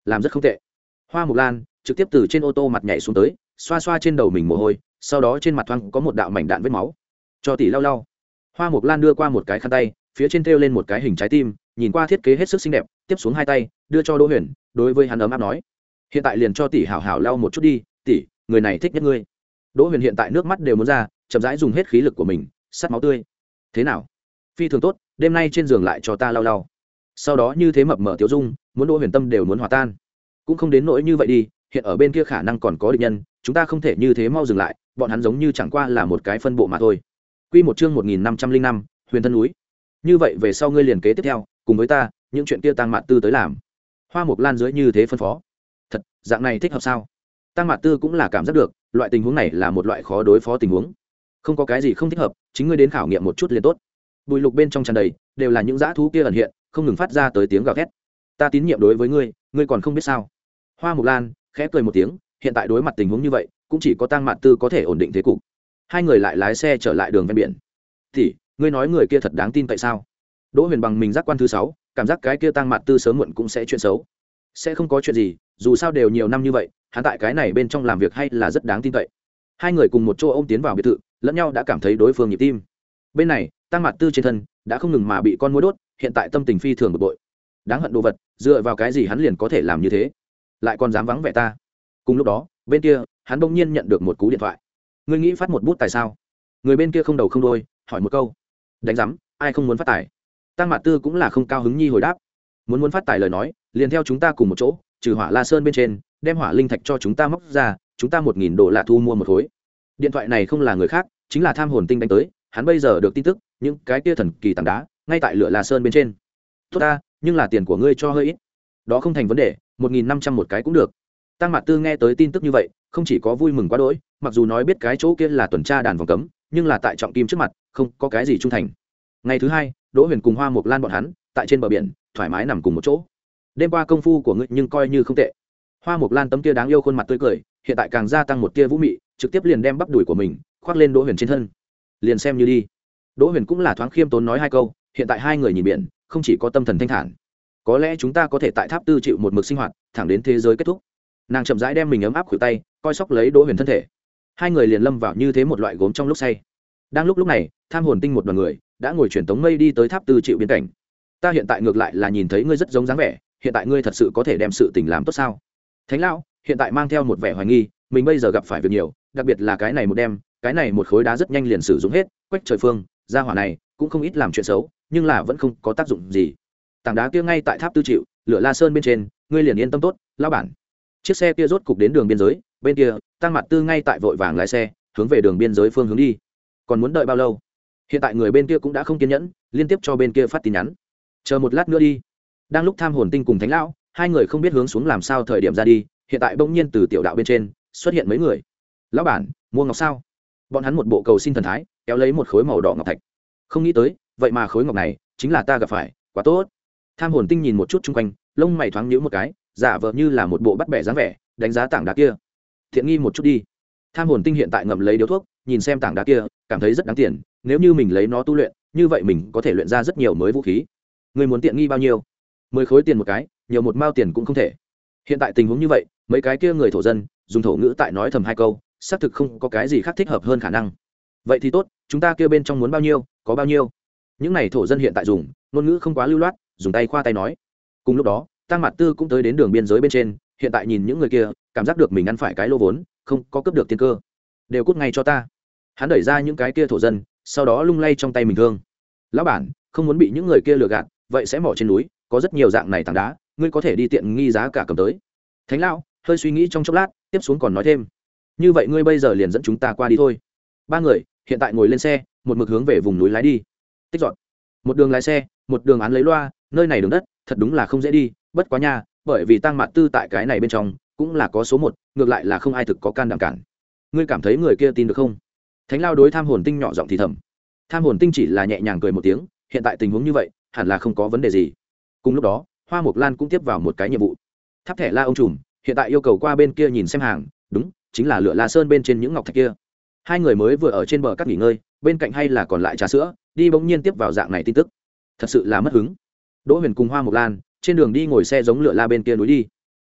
làm rất không tệ. Hoa Mộc Lan trực tiếp từ trên ô tô mặt nhảy xuống tới, xoa xoa trên đầu mình mồ hôi, sau đó trên mặt thoáng có một đạo mảnh đạn vết máu, cho tỷ lau lau. Hoa Mộc Lan đưa qua một cái khăn tay, phía trên thêu lên một cái hình trái tim, nhìn qua thiết kế hết sức xinh đẹp, tiếp xuống hai tay đưa cho Đỗ Huyền, đối với hắn ấm áp nói: hiện tại liền cho tỷ hảo hảo lau một chút đi, tỷ, người này thích nhất ngươi. Đỗ Huyền hiện tại nước mắt đều muốn ra, chậm rãi dùng hết khí lực của mình sát máu tươi. Thế nào? Phi thường tốt, đêm nay trên giường lại cho ta lau lau. Sau đó như thế mập mờ Tiểu Dung, muốn Đỗ Huyền tâm đều muốn hòa tan. Cũng không đến nỗi như vậy đi, hiện ở bên kia khả năng còn có địch nhân, chúng ta không thể như thế mau dừng lại, bọn hắn giống như chẳng qua là một cái phân bộ mà thôi. Quy một chương một nghìn năm trăm linh năm, Huyền thân núi. Như vậy về sau ngươi liền kế tiếp theo, cùng với ta, những chuyện kia Tăng Mạn Tư tới làm. Hoa Mộc Lan dưới như thế phân phó. Thật, dạng này thích hợp sao? Tăng Mạn Tư cũng là cảm giác được, loại tình huống này là một loại khó đối phó tình huống. Không có cái gì không thích hợp, chính ngươi đến khảo nghiệm một chút liền tốt. Bùi lục bên trong tràn đầy đều là những dã thú kia ẩn hiện, không ngừng phát ra tới tiếng gào thét. Ta tín nhiệm đối với ngươi, ngươi còn không biết sao? Hoa Mộc Lan khẽ cười một tiếng, hiện tại đối mặt tình huống như vậy, cũng chỉ có Tăng Mạn Tư có thể ổn định thế cục. Hai người lại lái xe trở lại đường ven biển. Thì, ngươi nói người kia thật đáng tin tại sao? Đỗ Huyền bằng mình giác quan thứ sáu, cảm giác cái kia Tăng Mạn Tư sớm muộn cũng sẽ chuyện xấu. Sẽ không có chuyện gì, dù sao đều nhiều năm như vậy, hắn tại cái này bên trong làm việc hay là rất đáng tin cậy. Hai người cùng một chỗ ôm tiến vào biệt thự, lẫn nhau đã cảm thấy đối phương nhịp tim. Bên này, Tăng Mạn Tư trên thân đã không ngừng mà bị con muỗi đốt, hiện tại tâm tình phi thường bực bội. Đáng hận đồ vật, dựa vào cái gì hắn liền có thể làm như thế? Lại còn dám vắng vẻ ta. Cùng lúc đó, bên kia, hắn bỗng nhiên nhận được một cú điện thoại. Ngươi nghĩ phát một bút tài sao? Người bên kia không đầu không đuôi, hỏi một câu. Đánh rắm, ai không muốn phát tài? Tăng Mạn Tư cũng là không cao hứng nhi hồi đáp. Muốn muốn phát tài lời nói, liền theo chúng ta cùng một chỗ, trừ Hỏa La Sơn bên trên, đem hỏa linh thạch cho chúng ta móc ra, chúng ta một nghìn đô la thu mua một khối. Điện thoại này không là người khác, chính là Tham Hồn Tinh đánh tới, hắn bây giờ được tin tức, những cái kia thần kỳ tảng đá, ngay tại Lửa La Sơn bên trên. Tốt ta, nhưng là tiền của ngươi cho hơi ít. Đó không thành vấn đề, một nghìn năm trăm một cái cũng được. Tăng Mạn Tư nghe tới tin tức như vậy, không chỉ có vui mừng quá đỗi, mặc dù nói biết cái chỗ kia là tuần tra đàn vòng cấm, nhưng là tại trọng kim trước mặt, không có cái gì trung thành. Ngày thứ hai, Đỗ Huyền cùng Hoa Mộc Lan bọn hắn, tại trên bờ biển, thoải mái nằm cùng một chỗ. Đêm qua công phu của ngươi nhưng coi như không tệ. Hoa Mộc Lan tấm kia đáng yêu khuôn mặt tươi cười, hiện tại càng gia tăng một tia vũ mị, trực tiếp liền đem bắp đùi của mình khoác lên Đỗ Huyền trên thân. Liền xem như đi. Đỗ Huyền cũng là thoáng khiêm tốn nói hai câu, hiện tại hai người nhìn biển, không chỉ có tâm thần thanh thản, có lẽ chúng ta có thể tại Tháp Tư chịu một mực sinh hoạt, thẳng đến thế giới kết thúc. Nàng chậm rãi đem mình ấm áp khuỷu tay, coi sóc lấy Đỗ Huyền thân thể. Hai người liền lâm vào như thế một loại gốm trong lúc say. Đang lúc lúc này, Tham Hồn Tinh một đoàn người đã ngồi truyền tống mây đi tới Tháp Tư chịu biên cảnh. Ta hiện tại ngược lại là nhìn thấy ngươi rất giống dáng vẻ, hiện tại ngươi thật sự có thể đem sự tình làm tốt sao? Thánh lão hiện tại mang theo một vẻ hoài nghi, mình bây giờ gặp phải việc nhiều, đặc biệt là cái này một đêm, cái này một khối đá rất nhanh liền sử dụng hết, quách trời phương, gia hỏa này cũng không ít làm chuyện xấu, nhưng là vẫn không có tác dụng gì. Tảng đá kia ngay tại Tháp Tư chịu, Lửa La Sơn bên trên, ngươi liền yên tâm tốt, lão bản. Chiếc xe kia rốt cục đến đường biên giới, bên kia, Tăng Mạn Tư ngay tại vội vàng lái xe, hướng về đường biên giới phương hướng đi. Còn muốn đợi bao lâu? Hiện tại người bên kia cũng đã không kiên nhẫn, liên tiếp cho bên kia phát tin nhắn. Chờ một lát nữa đi. Đang lúc Tham Hồn Tinh cùng Thánh lão, hai người không biết hướng xuống làm sao thời điểm ra đi, hiện tại bỗng nhiên từ tiểu đạo bên trên xuất hiện mấy người. Lão bản, mua ngọc sao? Bọn hắn một bộ cầu xin thần thái, kéo lấy một khối màu đỏ ngọc thạch. Không nghĩ tới, vậy mà khối ngọc này chính là ta gặp phải, quá tốt. Tham Hồn Tinh nhìn một chút chung quanh, lông mày thoáng nhíu một cái, giả vờ như là một bộ bắt bẻ dáng vẻ, đánh giá tảng đá kia. Thiện nghi một chút đi. Tham Hồn Tinh hiện tại ngậm lấy điếu thuốc, nhìn xem tảng đá kia, cảm thấy rất đáng tiền, nếu như mình lấy nó tu luyện, như vậy mình có thể luyện ra rất nhiều mới vũ khí. Người muốn tiện nghi bao nhiêu? Mười khối tiền một cái, nhiều một mao tiền cũng không thể. Hiện tại tình huống như vậy, mấy cái kia người thổ dân dùng thổ ngữ tại nói thầm hai câu, xác thực không có cái gì khác thích hợp hơn khả năng. Vậy thì tốt, chúng ta kia bên trong muốn bao nhiêu, có bao nhiêu. Những này thổ dân hiện tại dùng ngôn ngữ không quá lưu loát, dùng tay khoa tay nói. Cùng lúc đó, Tăng Mạn Tư cũng tới đến đường biên giới bên trên, hiện tại nhìn những người kia, cảm giác được mình ăn phải cái lô vốn, không có cướp được tiên cơ, đều cút ngay cho ta. Hắn đẩy ra những cái kia thổ dân, sau đó lung lay trong tay mình thương. Lão bản, không muốn bị những người kia lừa gạt, vậy sẽ mỏ trên núi, có rất nhiều dạng này tảng đá, ngươi có thể đi tiện nghi giá cả cầm tới. Thánh lão hơi suy nghĩ trong chốc lát, tiếp xuống còn nói thêm, như vậy ngươi bây giờ liền dẫn chúng ta qua đi thôi. Ba người hiện tại ngồi lên xe, một mực hướng về vùng núi lái đi. Tích dọn, một đường lái xe, một đường án lấy loa, nơi này đường đất thật đúng là không dễ đi, bất quá nha, bởi vì Tăng Mạn Tư tại cái này bên trong cũng là có số một, ngược lại là không ai thực có can đảm cản. Ngươi cảm thấy người kia tin được không? Thánh lao đối Tham Hồn Tinh nhỏ giọng thì thầm. Tham Hồn Tinh chỉ là nhẹ nhàng cười một tiếng, hiện tại tình huống như vậy, hẳn là không có vấn đề gì. Cùng lúc đó, Hoa Mộc Lan cũng tiếp vào một cái nhiệm vụ. Tháp thẻ La ông trùm, hiện tại yêu cầu qua bên kia nhìn xem hàng, đúng, chính là Lửa La Sơn bên trên những ngọc thạch kia. Hai người mới vừa ở trên bờ cát nghỉ ngơi, bên cạnh hay là còn lại trà sữa, đi bỗng nhiên tiếp vào dạng này tin tức. Thật sự là mất hứng. Đỗ Huyền cùng Hoa Mộc Lan trên đường đi ngồi xe giống Lửa La bên kia núi đi.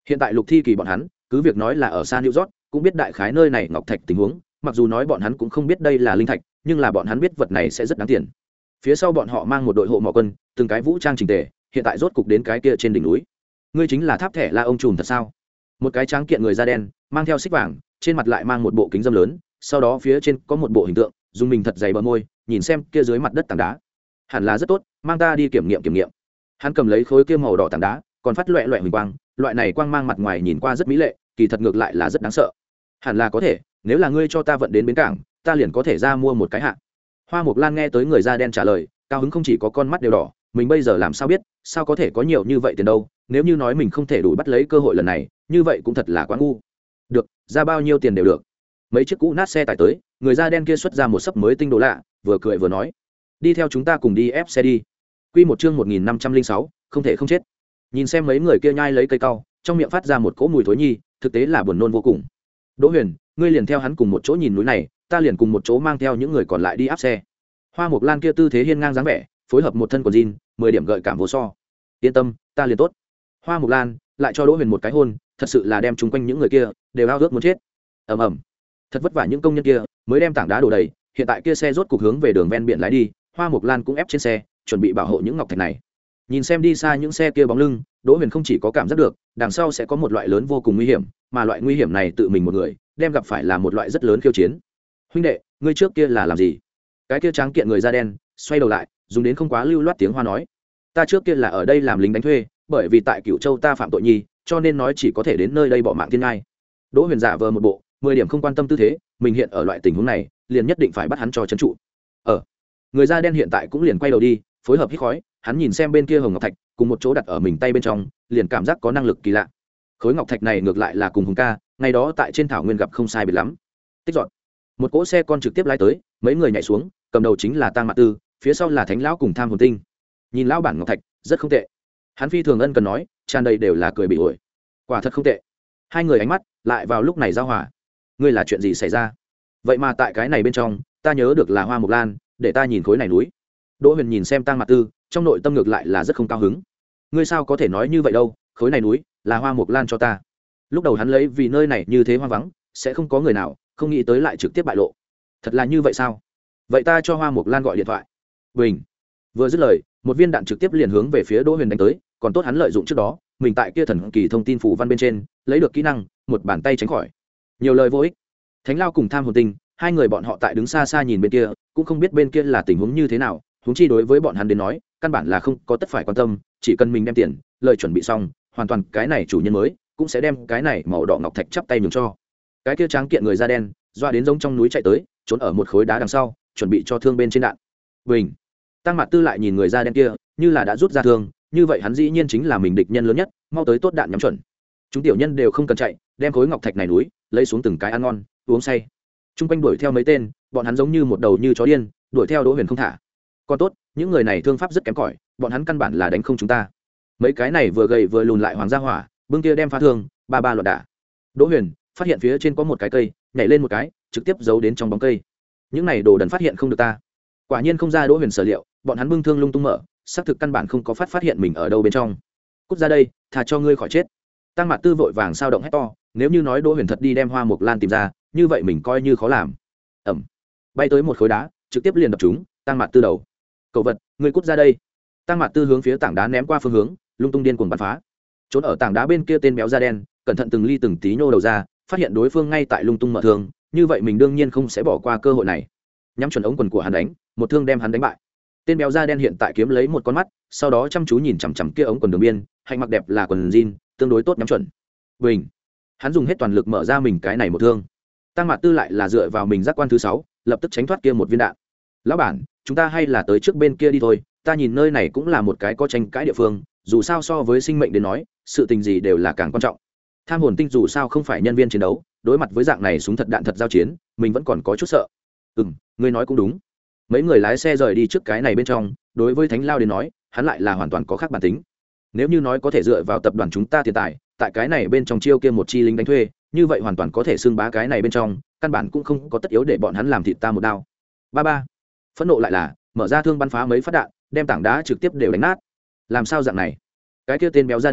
Hiện tại Lục Thi Kỳ bọn hắn cứ việc nói là ở xa New York, cũng biết đại khái nơi này ngọc thạch tình huống, mặc dù nói bọn hắn cũng không biết đây là linh thạch, nhưng là bọn hắn biết vật này sẽ rất đáng tiền. Phía sau bọn họ mang một đội hộ mỏ quân, từng cái vũ trang chỉnh tề, hiện tại rốt cục đến cái kia trên đỉnh núi. Ngươi chính là Tháp Thẻ La ông trùm thật sao? Một cái tráng kiện người da đen, mang theo xích vàng, trên mặt lại mang một bộ kính dâm lớn, sau đó phía trên có một bộ hình tượng, dùng mình thật dày bờ môi, nhìn xem kia dưới mặt đất tảng đá, hẳn là rất tốt, mang ta đi kiểm nghiệm kiểm nghiệm. Hắn cầm lấy khối kia màu đỏ tảng đá, còn phát loẹt loẹt huỳnh quang, loại này quang mang mặt ngoài nhìn qua rất mỹ lệ, kỳ thật ngược lại là rất đáng sợ. Hẳn là có thể, nếu là ngươi cho ta vận đến bến cảng, ta liền có thể ra mua một cái hạ. Hoa Mộc Lan nghe tới người da đen trả lời, cao hứng không chỉ có con mắt đều đỏ, mình bây giờ làm sao biết, sao có thể có nhiều như vậy tiền đâu, nếu như nói mình không thể đủ bắt lấy cơ hội lần này, như vậy cũng thật là quá ngu. Được, ra bao nhiêu tiền đều được. Mấy chiếc cũ nát xe tải tới, người da đen kia xuất ra một sấp mới tinh đồ lạ, vừa cười vừa nói, đi theo chúng ta cùng đi ép xe đi. Quy một chương một nghìn năm trăm lẻ sáu, không thể không chết. Nhìn xem mấy người kia nhai lấy cây cau, trong miệng phát ra một cỗ mùi thối nhi, thực tế là buồn nôn vô cùng. Đỗ Huyền, ngươi liền theo hắn cùng một chỗ nhìn núi này, ta liền cùng một chỗ mang theo những người còn lại đi áp xe. Hoa Mộc Lan kia tư thế hiên ngang dáng vẻ, phối hợp một thân quần jean, mười điểm gợi cảm vô so. Yên tâm, ta liền tốt. Hoa Mộc Lan lại cho Đỗ Huyền một cái hôn, thật sự là đem chúng quanh những người kia đều ao ước muốn chết. Ầm ầm. Thật vất vả những công nhân kia mới đem tảng đá đổ đầy, hiện tại kia xe rốt cục hướng về đường ven biển lái đi, Hoa Mộc Lan cũng ép trên xe, chuẩn bị bảo hộ những ngọc thạch này. Nhìn xem đi xa những xe kia bóng lưng, Đỗ Huyền không chỉ có cảm giác được, đằng sau sẽ có một loại lớn vô cùng nguy hiểm, mà loại nguy hiểm này tự mình một người đem gặp phải là một loại rất lớn khiêu chiến. Huynh đệ, ngươi trước kia là làm gì? Cái kia tráng kiện người da đen xoay đầu lại, dùng đến không quá lưu loát tiếng Hoa nói, ta trước kia là ở đây làm lính đánh thuê, bởi vì tại Cửu Châu ta phạm tội nhi, cho nên nói chỉ có thể đến nơi đây bỏ mạng thiên ngai. Đỗ Huyền giả vờ một bộ mười điểm không quan tâm tư thế, mình hiện ở loại tình huống này, liền nhất định phải bắt hắn cho trấn trụ. Ở người da đen hiện tại cũng liền quay đầu đi, phối hợp hít khói, hắn nhìn xem bên kia hồng ngọc thạch cùng một chỗ đặt ở mình tay bên trong, liền cảm giác có năng lực kỳ lạ. Khối ngọc thạch này ngược lại là cùng Hùng ca ngày đó tại trên thảo nguyên gặp không sai biệt lắm. Tích dọn một cỗ xe con trực tiếp lái tới, mấy người nhảy xuống, cầm đầu chính là Tang Mạt Tư, phía sau là Thánh lão cùng Tham Hồn Tinh. Nhìn lão bản ngọc thạch rất không tệ, hắn phi thường ân cần nói, tràn đầy đều là cười bị ổi, quả thật không tệ. Hai người ánh mắt lại vào lúc này giao hòa. Ngươi là chuyện gì xảy ra? Vậy mà tại cái này bên trong, ta nhớ được là Hoa Mộc Lan để ta nhìn khối này núi. Đỗ Huyền nhìn xem Tang Mạt Tư, trong nội tâm ngược lại là rất không cao hứng. Ngươi sao có thể nói như vậy đâu, khối này núi là Hoa Mộc Lan cho ta. Lúc đầu hắn lấy vì nơi này như thế hoang vắng, sẽ không có người nào, không nghĩ tới lại trực tiếp bại lộ. Thật là như vậy sao? Vậy ta cho Hoa Mộc Lan gọi điện thoại. Bình. Vừa dứt lời, một viên đạn trực tiếp liền hướng về phía Đỗ Huyền đánh tới, còn tốt hắn lợi dụng trước đó, mình tại kia thần kỳ thông tin phủ văn bên trên, lấy được kỹ năng, một bàn tay tránh khỏi. Nhiều lời vô ích. Thánh Lao cùng Tham Hồn Tinh, hai người bọn họ tại đứng xa xa nhìn bên kia, cũng không biết bên kia là tình huống như thế nào, huống chi đối với bọn hắn đến nói, căn bản là không có tất phải quan tâm, chỉ cần mình đem tiền, lời chuẩn bị xong, hoàn toàn cái này chủ nhân mới cũng sẽ đem cái này màu đỏ ngọc thạch chắp tay nhường cho. Cái kia tráng kiện người da đen, doa đến giống trong núi chạy tới, trốn ở một khối đá đằng sau, chuẩn bị cho thương bên trên đạn. Bình. Tăng Mạt Tư lại nhìn người da đen kia, như là đã rút ra thương, như vậy hắn dĩ nhiên chính là mình địch nhân lớn nhất, mau tới tốt đạn nhắm chuẩn. Chúng tiểu nhân đều không cần chạy, đem khối ngọc thạch này núi, lấy xuống từng cái ăn ngon, uống say. Trung quanh đuổi theo mấy tên, bọn hắn giống như một đầu như chó điên, đuổi theo Đỗ Huyền không thả. Còn tốt, những người này thương pháp rất kém cỏi, bọn hắn căn bản là đánh không chúng ta. Mấy cái này vừa gầy vừa lùn lại hoàng gia hỏa, bưng kia đem phá thương, ba ba loạn đả. Đỗ Huyền phát hiện phía trên có một cái cây, nhảy lên một cái, trực tiếp giấu đến trong bóng cây. Những này đồ đần phát hiện không được ta. Quả nhiên không ra Đỗ Huyền sở liệu, bọn hắn bưng thương lung tung mở, xác thực căn bản không có phát phát hiện mình ở đâu bên trong. Cút ra đây, thà cho ngươi khỏi chết. Tăng Mạt Tư vội vàng sao động hét to, nếu như nói Đỗ Huyền thật đi đem Hoa Mộc Lan tìm ra, như vậy mình coi như khó làm. Ẩm. Bay tới một khối đá, trực tiếp liền đập trúng Tăng Mạt Tư đầu. Cậu vật, ngươi cút ra đây. Tăng Mạt Tư hướng phía tảng đá ném qua phương hướng, lung tung điên cuồng bắn phá. Trốn ở tảng đá bên kia tên béo da đen, cẩn thận từng ly từng tí nhô đầu ra, phát hiện đối phương ngay tại lung tung mở thương, như vậy mình đương nhiên không sẽ bỏ qua cơ hội này. Nhắm chuẩn ống quần của hắn đánh, một thương đem hắn đánh bại. Tên béo da đen hiện tại kiếm lấy một con mắt, sau đó chăm chú nhìn chằm chằm kia ống quần đường biên, hành mặc đẹp là quần jean, tương đối tốt nhắm chuẩn. Bình. Hắn dùng hết toàn lực mở ra mình cái này một thương. Tăng Mạt Tư lại là dựa vào mình giác quan thứ sáu, lập tức tránh thoát kia một viên đạn. Lão bản, chúng ta hay là tới trước bên kia đi thôi, ta nhìn nơi này cũng là một cái có tranh cãi địa phương, dù sao so với sinh mệnh đến nói, sự tình gì đều là càng quan trọng. Tham Hồn Tinh dù sao không phải nhân viên chiến đấu, đối mặt với dạng này súng thật đạn thật giao chiến, mình vẫn còn có chút sợ. Ừm, ngươi nói cũng đúng. Mấy người lái xe rời đi trước cái này bên trong, đối với Thánh Lao đến nói, hắn lại là hoàn toàn có khác bản tính. Nếu như nói có thể dựa vào tập đoàn chúng ta tiền tài, tại cái này bên trong chiêu kia một chi lính đánh thuê, như vậy hoàn toàn có thể xưng bá cái này bên trong, căn bản cũng không có tất yếu để bọn hắn làm thịt ta một đao. Ba ba. Phẫn nộ lại là mở ra thương bắn phá mấy phát đạn, đem tảng đá trực tiếp đều đánh nát. Làm sao dạng này? Cái kia tên béo da đen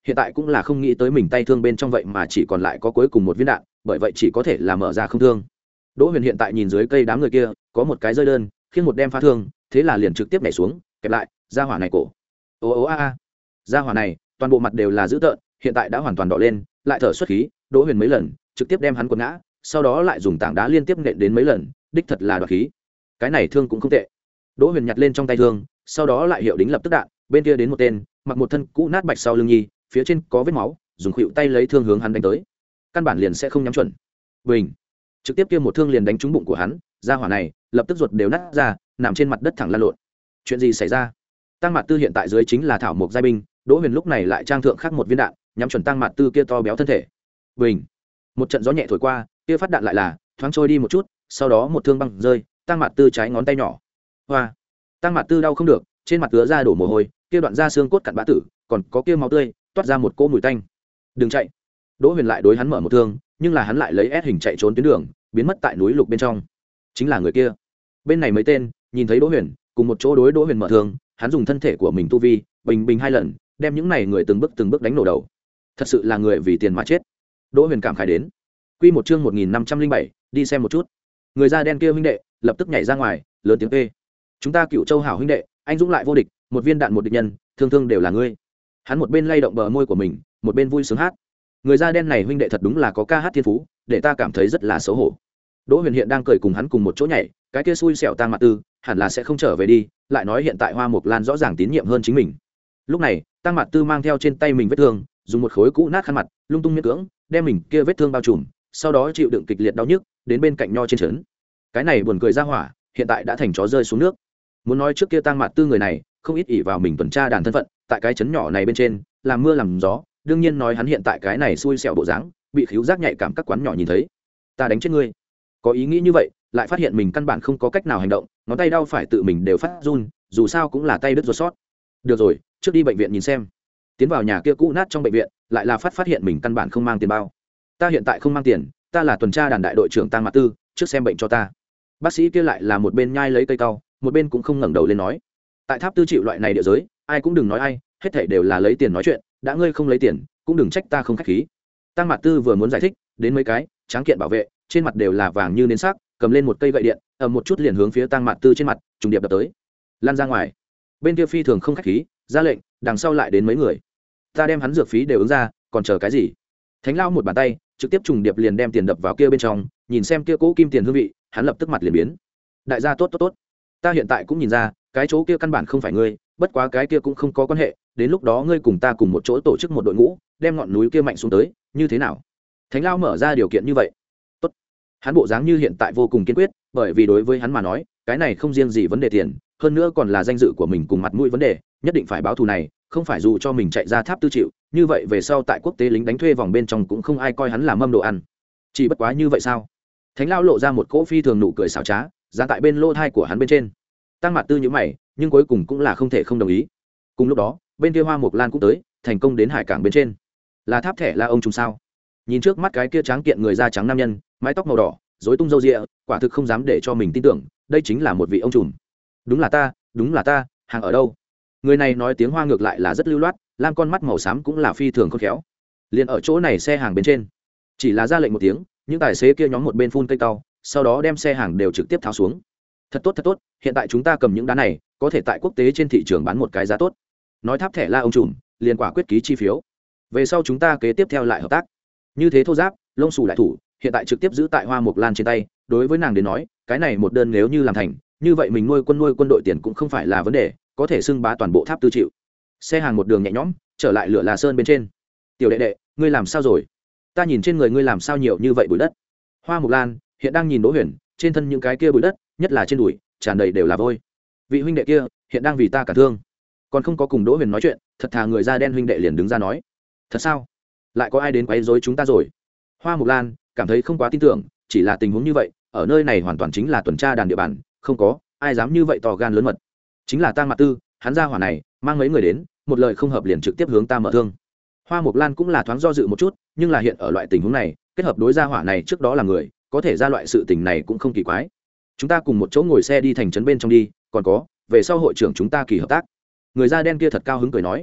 hiện tại cũng là không nghĩ tới mình tay thương bên trong vậy mà chỉ còn lại có cuối cùng một viên đạn, bởi vậy chỉ có thể là mở ra không thương. Đỗ Huyền hiện tại nhìn dưới cây đám người kia, có một cái rơi đơn, khiến một đem phá thương, thế là liền trực tiếp nhảy xuống, kẹp lại, ra hỏa này cổ. Ô ô a a. Ra hỏa này, toàn bộ mặt đều là dữ tợn, hiện tại đã hoàn toàn đỏ lên, lại thở xuất khí, Đỗ Huyền mấy lần, trực tiếp đem hắn quật ngã, sau đó lại dùng tảng đá liên tiếp nện đến mấy lần, đích thật là đoạt khí. Cái này thương cũng không tệ. Đỗ Huyền nhặt lên trong tay thương, sau đó lại hiệu đính lập tức đạn, bên kia đến một tên, mặc một thân cũ nát bạch sau lưng nhi, phía trên có vết máu, dùng khuỷu tay lấy thương hướng hắn đánh tới. Căn bản liền sẽ không nhắm chuẩn. Bình, trực tiếp kia một thương liền đánh trúng bụng của hắn, ra hỏa này, lập tức ruột đều nát ra, nằm trên mặt đất thẳng lăn lộn. Chuyện gì xảy ra? Tăng Mạt Tư hiện tại dưới chính là thảo mộc giai binh, Đỗ Huyền lúc này lại trang thượng khắc một viên đạn, nhắm chuẩn Tăng Mạt Tư kia to béo thân thể. Bình, một trận gió nhẹ thổi qua, kia phát đạn lại là thoáng trôi đi một chút, sau đó một thương băng rơi, Tăng Mạt Tư trái ngón tay nhỏ. Hoa, Tăng Mạt Tư đau không được, trên mặt tứa ra đổ mồ hôi, kia đoạn da xương cốt cặn bã tử, còn có kia máu tươi, toát ra một cỗ mùi tanh. Đừng chạy. Đỗ Huyền lại đối hắn mở một thương, nhưng là hắn lại lấy ép hình chạy trốn tuyến đường, biến mất tại núi lục bên trong. Chính là người kia. Bên này mấy tên, nhìn thấy Đỗ Huyền, cùng một chỗ đối Đỗ Huyền mở thương, hắn dùng thân thể của mình tu vi, bình bình hai lần, đem những này người từng bước từng bước đánh nổ đầu. Thật sự là người vì tiền mà chết. Đỗ Huyền cảm khái đến. Quy một chương một nghìn năm trăm linh bảy, đi xem một chút. Người da đen kia huynh đệ, lập tức nhảy ra ngoài, lớn tiếng kêu: "Chúng ta Cựu Châu hảo huynh đệ, anh dũng lại vô địch, một viên đạn một địch nhân, thương thương đều là ngươi." Hắn một bên lay động bờ môi của mình, một bên vui sướng hát. Người da đen này huynh đệ thật đúng là có ca hát thiên phú, để ta cảm thấy rất là xấu hổ. Đỗ Huyền hiện đang cười cùng hắn cùng một chỗ nhảy, cái kia xui xẻo Tăng Mạt Tư, hẳn là sẽ không trở về đi, lại nói hiện tại Hoa Mộc Lan rõ ràng tín nhiệm hơn chính mình. Lúc này, Tăng Mạt Tư mang theo trên tay mình vết thương, dùng một khối cũ nát khăn mặt, lung tung miễn cưỡng, đem mình kia vết thương bao trùm, sau đó chịu đựng kịch liệt đau nhức, đến bên cạnh nho trên trấn. Cái này buồn cười ra hỏa, hiện tại đã thành chó rơi xuống nước. Muốn nói trước kia Tăng Mạt Tư người này, không ít ỷ vào mình tuần tra đàn thân phận, tại cái trấn nhỏ này bên trên, làm mưa làm gió, đương nhiên nói hắn hiện tại cái này xui xẻo bộ dáng, bị khiếu giác nhạy cảm các quán nhỏ nhìn thấy. Ta đánh chết ngươi. Có ý nghĩ như vậy, lại phát hiện mình căn bản không có cách nào hành động, ngón tay đau phải tự mình đều phát run, dù sao cũng là tay đứt ruột sót. Được rồi, trước đi bệnh viện nhìn xem. Tiến vào nhà kia cũ nát trong bệnh viện, lại là phát phát hiện mình căn bản không mang tiền bao. Ta hiện tại không mang tiền, ta là tuần tra đàn đại đội trưởng Tăng Mạt Tư, trước xem bệnh cho ta. Bác sĩ kia lại là một bên nhai lấy cây cau, một bên cũng không ngẩng đầu lên nói. Tại Tháp Tư chịu loại này địa giới, ai cũng đừng nói ai, hết thảy đều là lấy tiền nói chuyện, đã ngươi không lấy tiền, cũng đừng trách ta không khách khí. Tăng Mạt Tư vừa muốn giải thích, đến mấy cái tráng kiện bảo vệ, trên mặt đều là vàng như nến sắc, cầm lên một cây gậy điện, ầm một chút liền hướng phía Tăng Mạt Tư trên mặt trùng điệp đập tới. Lan ra ngoài. Bên kia phi thường không khách khí, ra lệnh, đằng sau lại đến mấy người. Ta đem hắn dược phí đều ứng ra, còn chờ cái gì? Thánh lão một bàn tay, trực tiếp trùng điệp liền đem tiền đập vào kia bên trong, nhìn xem kia cỗ kim tiền hương vị, hắn lập tức mặt liền biến. Đại gia tốt tốt tốt, ta hiện tại cũng nhìn ra, cái chỗ kia căn bản không phải ngươi, bất quá cái kia cũng không có quan hệ, đến lúc đó ngươi cùng ta cùng một chỗ tổ chức một đội ngũ, đem ngọn núi kia mạnh xuống tới, như thế nào? Thánh lão mở ra điều kiện như vậy. Tốt. Hắn bộ dáng như hiện tại vô cùng kiên quyết, bởi vì đối với hắn mà nói, cái này không riêng gì vấn đề tiền, hơn nữa còn là danh dự của mình cùng mặt mũi vấn đề, nhất định phải báo thù này, không phải dù cho mình chạy ra Tháp Tư chịu, như vậy về sau tại quốc tế lính đánh thuê vòng bên trong cũng không ai coi hắn là mâm đồ ăn. Chỉ bất quá như vậy sao? Thánh lão lộ ra một cỗ phi thường nụ cười xảo trá, dán tại bên lỗ thai của hắn bên trên. Tăng Mạt Tư nhíu mày, nhưng cuối cùng cũng là không thể không đồng ý. Cùng lúc đó, bên kia Hoa Mộc Lan cũng tới, thành công đến hải cảng bên trên. Là Tháp Thẻ La ông trùng sao? Nhìn trước mắt cái kia tráng kiện người da trắng nam nhân, mái tóc màu đỏ, rối tung râu ria, quả thực không dám để cho mình tin tưởng, đây chính là một vị ông trùm. Đúng là ta, đúng là ta, hàng ở đâu? Người này nói tiếng Hoa ngược lại là rất lưu loát, lam con mắt màu xám cũng là phi thường khôn khéo. Liền ở chỗ này xe hàng bên trên, chỉ là ra lệnh một tiếng, những tài xế kia nhóm một bên phun cây cau, sau đó đem xe hàng đều trực tiếp tháo xuống. Thật tốt thật tốt, hiện tại chúng ta cầm những đá này, có thể tại quốc tế trên thị trường bán một cái giá tốt. Nói Tháp Thẻ La ông trùm, liền quả quyết ký chi phiếu. Về sau chúng ta kế tiếp theo lại hợp tác. Như thế thô giáp, lông xù đại thủ, hiện tại trực tiếp giữ tại Hoa Mộc Lan trên tay, đối với nàng đến nói, cái này một đơn nếu như làm thành, như vậy mình nuôi quân nuôi quân đội tiền cũng không phải là vấn đề, có thể xưng bá toàn bộ Tháp Tư chịu. Xe hàng một đường nhẹ nhõm trở lại Lửa Là Sơn bên trên. Tiểu đệ đệ, ngươi làm sao rồi? Ta nhìn trên người ngươi làm sao nhiều như vậy bụi đất? Hoa Mộc Lan hiện đang nhìn Đỗ Huyền, trên thân những cái kia bụi đất, nhất là trên đùi, tràn đầy đều là vôi. Vị huynh đệ kia hiện đang vì ta cả thương, còn không có cùng Đỗ Huyền nói chuyện, thật thà người da đen huynh đệ liền đứng ra nói: thật sao? Lại có ai đến quấy rối chúng ta rồi? Hoa Mộc Lan cảm thấy không quá tin tưởng, chỉ là tình huống như vậy, ở nơi này hoàn toàn chính là tuần tra đàn địa bàn, không có ai dám như vậy to gan lớn mật. Chính là Tăng Mạt Tư, hắn ra hỏa này mang mấy người đến, một lời không hợp liền trực tiếp hướng ta mở thương. Hoa Mộc Lan cũng là thoáng do dự một chút, nhưng là hiện ở loại tình huống này, kết hợp đối gia hỏa này trước đó là người, có thể ra loại sự tình này cũng không kỳ quái. Chúng ta cùng một chỗ ngồi xe đi thành trấn bên trong đi, còn có về sau hội trưởng chúng ta kỳ hợp tác. Người da đen kia thật cao hứng cười nói: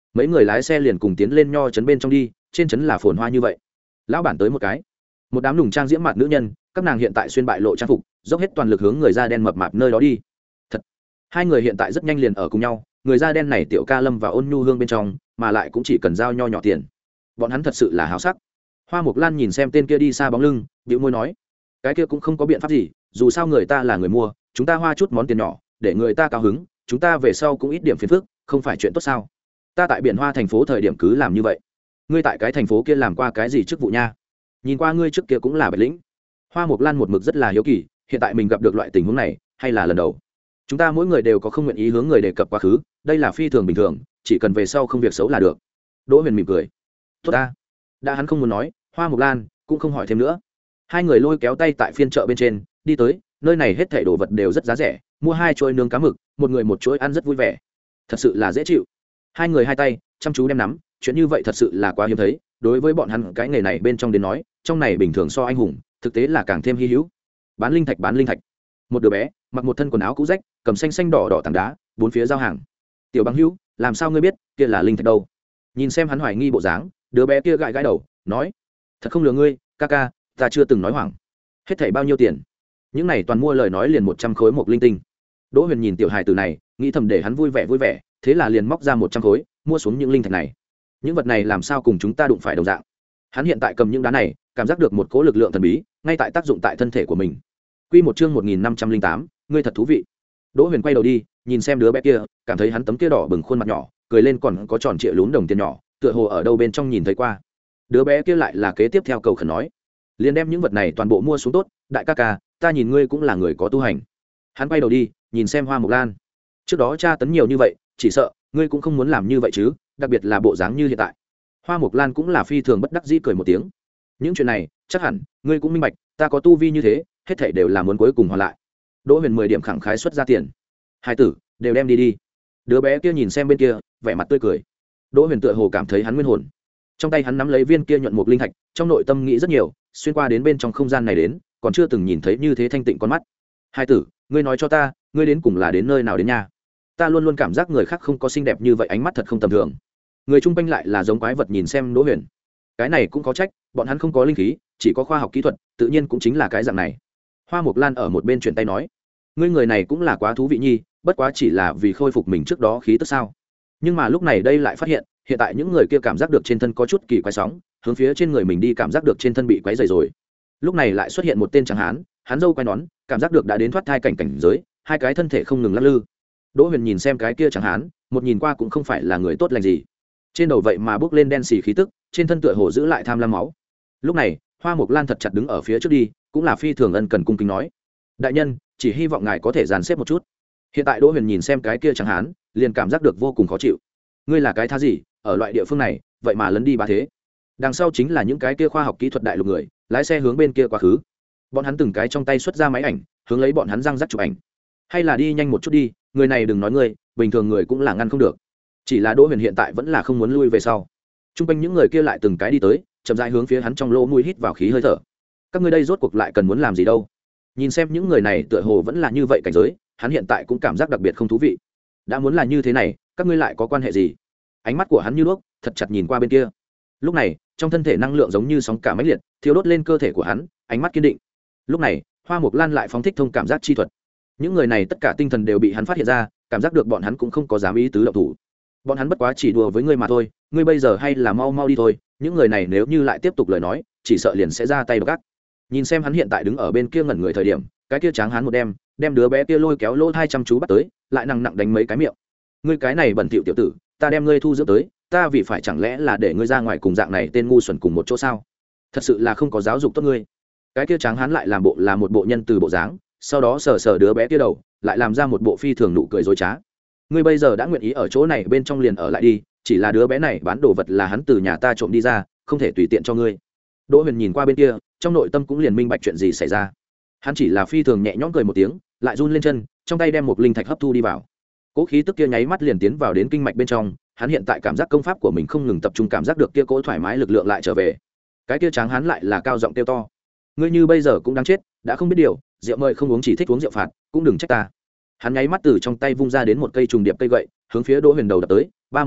mấy người lái xe liền cùng tiến lên nho trấn bên trong đi. Trên trấn là phồn hoa như vậy. Lão bản tới một cái, một đám nùng trang diễm mặt nữ nhân, các nàng hiện tại xuyên bại lộ trang phục, dốc hết toàn lực hướng người da đen mập mạp nơi đó đi. Thật, hai người hiện tại rất nhanh liền ở cùng nhau. Người da đen này tiểu ca lâm và ôn nhu hương bên trong, mà lại cũng chỉ cần giao nho nhỏ tiền. Bọn hắn thật sự là háo sắc. Hoa Mộc Lan nhìn xem tên kia đi xa bóng lưng, bĩu môi nói, cái kia cũng không có biện pháp gì, dù sao người ta là người mua, chúng ta hoa chút món tiền nhỏ để người ta cao hứng, chúng ta về sau cũng ít điểm phiền phức, không phải chuyện tốt sao? Ta tại biển Hoa thành phố thời điểm cứ làm như vậy. Ngươi tại cái thành phố kia làm qua cái gì chức vụ nha? Nhìn qua ngươi trước kia cũng là bạch lĩnh. Hoa Mộc Lan một mực rất là hiếu kỳ, hiện tại mình gặp được loại tình huống này, hay là lần đầu. Chúng ta mỗi người đều có không nguyện ý hướng người đề cập quá khứ, đây là phi thường bình thường, chỉ cần về sau không việc xấu là được. Đỗ Huyền mỉm cười. Tốt ta. Đã hắn không muốn nói, Hoa Mộc Lan cũng không hỏi thêm nữa. Hai người lôi kéo tay tại phiên chợ bên trên đi tới, nơi này hết thảy đồ vật đều rất giá rẻ, mua hai chuỗi nướng cá mực, một người một chuỗi ăn rất vui vẻ, thật sự là dễ chịu. Hai người hai tay chăm chú đem nắm, chuyện như vậy thật sự là quá hiếm thấy, đối với bọn hắn cái nghề này bên trong đến nói, trong này bình thường so anh hùng, thực tế là càng thêm hy hữu. Bán linh thạch, bán linh thạch. Một đứa bé mặc một thân quần áo cũ rách, cầm xanh xanh đỏ đỏ tảng đá, bốn phía giao hàng. Tiểu Bằng Hữu, làm sao ngươi biết kia là linh thạch đâu? Nhìn xem hắn hoài nghi bộ dáng, đứa bé kia gãi gãi đầu, nói, thật không lừa ngươi, ca ca, ta chưa từng nói hoảng. Hết thảy bao nhiêu tiền? Những này toàn mua lời nói liền một trăm khối một linh tinh. Đỗ Huyền nhìn tiểu hài tử này, nghĩ thầm để hắn vui vẻ vui vẻ, thế là liền móc ra một trăm khối, mua xuống những linh thạch này. Những vật này làm sao cùng chúng ta đụng phải đồng dạng? Hắn hiện tại cầm những đá này, cảm giác được một cỗ lực lượng thần bí, ngay tại tác dụng tại thân thể của mình. Quy một chương một nghìn năm trăm linh tám, ngươi thật thú vị. Đỗ Huyền quay đầu đi, nhìn xem đứa bé kia, cảm thấy hắn tấm kia đỏ bừng khuôn mặt nhỏ, cười lên còn có tròn trịa lún đồng tiền nhỏ, tựa hồ ở đâu bên trong nhìn thấy qua. Đứa bé kia lại là kế tiếp theo cầu khẩn nói, liền đem những vật này toàn bộ mua xuống tốt, đại ca ca, ta nhìn ngươi cũng là người có tu hành. Hắn quay đầu đi, nhìn xem Hoa Mộc Lan, trước đó tra tấn nhiều như vậy, chỉ sợ ngươi cũng không muốn làm như vậy chứ, đặc biệt là bộ dáng như hiện tại. Hoa Mộc Lan cũng là phi thường bất đắc dĩ cười một tiếng, những chuyện này chắc hẳn ngươi cũng minh bạch, ta có tu vi như thế, hết thảy đều là muốn cuối cùng hoàn lại. Đỗ Huyền mười điểm khẳng khái xuất ra tiền, hai tử đều đem đi đi. Đứa bé kia nhìn xem bên kia, vẻ mặt tươi cười. Đỗ Huyền tựa hồ cảm thấy hắn nguyên hồn, trong tay hắn nắm lấy viên kia nhuận một linh thạch, trong nội tâm nghĩ rất nhiều, xuyên qua đến bên trong không gian này đến, còn chưa từng nhìn thấy như thế thanh tịnh con mắt. Hai tử, ngươi nói cho ta, ngươi đến cùng là đến nơi nào đến nha? Ta luôn luôn cảm giác người khác không có xinh đẹp như vậy, ánh mắt thật không tầm thường. Người chung quanh lại là giống quái vật nhìn xem Đỗ Huyền. Cái này cũng có trách, bọn hắn không có linh khí, chỉ có khoa học kỹ thuật, tự nhiên cũng chính là cái dạng này. Hoa Mộc Lan ở một bên chuyển tay nói, ngươi người này cũng là quá thú vị nhi, bất quá chỉ là vì khôi phục mình trước đó khí tức sao? Nhưng mà lúc này đây lại phát hiện, hiện tại những người kia cảm giác được trên thân có chút kỳ quái sóng, hướng phía trên người mình đi, cảm giác được trên thân bị quấy rầy rồi. Lúc này lại xuất hiện một tên tráng hán, hắn râu quai nón, cảm giác được đã đến thoát thai cảnh cảnh giới, hai cái thân thể không ngừng lắc lư. Đỗ Huyền nhìn xem cái kia tráng hán, một nhìn qua cũng không phải là người tốt lành gì, trên đầu vậy mà bốc lên đen xì khí tức, trên thân tựa hồ giữ lại tham lam máu. Lúc này Hoa Mộc Lan thật chặt đứng ở phía trước đi, cũng là phi thường ân cần cung kính nói, đại nhân, chỉ hy vọng ngài có thể dàn xếp một chút. Hiện tại Đỗ Huyền nhìn xem cái kia tráng hán, liền cảm giác được vô cùng khó chịu. Ngươi là cái thá gì, ở loại địa phương này vậy mà lấn đi ba thế? Đằng sau chính là những cái kia khoa học kỹ thuật đại lục người, lái xe hướng bên kia quá khứ. Bọn hắn từng cái trong tay xuất ra máy ảnh, hướng lấy bọn hắn răng rắc chụp ảnh. Hay là đi nhanh một chút đi, người này đừng nói ngươi, bình thường người cũng là ngăn không được. Chỉ là Đỗ Huyền hiện tại vẫn là không muốn lui về sau. Trung quanh những người kia lại từng cái đi tới, chậm rãi hướng phía hắn trong lỗ mũi hít vào khí hơi thở. Các ngươi đây rốt cuộc lại cần muốn làm gì đâu? Nhìn xem những người này tựa hồ vẫn là như vậy cảnh giới, hắn hiện tại cũng cảm giác đặc biệt không thú vị. Đã muốn là như thế này, các ngươi lại có quan hệ gì? Ánh mắt của hắn như đuốc, thật chặt nhìn qua bên kia. Lúc này trong thân thể năng lượng giống như sóng cả mãnh liệt thiêu đốt lên cơ thể của hắn, ánh mắt kiên định. Lúc này Hoa Mộc Lan lại phóng thích thông cảm giác chi thuật, những người này tất cả tinh thần đều bị hắn phát hiện ra, cảm giác được bọn hắn cũng không có dám ý tứ động thủ. Bọn hắn bất quá chỉ đùa với ngươi mà thôi, ngươi bây giờ hay là mau mau đi thôi, những người này nếu như lại tiếp tục lời nói, chỉ sợ liền sẽ ra tay gắt. Nhìn xem hắn hiện tại đứng ở bên kia ngẩn người thời điểm, cái kia tráng hắn một đem đem đứa bé kia lôi kéo lỗ hai chăm chú bắt tới, lại nặng nặng đánh mấy cái miệng. Ngươi cái này bẩn thỉu tiểu tử, ta đem ngươi thu dưỡng tới, ta vì phải chẳng lẽ là để ngươi ra ngoài cùng dạng này tên ngu xuẩn cùng một chỗ sao? Thật sự là không có giáo dục tốt ngươi. Cái kia tráng hắn lại làm bộ là một bộ nhân từ bộ dáng, sau đó sờ sờ đứa bé kia đầu, lại làm ra một bộ phi thường nụ cười dối trá. Ngươi bây giờ đã nguyện ý ở chỗ này bên trong liền ở lại đi, chỉ là đứa bé này bán đồ vật là hắn từ nhà ta trộm đi ra, không thể tùy tiện cho ngươi. Đỗ Huyền nhìn qua bên kia, trong nội tâm cũng liền minh bạch chuyện gì xảy ra. Hắn chỉ là phi thường nhẹ nhõm cười một tiếng, lại run lên chân, trong tay đem một linh thạch hấp thu đi vào. Cố khí tức kia nháy mắt liền tiến vào đến kinh mạch bên trong, hắn hiện tại cảm giác công pháp của mình không ngừng tập trung, cảm giác được kia cỗ thoải mái lực lượng lại trở về. Cái kia tráng hắn lại là cao giọng kêu to, ngươi như bây giờ cũng đáng chết, đã không biết điều, rượu mời không uống chỉ thích uống rượu phạt, cũng đừng trách ta. Hắn nháy mắt từ trong tay vung ra đến một cây trùng điệp cây gậy, hướng phía Đỗ Huyền đầu đập tới, ba một cái,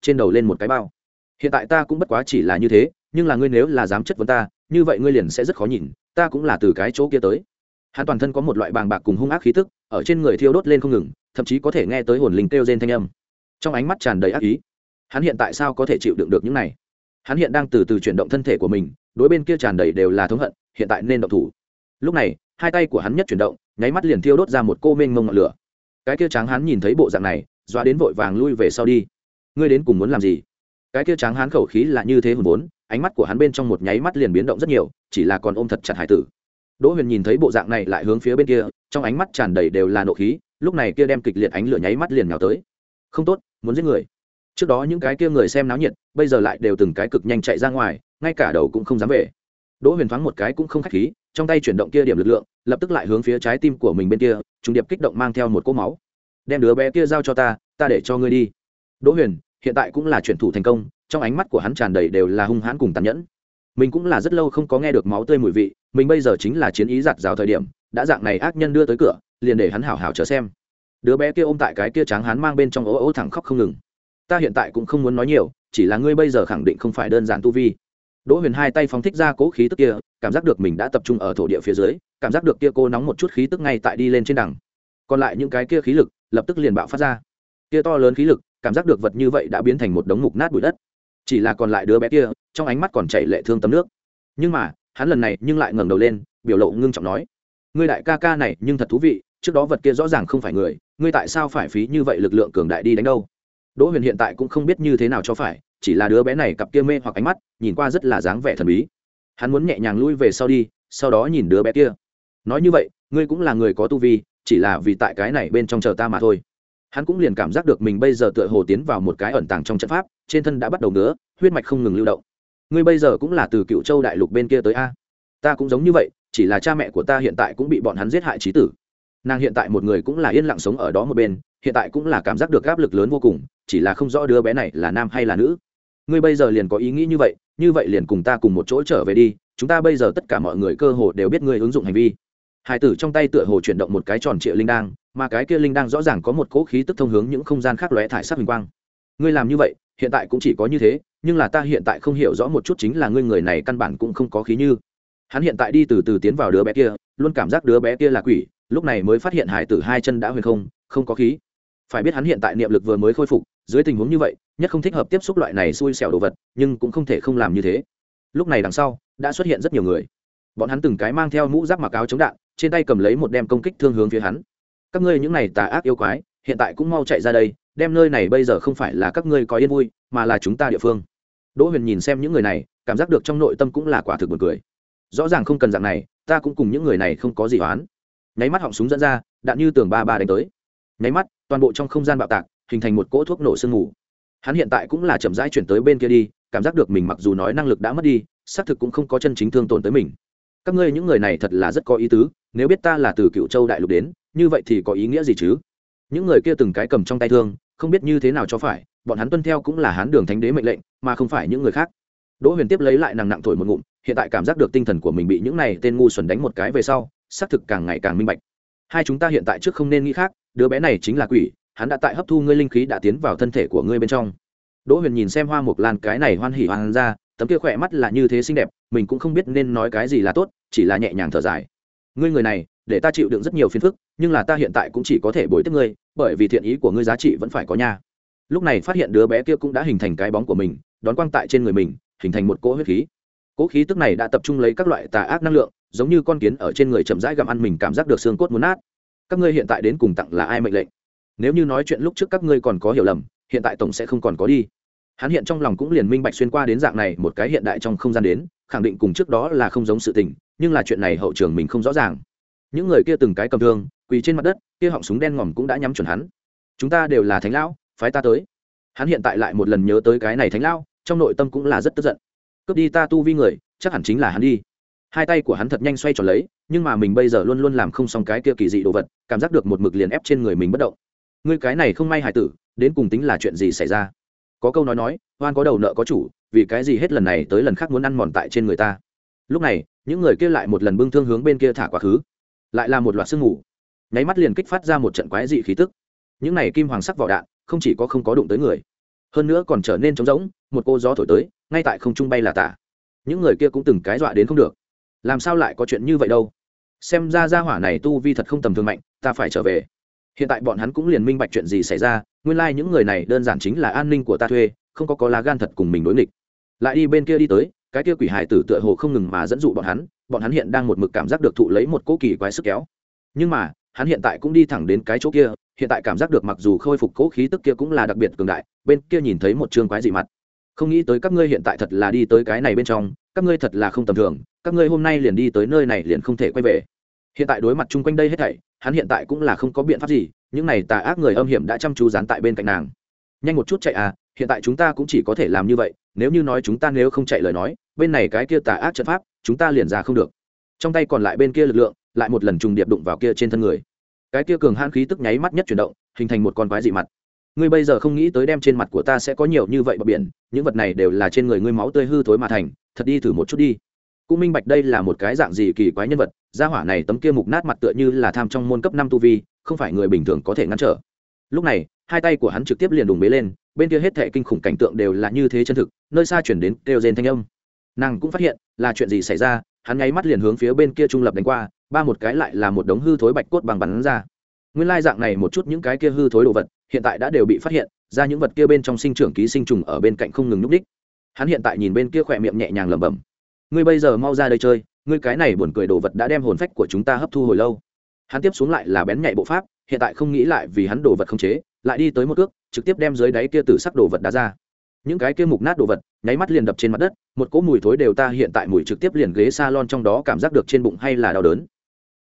trên đầu lên một cái bao. Hiện tại ta cũng bất quá chỉ là như thế, nhưng là ngươi nếu là dám chất vấn ta, như vậy ngươi liền sẽ rất khó nhìn, ta cũng là từ cái chỗ kia tới. Hắn toàn thân có một loại bàng bạc cùng hung ác khí tức, ở trên người thiêu đốt lên không ngừng, thậm chí có thể nghe tới hồn linh kêu rên thanh âm. Trong ánh mắt tràn đầy ác ý. Hắn hiện tại sao có thể chịu đựng được những này? Hắn hiện đang từ từ chuyển động thân thể của mình, đối bên kia tràn đầy đều là thống hận, hiện tại nên động thủ. Lúc này, hai tay của hắn nhất chuyển động, nháy mắt liền thiêu đốt ra một cô mênh mông ngọn lửa. Cái kia tráng hắn nhìn thấy bộ dạng này, dọa đến vội vàng lui về sau đi. Ngươi đến cùng muốn làm gì? Cái kia tráng hắn khẩu khí là như thế hùng vốn, ánh mắt của hắn bên trong một nháy mắt liền biến động rất nhiều, chỉ là còn ôm thật chặt hải tử. Đỗ Huyền nhìn thấy bộ dạng này lại hướng phía bên kia, trong ánh mắt tràn đầy đều là nộ khí, lúc này kia đem kịch liệt ánh lửa nháy mắt liền nhào tới. Không tốt, muốn giết người. Trước đó những cái kia người xem náo nhiệt, bây giờ lại đều từng cái cực nhanh chạy ra ngoài, ngay cả đầu cũng không dám về. Đỗ Huyền thoáng một cái cũng không khách khí, trong tay chuyển động kia điểm lực lượng, lập tức lại hướng phía trái tim của mình bên kia, trùng điệp kích động mang theo một cỗ máu. Đem đứa bé kia giao cho ta, ta để cho ngươi đi. Đỗ Huyền hiện tại cũng là chuyển thủ thành công, trong ánh mắt của hắn tràn đầy đều là hung hãn cùng tàn nhẫn. Mình cũng là rất lâu không có nghe được máu tươi mùi vị, mình bây giờ chính là chiến ý giạt rào thời điểm, đã dạng này ác nhân đưa tới cửa, liền để hắn hảo hảo chờ xem. Đứa bé kia ôm tại cái kia tráng hắn mang bên trong ố ố thẳng khóc không ngừng. Ta hiện tại cũng không muốn nói nhiều, chỉ là ngươi bây giờ khẳng định không phải đơn giản tu vi. Đỗ Huyền hai tay phóng thích ra cố khí tức kia, cảm giác được mình đã tập trung ở thổ địa phía dưới, cảm giác được kia cô nóng một chút khí tức ngay tại đi lên trên đằng. Còn lại những cái kia khí lực, lập tức liền bạo phát ra. Kia to lớn khí lực, cảm giác được vật như vậy đã biến thành một đống mục nát bụi đất. Chỉ là còn lại đứa bé kia, trong ánh mắt còn chảy lệ thương tấm nước. Nhưng mà, hắn lần này nhưng lại ngẩng đầu lên, biểu lộ ngưng trọng nói: "Ngươi đại ca ca này nhưng thật thú vị, trước đó vật kia rõ ràng không phải người, ngươi tại sao phải phí như vậy lực lượng cường đại đi đánh đâu?" Đỗ Huyền hiện tại cũng không biết như thế nào cho phải, chỉ là đứa bé này cặp kia mê hoặc ánh mắt, nhìn qua rất là dáng vẻ thần bí. Hắn muốn nhẹ nhàng lui về sau đi, sau đó nhìn đứa bé kia. Nói như vậy, ngươi cũng là người có tu vi, chỉ là vì tại cái này bên trong chờ ta mà thôi. Hắn cũng liền cảm giác được mình bây giờ tựa hồ tiến vào một cái ẩn tàng trong trận pháp, trên thân đã bắt đầu ngứa, huyết mạch không ngừng lưu động. Ngươi bây giờ cũng là từ Cựu Châu đại lục bên kia tới a? Ta cũng giống như vậy, chỉ là cha mẹ của ta hiện tại cũng bị bọn hắn giết hại chí tử. Nàng hiện tại một người cũng là yên lặng sống ở đó một bên, hiện tại cũng là cảm giác được áp lực lớn vô cùng, chỉ là không rõ đứa bé này là nam hay là nữ. Ngươi bây giờ liền có ý nghĩ như vậy, như vậy liền cùng ta cùng một chỗ trở về đi, chúng ta bây giờ tất cả mọi người cơ hồ đều biết ngươi ứng dụng hành vi. Hải tử trong tay tựa hồ chuyển động một cái tròn trịa linh đăng, mà cái kia linh đăng rõ ràng có một cỗ khí tức thông hướng những không gian khác lóe thải sắc huỳnh quang. Ngươi làm như vậy, hiện tại cũng chỉ có như thế, nhưng là ta hiện tại không hiểu rõ một chút chính là ngươi người này căn bản cũng không có khí như. Hắn hiện tại đi từ từ tiến vào đứa bé kia, luôn cảm giác đứa bé kia là quỷ, lúc này mới phát hiện hải tử hai chân đã huyền không, không có khí. Phải biết hắn hiện tại niệm lực vừa mới khôi phục, dưới tình huống như vậy, nhất không thích hợp tiếp xúc loại này xui xẻo đồ vật, nhưng cũng không thể không làm như thế. Lúc này đằng sau đã xuất hiện rất nhiều người, bọn hắn từng cái mang theo mũ giáp mặc áo chống đạn, trên tay cầm lấy một đem công kích thương hướng phía hắn. Các ngươi những này tà ác yêu quái, hiện tại cũng mau chạy ra đây, đem nơi này bây giờ không phải là các ngươi có yên vui, mà là chúng ta địa phương. Đỗ Huyền nhìn xem những người này, cảm giác được trong nội tâm cũng là quả thực buồn cười. Rõ ràng không cần dạng này, ta cũng cùng những người này không có gì oán. Nháy mắt họng súng dẫn ra, đạn như tường ba ba đánh tới. Nháy mắt, toàn bộ trong không gian bạo tạc, hình thành một cỗ thuốc nổ sương mù. Hắn hiện tại cũng là chậm rãi chuyển tới bên kia đi, cảm giác được mình mặc dù nói năng lực đã mất đi, xác thực cũng không có chân chính thương tổn tới mình. Các ngươi những người này thật là rất có ý tứ, nếu biết ta là từ Cựu Châu đại lục đến, như vậy thì có ý nghĩa gì chứ? Những người kia từng cái cầm trong tay thương, không biết như thế nào cho phải, bọn hắn tuân theo cũng là Hán Đường Thánh Đế mệnh lệnh, mà không phải những người khác. Đỗ Huyền tiếp lấy lại nặng nặng thổi một ngụm, hiện tại cảm giác được tinh thần của mình bị những này tên ngu xuẩn đánh một cái về sau, xác thực càng ngày càng minh bạch. Hai chúng ta hiện tại trước không nên nghĩ khác, đứa bé này chính là quỷ, hắn đã tại hấp thu ngươi linh khí đã tiến vào thân thể của ngươi bên trong. Đỗ Huyền nhìn xem Hoa Mộc Lan cái này hoan hỉ hoan ra, tấm kia khỏe mắt là như thế xinh đẹp, mình cũng không biết nên nói cái gì là tốt, chỉ là nhẹ nhàng thở dài. Ngươi người này, để ta chịu đựng rất nhiều phiền phức, nhưng là ta hiện tại cũng chỉ có thể bồi tiếp ngươi, bởi vì thiện ý của ngươi giá trị vẫn phải có nha. Lúc này phát hiện đứa bé kia cũng đã hình thành cái bóng của mình, đón quang tại trên người mình, hình thành một cỗ huyết khí. Cỗ khí tức này đã tập trung lấy các loại tà ác năng lượng, giống như con kiến ở trên người chậm rãi gặm ăn mình, cảm giác được xương cốt muốn nát. Các ngươi hiện tại đến cùng tặng là ai mệnh lệnh? Nếu như nói chuyện lúc trước các ngươi còn có hiểu lầm, hiện tại tổng sẽ không còn có đi. Hắn hiện trong lòng cũng liền minh bạch xuyên qua đến dạng này một cái hiện đại trong không gian đến, khẳng định cùng trước đó là không giống sự tình, nhưng là chuyện này hậu trường mình không rõ ràng. Những người kia từng cái cầm thương, quỳ trên mặt đất, kia họng súng đen ngòm cũng đã nhắm chuẩn hắn. Chúng ta đều là thánh lão, phái ta tới. Hắn hiện tại lại một lần nhớ tới cái này thánh lão, trong nội tâm cũng là rất tức giận. Cướp đi ta tu vi người, chắc hẳn chính là hắn đi. Hai tay của hắn thật nhanh xoay tròn lấy, nhưng mà mình bây giờ luôn luôn làm không xong cái kia kỳ dị đồ vật, cảm giác được một mực liền ép trên người mình bất động. Ngươi cái này không may hài tử, đến cùng tính là chuyện gì xảy ra? Có câu nói nói, oan có đầu nợ có chủ, vì cái gì hết lần này tới lần khác muốn ăn mòn tại trên người ta. Lúc này, những người kia lại một lần bưng thương hướng bên kia thả quá khứ, lại là một loạt sương mù, nháy mắt liền kích phát ra một trận quái dị khí tức. Những này kim hoàng sắc vỏ đạn, không chỉ có không có đụng tới người, hơn nữa còn trở nên trống rỗng, một cô gió thổi tới ngay tại không trung bay là tả. Những người kia cũng từng cái dọa đến không được, làm sao lại có chuyện như vậy đâu, xem ra gia hỏa này tu vi thật không tầm thường mạnh, ta phải trở về. Hiện tại bọn hắn cũng liền minh bạch chuyện gì xảy ra, nguyên lai những người này đơn giản chính là an ninh của ta thuê, không có có lá gan thật cùng mình đối nghịch. Lại đi bên kia đi tới, cái kia quỷ hải tử tựa hồ không ngừng mà dẫn dụ bọn hắn, bọn hắn hiện đang một mực cảm giác được thụ lấy một cỗ kỳ quái sức kéo. Nhưng mà hắn hiện tại cũng đi thẳng đến cái chỗ kia, hiện tại cảm giác được mặc dù khôi phục cỗ khí tức kia cũng là đặc biệt cường đại, bên kia nhìn thấy một trương quái dị mặt. Không nghĩ tới các ngươi hiện tại thật là đi tới cái này bên trong, các ngươi thật là không tầm thường, các ngươi hôm nay liền đi tới nơi này liền không thể quay về. Hiện tại đối mặt chung quanh đây hết thảy, hắn hiện tại cũng là không có biện pháp gì, những này tà ác người âm hiểm đã chăm chú dán tại bên cạnh nàng. Nhanh một chút chạy à, hiện tại chúng ta cũng chỉ có thể làm như vậy, nếu như nói chúng ta nếu không chạy lời nói, bên này cái kia tà ác trận pháp, chúng ta liền ra không được. Trong tay còn lại bên kia lực lượng, lại một lần trùng điệp đụng vào kia trên thân người. Cái kia cường hãn khí tức nháy mắt nhất chuyển động, hình thành một con quái dị mặt. Ngươi bây giờ không nghĩ tới đem trên mặt của ta sẽ có nhiều như vậy bọt biển, những vật này đều là trên người ngươi máu tươi hư thối mà thành, thật đi thử một chút đi. Cũng minh bạch đây là một cái dạng gì kỳ quái nhân vật, gia hỏa này tấm kia mục nát mặt tựa như là tham trong môn cấp năm tu vi, không phải người bình thường có thể ngăn trở. Lúc này, hai tay của hắn trực tiếp liền đùng bế lên, bên kia hết thảy kinh khủng cảnh tượng đều là như thế chân thực, nơi xa chuyển đến kêu rên thanh âm. Nàng cũng phát hiện là chuyện gì xảy ra, hắn nháy mắt liền hướng phía bên kia trung lập đánh qua, ba một cái lại là một đống hư thối bạch cốt bằng bắn ra. Nguyên lai dạng này một chút những cái kia hư thối đồ vật, hiện tại đã đều bị phát hiện, ra những vật kia bên trong sinh trưởng ký sinh trùng ở bên cạnh không ngừng nhúc đích. Hắn hiện tại nhìn bên kia khỏe miệng nhẹ nhàng lẩm bẩm, ngươi bây giờ mau ra đây chơi, ngươi cái này buồn cười đồ vật đã đem hồn phách của chúng ta hấp thu hồi lâu. Hắn tiếp xuống lại là bén nhạy bộ pháp, hiện tại không nghĩ lại vì hắn đồ vật không chế, lại đi tới một cước, trực tiếp đem dưới đáy kia tử sắc đồ vật đá ra. Những cái kia mục nát đồ vật, nháy mắt liền đập trên mặt đất, một cỗ mùi thối đều ta hiện tại mùi trực tiếp liền ghế salon trong đó cảm giác được trên bụng hay là đau đớn.